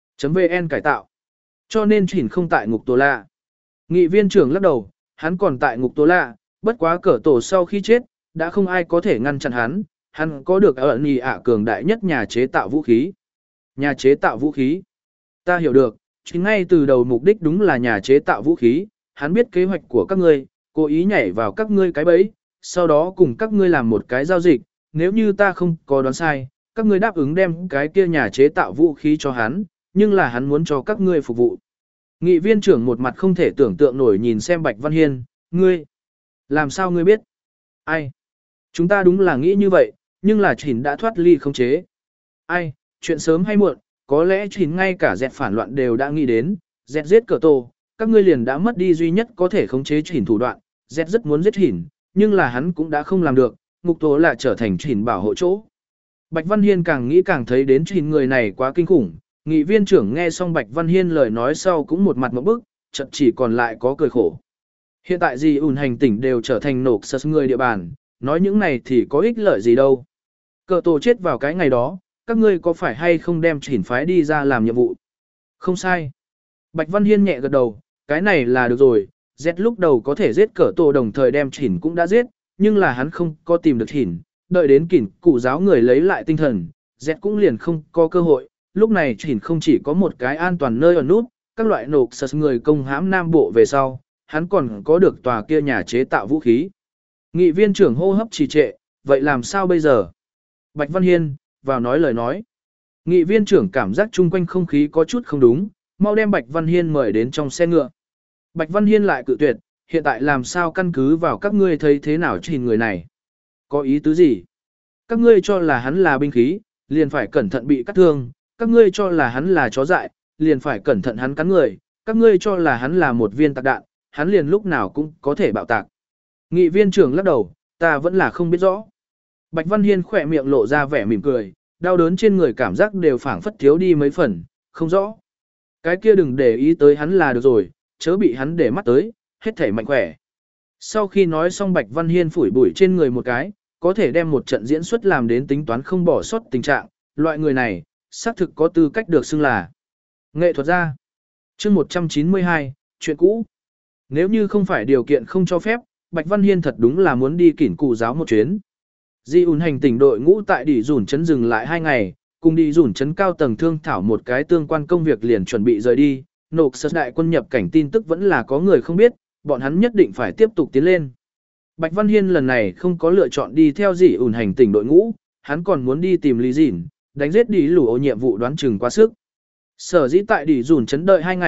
.vn cải tạo. Cho nên Hỉn không tại ngục tù lạ. Nghị viên trưởng lắc đầu, hắn còn tại ngục tù lạ, bất quá cỡ tổ sau khi chết, đã không ai có thể ngăn chặn hắn, hắn có được ở nhì ạ cường đại nhất nhà chế tạo vũ khí. Nhà chế tạo vũ khí. Ta hiểu được, chính ngay từ đầu mục đích đúng là nhà chế tạo vũ khí, hắn biết kế hoạch của các ngươi, cố ý nhảy vào các ngươi cái bẫy, sau đó cùng các ngươi làm một cái giao dịch, nếu như ta không có đoán sai, các ngươi đáp ứng đem cái kia nhà chế tạo vũ khí cho hắn, nhưng là hắn muốn cho các ngươi phục vụ. Nghị viên trưởng một mặt không thể tưởng tượng nổi nhìn xem Bạch Văn Hiên, ngươi, làm sao ngươi biết? Ai? Chúng ta đúng là nghĩ như vậy, nhưng là Chỉnh đã thoát ly khống chế. Ai, chuyện sớm hay muộn, có lẽ Chỉnh ngay cả dẹt phản loạn đều đã nghĩ đến, dẹt giết cờ tổ, các ngươi liền đã mất đi duy nhất có thể khống chế Chỉnh thủ đoạn, dẹt rất muốn giết Chỉnh, nhưng là hắn cũng đã không làm được, ngục tố là trở thành Chỉnh bảo hộ chỗ. Bạch Văn Hiên càng nghĩ càng thấy đến Chỉnh người này quá kinh khủng, nghị viên trưởng nghe xong Bạch Văn Hiên lời nói sau cũng một mặt ngộp bức, chợt chỉ còn lại có cười khổ. Hiện tại gì ủn hành tỉnh đều trở thành nộp sật người địa bàn, nói những này thì có ích lợi gì đâu. Cờ tổ chết vào cái ngày đó, các ngươi có phải hay không đem Chỉnh phái đi ra làm nhiệm vụ? Không sai. Bạch Văn Hiên nhẹ gật đầu, cái này là được rồi, Z lúc đầu có thể giết cờ tổ đồng thời đem Chỉnh cũng đã giết, nhưng là hắn không có tìm được Chỉnh, đợi đến kỉnh cụ giáo người lấy lại tinh thần, Z cũng liền không có cơ hội, lúc này Chỉnh không chỉ có một cái an toàn nơi ẩn nút, các loại nộp sật người công hãm Nam Bộ về sau, hắn còn có được tòa kia nhà chế tạo vũ khí. Nghị viên trưởng hô hấp trì trệ, vậy làm sao bây giờ? Bạch Văn Hiên, vào nói lời nói. Nghị viên trưởng cảm giác chung quanh không khí có chút không đúng, mau đem Bạch Văn Hiên mời đến trong xe ngựa. Bạch Văn Hiên lại cự tuyệt, hiện tại làm sao căn cứ vào các ngươi thấy thế nào Chỉnh người này? Có ý tứ gì? Các ngươi cho là hắn là binh khí, liền phải cẩn thận bị cắt thương, các ngươi cho là hắn là chó dại, liền phải cẩn thận hắn cắn người, các ngươi cho là hắn là một viên tạc đạn, hắn liền lúc nào cũng có thể bạo tạc. Nghị viên trưởng lắc đầu, ta vẫn là không biết rõ. Bạch Văn Hiên khỏe miệng lộ ra vẻ mỉm cười, đau đớn trên người cảm giác đều phảng phất thiếu đi mấy phần, không rõ. Cái kia đừng để ý tới hắn là được rồi, chớ bị hắn để mắt tới, hết thể mạnh khỏe. Sau khi nói xong Bạch Văn Hiên phủi bụi trên người một cái, có thể đem một trận diễn xuất làm đến tính toán không bỏ sót tình trạng, loại người này, xác thực có tư cách được xưng là nghệ thuật gia. Chương một trăm chín mươi hai, chuyện cũ. Nếu như không phải điều kiện không cho phép, Bạch Văn Hiên thật đúng là muốn đi kỉn cụ giáo một chuyến. Di ủn hành tỉnh đội ngũ tại Đỉ Dùn trấn dừng lại hai ngày, cùng Đỉ Dùn trấn cao tầng thương thảo một cái tương quan công việc liền chuẩn bị rời đi. Nộp sật đại quân nhập cảnh tin tức vẫn là có người không biết, bọn hắn nhất định phải tiếp tục tiến lên. Bạch Văn Hiên lần này không có lựa chọn đi theo Di ủn hành tỉnh đội ngũ, hắn còn muốn đi tìm Lý Dĩn, đánh giết Đỉ Lũ ô nhiệm vụ đoán chừng quá sức. Sở dĩ tại Đỉ Dùn trấn đợi hai ngày,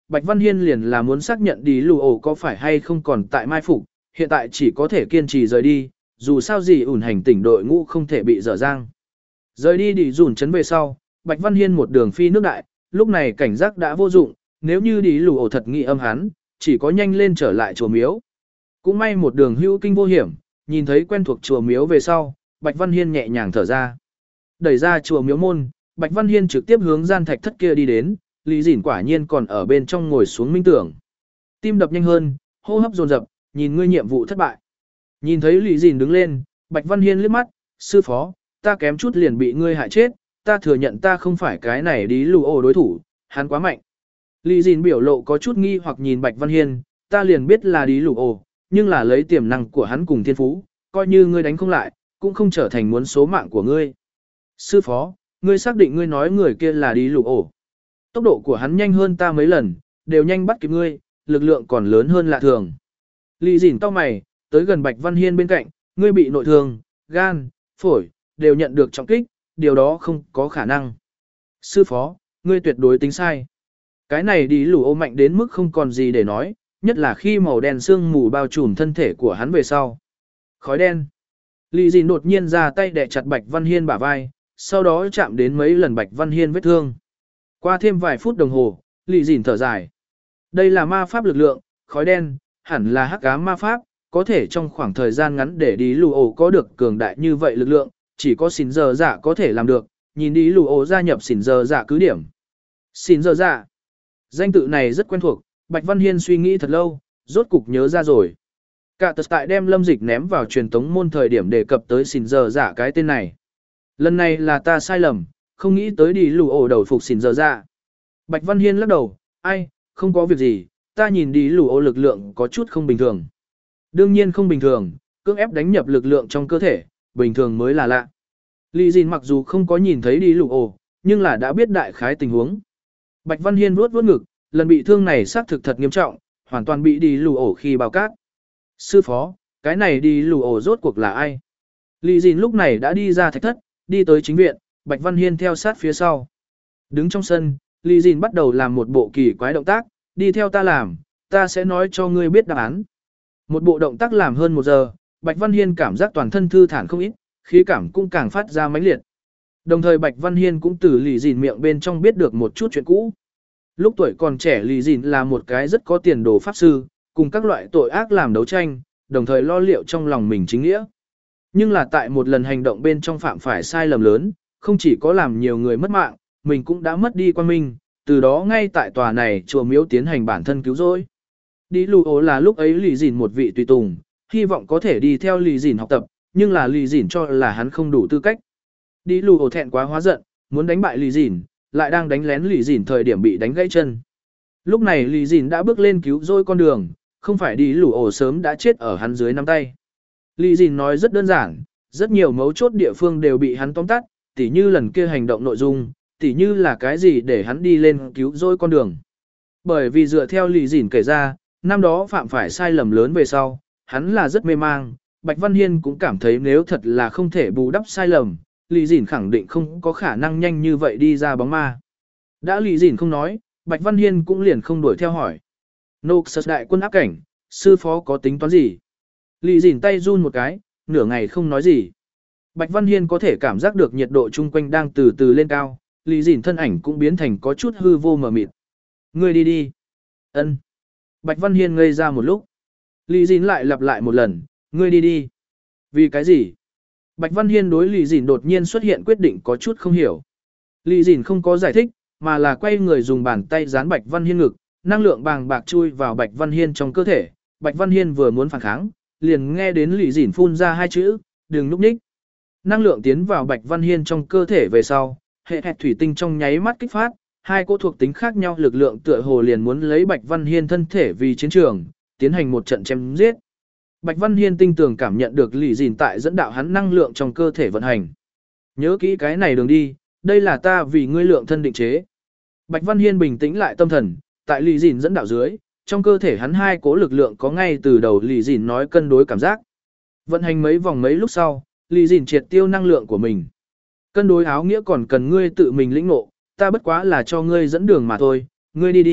Bạch Văn Hiên liền là muốn xác nhận đi lù ổ có phải hay không còn tại mai phục, hiện tại chỉ có thể kiên trì rời đi, dù sao gì ủn hành tỉnh đội ngũ không thể bị dở dang. Rời đi đi dùn chấn về sau, Bạch Văn Hiên một đường phi nước đại, lúc này cảnh giác đã vô dụng, nếu như đi lù ổ thật nghị âm hắn, chỉ có nhanh lên trở lại chùa miếu. Cũng may một đường hữu kinh vô hiểm, nhìn thấy quen thuộc chùa miếu về sau, Bạch Văn Hiên nhẹ nhàng thở ra. Đẩy ra chùa miếu môn, Bạch Văn Hiên trực tiếp hướng gian thạch thất kia đi đến, Lý Dĩn quả nhiên còn ở bên trong ngồi xuống minh tưởng. Tim đập nhanh hơn, hô hấp dồn dập, nhìn ngươi nhiệm vụ thất bại. Nhìn thấy Lý Dĩn đứng lên, Bạch Văn Hiên liếc mắt, sư phó, ta kém chút liền bị ngươi hại chết, ta thừa nhận ta không phải cái này đi lù ổ đối thủ, hắn quá mạnh. Lý Dĩn biểu lộ có chút nghi hoặc nhìn Bạch Văn Hiên, ta liền biết là đi lù ổ, nhưng là lấy tiềm năng của hắn cùng thiên phú, coi như ngươi đánh không lại, cũng không trở thành muốn số mạng của ngươi. Sư phó, ngươi xác định ngươi nói người kia là đi lù ổ. Tốc độ của hắn nhanh hơn ta mấy lần, đều nhanh bắt kịp ngươi, lực lượng còn lớn hơn lạ thường. Lý Dĩn cau mày, tới gần Bạch Văn Hiên bên cạnh, ngươi bị nội thương, gan, phổi, đều nhận được trọng kích, điều đó không có khả năng. Sư phó, ngươi tuyệt đối tính sai. Cái này đi lù ổ mạnh đến mức không còn gì để nói, nhất là khi màu đen sương mù bao trùm thân thể của hắn về sau. Khói đen. Lý Dĩn đột nhiên ra tay đè chặt Bạch Văn Hiên bả vai, sau đó chạm đến mấy lần Bạch Văn Hiên vết thương. Qua thêm vài phút đồng hồ, Lý Dĩn thở dài. Đây là ma pháp lực lượng, khói đen, hẳn là hắc ám ma pháp, có thể trong khoảng thời gian ngắn để đi lù ổ có được cường đại như vậy lực lượng, chỉ có xỉn giờ dạ có thể làm được, nhìn đi lù ổ gia nhập xỉn giờ dạ cứ điểm. Xỉn giờ dạ. Danh tự này rất quen thuộc, Bạch Văn Hiên suy nghĩ thật lâu, rốt cục nhớ ra rồi. Cả tật tại đem lâm dịch ném vào truyền tống môn thời điểm đề cập tới xỉn giờ dạ cái tên này. Lần này là ta sai lầm, không nghĩ tới đi lù ổ đầu phục xỉn giờ dạ. Bạch Văn Hiên lắc đầu, ai, không có việc gì, ta nhìn đi lù ổ lực lượng có chút không bình thường. Đương nhiên không bình thường, cưỡng ép đánh nhập lực lượng trong cơ thể, bình thường mới là lạ. Lý Dĩn mặc dù không có nhìn thấy đi lù ổ, nhưng là đã biết đại khái tình huống. Bạch Văn Hiên vuốt vuốt ngực, lần bị thương này xác thực thật nghiêm trọng, hoàn toàn bị đi lù ổ khi bao cát. Sư phó, cái này đi lù ổ rốt cuộc là ai? Lý Dĩn lúc này đã đi ra thạch thất, đi tới chính viện, Bạch Văn Hiên theo sát phía sau. Đứng trong sân, Lý Dĩn bắt đầu làm một bộ kỳ quái động tác, đi theo ta làm, ta sẽ nói cho ngươi biết đáp án. Một bộ động tác làm hơn một giờ, Bạch Văn Hiên cảm giác toàn thân thư thản không ít, khí cảm cũng càng phát ra mãnh liệt. Đồng thời Bạch Văn Hiên cũng từ Lý Dĩn miệng bên trong biết được một chút chuyện cũ. Lúc tuổi còn trẻ Lý Dĩn là một cái rất có tiền đồ pháp sư, cùng các loại tội ác làm đấu tranh, đồng thời lo liệu trong lòng mình chính nghĩa. Nhưng là tại một lần hành động bên trong phạm phải sai lầm lớn, không chỉ có làm nhiều người mất mạng, mình cũng đã mất đi quan minh, từ đó ngay tại tòa này chùa miếu tiến hành bản thân cứu rỗi. Đi lù ổ là lúc ấy Lý Dĩn một vị tùy tùng, hy vọng có thể đi theo Lý Dĩn học tập, nhưng là Lý Dĩn cho là hắn không đủ tư cách. Đi lù ổ thẹn quá hóa giận, muốn đánh bại Lý Dĩn, lại đang đánh lén Lý Dĩn thời điểm bị đánh gãy chân. Lúc này Lý Dĩn đã bước lên cứu rỗi con đường, không phải đi lù ổ sớm đã chết ở hắn dưới nắm tay. Lý Dĩn nói rất đơn giản, rất nhiều mấu chốt địa phương đều bị hắn tóm tắt, tỉ như lần kia hành động nội dung, tỉ như là cái gì để hắn đi lên cứu rỗi con đường. Bởi vì dựa theo Lý Dĩn kể ra, năm đó phạm phải sai lầm lớn về sau, hắn là rất mê mang, Bạch Văn Hiên cũng cảm thấy nếu thật là không thể bù đắp sai lầm, Lý Dĩn khẳng định không có khả năng nhanh như vậy đi ra bóng ma. Đã Lý Dĩn không nói, Bạch Văn Hiên cũng liền không đuổi theo hỏi. Noxus đại quân áp cảnh, sư phó có tính toán gì? Lý Dĩn tay run một cái, nửa ngày không nói gì. Bạch Văn Hiên có thể cảm giác được nhiệt độ chung quanh đang từ từ lên cao, Lý Dĩn thân ảnh cũng biến thành có chút hư vô mờ mịt. Ngươi đi đi. Ân. Bạch Văn Hiên ngây ra một lúc. Lý Dĩn lại lặp lại một lần, ngươi đi đi. Vì cái gì? Bạch Văn Hiên đối Lý Dĩn đột nhiên xuất hiện quyết định có chút không hiểu. Lý Dĩn không có giải thích, mà là quay người dùng bàn tay dán Bạch Văn Hiên ngực, năng lượng bàng bạc chui vào Bạch Văn Hiên trong cơ thể. Bạch Văn Hiên vừa muốn phản kháng, liền nghe đến Lý Dĩn phun ra hai chữ, đừng núp nhích. Năng lượng tiến vào Bạch Văn Hiên trong cơ thể về sau, hệ hẹt thủy tinh trong nháy mắt kích phát, hai cỗ thuộc tính khác nhau lực lượng tựa hồ liền muốn lấy Bạch Văn Hiên thân thể vì chiến trường, tiến hành một trận chém giết. Bạch Văn Hiên tinh tường cảm nhận được Lý Dĩn tại dẫn đạo hắn năng lượng trong cơ thể vận hành. Nhớ kỹ cái này đường đi, đây là ta vì ngươi lượng thân định chế. Bạch Văn Hiên bình tĩnh lại tâm thần, tại Lý Dĩn dẫn đạo dưới, trong cơ thể hắn hai cỗ lực lượng có ngay từ đầu Lý Dĩn nói cân đối cảm giác. Vận hành mấy vòng mấy lúc sau, Lý Dĩn triệt tiêu năng lượng của mình. Cân đối áo nghĩa còn cần ngươi tự mình lĩnh ngộ, ta bất quá là cho ngươi dẫn đường mà thôi, ngươi đi đi,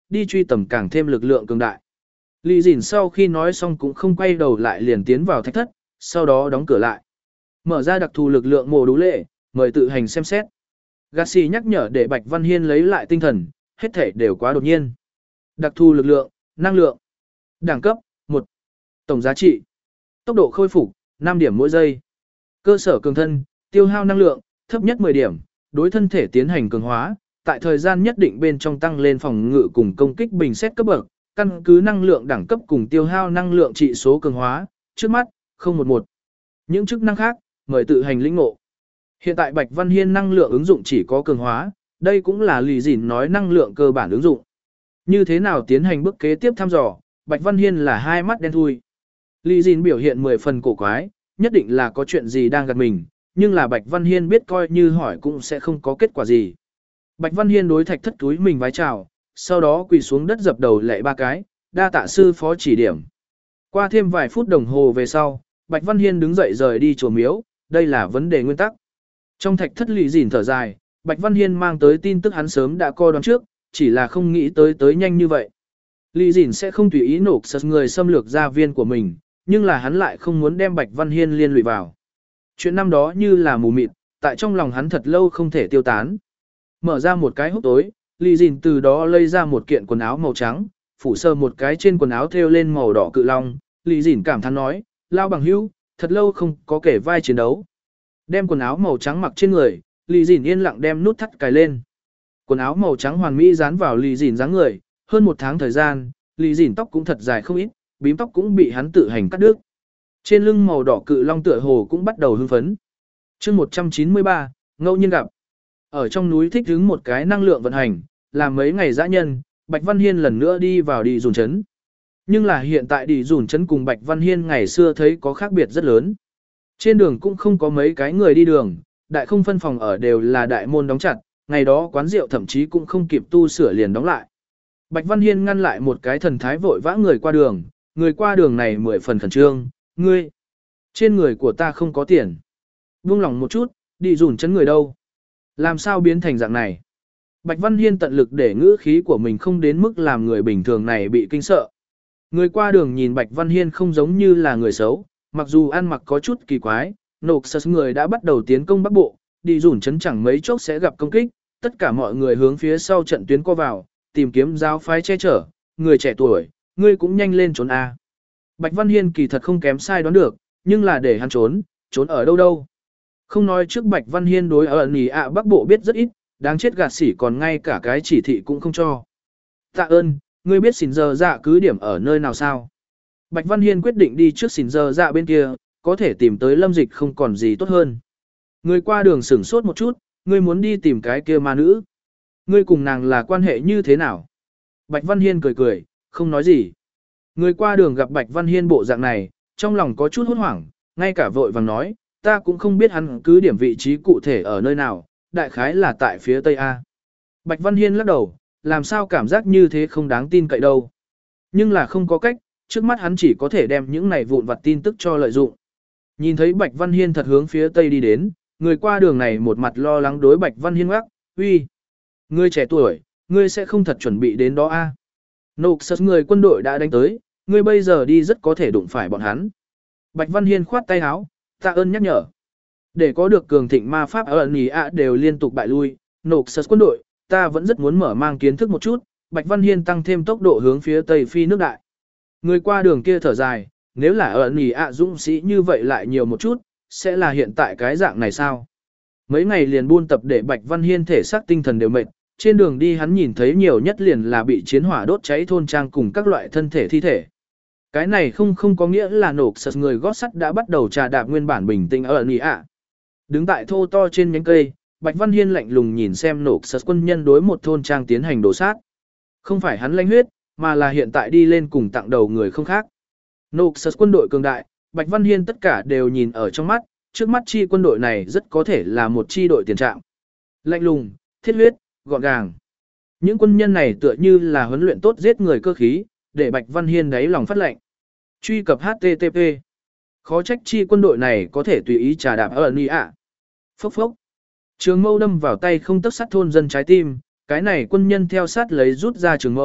đi truy tầm càng thêm lực lượng cường đại. Lý Dĩn sau khi nói xong cũng không quay đầu lại liền tiến vào thạch thất, sau đó đóng cửa lại. Mở ra đặc thù lực lượng mồ đủ lệ, mời tự hành xem xét. Garcia nhắc nhở để Bạch Văn Hiên lấy lại tinh thần, hết thể đều quá đột nhiên. Đặc thù lực lượng, năng lượng. Đẳng cấp, một. Tổng giá trị. Tốc độ khôi phục, năm điểm mỗi giây. Cơ sở cường thân, tiêu hao năng lượng, thấp nhất mười điểm, đối thân thể tiến hành cường hóa, tại thời gian nhất định bên trong tăng lên phòng ngự cùng công kích bình xét cấp bậc, căn cứ năng lượng đẳng cấp cùng tiêu hao năng lượng trị số cường hóa, trước mắt, không một một. Những chức năng khác, mời tự hành lĩnh ngộ. Hiện tại Bạch Văn Hiên năng lượng ứng dụng chỉ có cường hóa, đây cũng là Lý Dĩn nói năng lượng cơ bản ứng dụng. Như thế nào tiến hành bước kế tiếp thăm dò, Bạch Văn Hiên là hai mắt đen thui. Lý Dĩn biểu hiện mười phần cổ quái, nhất định là có chuyện gì đang gạt mình, nhưng là Bạch Văn Hiên biết coi như hỏi cũng sẽ không có kết quả gì. Bạch Văn Hiên đối thạch thất túi mình vái chào, sau đó quỳ xuống đất dập đầu lạy ba cái, đa tạ sư phó chỉ điểm. Qua thêm vài phút đồng hồ về sau, Bạch Văn Hiên đứng dậy rời đi chùa miếu, đây là vấn đề nguyên tắc. Trong thạch thất Lý Dĩn thở dài, Bạch Văn Hiên mang tới tin tức hắn sớm đã coi đoán trước, chỉ là không nghĩ tới tới nhanh như vậy. Lý Dĩn sẽ không tùy ý nổ sật người xâm lược gia viên của mình, nhưng là hắn lại không muốn đem Bạch Văn Hiên liên lụy vào. Chuyện năm đó như là mù mịt, tại trong lòng hắn thật lâu không thể tiêu tán. Mở ra một cái hốc tối, Lý Dĩn từ đó lấy ra một kiện quần áo màu trắng, phủ sơ một cái trên quần áo thêu lên màu đỏ cự long. Lý Dĩn cảm thán nói, lao bằng hữu, thật lâu không có kể vai chiến đấu. Đem quần áo màu trắng mặc trên người, Lý Dĩn yên lặng đem nút thắt cài lên. Quần áo màu trắng hoàn mỹ dán vào Lý Dĩn dáng người, hơn một tháng thời gian, Lý Dĩn tóc cũng thật dài không ít, bím tóc cũng bị hắn tự hành cắt đứt. Trên lưng màu đỏ cự long tựa hồ cũng bắt đầu hưng phấn. Chương một trăm chín mươi ba, ngẫu nhiên gặp. Ở trong núi thích hứng một cái năng lượng vận hành, làm mấy ngày dã nhân, Bạch Văn Hiên lần nữa đi vào đi dùn trấn. Nhưng là hiện tại đi dùn trấn cùng Bạch Văn Hiên ngày xưa thấy có khác biệt rất lớn. Trên đường cũng không có mấy cái người đi đường, đại không phân phòng ở đều là đại môn đóng chặt, ngày đó quán rượu thậm chí cũng không kịp tu sửa liền đóng lại. Bạch Văn Hiên ngăn lại một cái thần thái vội vã người qua đường, người qua đường này mười phần khẩn trương, ngươi, trên người của ta không có tiền. Buông lòng một chút, đi dùn chấn người đâu? Làm sao biến thành dạng này? Bạch Văn Hiên tận lực để ngữ khí của mình không đến mức làm người bình thường này bị kinh sợ. Người qua đường nhìn Bạch Văn Hiên không giống như là người xấu, mặc dù ăn mặc có chút kỳ quái, nộp sật người đã bắt đầu tiến công Bắc Bộ, đi dùn chấn chẳng mấy chốc sẽ gặp công kích, tất cả mọi người hướng phía sau trận tuyến co vào, tìm kiếm giáo phái che chở, người trẻ tuổi, ngươi cũng nhanh lên trốn a. Bạch Văn Hiên kỳ thật không kém sai đoán được, nhưng là để hắn trốn, trốn ở đâu đâu. Không nói trước Bạch Văn Hiên đối ở nỉ ạ Bắc Bộ biết rất ít, đáng chết gạt xỉ còn ngay cả cái chỉ thị cũng không cho. Tạ ơn, ngươi biết xỉn giờ dạ cứ điểm ở nơi nào sao? Bạch Văn Hiên quyết định đi trước xỉn giờ dạ bên kia, có thể tìm tới Lâm Dịch không còn gì tốt hơn. Người qua đường sửng sốt một chút, ngươi muốn đi tìm cái kia ma nữ. Ngươi cùng nàng là quan hệ như thế nào? Bạch Văn Hiên cười cười, không nói gì. Người qua đường gặp Bạch Văn Hiên bộ dạng này, trong lòng có chút hốt hoảng, ngay cả vội vàng nói, ta cũng không biết hắn cứ điểm vị trí cụ thể ở nơi nào, đại khái là tại phía Tây A. Bạch Văn Hiên lắc đầu, làm sao cảm giác như thế không đáng tin cậy đâu. Nhưng là không có cách, trước mắt hắn chỉ có thể đem những này vụn vặt tin tức cho lợi dụng. Nhìn thấy Bạch Văn Hiên thật hướng phía Tây đi đến, người qua đường này một mặt lo lắng đối Bạch Văn Hiên ngắc, uy, ngươi trẻ tuổi, ngươi sẽ không thật chuẩn bị đến đó a? Nộp sật người quân đội đã đánh tới, ngươi bây giờ đi rất có thể đụng phải bọn hắn. Bạch Văn Hiên khoát tay áo, tạ ơn nhắc nhở. Để có được cường thịnh ma pháp ở nỉ ạ đều liên tục bại lui, nộp sật quân đội, ta vẫn rất muốn mở mang kiến thức một chút. Bạch Văn Hiên tăng thêm tốc độ hướng phía Tây phi nước đại. Người qua đường kia thở dài, nếu là ở nỉ ạ dũng sĩ như vậy lại nhiều một chút, sẽ là hiện tại cái dạng này sao? Mấy ngày liền buôn tập để Bạch Văn Hiên thể xác tinh thần đều mệt, trên đường đi hắn nhìn thấy nhiều nhất liền là bị chiến hỏa đốt cháy thôn trang cùng các loại thân thể thi thể. Cái này không không có nghĩa là nộp sật người gót sắt đã bắt đầu trà đạp nguyên bản bình tĩnh ở nỉ ạ. Đứng tại thô to trên nhánh cây, Bạch Văn Hiên lạnh lùng nhìn xem nộp sật quân nhân đối một thôn trang tiến hành đổ sát. Không phải hắn lãnh huyết, mà là hiện tại đi lên cùng tặng đầu người không khác. Nộp sật quân đội cường đại, Bạch Văn Hiên tất cả đều nhìn ở trong mắt, trước mắt chi quân đội này rất có thể là một chi đội tiền trạm. Lạnh lùng, thiết huyết, gọn gàng. Những quân nhân này tựa như là huấn luyện tốt giết người cơ khí, để Bạch Văn Hiên đáy lòng phát lệnh. Truy cập H T T P. Khó trách chi quân đội này có thể tùy ý trà đạp ở Ni ạ. Phốc phốc. Trường mâu đâm vào tay không tấc sắt thôn dân trái tim, cái này quân nhân theo sát lấy rút ra trường mâu,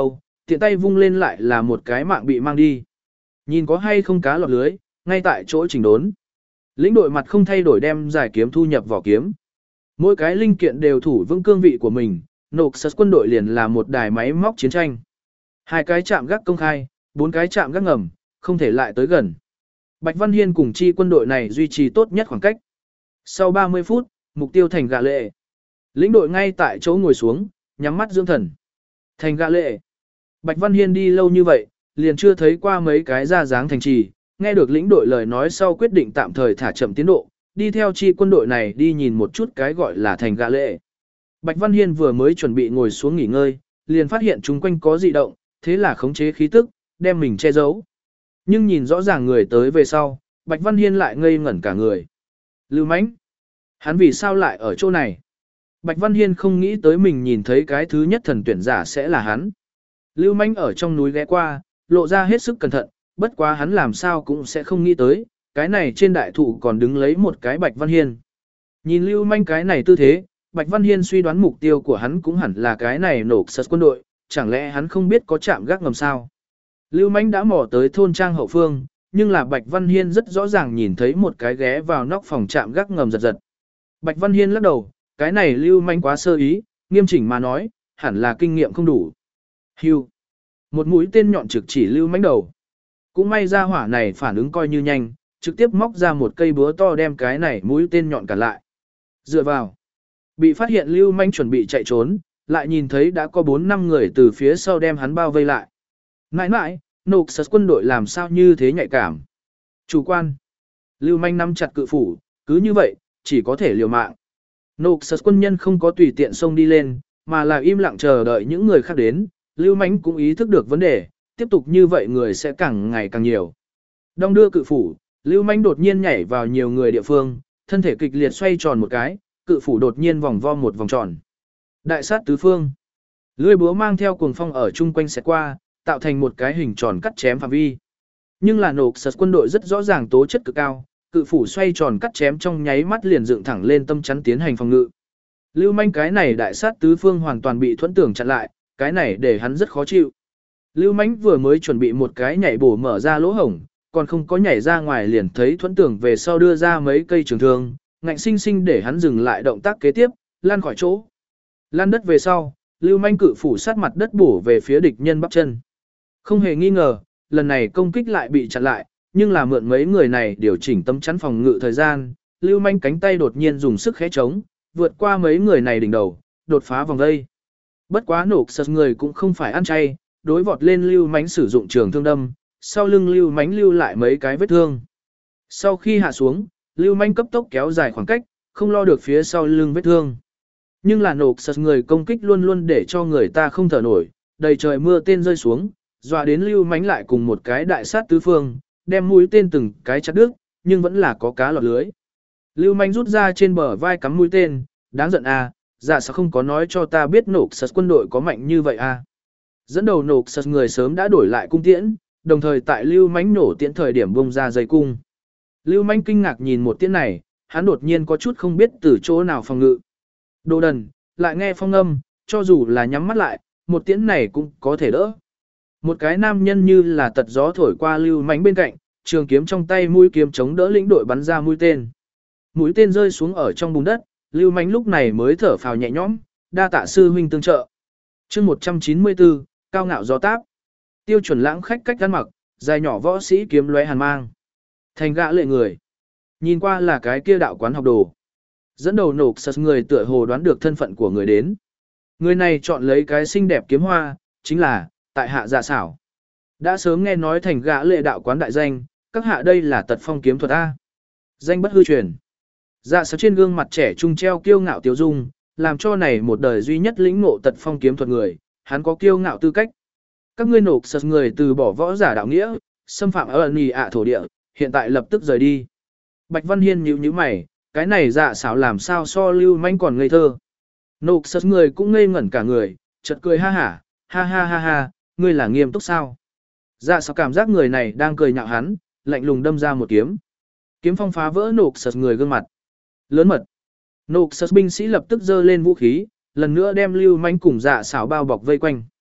tiện tay vung lên lại là một cái mạng bị mang đi. Nhìn có hay không cá lọt lưới, ngay tại chỗ chỉnh đốn. Lĩnh đội mặt không thay đổi đem giải kiếm thu nhập vỏ kiếm. Mỗi cái linh kiện đều thủ vững cương vị của mình, Noxus quân đội liền là một đài máy móc chiến tranh. Hai cái trạm gác công khai, bốn cái trạm gác ngầm, không thể lại tới gần. Bạch Văn Hiên cùng chi quân đội này duy trì tốt nhất khoảng cách. Sau ba mươi phút, mục tiêu thành gạ lệ. Lĩnh đội ngay tại chỗ ngồi xuống, nhắm mắt dưỡng thần. Thành gạ lệ. Bạch Văn Hiên đi lâu như vậy, liền chưa thấy qua mấy cái ra dáng thành trì, nghe được lĩnh đội lời nói sau quyết định tạm thời thả chậm tiến độ, đi theo chi quân đội này đi nhìn một chút cái gọi là thành gạ lệ. Bạch Văn Hiên vừa mới chuẩn bị ngồi xuống nghỉ ngơi, liền phát hiện chúng quanh có dị động, thế là khống chế khí tức, đem mình che giấu. Nhưng nhìn rõ ràng người tới về sau, Bạch Văn Hiên lại ngây ngẩn cả người. Lưu Mãnh, hắn vì sao lại ở chỗ này? Bạch Văn Hiên không nghĩ tới mình nhìn thấy cái thứ nhất thần tuyển giả sẽ là hắn. Lưu Mãnh ở trong núi ghé qua, lộ ra hết sức cẩn thận, bất quá hắn làm sao cũng sẽ không nghĩ tới, cái này trên đại thụ còn đứng lấy một cái Bạch Văn Hiên. Nhìn Lưu Mãnh cái này tư thế, Bạch Văn Hiên suy đoán mục tiêu của hắn cũng hẳn là cái này nổ sật quân đội, chẳng lẽ hắn không biết có trạm gác ngầm sao? Lưu Mãnh đã mò tới thôn trang hậu phương, nhưng là Bạch Văn Hiên rất rõ ràng nhìn thấy một cái ghé vào nóc phòng trạm gác ngầm giật giật. Bạch Văn Hiên lắc đầu, cái này Lưu Mãnh quá sơ ý, nghiêm chỉnh mà nói, hẳn là kinh nghiệm không đủ. Hưu. Một mũi tên nhọn trực chỉ Lưu Mãnh đầu. Cũng may ra hỏa này phản ứng coi như nhanh, trực tiếp móc ra một cây búa to đem cái này mũi tên nhọn cản lại. Dựa vào. Bị phát hiện Lưu Mãnh chuẩn bị chạy trốn, lại nhìn thấy đã có bốn năm người từ phía sau đem hắn bao vây lại. Nãi nãi, Noxus quân đội làm sao như thế nhạy cảm. Chủ quan. Lưu Manh nắm chặt cự phủ, cứ như vậy, chỉ có thể liều mạng. Noxus quân nhân không có tùy tiện xông đi lên, mà là im lặng chờ đợi những người khác đến. Lưu Manh cũng ý thức được vấn đề, tiếp tục như vậy người sẽ càng ngày càng nhiều. Đong đưa cự phủ, Lưu Manh đột nhiên nhảy vào nhiều người địa phương, thân thể kịch liệt xoay tròn một cái, cự phủ đột nhiên vòng vo một vòng tròn. Đại sát tứ phương. Lưỡi búa mang theo cuồng phong ở chung quanh sẽ qua, tạo thành một cái hình tròn cắt chém phạm vi. Nhưng là Noxus quân đội rất rõ ràng tố chất cực cao, cự phủ xoay tròn cắt chém trong nháy mắt liền dựng thẳng lên tâm chắn tiến hành phòng ngự. Lưu Manh cái này đại sát tứ phương hoàn toàn bị thuẫn tưởng chặn lại, cái này để hắn rất khó chịu. Lưu Manh vừa mới chuẩn bị một cái nhảy bổ mở ra lỗ hổng, còn không có nhảy ra ngoài liền thấy thuẫn tưởng về sau đưa ra mấy cây trường thương, ngạnh sinh sinh để hắn dừng lại động tác kế tiếp, lăn khỏi chỗ. Lăn đất về sau, Lưu Manh cự phủ sát mặt đất bổ về phía địch nhân bắp chân. Không hề nghi ngờ, lần này công kích lại bị chặn lại, nhưng là mượn mấy người này điều chỉnh tấm chắn phòng ngự thời gian, Lưu Manh cánh tay đột nhiên dùng sức khẽ trống, vượt qua mấy người này đỉnh đầu, đột phá vòng dây. Bất quá nổ sật người cũng không phải ăn chay, đối vọt lên Lưu Manh sử dụng trường thương đâm, sau lưng Lưu Manh lưu lại mấy cái vết thương. Sau khi hạ xuống, Lưu Manh cấp tốc kéo dài khoảng cách, không lo được phía sau lưng vết thương. Nhưng là nổ sật người công kích luôn luôn để cho người ta không thở nổi, đầy trời mưa tên rơi xuống, dọa đến Lưu Mánh lại cùng một cái đại sát tứ phương, đem mũi tên từng cái chặt đứt, nhưng vẫn là có cá lọt lưới. Lưu Mánh rút ra trên bờ vai cắm mũi tên, đáng giận à, dạ sao không có nói cho ta biết nổ sật quân đội có mạnh như vậy à. Dẫn đầu nổ sật người sớm đã đổi lại cung tiễn, đồng thời tại Lưu Mánh nổ tiễn thời điểm bung ra dây cung. Lưu Mánh kinh ngạc nhìn một tiễn này, hắn đột nhiên có chút không biết từ chỗ nào phòng ngự. Đồ đần, lại nghe phong âm, cho dù là nhắm mắt lại, một tiễn này cũng có thể đỡ. Một cái nam nhân như là tật gió thổi qua Lưu Mánh bên cạnh, trường kiếm trong tay mũi kiếm chống đỡ lĩnh đội bắn ra mũi tên. Mũi tên rơi xuống ở trong bùn đất, Lưu Mánh lúc này mới thở phào nhẹ nhõm, đa tạ sư huynh tương trợ. Chương một trăm chín mươi tư, cao ngạo gió táp. Tiêu chuẩn lãng khách cách ăn mặc, dài nhỏ võ sĩ kiếm lóe hàn mang. Thành gã lệ người. Nhìn qua là cái kia đạo quán học đồ. Dẫn đầu nổ sật người tựa hồ đoán được thân phận của người đến. Người này chọn lấy cái xinh đẹp kiếm hoa, chính là tại hạ dạ xảo. Đã sớm nghe nói thành gã lệ đạo quán đại danh, các hạ đây là tật phong kiếm thuật A. Danh bất hư truyền. Dạ xảo trên gương mặt trẻ trung treo kiêu ngạo tiêu dung, làm cho này một đời duy nhất lĩnh ngộ tật phong kiếm thuật người, hắn có kiêu ngạo tư cách. Các ngươi nổ sật người từ bỏ võ giả đạo nghĩa, xâm phạm ở nì ạ thổ địa, hiện tại lập tức rời đi. Bạch Văn Hiên nhíu nhíu mày, cái này dạ xảo làm sao so Lưu Manh còn ngây thơ. Nổ sật người cũng ngây ngẩn cả người, chợt cười ha hả, ha ha ha ha, ngươi là nghiêm túc sao? Dạ xảo cảm giác người này đang cười nhạo hắn, lạnh lùng đâm ra một kiếm. Kiếm phong phá vỡ nổ sật người gương mặt. Lớn mật. Nổ sật binh sĩ lập tức giơ lên vũ khí, lần nữa đem Lưu Manh cùng dạ xảo bao bọc vây quanh.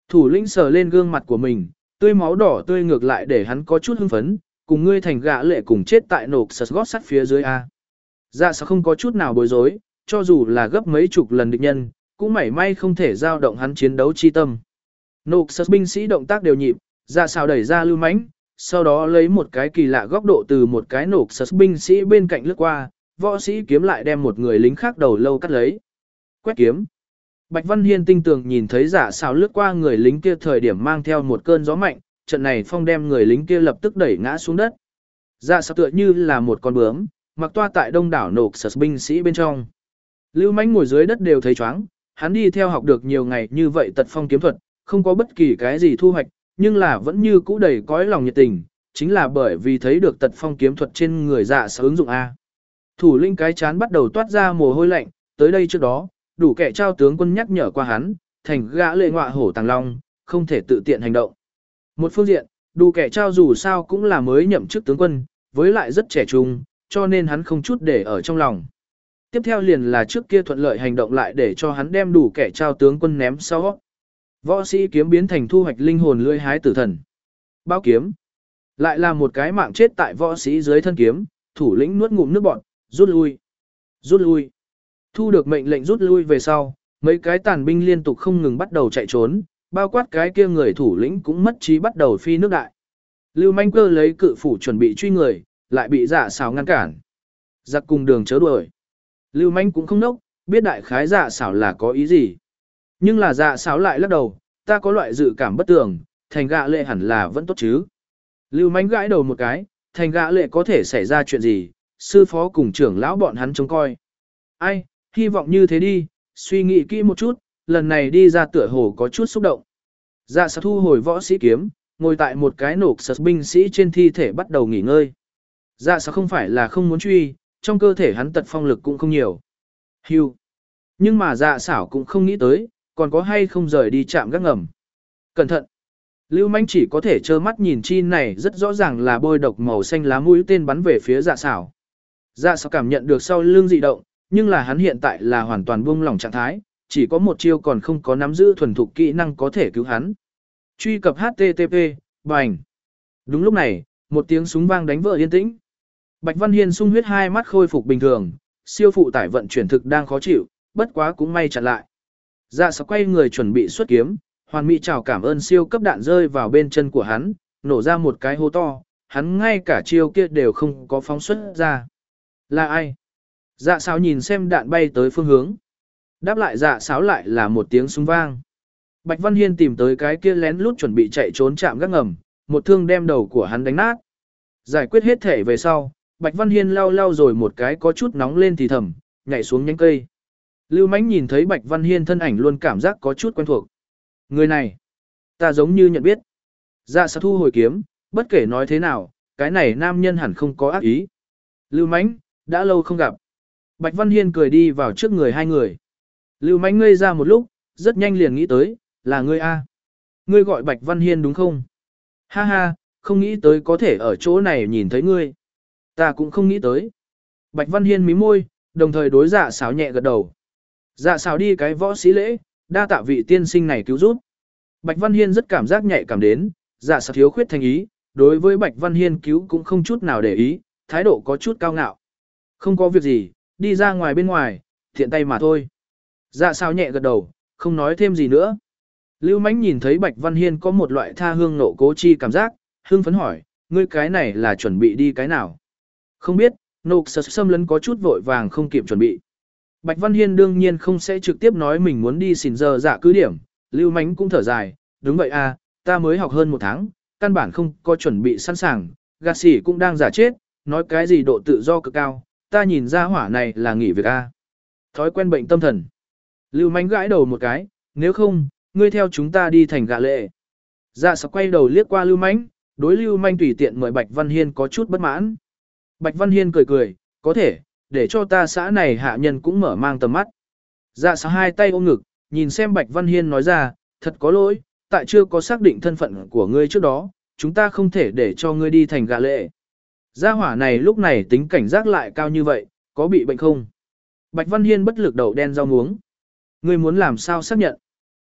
Thủ lĩnh sờ lên gương mặt của mình, tươi máu đỏ tươi ngược lại để hắn có chút hưng phấn, cùng ngươi thành gã lệ cùng chết tại nộp sật gót sắt phía dưới A. Dạ sao không có chút nào bối rối, cho dù là gấp mấy chục lần địch nhân, cũng mảy may không thể giao động hắn chiến đấu chi tâm. Nộp sật binh sĩ động tác đều nhịp, dạ sao đẩy ra lưu mãnh, sau đó lấy một cái kỳ lạ góc độ từ một cái nộp sật binh sĩ bên cạnh lướt qua, võ sĩ kiếm lại đem một người lính khác đầu lâu cắt lấy. Quét kiếm. Bạch Văn Hiên tinh tường nhìn thấy giả xào lướt qua người lính kia thời điểm mang theo một cơn gió mạnh, trận này phong đem người lính kia lập tức đẩy ngã xuống đất. Giả xào tựa như là một con bướm, mặc toa tại đông đảo nộp sật binh sĩ bên trong. Lưu Mãnh ngồi dưới đất đều thấy chóng, hắn đi theo học được nhiều ngày như vậy tật phong kiếm thuật, không có bất kỳ cái gì thu hoạch, nhưng là vẫn như cũ đầy cõi lòng nhiệt tình, chính là bởi vì thấy được tật phong kiếm thuật trên người dạ sở ứng dụng A. Thủ lĩnh cái chán bắt đầu toát ra mồ hôi lạnh, tới đây trước đó, đủ kẻ trao tướng quân nhắc nhở qua hắn, thành gã lệ ngọa hổ tàng long, không thể tự tiện hành động. Một phương diện, đủ kẻ trao dù sao cũng là mới nhậm chức tướng quân, với lại rất trẻ trung, cho nên hắn không chút để ở trong lòng. Tiếp theo liền là trước kia thuận lợi hành động lại để cho hắn đem đủ kẻ trao tướng quân ném sau. Võ sĩ kiếm biến thành thu hoạch linh hồn lưỡi hái tử thần. Bao kiếm. Lại là một cái mạng chết tại võ sĩ dưới thân kiếm, thủ lĩnh nuốt ngụm nước bọt, rút lui. Rút lui. Thu được mệnh lệnh rút lui về sau, mấy cái tàn binh liên tục không ngừng bắt đầu chạy trốn, bao quát cái kia người thủ lĩnh cũng mất trí bắt đầu phi nước đại. Lưu Manh Cơ lấy cự phủ chuẩn bị truy người, lại bị dạ xảo ngăn cản. Giặc cùng đường chớ đuổi. Lưu Manh cũng không nốc, biết đại khái dạ xảo là có ý gì. Nhưng là dạ xảo lại lắc đầu, ta có loại dự cảm bất tường, thành gạ lệ hẳn là vẫn tốt chứ. Lưu Manh gãi đầu một cái, thành gạ lệ có thể xảy ra chuyện gì, sư phó cùng trưởng lão bọn hắn trông coi. Ai, hy vọng như thế đi, suy nghĩ kỹ một chút, lần này đi ra tựa hồ có chút xúc động. Dạ xảo thu hồi võ sĩ kiếm, ngồi tại một cái nộp sật binh sĩ trên thi thể bắt đầu nghỉ ngơi. Dạ xảo không phải là không muốn truy, trong cơ thể hắn tật phong lực cũng không nhiều. Hưu. Nhưng mà dạ xảo cũng không nghĩ tới, còn có hay không rời đi chạm gác ngầm. Cẩn thận. Lưu Manh chỉ có thể trơ mắt nhìn chi này rất rõ ràng là bôi độc màu xanh lá mũi tên bắn về phía dạ xảo. Dạ xảo cảm nhận được sau lưng dị động, nhưng là hắn hiện tại là hoàn toàn buông lỏng trạng thái, chỉ có một chiêu còn không có nắm giữ thuần thục kỹ năng có thể cứu hắn. Truy cập hát tê tê pê, bành. Đúng lúc này, một tiếng súng vang đánh vỡ yên tĩnh. Bạch Văn Hiên sung huyết hai mắt khôi phục bình thường, siêu phụ tải vận chuyển thực đang khó chịu, bất quá cũng may chặn lại. Dạ xảo quay người chuẩn bị xuất kiếm, hoàn mỹ chào cảm ơn siêu cấp đạn rơi vào bên chân của hắn, nổ ra một cái hố to, hắn ngay cả chiêu kia đều không có phóng xuất ra. Là ai? Dạ xảo nhìn xem đạn bay tới phương hướng. Đáp lại dạ xảo lại là một tiếng súng vang. Bạch Văn Hiên tìm tới cái kia lén lút chuẩn bị chạy trốn chạm gác ngầm, một thương đem đầu của hắn đánh nát. Giải quyết hết thể về sau, Bạch Văn Hiên lau lau rồi một cái có chút nóng lên thì thầm, nhảy xuống nhánh cây. Lưu Mãnh nhìn thấy Bạch Văn Hiên thân ảnh luôn cảm giác có chút quen thuộc. Người này, ta giống như nhận biết. Dạ xảo thu hồi kiếm, bất kể nói thế nào, cái này nam nhân hẳn không có ác ý. Lưu Mãnh, đã lâu không gặp. Bạch Văn Hiên cười đi vào trước người hai người. Lưu Mãnh ngây ra một lúc, rất nhanh liền nghĩ tới, là ngươi a. Ngươi gọi Bạch Văn Hiên đúng không? Ha ha, không nghĩ tới có thể ở chỗ này nhìn thấy ngươi. Ta cũng không nghĩ tới. Bạch Văn Hiên mím môi, đồng thời đối dạ xảo nhẹ gật đầu. Dạ xảo đi cái võ sĩ lễ, đa tạ vị tiên sinh này cứu giúp. Bạch Văn Hiên rất cảm giác nhạy cảm đến, dạ xảo thiếu khuyết thành ý, đối với Bạch Văn Hiên cứu cũng không chút nào để ý, thái độ có chút cao ngạo. Không có việc gì, đi ra ngoài bên ngoài, thiện tay mà thôi. Dạ xảo nhẹ gật đầu, không nói thêm gì nữa. Lưu Mãnh nhìn thấy Bạch Văn Hiên có một loại tha hương nộ cố chi cảm giác, hưng phấn hỏi, ngươi cái này là chuẩn bị đi cái nào? Không biết, nộp sật xâm lấn có chút vội vàng không kịp chuẩn bị. Bạch Văn Hiên đương nhiên không sẽ trực tiếp nói mình muốn đi xỉn giờ dạ cứ điểm, Lưu Mãnh cũng thở dài, đúng vậy à, ta mới học hơn một tháng, căn bản không có chuẩn bị sẵn sàng, gạt xỉ cũng đang giả chết, nói cái gì độ tự do cực cao, ta nhìn ra hỏa này là nghỉ việc à. Thói quen bệnh tâm thần. Lưu Mãnh gãi đầu một cái, nếu không, ngươi theo chúng ta đi thành gạ lệ. Dạ xảo quay đầu liếc qua Lưu Mãnh, đối Lưu Mãnh tùy tiện mời Bạch Văn Hiên có chút bất mãn. Bạch Văn Hiên cười cười, có thể, để cho ta xã này hạ nhân cũng mở mang tầm mắt. Dạ xảo hai tay ôm ngực, nhìn xem Bạch Văn Hiên nói ra, thật có lỗi, tại chưa có xác định thân phận của ngươi trước đó, chúng ta không thể để cho ngươi đi thành gạ lệ. Gia hỏa này lúc này tính cảnh giác lại cao như vậy, có bị bệnh không? Bạch Văn Hiên bất lực đầu đen rau muống. Ngươi muốn làm sao xác nhận?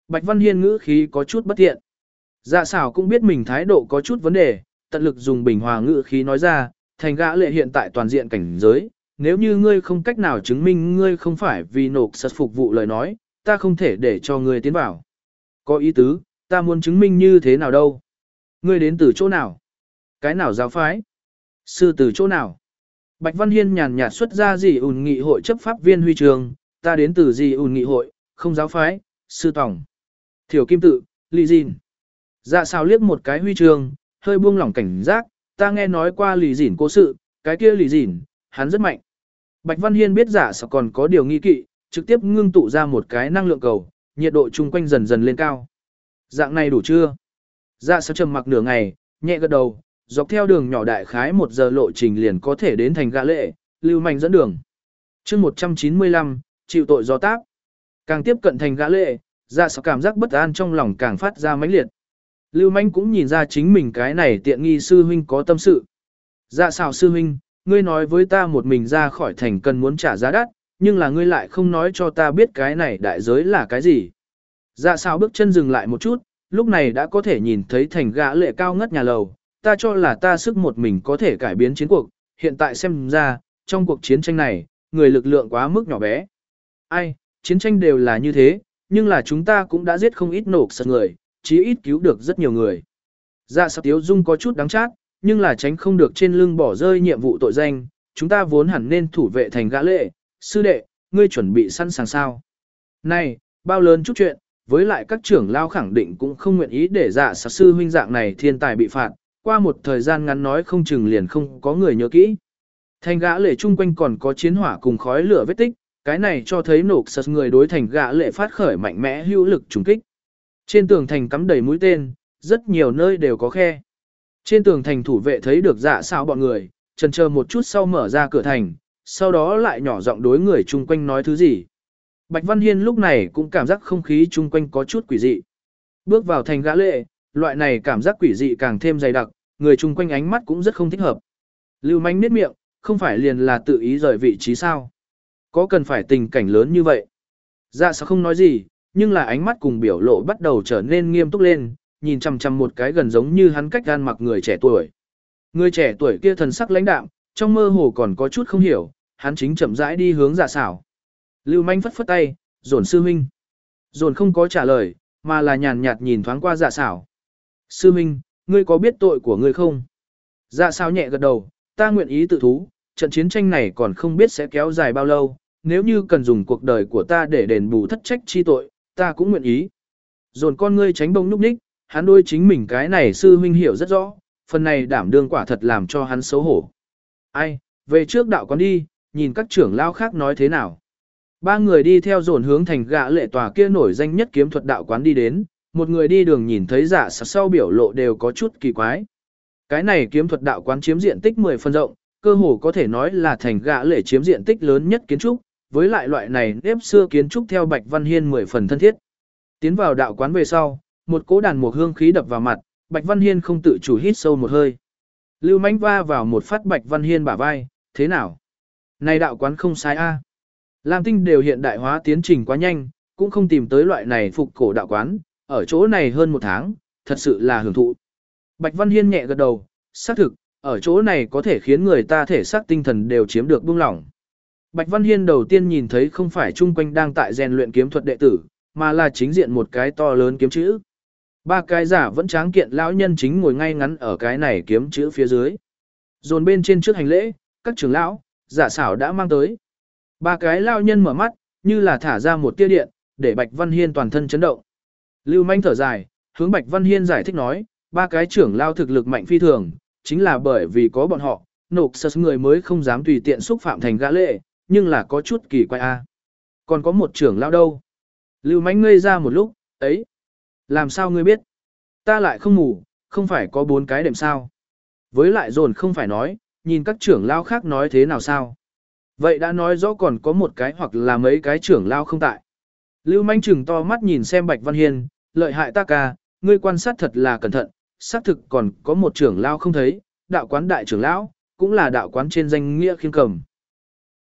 Bạch Văn Hiên ngữ khí có chút bất thiện. Dạ xảo cũng biết mình thái độ có chút vấn đề, tận lực dùng bình hòa ngữ khí nói ra, thành gã lệ hiện tại toàn diện cảnh giới, nếu như ngươi không cách nào chứng minh ngươi không phải vì nộp sật phục vụ lời nói, ta không thể để cho ngươi tiến vào. Có ý tứ, ta muốn chứng minh như thế nào đâu? Ngươi đến từ chỗ nào? Cái nào giáo phái? Sư từ chỗ nào? Bạch Văn Hiên nhàn nhạt xuất ra gì ủn nghị hội chấp pháp viên huy trường, ta đến từ gì ủn nghị hội, không giáo phái, sư tổng. Thiểu kim tự, Lý Dìn. Dạ xào liếc một cái huy trường, hơi buông lỏng cảnh giác, ta nghe nói qua Lý Dìn cố sự, cái kia Lý Dìn, hắn rất mạnh. Bạch Văn Hiên biết dạ xào còn có điều nghi kỵ, trực tiếp ngưng tụ ra một cái năng lượng cầu, nhiệt độ chung quanh dần dần lên cao. Dạng này đủ chưa? Dạ xào trầm mặc nửa ngày, nhẹ gật đầu, dọc theo đường nhỏ đại khái một giờ lộ trình liền có thể đến thành gã lệ, lưu manh dẫn đường. chương một trăm chín mươi lăm, chịu tội do táp. Càng tiếp cận thành gã lệ, dạ xào cảm giác bất an trong lòng càng phát ra mãnh liệt. Lưu manh cũng nhìn ra chính mình cái này tiện nghi sư huynh có tâm sự. Dạ xào sư huynh, ngươi nói với ta một mình ra khỏi thành cần muốn trả giá đắt, nhưng là ngươi lại không nói cho ta biết cái này đại giới là cái gì. Dạ xào bước chân dừng lại một chút, lúc này đã có thể nhìn thấy thành gã lệ cao ngất nhà lầu, ta cho là ta sức một mình có thể cải biến chiến cuộc, hiện tại xem ra, trong cuộc chiến tranh này, người lực lượng quá mức nhỏ bé. Ai, chiến tranh đều là như thế, nhưng là chúng ta cũng đã giết không ít nộp sật người, chí ít cứu được rất nhiều người. Dạ xào tiếu dung có chút đáng chát, nhưng là tránh không được trên lưng bỏ rơi nhiệm vụ tội danh, chúng ta vốn hẳn nên thủ vệ thành gã lệ, sư đệ, ngươi chuẩn bị sẵn sàng sao? Này, bao lớn chút chuyện, với lại các trưởng lao khẳng định cũng không nguyện ý để dạ xào sư huynh dạng này thiên tài bị phạt, qua một thời gian ngắn nói không chừng liền không có người nhớ kỹ. Thành gã lệ chung quanh còn có chiến hỏa cùng khói lửa vết tích, cái này cho thấy nộp sật người đối thành gã lệ phát khởi mạnh mẽ hữu lực trùng kích. Trên tường thành cắm đầy mũi tên, rất nhiều nơi đều có khe. Trên tường thành thủ vệ thấy được dạ xào bọn người, chần chờ một chút sau mở ra cửa thành, sau đó lại nhỏ giọng đối người chung quanh nói thứ gì. Bạch Văn Hiên lúc này cũng cảm giác không khí chung quanh có chút quỷ dị. Bước vào thành gã lệ, loại này cảm giác quỷ dị càng thêm dày đặc, người chung quanh ánh mắt cũng rất không thích hợp. Lưu manh niết miệng, không phải liền là tự ý rời vị trí sao? Có cần phải tình cảnh lớn như vậy? Dạ sao không nói gì, nhưng là ánh mắt cùng biểu lộ bắt đầu trở nên nghiêm túc lên, nhìn chằm chằm một cái gần giống như hắn cách gan mặc người trẻ tuổi. Người trẻ tuổi kia thần sắc lãnh đạm, trong mơ hồ còn có chút không hiểu, hắn chính chậm rãi đi hướng dạ xảo. Lưu manh phất phất tay, dồn sư huynh. Dồn không có trả lời, mà là nhàn nhạt nhìn thoáng qua dạ xảo. Sư huynh, ngươi có biết tội của ngươi không? Dạ xảo nhẹ gật đầu, ta nguyện ý tự thú, trận chiến tranh này còn không biết sẽ kéo dài bao lâu, nếu như cần dùng cuộc đời của ta để đền bù thất trách chi tội, ta cũng nguyện ý. Dồn con ngươi tránh bông núp ních, hắn đôi chính mình cái này sư huynh hiểu rất rõ, phần này đảm đương quả thật làm cho hắn xấu hổ. Ai, về trước đạo quán đi, nhìn các trưởng lao khác nói thế nào. Ba người đi theo dồn hướng thành gã lệ tòa kia nổi danh nhất kiếm thuật đạo quán đi đến, một người đi đường nhìn thấy giả sau biểu lộ đều có chút kỳ quái. Cái này kiếm thuật đạo quán chiếm diện tích mười phần rộng, cơ hồ có thể nói là thành gã lệ chiếm diện tích lớn nhất kiến trúc, với lại loại này nếp xưa kiến trúc theo Bạch Văn Hiên mười phần thân thiết. Tiến vào đạo quán về sau, một cỗ đàn mục hương khí đập vào mặt, Bạch Văn Hiên không tự chủ hít sâu một hơi. Lưu Mánh va vào một phát Bạch Văn Hiên bả vai, thế nào? Này đạo quán không sai a. Lam Tinh đều hiện đại hóa tiến trình quá nhanh, cũng không tìm tới loại này phục cổ đạo quán, ở chỗ này hơn một tháng, thật sự là hưởng thụ. Bạch Văn Hiên nhẹ gật đầu, xác thực, ở chỗ này có thể khiến người ta thể xác tinh thần đều chiếm được buông lỏng. Bạch Văn Hiên đầu tiên nhìn thấy không phải chung quanh đang tại rèn luyện kiếm thuật đệ tử, mà là chính diện một cái to lớn kiếm chữ. Ba cái giả vẫn tráng kiện lão nhân chính ngồi ngay ngắn ở cái này kiếm chữ phía dưới. Dồn bên trên trước hành lễ, các trưởng lão, giả xảo đã mang tới. Ba cái lão nhân mở mắt, như là thả ra một tia điện, để Bạch Văn Hiên toàn thân chấn động. Lưu Manh thở dài, hướng Bạch Văn Hiên giải thích nói, ba cái trưởng lão thực lực mạnh phi thường, chính là bởi vì có bọn họ, nộp sật người mới không dám tùy tiện xúc phạm thành gã lệ, nhưng là có chút kỳ quái a. Còn có một trưởng lão đâu? Lưu Mánh ngây ra một lúc, ấy, làm sao ngươi biết? Ta lại không ngủ, không phải có bốn cái đệm sao? Với lại dồn không phải nói, nhìn các trưởng lão khác nói thế nào sao? Vậy đã nói rõ còn có một cái hoặc là mấy cái trưởng lão không tại. Lưu Mánh trừng to mắt nhìn xem Bạch Văn Hiên, lợi hại ta ca, ngươi quan sát thật là cẩn thận, xác thực còn có một trưởng lão không thấy, đạo quán đại trưởng lão, cũng là đạo quán trên danh nghĩa khiêm cầm.